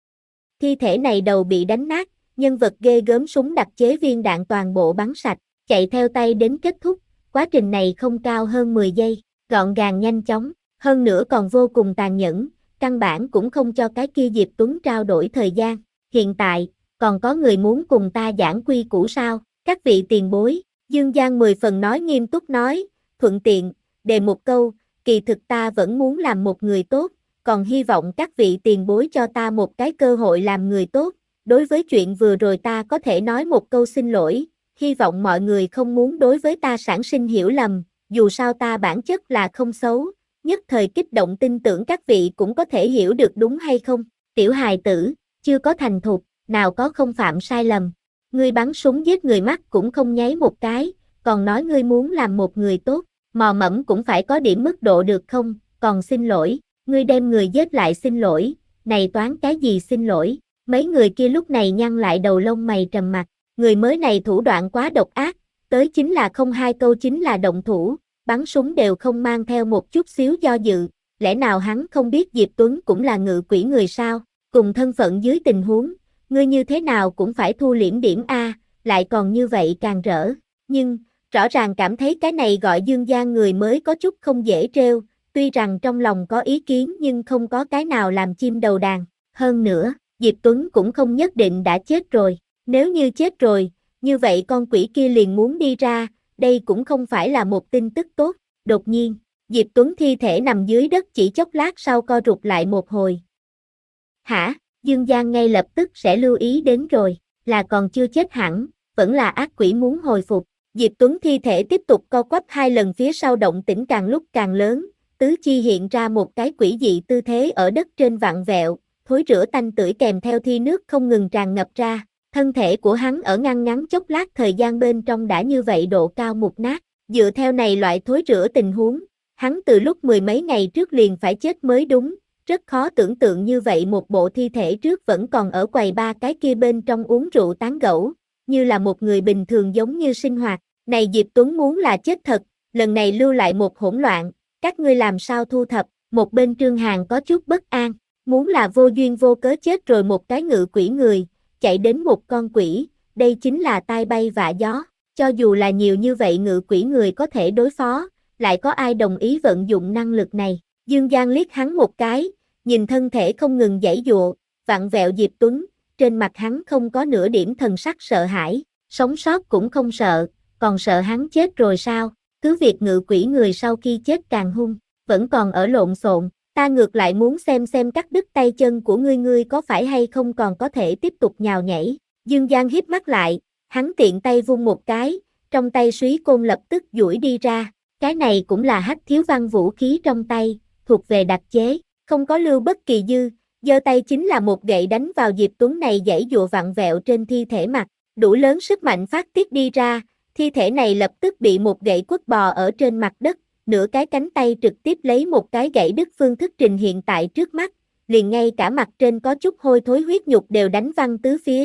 Thi thể này đầu bị đánh nát, nhân vật ghê gớm súng đặc chế viên đạn toàn bộ bắn sạch, chạy theo tay đến kết thúc, quá trình này không cao hơn mười giây, gọn gàng nhanh chóng, hơn nữa còn vô cùng tàn nhẫn, căn bản cũng không cho cái kia Diệp Tuấn trao đổi thời gian. Hiện tại, còn có người muốn cùng ta giảng quy củ sao? Các vị tiền bối, Dương Giang mười phần nói nghiêm túc nói, thuận tiện, đề một câu, kỳ thực ta vẫn muốn làm một người tốt, còn hy vọng các vị tiền bối cho ta một cái cơ hội làm người tốt. Đối với chuyện vừa rồi ta có thể nói một câu xin lỗi, hy vọng mọi người không muốn đối với ta sản sinh hiểu lầm, dù sao ta bản chất là không xấu, nhất thời kích động tin tưởng các vị cũng có thể hiểu được đúng hay không. Tiểu hài tử, chưa có thành thục, nào có không phạm sai lầm. Ngươi bắn súng giết người mắt cũng không nháy một cái, còn nói ngươi muốn làm một người tốt, mò mẫm cũng phải có điểm mức độ được không, còn xin lỗi, ngươi đem người giết lại xin lỗi, này toán cái gì xin lỗi. Mấy người kia lúc này nhăn lại đầu lông mày trầm mặt, người mới này thủ đoạn quá độc ác, tới chính là không hai câu chính là động thủ, bắn súng đều không mang theo một chút xíu do dự, lẽ nào hắn không biết Diệp Tuấn cũng là ngự quỷ người sao, cùng thân phận dưới tình huống, ngươi như thế nào cũng phải thu liễm điểm A, lại còn như vậy càng rỡ, nhưng, rõ ràng cảm thấy cái này gọi Dương Giang người mới có chút không dễ trêu, tuy rằng trong lòng có ý kiến nhưng không có cái nào làm chim đầu đàn, hơn nữa. Diệp Tuấn cũng không nhất định đã chết rồi, nếu như chết rồi, như vậy con quỷ kia liền muốn đi ra, đây cũng không phải là một tin tức tốt. Đột nhiên, Diệp Tuấn thi thể nằm dưới đất chỉ chốc lát sau co rụt lại một hồi. Hả, Dương Giang ngay lập tức sẽ lưu ý đến rồi, là còn chưa chết hẳn, vẫn là ác quỷ muốn hồi phục. Diệp Tuấn thi thể tiếp tục co quắp hai lần phía sau động tĩnh càng lúc càng lớn, tứ chi hiện ra một cái quỷ dị tư thế ở đất trên vặn vẹo. Thối rữa tanh tưởi kèm theo thi nước không ngừng tràn ngập ra, thân thể của hắn ở ngăn ngắn chốc lát thời gian bên trong đã như vậy độ cao mục nát, dựa theo này loại thối rữa tình huống, hắn từ lúc mười mấy ngày trước liền phải chết mới đúng, rất khó tưởng tượng như vậy một bộ thi thể trước vẫn còn ở quầy ba cái kia bên trong uống rượu tán gẫu, như là một người bình thường giống như sinh hoạt, này Diệp Tuấn muốn là chết thật, lần này lưu lại một hỗn loạn, các ngươi làm sao thu thập, một bên Trương Hàn có chút bất an. Muốn là vô duyên vô cớ chết rồi một cái ngự quỷ người, chạy đến một con quỷ, đây chính là tai bay vạ gió. Cho dù là nhiều như vậy ngự quỷ người có thể đối phó, lại có ai đồng ý vận dụng năng lực này. Dương Giang liếc hắn một cái, nhìn thân thể không ngừng giãy giụa, vặn vẹo Diệp Tuấn, trên mặt hắn không có nửa điểm thần sắc sợ hãi, sống sót cũng không sợ, còn sợ hắn chết rồi sao? Cứ việc ngự quỷ người sau khi chết càng hung, vẫn còn ở lộn xộn. Ta ngược lại muốn xem xem cắt đứt tay chân của ngươi ngươi có phải hay không còn có thể tiếp tục nhào nhảy. Dương Giang híp mắt lại, hắn tiện tay vung một cái, trong tay súy côn lập tức duỗi đi ra. Cái này cũng là Hách Thiếu Văn vũ khí trong tay, thuộc về đặc chế, không có lưu bất kỳ dư, giơ tay chính là một gậy đánh vào Diệp Tuấn này giãy giụa vặn vẹo trên thi thể mặt, đủ lớn sức mạnh phát tiết đi ra, thi thể này lập tức bị một gậy quất bò ở trên mặt đất. Nửa cái cánh tay trực tiếp lấy một cái gãy đứt phương thức trình hiện tại trước mắt, liền ngay cả mặt trên có chút hôi thối huyết nhục đều đánh văng tứ phía.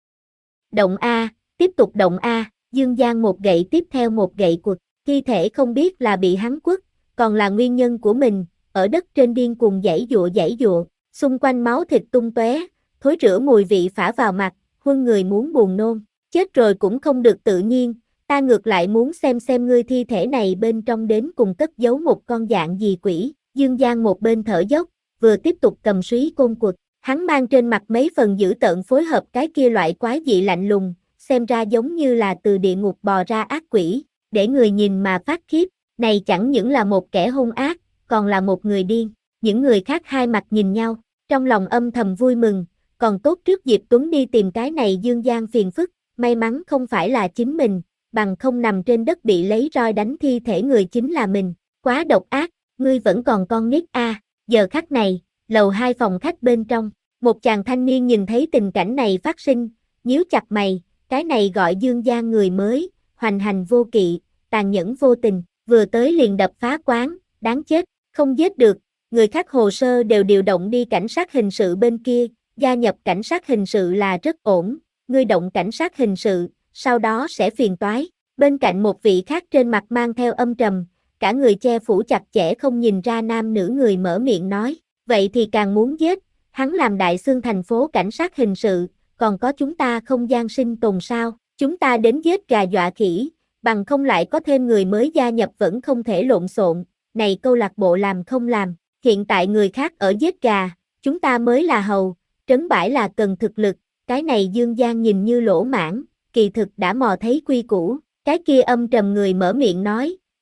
Động A, tiếp tục động A, Dương Giang một gậy tiếp theo một gậy quật, thi thể không biết là bị hắn quất, còn là nguyên nhân của mình, ở đất trên điên cuồng giãy giụa giãy giụa, xung quanh máu thịt tung tóe, thối rữa mùi vị phả vào mặt, huân người muốn buồn nôn, chết rồi cũng không được tự nhiên. Ta ngược lại muốn xem xem ngươi thi thể này bên trong đến cùng cất giấu một con dạng gì quỷ. Dương Giang một bên thở dốc, vừa tiếp tục cầm súy côn quật. Hắn mang trên mặt mấy phần dữ tợn phối hợp cái kia loại quái dị lạnh lùng, xem ra giống như là từ địa ngục bò ra ác quỷ, để người nhìn mà phát khiếp. Này chẳng những là một kẻ hung ác, còn là một người điên. Những người khác hai mặt nhìn nhau, trong lòng âm thầm vui mừng, còn tốt trước Diệp Tuấn đi tìm cái này Dương Giang phiền phức, may mắn không phải là chính mình. Bằng không nằm trên đất bị lấy roi đánh thi thể người chính là mình, quá độc ác, ngươi vẫn còn con nít a. À. Giờ khắc này, lầu hai phòng khách bên trong, một chàng thanh niên nhìn thấy tình cảnh này phát sinh, nhíu chặt mày, cái này gọi Dương Giang người mới, hoành hành vô kỵ, tàn nhẫn vô tình, vừa tới liền đập phá quán, đáng chết, không giết được, người khác hồ sơ đều điều động đi cảnh sát hình sự bên kia, gia nhập cảnh sát hình sự là rất ổn, ngươi động cảnh sát hình sự, sau đó sẽ phiền toái. Bên cạnh một vị khác trên mặt mang theo âm trầm, cả người che phủ chặt chẽ không nhìn ra nam nữ người mở miệng nói, vậy thì càng muốn giết, hắn làm đại xương thành phố cảnh sát hình sự, còn có chúng ta không gian sinh tồn sao, chúng ta đến giết gà dọa khỉ, bằng không lại có thêm người mới gia nhập vẫn không thể lộn xộn, này câu lạc bộ làm không làm, hiện tại người khác ở giết gà, chúng ta mới là hầu, trấn bãi là cần thực lực, cái này Dương Giang nhìn như lỗ mãng, kỳ thực đã mò thấy quy củ, cái kia âm trầm người mở miệng nói,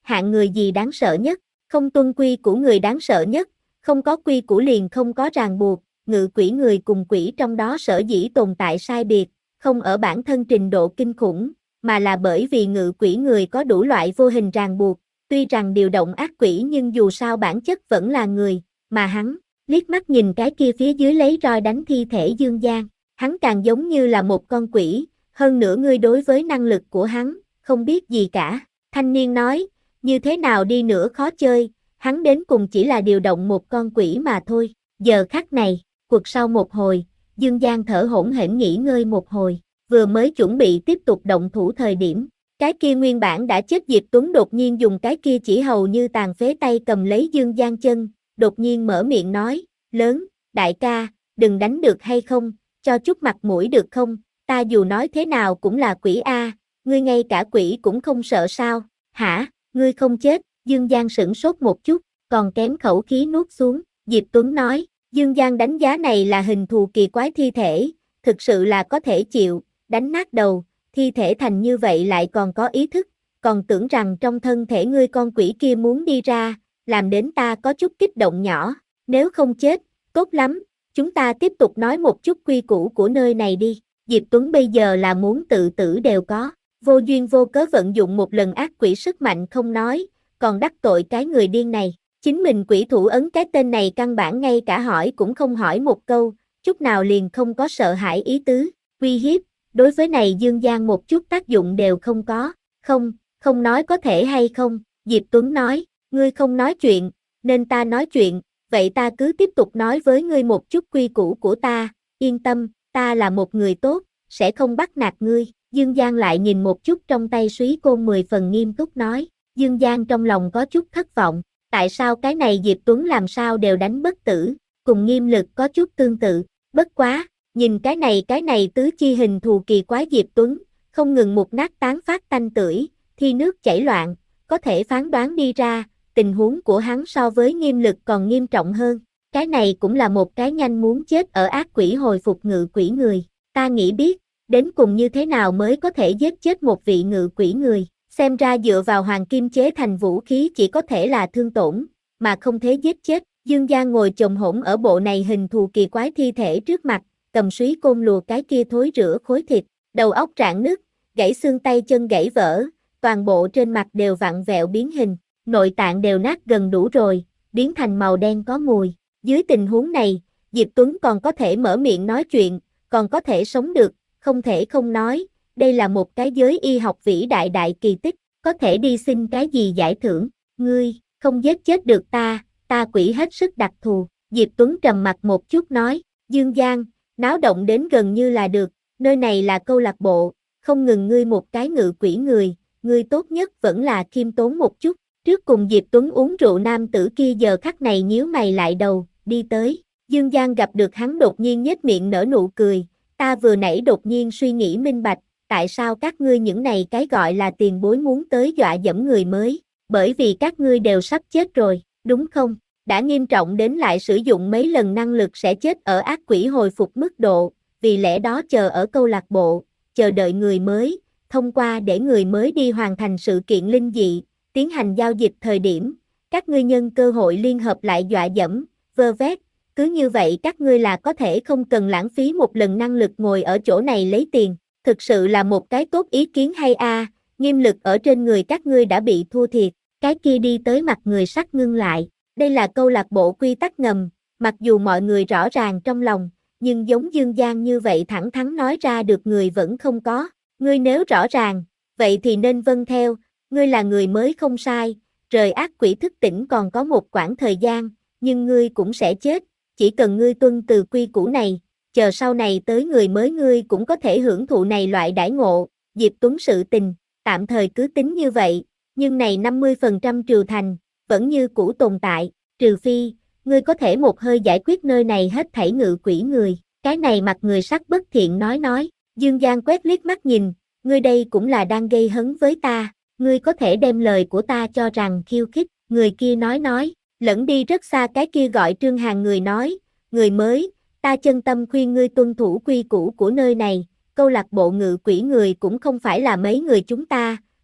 hạng người gì đáng sợ nhất, không tuân quy của người đáng sợ nhất, không có quy của liền không có ràng buộc, ngự quỷ người cùng quỷ trong đó sở dĩ tồn tại sai biệt, không ở bản thân trình độ kinh khủng, mà là bởi vì ngự quỷ người có đủ loại vô hình ràng buộc, tuy rằng điều động ác quỷ nhưng dù sao bản chất vẫn là người, mà hắn, liếc mắt nhìn cái kia phía dưới lấy roi đánh thi thể Dương Giang, hắn càng giống như là một con quỷ, hơn nữa ngươi đối với năng lực của hắn, không biết gì cả, thanh niên nói, như thế nào đi nữa khó chơi, hắn đến cùng chỉ là điều động một con quỷ mà thôi, giờ khắc này, cuộc sau một hồi, Dương Giang thở hổn hển nghỉ ngơi một hồi, vừa mới chuẩn bị tiếp tục động thủ thời điểm, cái kia nguyên bản đã chết Diệp Tuấn đột nhiên dùng cái kia chỉ hầu như tàn phế tay cầm lấy Dương Giang chân, đột nhiên mở miệng nói, lớn, đại ca, đừng đánh được hay không, cho chút mặt mũi được không, ta dù nói thế nào cũng là quỷ a, ngươi ngay cả quỷ cũng không sợ sao, hả, ngươi không chết, Dương Giang sửng sốt một chút, còn kém khẩu khí nuốt xuống, Diệp Tuấn nói, Dương Giang đánh giá này là hình thù kỳ quái thi thể, thực sự là có thể chịu, đánh nát đầu, thi thể thành như vậy lại còn có ý thức, còn tưởng rằng trong thân thể ngươi con quỷ kia muốn đi ra, làm đến ta có chút kích động nhỏ, nếu không chết, tốt lắm, chúng ta tiếp tục nói một chút quy củ của nơi này đi, Diệp Tuấn bây giờ là muốn tự tử đều có, vô duyên vô cớ vận dụng một lần ác quỷ sức mạnh không nói, còn đắc tội cái người điên này, chính mình quỷ thủ ấn cái tên này căn bản ngay cả hỏi cũng không hỏi một câu, chút nào liền không có sợ hãi ý tứ, uy hiếp, đối với này Dương Giang một chút tác dụng đều không có, không, không nói có thể hay không, Diệp Tuấn nói, ngươi không nói chuyện, nên ta nói chuyện, vậy ta cứ tiếp tục nói với ngươi một chút quy củ của ta, yên tâm, ta là một người tốt, sẽ không bắt nạt ngươi, Dương Giang lại nhìn một chút trong tay Súy Côn mười phần nghiêm túc nói, Dương Giang trong lòng có chút thất vọng, tại sao cái này Diệp Tuấn làm sao đều đánh bất tử, cùng nghiêm lực có chút tương tự, bất quá, nhìn cái này cái này tứ chi hình thù kỳ quái Diệp Tuấn, không ngừng một nát tán phát tanh tưởi, thi nước chảy loạn, có thể phán đoán đi ra, tình huống của hắn so với nghiêm lực còn nghiêm trọng hơn, cái này cũng là một cái nhanh muốn chết ở ác quỷ hồi phục ngự quỷ người, ta nghĩ biết, đến cùng như thế nào mới có thể giết chết một vị ngự quỷ người, xem ra dựa vào hoàng kim chế thành vũ khí chỉ có thể là thương tổn, mà không thể giết chết, Dương Giang ngồi chồm hổm ở bộ này hình thù kỳ quái thi thể trước mặt, cầm Súy Côn lùa cái kia thối rữa khối thịt, đầu óc rạn nứt, gãy xương tay chân gãy vỡ, toàn bộ trên mặt đều vặn vẹo biến hình, nội tạng đều nát gần đủ rồi, biến thành màu đen có mùi. Dưới tình huống này, Diệp Tuấn còn có thể mở miệng nói chuyện, còn có thể sống được, không thể không nói, đây là một cái giới y học vĩ đại đại kỳ tích, có thể đi xin cái gì giải thưởng, ngươi, không giết chết được ta, ta quỷ hết sức đặc thù, Diệp Tuấn trầm mặt một chút nói, Dương Giang, náo động đến gần như là được, nơi này là câu lạc bộ, không ngừng ngươi một cái ngự quỷ người, ngươi tốt nhất vẫn là khiêm tốn một chút, trước cùng Diệp Tuấn uống rượu nam tử kia giờ khắc này nhíu mày lại đầu, đi tới, Dương Giang gặp được hắn đột nhiên nhếch miệng nở nụ cười, ta vừa nãy đột nhiên suy nghĩ minh bạch, tại sao các ngươi những này cái gọi là tiền bối muốn tới dọa dẫm người mới, bởi vì các ngươi đều sắp chết rồi, đúng không? Đã nghiêm trọng đến lại sử dụng mấy lần năng lực sẽ chết ở ác quỷ hồi phục mức độ, vì lẽ đó chờ ở câu lạc bộ, chờ đợi người mới, thông qua để người mới đi hoàn thành sự kiện linh dị, tiến hành giao dịch thời điểm, các ngươi nhân cơ hội liên hợp lại dọa dẫm, vơ vét, cứ như vậy các ngươi là có thể không cần lãng phí một lần năng lực ngồi ở chỗ này lấy tiền, thực sự là một cái tốt ý kiến hay a, à, nghiêm lực ở trên người các ngươi đã bị thua thiệt, cái kia đi tới mặt người sắc ngưng lại. Đây là câu lạc bộ quy tắc ngầm, mặc dù mọi người rõ ràng trong lòng, nhưng giống Dương Giang như vậy thẳng thắn nói ra được người vẫn không có. Ngươi nếu rõ ràng, vậy thì nên vâng theo, ngươi là người mới không sai, rời ác quỷ thức tỉnh còn có một quãng thời gian, nhưng ngươi cũng sẽ chết, chỉ cần ngươi tuân từ quy củ này, chờ sau này tới người mới ngươi cũng có thể hưởng thụ này loại đãi ngộ, Diệp Tuấn sự tình, tạm thời cứ tính như vậy, nhưng này năm mươi phần trăm trừ thành, vẫn như cũ tồn tại, trừ phi, ngươi có thể một hơi giải quyết nơi này hết thảy ngự quỷ người, cái này mặt người sắc bất thiện nói nói, Dương Giang quét liếc mắt nhìn, ngươi đây cũng là đang gây hấn với ta, ngươi có thể đem lời của ta cho rằng khiêu khích, người kia nói nói, lẫn đi rất xa cái kia gọi Trương Hàn người nói, người mới, ta chân tâm khuyên ngươi tuân thủ quy củ của nơi này, câu lạc bộ ngự quỷ người cũng không phải là mấy người chúng ta,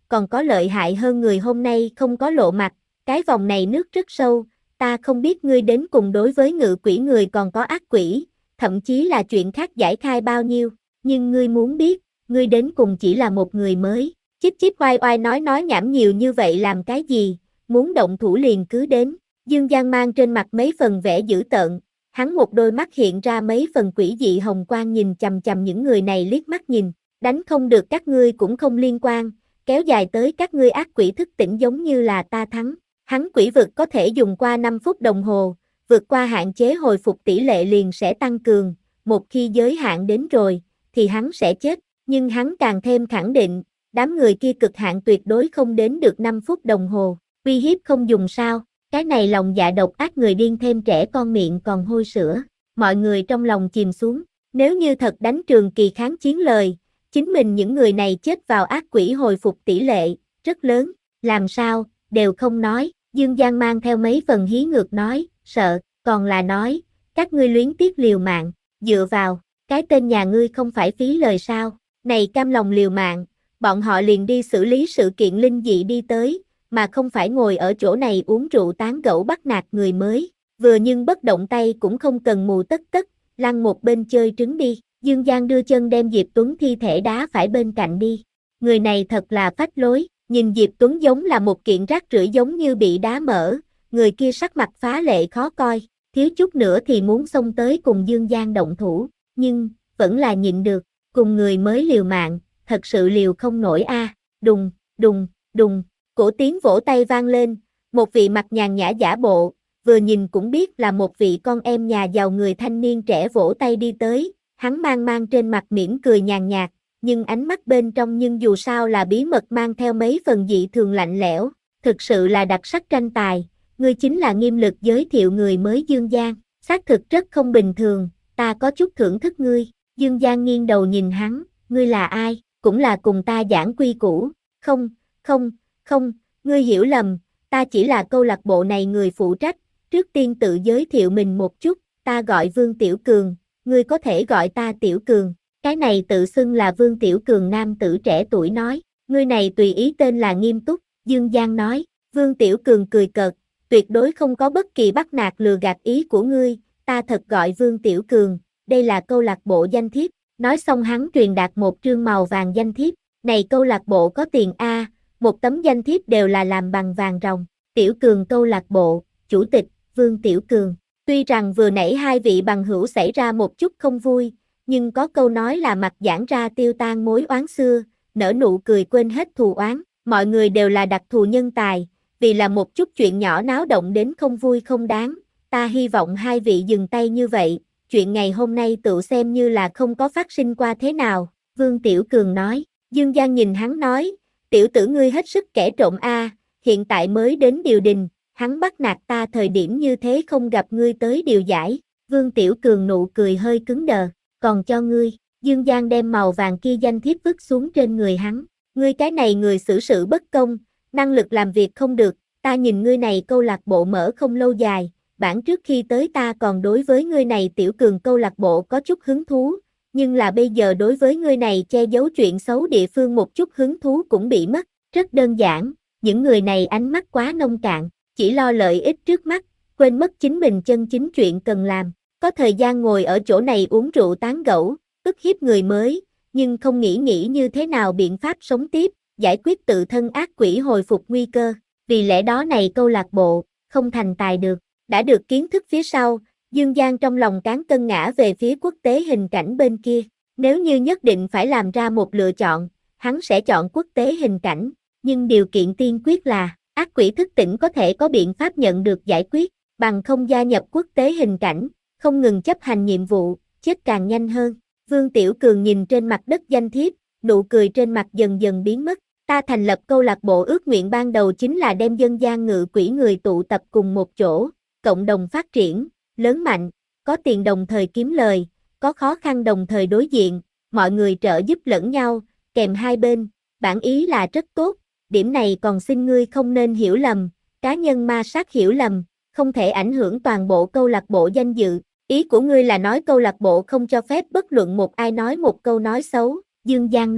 còn có lợi hại hơn người hôm nay không có lộ mặt, cái vòng này nước rất sâu, ta không biết ngươi đến cùng đối với ngự quỷ người còn có ác quỷ, thậm chí là chuyện khác giải khai bao nhiêu, nhưng ngươi muốn biết, ngươi đến cùng chỉ là một người mới. Chíp chíp oai oai nói nói nhảm nhiều như vậy làm cái gì, muốn động thủ liền cứ đến. Dương Giang mang trên mặt mấy phần vẻ dữ tợn, hắn một đôi mắt hiện ra mấy phần quỷ dị hồng quang nhìn chằm chằm những người này liếc mắt nhìn, đánh không được các ngươi cũng không liên quan, kéo dài tới các ngươi ác quỷ thức tỉnh giống như là ta thắng. Hắn quỷ vực có thể dùng qua năm phút đồng hồ, vượt qua hạn chế hồi phục tỷ lệ liền sẽ tăng cường, một khi giới hạn đến rồi, thì hắn sẽ chết, nhưng hắn càng thêm khẳng định, đám người kia cực hạn tuyệt đối không đến được năm phút đồng hồ, uy hiếp không dùng sao, cái này lòng dạ độc ác người điên thêm trẻ con miệng còn hôi sữa, mọi người trong lòng chìm xuống, nếu như thật đánh Trường Kỳ kháng chiến lời, chính mình những người này chết vào ác quỷ hồi phục tỷ lệ, rất lớn, làm sao, đều không nói, Dương Giang mang theo mấy phần hí ngược nói, sợ, còn là nói, các ngươi luyến tiếc liều mạng, dựa vào, cái tên nhà ngươi không phải phí lời sao, này cam lòng liều mạng, bọn họ liền đi xử lý sự kiện linh dị đi tới, mà không phải ngồi ở chỗ này uống rượu tán gẫu bắt nạt người mới, vừa nhưng bất động tay cũng không cần mù tất tất, lăn một bên chơi trứng đi, Dương Giang đưa chân đem Diệp Tuấn thi thể đá phải bên cạnh đi, người này thật là phách lối, nhìn Diệp Tuấn giống là một kiện rác rưởi giống như bị đá mỡ, người kia sắc mặt phá lệ khó coi, thiếu chút nữa thì muốn xông tới cùng Dương Giang động thủ, nhưng, vẫn là nhịn được, cùng người mới liều mạng, thật sự liều không nổi a. À. Đùng, đùng, đùng, cổ tiếng vỗ tay vang lên, một vị mặt nhàn nhã giả bộ, vừa nhìn cũng biết là một vị con em nhà giàu người thanh niên trẻ vỗ tay đi tới, hắn mang mang trên mặt mỉm cười nhàn nhạt, nhưng ánh mắt bên trong nhưng dù sao là bí mật mang theo mấy phần dị thường lạnh lẽo, thực sự là đặc sắc tranh tài, ngươi chính là Nghiêm Lực giới thiệu người mới Dương Giang, xác thực rất không bình thường, ta có chút thưởng thức ngươi, Dương Giang nghiêng đầu nhìn hắn, ngươi là ai, cũng là cùng ta giảng quy củ, không, không, không, ngươi hiểu lầm, ta chỉ là câu lạc bộ này người phụ trách, trước tiên tự giới thiệu mình một chút, ta gọi Vương Tiểu Cường, ngươi có thể gọi ta Tiểu Cường. Cái này tự xưng là Vương Tiểu Cường nam tử trẻ tuổi nói, ngươi này tùy ý tên là nghiêm túc, Dương Giang nói, Vương Tiểu Cường cười cợt, tuyệt đối không có bất kỳ bắt nạt lừa gạt ý của ngươi, ta thật gọi Vương Tiểu Cường, đây là câu lạc bộ danh thiếp, nói xong hắn truyền đạt một trương màu vàng danh thiếp, này câu lạc bộ có tiền a, một tấm danh thiếp đều là làm bằng vàng ròng, Tiểu Cường câu lạc bộ, chủ tịch, Vương Tiểu Cường, tuy rằng vừa nãy hai vị bằng hữu xảy ra một chút không vui, nhưng có câu nói là mặt giãn ra tiêu tan mối oán xưa, nở nụ cười quên hết thù oán, mọi người đều là đặc thù nhân tài, vì là một chút chuyện nhỏ náo động đến không vui không đáng, ta hy vọng hai vị dừng tay như vậy, chuyện ngày hôm nay tự xem như là không có phát sinh qua thế nào, Vương Tiểu Cường nói, Dương Giang nhìn hắn nói, tiểu tử ngươi hết sức kẻ trộm a, hiện tại mới đến điều đình, hắn bắt nạt ta thời điểm như thế không gặp ngươi tới điều giải, Vương Tiểu Cường nụ cười hơi cứng đờ. Còn cho ngươi, Dương Giang đem màu vàng kia danh thiếp vứt xuống trên người hắn, ngươi cái này người xử sự bất công, năng lực làm việc không được, ta nhìn ngươi này câu lạc bộ mở không lâu dài, bản trước khi tới ta còn đối với ngươi này Tiểu Cường câu lạc bộ có chút hứng thú, nhưng là bây giờ đối với ngươi này che giấu chuyện xấu địa phương một chút hứng thú cũng bị mất, rất đơn giản, những người này ánh mắt quá nông cạn, chỉ lo lợi ích trước mắt, quên mất chính mình chân chính chuyện cần làm. Có thời gian ngồi ở chỗ này uống rượu tán gẫu, ức hiếp người mới, nhưng không nghĩ nghĩ như thế nào biện pháp sống tiếp, giải quyết tự thân ác quỷ hồi phục nguy cơ, vì lẽ đó này câu lạc bộ, không thành tài được, đã được kiến thức phía sau, Dương Giang trong lòng cán cân ngã về phía quốc tế hình cảnh bên kia, nếu như nhất định phải làm ra một lựa chọn, hắn sẽ chọn quốc tế hình cảnh, nhưng điều kiện tiên quyết là, ác quỷ thức tỉnh có thể có biện pháp nhận được giải quyết, bằng không gia nhập quốc tế hình cảnh. Không ngừng chấp hành nhiệm vụ, chết càng nhanh hơn. Vương Tiểu Cường nhìn trên mặt đất danh thiếp, nụ cười trên mặt dần dần biến mất. Ta thành lập câu lạc bộ ước nguyện ban đầu chính là đem dân gian ngự quỷ người tụ tập cùng một chỗ, cộng đồng phát triển, lớn mạnh, có tiền đồng thời kiếm lời, có khó khăn đồng thời đối diện, mọi người trợ giúp lẫn nhau, kèm hai bên, bản ý là rất tốt, điểm này còn xin ngươi không nên hiểu lầm, cá nhân ma sát hiểu lầm, không thể ảnh hưởng toàn bộ câu lạc bộ danh dự. Ý của ngươi là nói câu lạc bộ không cho phép bất luận một ai nói một câu nói xấu, Dương Giang nói,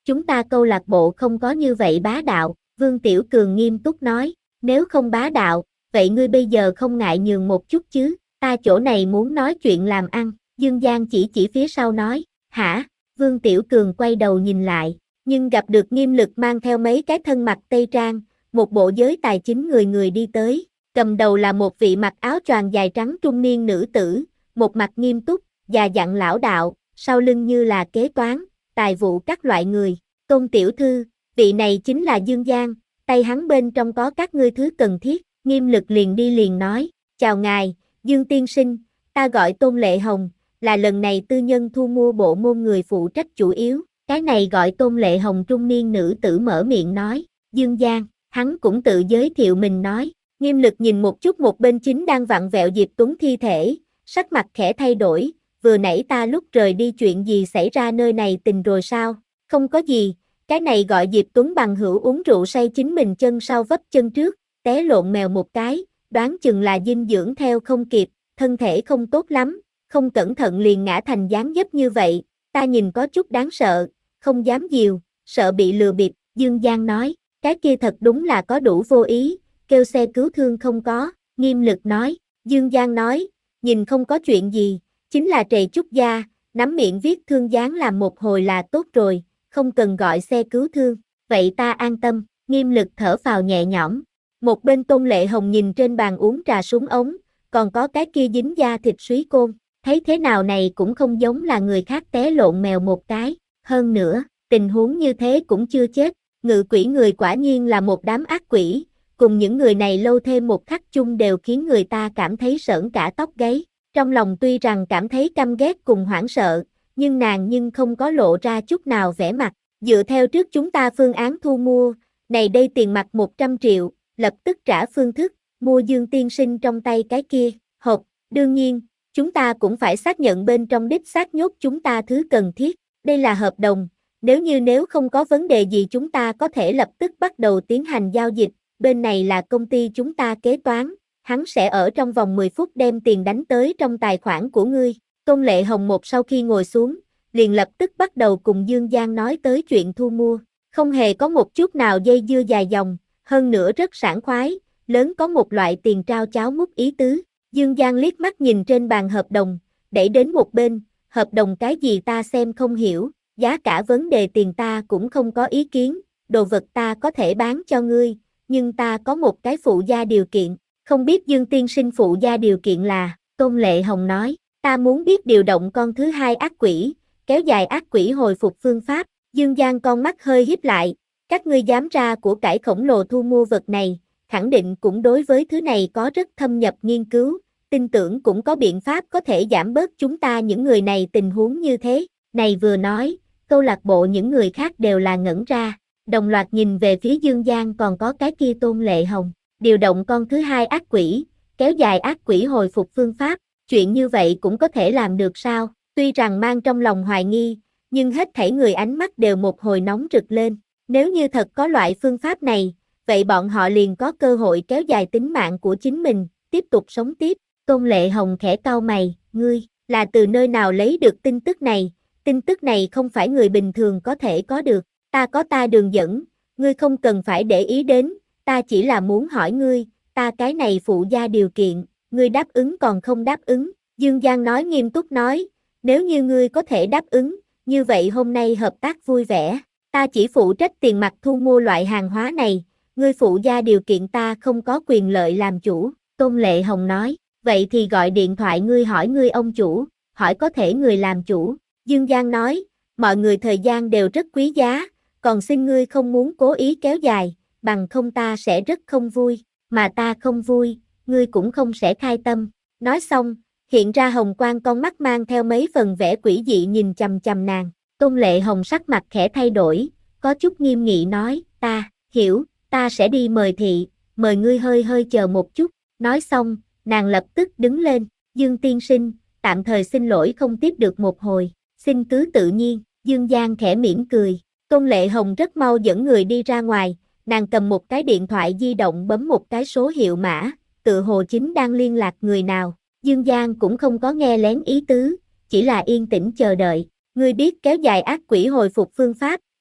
Chúng ta câu lạc bộ không có như vậy bá đạo, Vương Tiểu Cường nghiêm túc nói, nếu không bá đạo, vậy ngươi bây giờ không ngại nhường một chút chứ, ta chỗ này muốn nói chuyện làm ăn, Dương Giang chỉ chỉ phía sau nói, hả, Vương Tiểu Cường quay đầu nhìn lại, nhưng gặp được Nghiêm Lực mang theo mấy cái thân mặc tây trang, một bộ giới tài chính người người đi tới, cầm đầu là một vị mặc áo choàng dài trắng trung niên nữ tử, một mặt nghiêm túc, già dặn lão đạo, sau lưng như là kế toán, tài vụ các loại người, Tôn tiểu thư, vị này chính là Dương Giang, tay hắn bên trong có các ngươi thứ cần thiết, Nghiêm Lực liền đi liền nói, chào ngài, Dương tiên sinh, ta gọi Tôn Lệ Hồng, là lần này tư nhân thu mua bộ môn người phụ trách chủ yếu, cái này gọi Tôn Lệ Hồng trung niên nữ tử mở miệng nói, Dương Giang, hắn cũng tự giới thiệu mình nói, Nghiêm Lực nhìn một chút một bên chính đang vặn vẹo Diệp Tuấn thi thể, sắc mặt khẽ thay đổi, vừa nãy ta lúc rời đi chuyện gì xảy ra nơi này tình rồi sao, không có gì, cái này gọi Diệp Tuấn bằng hữu uống rượu say chính mình chân sau vấp chân trước, té lộn mèo một cái, đoán chừng là dinh dưỡng theo không kịp, thân thể không tốt lắm, không cẩn thận liền ngã thành dáng dấp như vậy, ta nhìn có chút đáng sợ, không dám dìu, sợ bị lừa bịp, Dương Giang nói, cái kia thật đúng là có đủ vô ý, kêu xe cứu thương không có, Nghiêm Lực nói, Dương Giang nói, nhìn không có chuyện gì, chính là trầy chút da, nắm miệng viết thương dán làm một hồi là tốt rồi, không cần gọi xe cứu thương, vậy ta an tâm, Nghiêm Lực thở phào nhẹ nhõm. Một bên Tôn Lệ Hồng nhìn trên bàn uống trà súng ống, còn có cái kia dính da thịt súy côn, thấy thế nào này cũng không giống là người khác té lộn mèo một cái, hơn nữa, tình huống như thế cũng chưa chết, ngự quỷ người quả nhiên là một đám ác quỷ, cùng những người này lâu thêm một khắc chung đều khiến người ta cảm thấy sởn cả tóc gáy, trong lòng tuy rằng cảm thấy căm ghét cùng hoảng sợ, nhưng nàng nhưng không có lộ ra chút nào vẻ mặt, dựa theo trước chúng ta phương án thu mua, này đây tiền mặt một trăm triệu, lập tức trả phương thức, mua Dương tiên sinh trong tay cái kia, hộp, đương nhiên, chúng ta cũng phải xác nhận bên trong đích xác nhốt chúng ta thứ cần thiết, đây là hợp đồng, nếu như nếu không có vấn đề gì chúng ta có thể lập tức bắt đầu tiến hành giao dịch, bên này là công ty chúng ta kế toán, hắn sẽ ở trong vòng mười phút đem tiền đánh tới trong tài khoản của ngươi, Tôn Lệ Hồng một sau khi ngồi xuống, liền lập tức bắt đầu cùng Dương Giang nói tới chuyện thu mua, không hề có một chút nào dây dưa dài dòng, hơn nữa rất sảng khoái, lớn có một loại tiền trao cháo múc ý tứ. Dương Giang liếc mắt nhìn trên bàn hợp đồng, đẩy đến một bên, hợp đồng cái gì ta xem không hiểu, giá cả vấn đề tiền ta cũng không có ý kiến, đồ vật ta có thể bán cho ngươi, nhưng ta có một cái phụ gia điều kiện, không biết Dương tiên sinh phụ gia điều kiện là, Tôn Lệ Hồng nói, ta muốn biết điều động con thứ hai ác quỷ, kéo dài ác quỷ hồi phục phương pháp, Dương Giang con mắt hơi híp lại, các ngươi dám ra của cải khổng lồ thu mua vật này, khẳng định cũng đối với thứ này có rất thâm nhập nghiên cứu, tin tưởng cũng có biện pháp có thể giảm bớt chúng ta những người này tình huống như thế, này vừa nói, câu lạc bộ những người khác đều là ngẩn ra, đồng loạt nhìn về phía Dương Giang còn có cái kia Tôn Lệ Hồng, điều động con thứ hai ác quỷ, kéo dài ác quỷ hồi phục phương pháp, chuyện như vậy cũng có thể làm được sao, tuy rằng mang trong lòng hoài nghi, nhưng hết thảy người ánh mắt đều một hồi nóng rực lên, nếu như thật có loại phương pháp này, vậy bọn họ liền có cơ hội kéo dài tính mạng của chính mình, tiếp tục sống tiếp. Tôn Lệ Hồng khẽ cau mày, ngươi, là từ nơi nào lấy được tin tức này, tin tức này không phải người bình thường có thể có được, ta có ta đường dẫn, ngươi không cần phải để ý đến, ta chỉ là muốn hỏi ngươi, ta cái này phụ gia điều kiện, ngươi đáp ứng còn không đáp ứng, Dương Giang nói nghiêm túc nói, nếu như ngươi có thể đáp ứng, như vậy hôm nay hợp tác vui vẻ, ta chỉ phụ trách tiền mặt thu mua loại hàng hóa này, ngươi phụ gia điều kiện ta không có quyền lợi làm chủ, Tôn Lệ Hồng nói. Vậy thì gọi điện thoại ngươi hỏi ngươi ông chủ, hỏi có thể người làm chủ. Dương Giang nói, mọi người thời gian đều rất quý giá, còn xin ngươi không muốn cố ý kéo dài, bằng không ta sẽ rất không vui, mà ta không vui, ngươi cũng không sẽ khai tâm. Nói xong, hiện ra hồng quang con mắt mang theo mấy phần vẻ quỷ dị nhìn chằm chằm nàng. Tôn Lệ Hồng sắc mặt khẽ thay đổi, có chút nghiêm nghị nói, ta, hiểu, ta sẽ đi mời thị, mời ngươi hơi hơi chờ một chút. Nói xong, nàng lập tức đứng lên, Dương tiên sinh, tạm thời xin lỗi không tiếp được một hồi, xin cứ tự nhiên, Dương Giang khẽ mỉm cười, Tôn Lệ Hồng rất mau dẫn người đi ra ngoài, nàng cầm một cái điện thoại di động bấm một cái số hiệu mã, tự hồ chính đang liên lạc người nào, Dương Giang cũng không có nghe lén ý tứ, chỉ là yên tĩnh chờ đợi, ngươi biết kéo dài ác quỷ hồi phục phương pháp,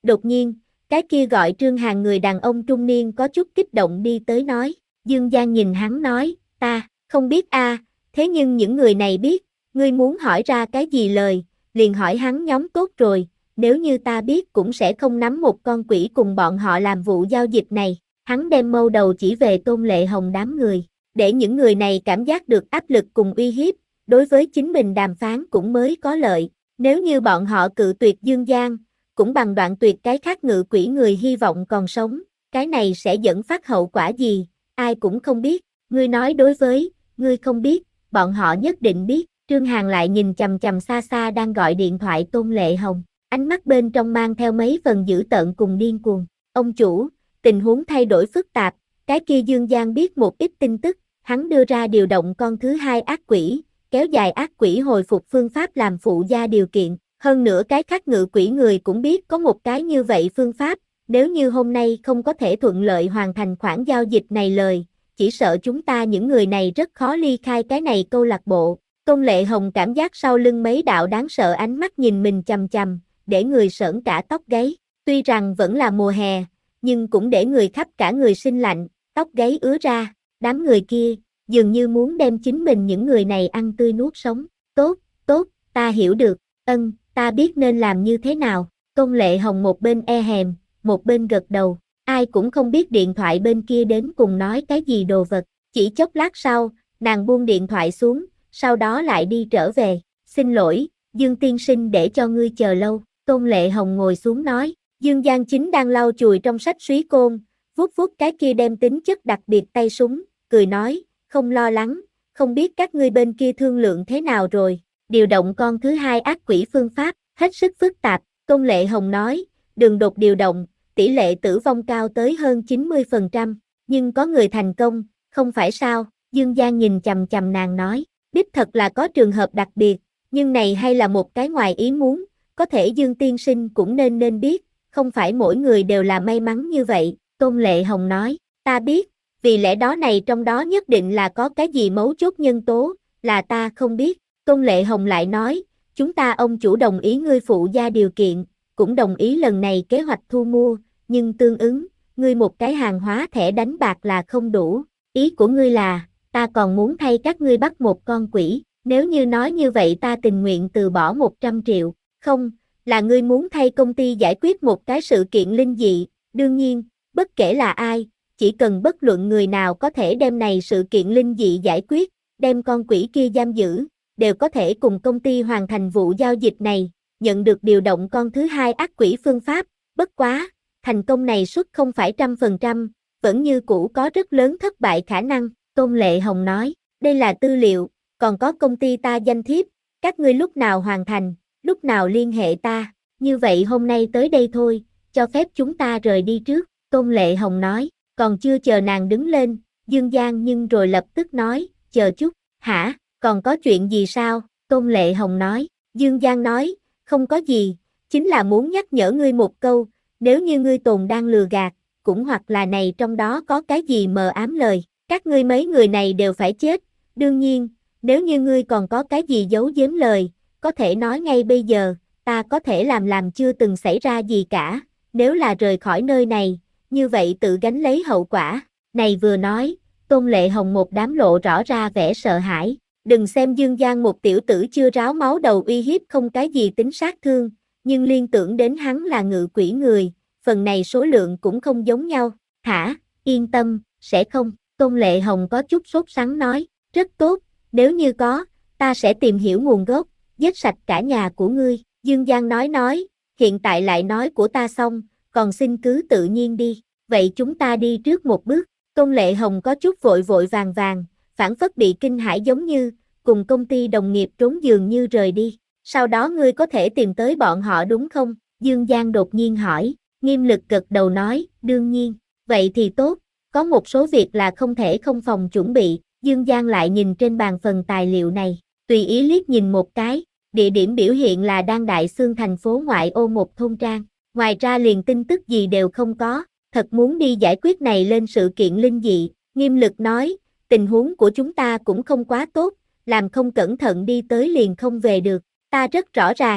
Đột nhiên, cái kia gọi Trương Hàn người đàn ông trung niên có chút kích động đi tới nói. Dương Giang nhìn hắn nói, ta, không biết a, thế nhưng những người này biết, ngươi muốn hỏi ra cái gì lời, liền hỏi hắn nhóm tốt rồi, nếu như ta biết cũng sẽ không nắm một con quỷ cùng bọn họ làm vụ giao dịch này. Hắn đem mâu đầu chỉ về Tôn Lệ Hồng đám người, để những người này cảm giác được áp lực cùng uy hiếp, đối với chính mình đàm phán cũng mới có lợi. Nếu như bọn họ cự tuyệt Dương Giang, cũng bằng đoạn tuyệt cái khác ngự quỷ người hy vọng còn sống, cái này sẽ dẫn phát hậu quả gì, ai cũng không biết. Ngươi nói đối với, ngươi không biết, bọn họ nhất định biết. Trương Hàn lại nhìn chằm chằm xa xa đang gọi điện thoại Tôn Lệ Hồng, ánh mắt bên trong mang theo mấy phần dữ tợn cùng điên cuồng. Ông chủ, tình huống thay đổi phức tạp, cái kia Dương Giang biết một ít tin tức, hắn đưa ra điều động con thứ hai ác quỷ, kéo dài ác quỷ hồi phục phương pháp làm phụ gia điều kiện. Hơn nữa cái khác ngự quỷ người cũng biết có một cái như vậy phương pháp, nếu như hôm nay không có thể thuận lợi hoàn thành khoản giao dịch này lời, chỉ sợ chúng ta những người này rất khó ly khai cái này câu lạc bộ. Tôn Lệ Hồng cảm giác sau lưng mấy đạo đáng sợ ánh mắt nhìn mình chằm chằm, để người sởn cả tóc gáy. Tuy rằng vẫn là mùa hè, nhưng cũng để người khắp cả người sinh lạnh, tóc gáy ứa ra. Đám người kia, dường như muốn đem chính mình những người này ăn tươi nuốt sống. Tốt, tốt, ta hiểu được, ân, ta biết nên làm như thế nào. Tôn Lệ Hồng một bên e hèm, một bên gật đầu. Ai cũng không biết điện thoại bên kia đến cùng nói cái gì đồ vật. Chỉ chốc lát sau, nàng buông điện thoại xuống, sau đó lại đi trở về. Xin lỗi, Dương tiên sinh để cho ngươi chờ lâu. Tôn Lệ Hồng ngồi xuống nói. Dương Giang chính đang lau chùi trong sách súy côn, vuốt vuốt cái kia đem tính chất đặc biệt tay súng, cười nói, không lo lắng, không biết các ngươi bên kia thương lượng thế nào rồi. Điều động con thứ hai ác quỷ phương pháp, hết sức phức tạp. Tôn Lệ Hồng nói, đường đột điều động, tỷ lệ tử vong cao tới hơn chín mươi phần trăm, nhưng có người thành công, không phải sao? Dương Giang nhìn chằm chằm nàng nói, đích thật là có trường hợp đặc biệt, nhưng này hay là một cái ngoài ý muốn, có thể Dương tiên sinh cũng nên nên biết, không phải mỗi người đều là may mắn như vậy. Tôn Lệ Hồng nói, ta biết, vì lẽ đó này trong đó nhất định là có cái gì mấu chốt nhân tố, là ta không biết. Tôn Lệ Hồng lại nói, chúng ta ông chủ đồng ý ngươi phụ gia điều kiện, cũng đồng ý lần này kế hoạch thu mua, nhưng tương ứng, ngươi một cái hàng hóa thẻ đánh bạc là không đủ. Ý của ngươi là, ta còn muốn thay các ngươi bắt một con quỷ, nếu như nói như vậy ta tình nguyện từ bỏ một trăm triệu, không, là ngươi muốn thay công ty giải quyết một cái sự kiện linh dị, đương nhiên, bất kể là ai, chỉ cần bất luận người nào có thể đem này sự kiện linh dị giải quyết, đem con quỷ kia giam giữ, đều có thể cùng công ty hoàn thành vụ giao dịch này, nhận được điều động con thứ hai ác quỷ phương pháp, bất quá, thành công này suất không phải trăm phần trăm, vẫn như cũ có rất lớn thất bại khả năng. Tôn Lệ Hồng nói, đây là tư liệu, còn có công ty ta danh thiếp, các ngươi lúc nào hoàn thành, lúc nào liên hệ ta, như vậy hôm nay tới đây thôi, cho phép chúng ta rời đi trước. Tôn Lệ Hồng nói, còn chưa chờ nàng đứng lên, Dương Giang nhưng rồi lập tức nói, chờ chút, hả, còn có chuyện gì sao? Tôn Lệ Hồng nói, Dương Giang nói, không có gì, chính là muốn nhắc nhở ngươi một câu, nếu như ngươi tồn đang lừa gạt, cũng hoặc là này trong đó có cái gì mờ ám lời, các ngươi mấy người này đều phải chết, đương nhiên, nếu như ngươi còn có cái gì giấu giếm lời, có thể nói ngay bây giờ, ta có thể làm làm chưa từng xảy ra gì cả, nếu là rời khỏi nơi này, như vậy tự gánh lấy hậu quả. Này vừa nói, Tôn Lệ Hồng một đám lộ rõ ra vẻ sợ hãi, đừng xem Dương Giang một tiểu tử chưa ráo máu đầu uy hiếp không cái gì tính sát thương, nhưng liên tưởng đến hắn là ngự quỷ người, phần này số lượng cũng không giống nhau. Hả, yên tâm, sẽ không. Tôn Lệ Hồng có chút sốt sắng nói, rất tốt, nếu như có, ta sẽ tìm hiểu nguồn gốc, giết sạch cả nhà của ngươi. Dương Giang nói nói, hiện tại lại nói của ta xong, còn xin cứ tự nhiên đi, vậy chúng ta đi trước một bước. Tôn Lệ Hồng có chút vội vội vàng vàng, phản phất bị kinh hãi giống như, cùng công ty đồng nghiệp trốn dường như rời đi. Sau đó ngươi có thể tìm tới bọn họ đúng không? Dương Giang đột nhiên hỏi, nghiêm lực gật đầu nói, đương nhiên, vậy thì tốt, có một số việc là không thể không phòng chuẩn bị. Dương Giang lại nhìn trên bàn phần tài liệu này, tùy ý liếc nhìn một cái, địa điểm biểu hiện là đang Đại Xương thành phố ngoại ô một thôn trang, ngoài ra liền tin tức gì đều không có, thật muốn đi giải quyết này lên sự kiện linh dị. Nghiêm lực nói, tình huống của chúng ta cũng không quá tốt, làm không cẩn thận đi tới liền không về được, ta rất rõ ràng,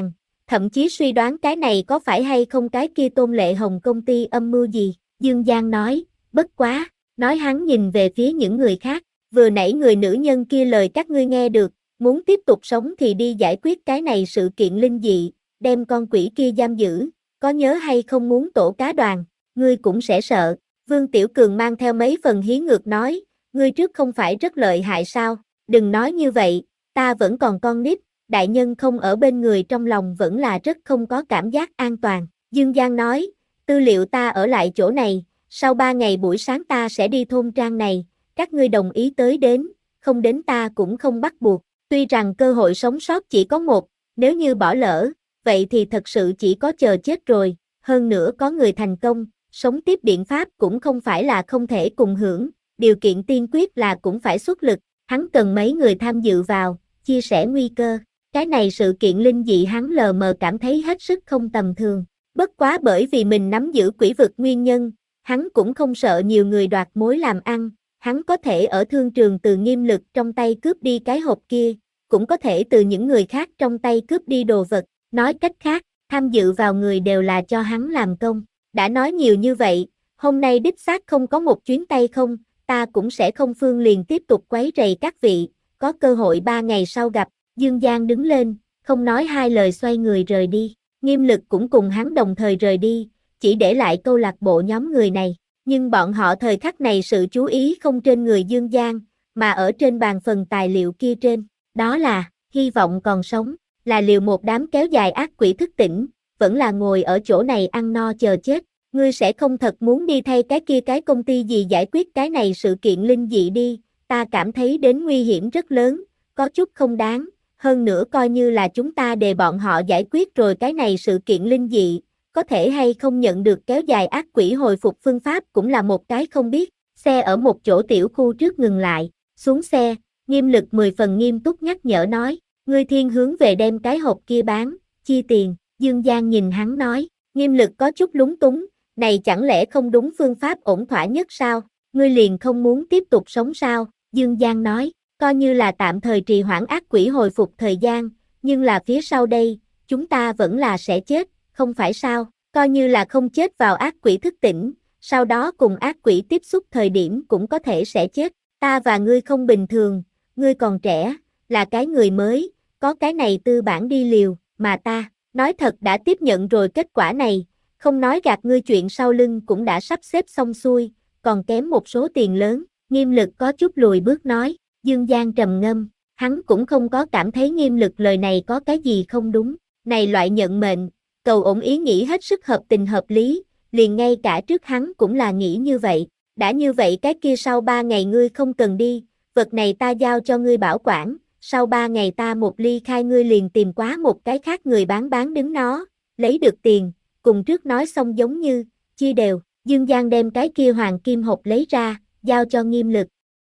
thậm chí suy đoán cái này có phải hay không cái kia Tôn Lệ Hồng công ty âm mưu gì, Dương Giang nói, bất quá, nói hắn nhìn về phía những người khác, vừa nãy người nữ nhân kia lời các ngươi nghe được, muốn tiếp tục sống thì đi giải quyết cái này sự kiện linh dị, đem con quỷ kia giam giữ, có nhớ hay không muốn tổ cá đoàn, ngươi cũng sẽ sợ, Vương Tiểu Cường mang theo mấy phần hí ngược nói, ngươi trước không phải rất lợi hại sao, đừng nói như vậy, ta vẫn còn con nít, đại nhân không ở bên người trong lòng vẫn là rất không có cảm giác an toàn, Dương Giang nói, tư liệu ta ở lại chỗ này, sau ba ngày buổi sáng ta sẽ đi thôn trang này, các ngươi đồng ý tới đến, không đến ta cũng không bắt buộc, tuy rằng cơ hội sống sót chỉ có một, nếu như bỏ lỡ, vậy thì thật sự chỉ có chờ chết rồi, hơn nữa có người thành công, sống tiếp biện pháp cũng không phải là không thể cùng hưởng, điều kiện tiên quyết là cũng phải xuất lực, hắn cần mấy người tham dự vào, chia sẻ nguy cơ, cái này sự kiện linh dị hắn lờ mờ cảm thấy hết sức không tầm thường, bất quá bởi vì mình nắm giữ quỷ vực nguyên nhân, hắn cũng không sợ nhiều người đoạt mối làm ăn, hắn có thể ở thương trường từ Nghiêm Lực trong tay cướp đi cái hộp kia, cũng có thể từ những người khác trong tay cướp đi đồ vật, nói cách khác, tham dự vào người đều là cho hắn làm công, đã nói nhiều như vậy, hôm nay đích xác không có một chuyến tay không, ta cũng sẽ không phương liền tiếp tục quấy rầy các vị, có cơ hội ba ngày sau gặp, Dương Giang đứng lên, không nói hai lời xoay người rời đi, Nghiêm Lực cũng cùng hắn đồng thời rời đi, chỉ để lại câu lạc bộ nhóm người này, nhưng bọn họ thời khắc này sự chú ý không trên người Dương Giang, mà ở trên bàn phần tài liệu kia trên, đó là, hy vọng còn sống, là liều một đám kéo dài ác quỷ thức tỉnh, vẫn là ngồi ở chỗ này ăn no chờ chết, ngươi sẽ không thật muốn đi thay cái kia cái công ty gì giải quyết cái này sự kiện linh dị đi, ta cảm thấy đến nguy hiểm rất lớn, có chút không đáng, hơn nữa coi như là chúng ta để bọn họ giải quyết rồi cái này sự kiện linh dị, có thể hay không nhận được kéo dài ác quỷ hồi phục phương pháp cũng là một cái không biết, xe ở một chỗ tiểu khu trước ngừng lại, xuống xe, Nghiêm Lực mười phần nghiêm túc nhắc nhở nói, ngươi thiên hướng về đem cái hộp kia bán, chia tiền, Dương Giang nhìn hắn nói, Nghiêm Lực có chút lúng túng, này chẳng lẽ không đúng phương pháp ổn thỏa nhất sao, ngươi liền không muốn tiếp tục sống sao, Dương Giang nói, coi như là tạm thời trì hoãn ác quỷ hồi phục thời gian, nhưng là phía sau đây, chúng ta vẫn là sẽ chết, không phải sao, coi như là không chết vào ác quỷ thức tỉnh, sau đó cùng ác quỷ tiếp xúc thời điểm cũng có thể sẽ chết, ta và ngươi không bình thường, ngươi còn trẻ, là cái người mới, có cái này tư bản đi liều, mà ta, nói thật đã tiếp nhận rồi kết quả này, không nói gạt ngươi chuyện sau lưng cũng đã sắp xếp xong xuôi, còn kém một số tiền lớn, Nghiêm Lực có chút lùi bước nói, Dương Giang trầm ngâm, hắn cũng không có cảm thấy Nghiêm Lực lời này có cái gì không đúng, này loại nhận mệnh, cầu ổn ý nghĩ hết sức hợp tình hợp lý, liền ngay cả trước hắn cũng là nghĩ như vậy, đã như vậy cái kia sau ba ngày ngươi không cần đi, vật này ta giao cho ngươi bảo quản, sau ba ngày ta một ly khai ngươi liền tìm quá một cái khác người bán bán đứng nó, lấy được tiền, cùng trước nói xong giống như, chia đều, Dương Giang đem cái kia hoàng kim hộp lấy ra, giao cho Nghiêm Lực.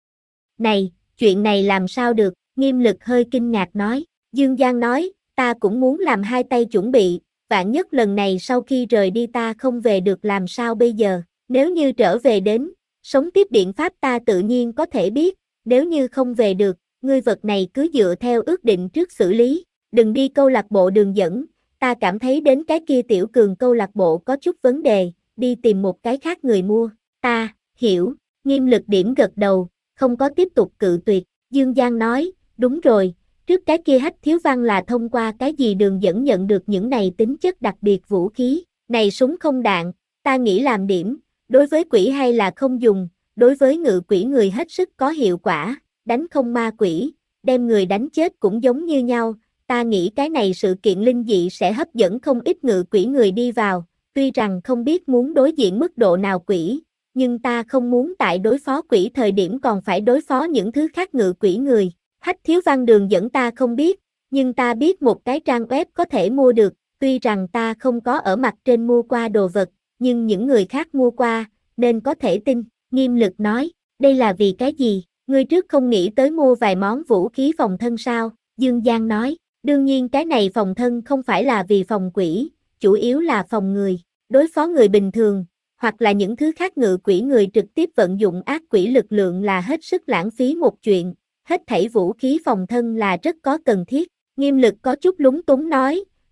Này, chuyện này làm sao được, Nghiêm Lực hơi kinh ngạc nói, Dương Giang nói, ta cũng muốn làm hai tay chuẩn bị, vạn nhất lần này sau khi rời đi ta không về được làm sao bây giờ, nếu như trở về đến, sống tiếp biện pháp ta tự nhiên có thể biết, nếu như không về được, ngươi vật này cứ dựa theo ước định trước xử lý, đừng đi câu lạc bộ đường dẫn, ta cảm thấy đến cái kia Tiểu Cường câu lạc bộ có chút vấn đề, đi tìm một cái khác người mua, ta, hiểu, Nghiêm Lực điểm gật đầu, không có tiếp tục cự tuyệt, Dương Giang nói, đúng rồi, trước cái kia Hách Thiếu Văn là thông qua cái gì đường dẫn nhận được những này tính chất đặc biệt vũ khí, này súng không đạn, ta nghĩ làm điểm, đối với quỷ hay là không dùng, đối với ngự quỷ người hết sức có hiệu quả, đánh không ma quỷ, đem người đánh chết cũng giống như nhau, ta nghĩ cái này sự kiện linh dị sẽ hấp dẫn không ít ngự quỷ người đi vào, tuy rằng không biết muốn đối diện mức độ nào quỷ, nhưng ta không muốn tại đối phó quỷ thời điểm còn phải đối phó những thứ khác ngự quỷ người. Hách Thiếu Văn đường dẫn ta không biết, nhưng ta biết một cái trang web có thể mua được, tuy rằng ta không có ở mặt trên mua qua đồ vật, nhưng những người khác mua qua, nên có thể tin, Nghiêm Lực nói, đây là vì cái gì, ngươi trước không nghĩ tới mua vài món vũ khí phòng thân sao, Dương Giang nói, đương nhiên cái này phòng thân không phải là vì phòng quỷ, chủ yếu là phòng người, đối phó người bình thường, hoặc là những thứ khác ngự quỷ người trực tiếp vận dụng ác quỷ lực lượng là hết sức lãng phí một chuyện, hết thảy vũ khí phòng thân là rất có cần thiết, Nghiêm Lực có chút lúng túng nói,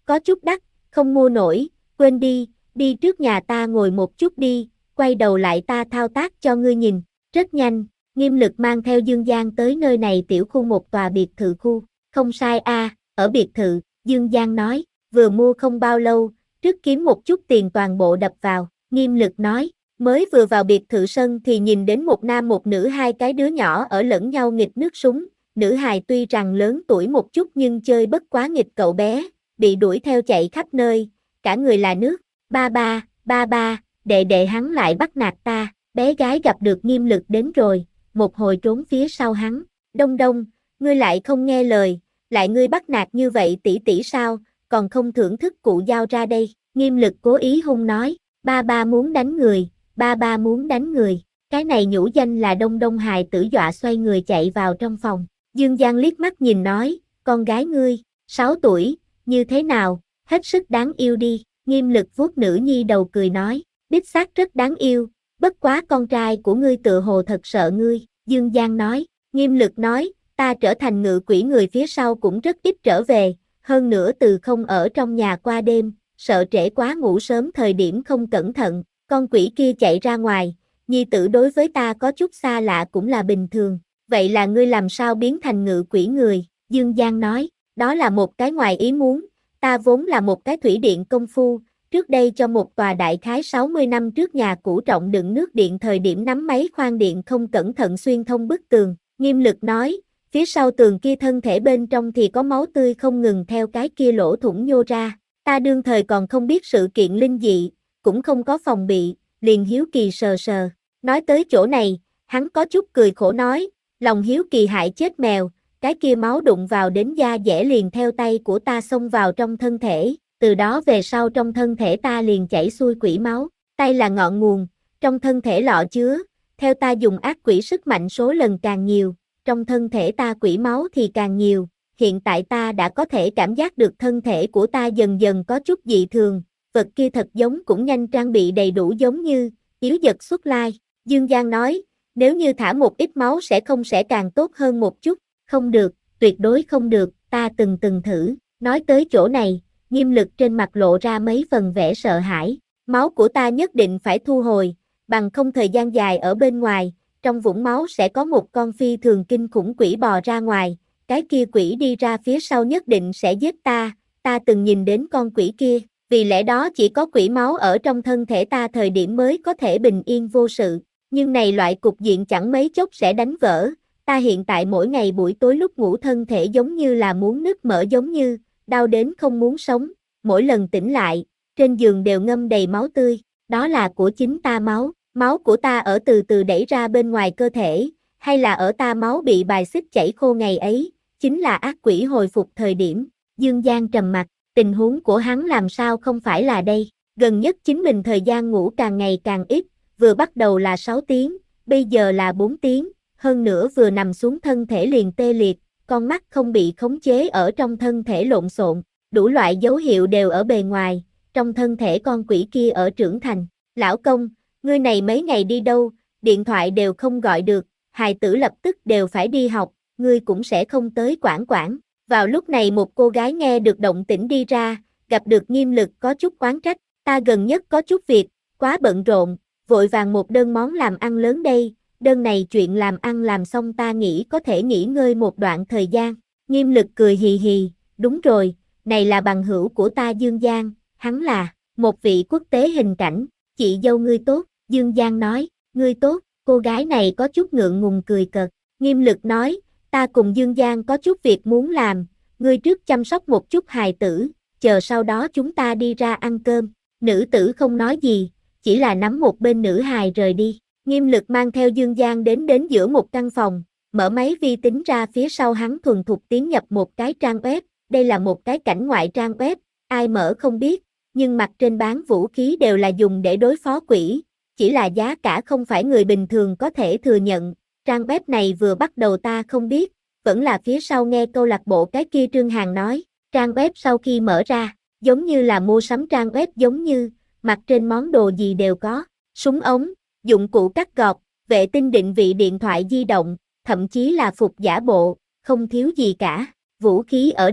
có chút đắt, không mua nổi, quên đi, đi trước nhà ta ngồi một chút đi, quay đầu lại ta thao tác cho ngươi nhìn. Rất nhanh, Nghiêm Lực mang theo Dương Giang tới nơi này tiểu khu một tòa biệt thự khu. Không sai a, à, ở biệt thự, Dương Giang nói, vừa mua không bao lâu, trước kiếm một chút tiền toàn bộ đập vào. Nghiêm Lực nói, mới vừa vào biệt thự sân thì nhìn đến một nam một nữ hai cái đứa nhỏ ở lẫn nhau nghịch nước súng. Nữ hài tuy rằng lớn tuổi một chút nhưng chơi bất quá nghịch cậu bé, bị đuổi theo chạy khắp nơi, cả người là nước. Ba ba, ba ba, đệ đệ hắn lại bắt nạt ta. Bé gái gặp được Nghiêm Lực đến rồi, một hồi trốn phía sau hắn. Đông Đông, ngươi lại không nghe lời, lại ngươi bắt nạt như vậy tỷ tỷ sao, còn không thưởng thức cụ giao ra đây. Nghiêm Lực cố ý hung nói, ba ba muốn đánh người, ba ba muốn đánh người. Cái này nhũ danh là Đông Đông hài tử dọa xoay người chạy vào trong phòng. Dương Giang liếc mắt nhìn nói, con gái ngươi, sáu tuổi, như thế nào, hết sức đáng yêu đi. Nghiêm Lực vuốt nữ nhi đầu cười nói, đích xác rất đáng yêu, bất quá con trai của ngươi tựa hồ thật sợ ngươi. Dương Giang nói, Nghiêm Lực nói, ta trở thành ngự quỷ người phía sau cũng rất ít trở về, hơn nữa từ không ở trong nhà qua đêm, sợ trễ quá ngủ sớm thời điểm không cẩn thận, con quỷ kia chạy ra ngoài, nhi tử đối với ta có chút xa lạ cũng là bình thường. Vậy là ngươi làm sao biến thành ngự quỷ người? Dương Giang nói, đó là một cái ngoài ý muốn, ta vốn là một cái thủy điện công phu, trước đây cho một tòa đại khái sáu mươi năm trước nhà cũ trọng đựng nước điện thời điểm nắm máy khoan điện không cẩn thận xuyên thông bức tường. Nghiêm Lực nói, phía sau tường kia thân thể bên trong thì có máu tươi không ngừng theo cái kia lỗ thủng nhô ra. Ta đương thời còn không biết sự kiện linh dị, cũng không có phòng bị, liền hiếu kỳ sờ sờ. Nói tới chỗ này, hắn có chút cười khổ nói, lòng hiếu kỳ hại chết mèo, cái kia máu đụng vào đến da dẻ liền theo tay của ta xông vào trong thân thể, từ đó về sau trong thân thể ta liền chảy xuôi quỷ máu, tay là ngọn nguồn, trong thân thể lọ chứa, theo ta dùng ác quỷ sức mạnh số lần càng nhiều, trong thân thể ta quỷ máu thì càng nhiều, hiện tại ta đã có thể cảm giác được thân thể của ta dần dần có chút dị thường, vật kia thật giống cũng nhanh trang bị đầy đủ giống như, yếu dật xuất lai. Dương Giang nói, nếu như thả một ít máu sẽ không sẽ càng tốt hơn một chút, không được, tuyệt đối không được, ta từng từng thử. Nói tới chỗ này, Nghiêm Lực trên mặt lộ ra mấy phần vẻ sợ hãi, máu của ta nhất định phải thu hồi, bằng không thời gian dài ở bên ngoài, trong vũng máu sẽ có một con phi thường kinh khủng quỷ bò ra ngoài, cái kia quỷ đi ra phía sau nhất định sẽ giết ta, ta từng nhìn đến con quỷ kia, vì lẽ đó chỉ có quỷ máu ở trong thân thể ta thời điểm mới có thể bình yên vô sự, nhưng này loại cục diện chẳng mấy chốc sẽ đánh vỡ, ta hiện tại mỗi ngày buổi tối lúc ngủ thân thể giống như là muốn nứt mở giống như, đau đến không muốn sống, mỗi lần tỉnh lại, trên giường đều ngâm đầy máu tươi, đó là của chính ta máu, máu của ta ở từ từ đẩy ra bên ngoài cơ thể, hay là ở ta máu bị bài xích chảy khô ngày ấy, chính là ác quỷ hồi phục thời điểm. Dương Giang trầm mặt, tình huống của hắn làm sao không phải là đây, gần nhất chính mình thời gian ngủ càng ngày càng ít, vừa bắt đầu là sáu tiếng, bây giờ là bốn tiếng, hơn nữa vừa nằm xuống thân thể liền tê liệt, con mắt không bị khống chế ở trong thân thể lộn xộn, đủ loại dấu hiệu đều ở bề ngoài, trong thân thể con quỷ kia ở trưởng thành. Lão công, ngươi này mấy ngày đi đâu, điện thoại đều không gọi được, hài tử lập tức đều phải đi học, ngươi cũng sẽ không tới quản quản. Vào lúc này một cô gái nghe được động tĩnh đi ra, gặp được Nghiêm Lực có chút oán trách, ta gần nhất có chút việc, quá bận rộn, vội vàng một đơn món làm ăn lớn đây, đơn này chuyện làm ăn làm xong ta nghĩ có thể nghỉ ngơi một đoạn thời gian. Nghiêm Lực cười hì hì, đúng rồi, này là bằng hữu của ta Dương Giang, hắn là một vị quốc tế hình cảnh, chị dâu ngươi tốt, Dương Giang nói, ngươi tốt, cô gái này có chút ngượng ngùng cười cợt, Nghiêm Lực nói, ta cùng Dương Giang có chút việc muốn làm, ngươi trước chăm sóc một chút hài tử, chờ sau đó chúng ta đi ra ăn cơm, nữ tử không nói gì, chỉ là nắm một bên nữ hài rời đi. Nghiêm Lực mang theo Dương Giang đến đến giữa một căn phòng, mở máy vi tính ra phía sau hắn thuần thục tiến nhập một cái trang web, đây là một cái cảnh ngoại trang web, ai mở không biết, nhưng mặt trên bán vũ khí đều là dùng để đối phó quỷ, chỉ là giá cả không phải người bình thường có thể thừa nhận, trang web này vừa bắt đầu ta không biết, vẫn là phía sau nghe câu lạc bộ cái kia Trương Hàn nói, trang web sau khi mở ra, giống như là mua sắm trang web giống như, mặt trên món đồ gì đều có, súng ống, dụng cụ cắt gọt, vệ tinh định vị điện thoại di động, thậm chí là phục giả bộ, không thiếu gì cả. Vũ khí ở đây,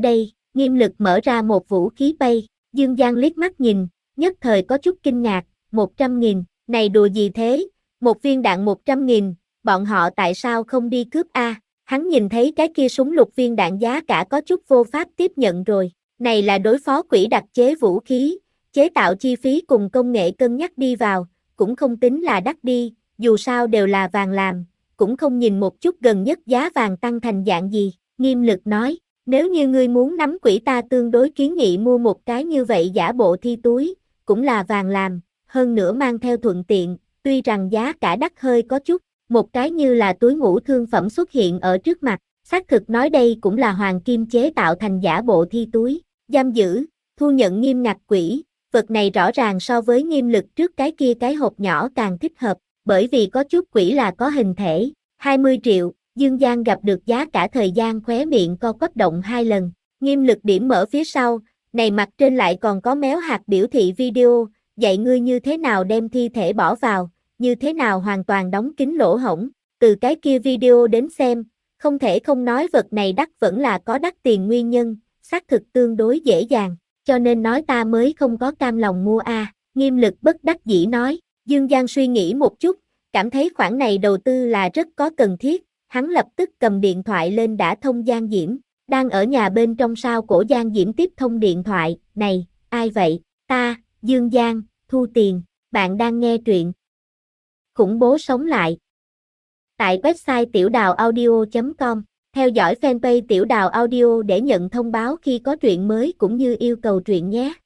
Nghiêm Lực mở ra một vũ khí bay, Dương Giang liếc mắt nhìn, nhất thời có chút kinh ngạc, một trăm nghìn, này đùa gì thế, một viên đạn một trăm nghìn, bọn họ tại sao không đi cướp a? Hắn nhìn thấy cái kia súng lục viên đạn giá cả có chút vô pháp tiếp nhận rồi, này là đối phó quỷ đặc chế vũ khí, chế tạo chi phí cùng công nghệ cân nhắc đi vào, cũng không tính là đắt đi, dù sao đều là vàng làm, cũng không nhìn một chút gần nhất giá vàng tăng thành dạng gì, Nghiêm Lực nói, nếu như ngươi muốn nắm quỷ ta tương đối kiến nghị mua một cái như vậy giả bộ thi túi, cũng là vàng làm, hơn nữa mang theo thuận tiện, tuy rằng giá cả đắt hơi có chút, một cái như là túi ngủ thương phẩm xuất hiện ở trước mặt, xác thực nói đây cũng là hoàng kim chế tạo thành giả bộ thi túi, giam giữ, thu nhận nghiêm ngặt quỷ, vật này rõ ràng so với Nghiêm Lực trước cái kia cái hộp nhỏ càng thích hợp, bởi vì có chút quỷ là có hình thể, hai mươi triệu, Dương Giang gặp được giá cả thời gian khóe miệng co quắp động hai lần, Nghiêm Lực điểm mở phía sau, này mặt trên lại còn có méo hạt biểu thị video, dạy ngươi như thế nào đem thi thể bỏ vào, như thế nào hoàn toàn đóng kín lỗ hổng, từ cái kia video đến xem, không thể không nói vật này đắt vẫn là có đắt tiền nguyên nhân, xác thực tương đối dễ dàng, cho nên nói ta mới không có cam lòng mua a. À. Nghiêm Lực bất đắc dĩ nói, Dương Giang suy nghĩ một chút, cảm thấy khoản này đầu tư là rất có cần thiết, hắn lập tức cầm điện thoại lên đã thông Giang Diễm, đang ở nhà bên trong sao cổ Giang Diễm tiếp thông điện thoại, này, ai vậy, ta, Dương Giang, thu tiền, bạn đang nghe truyện Khủng bố sống lại. Tại website tiểu đào audio chấm com, theo dõi fanpage Tiểu Đào Audio để nhận thông báo khi có truyện mới cũng như yêu cầu truyện nhé.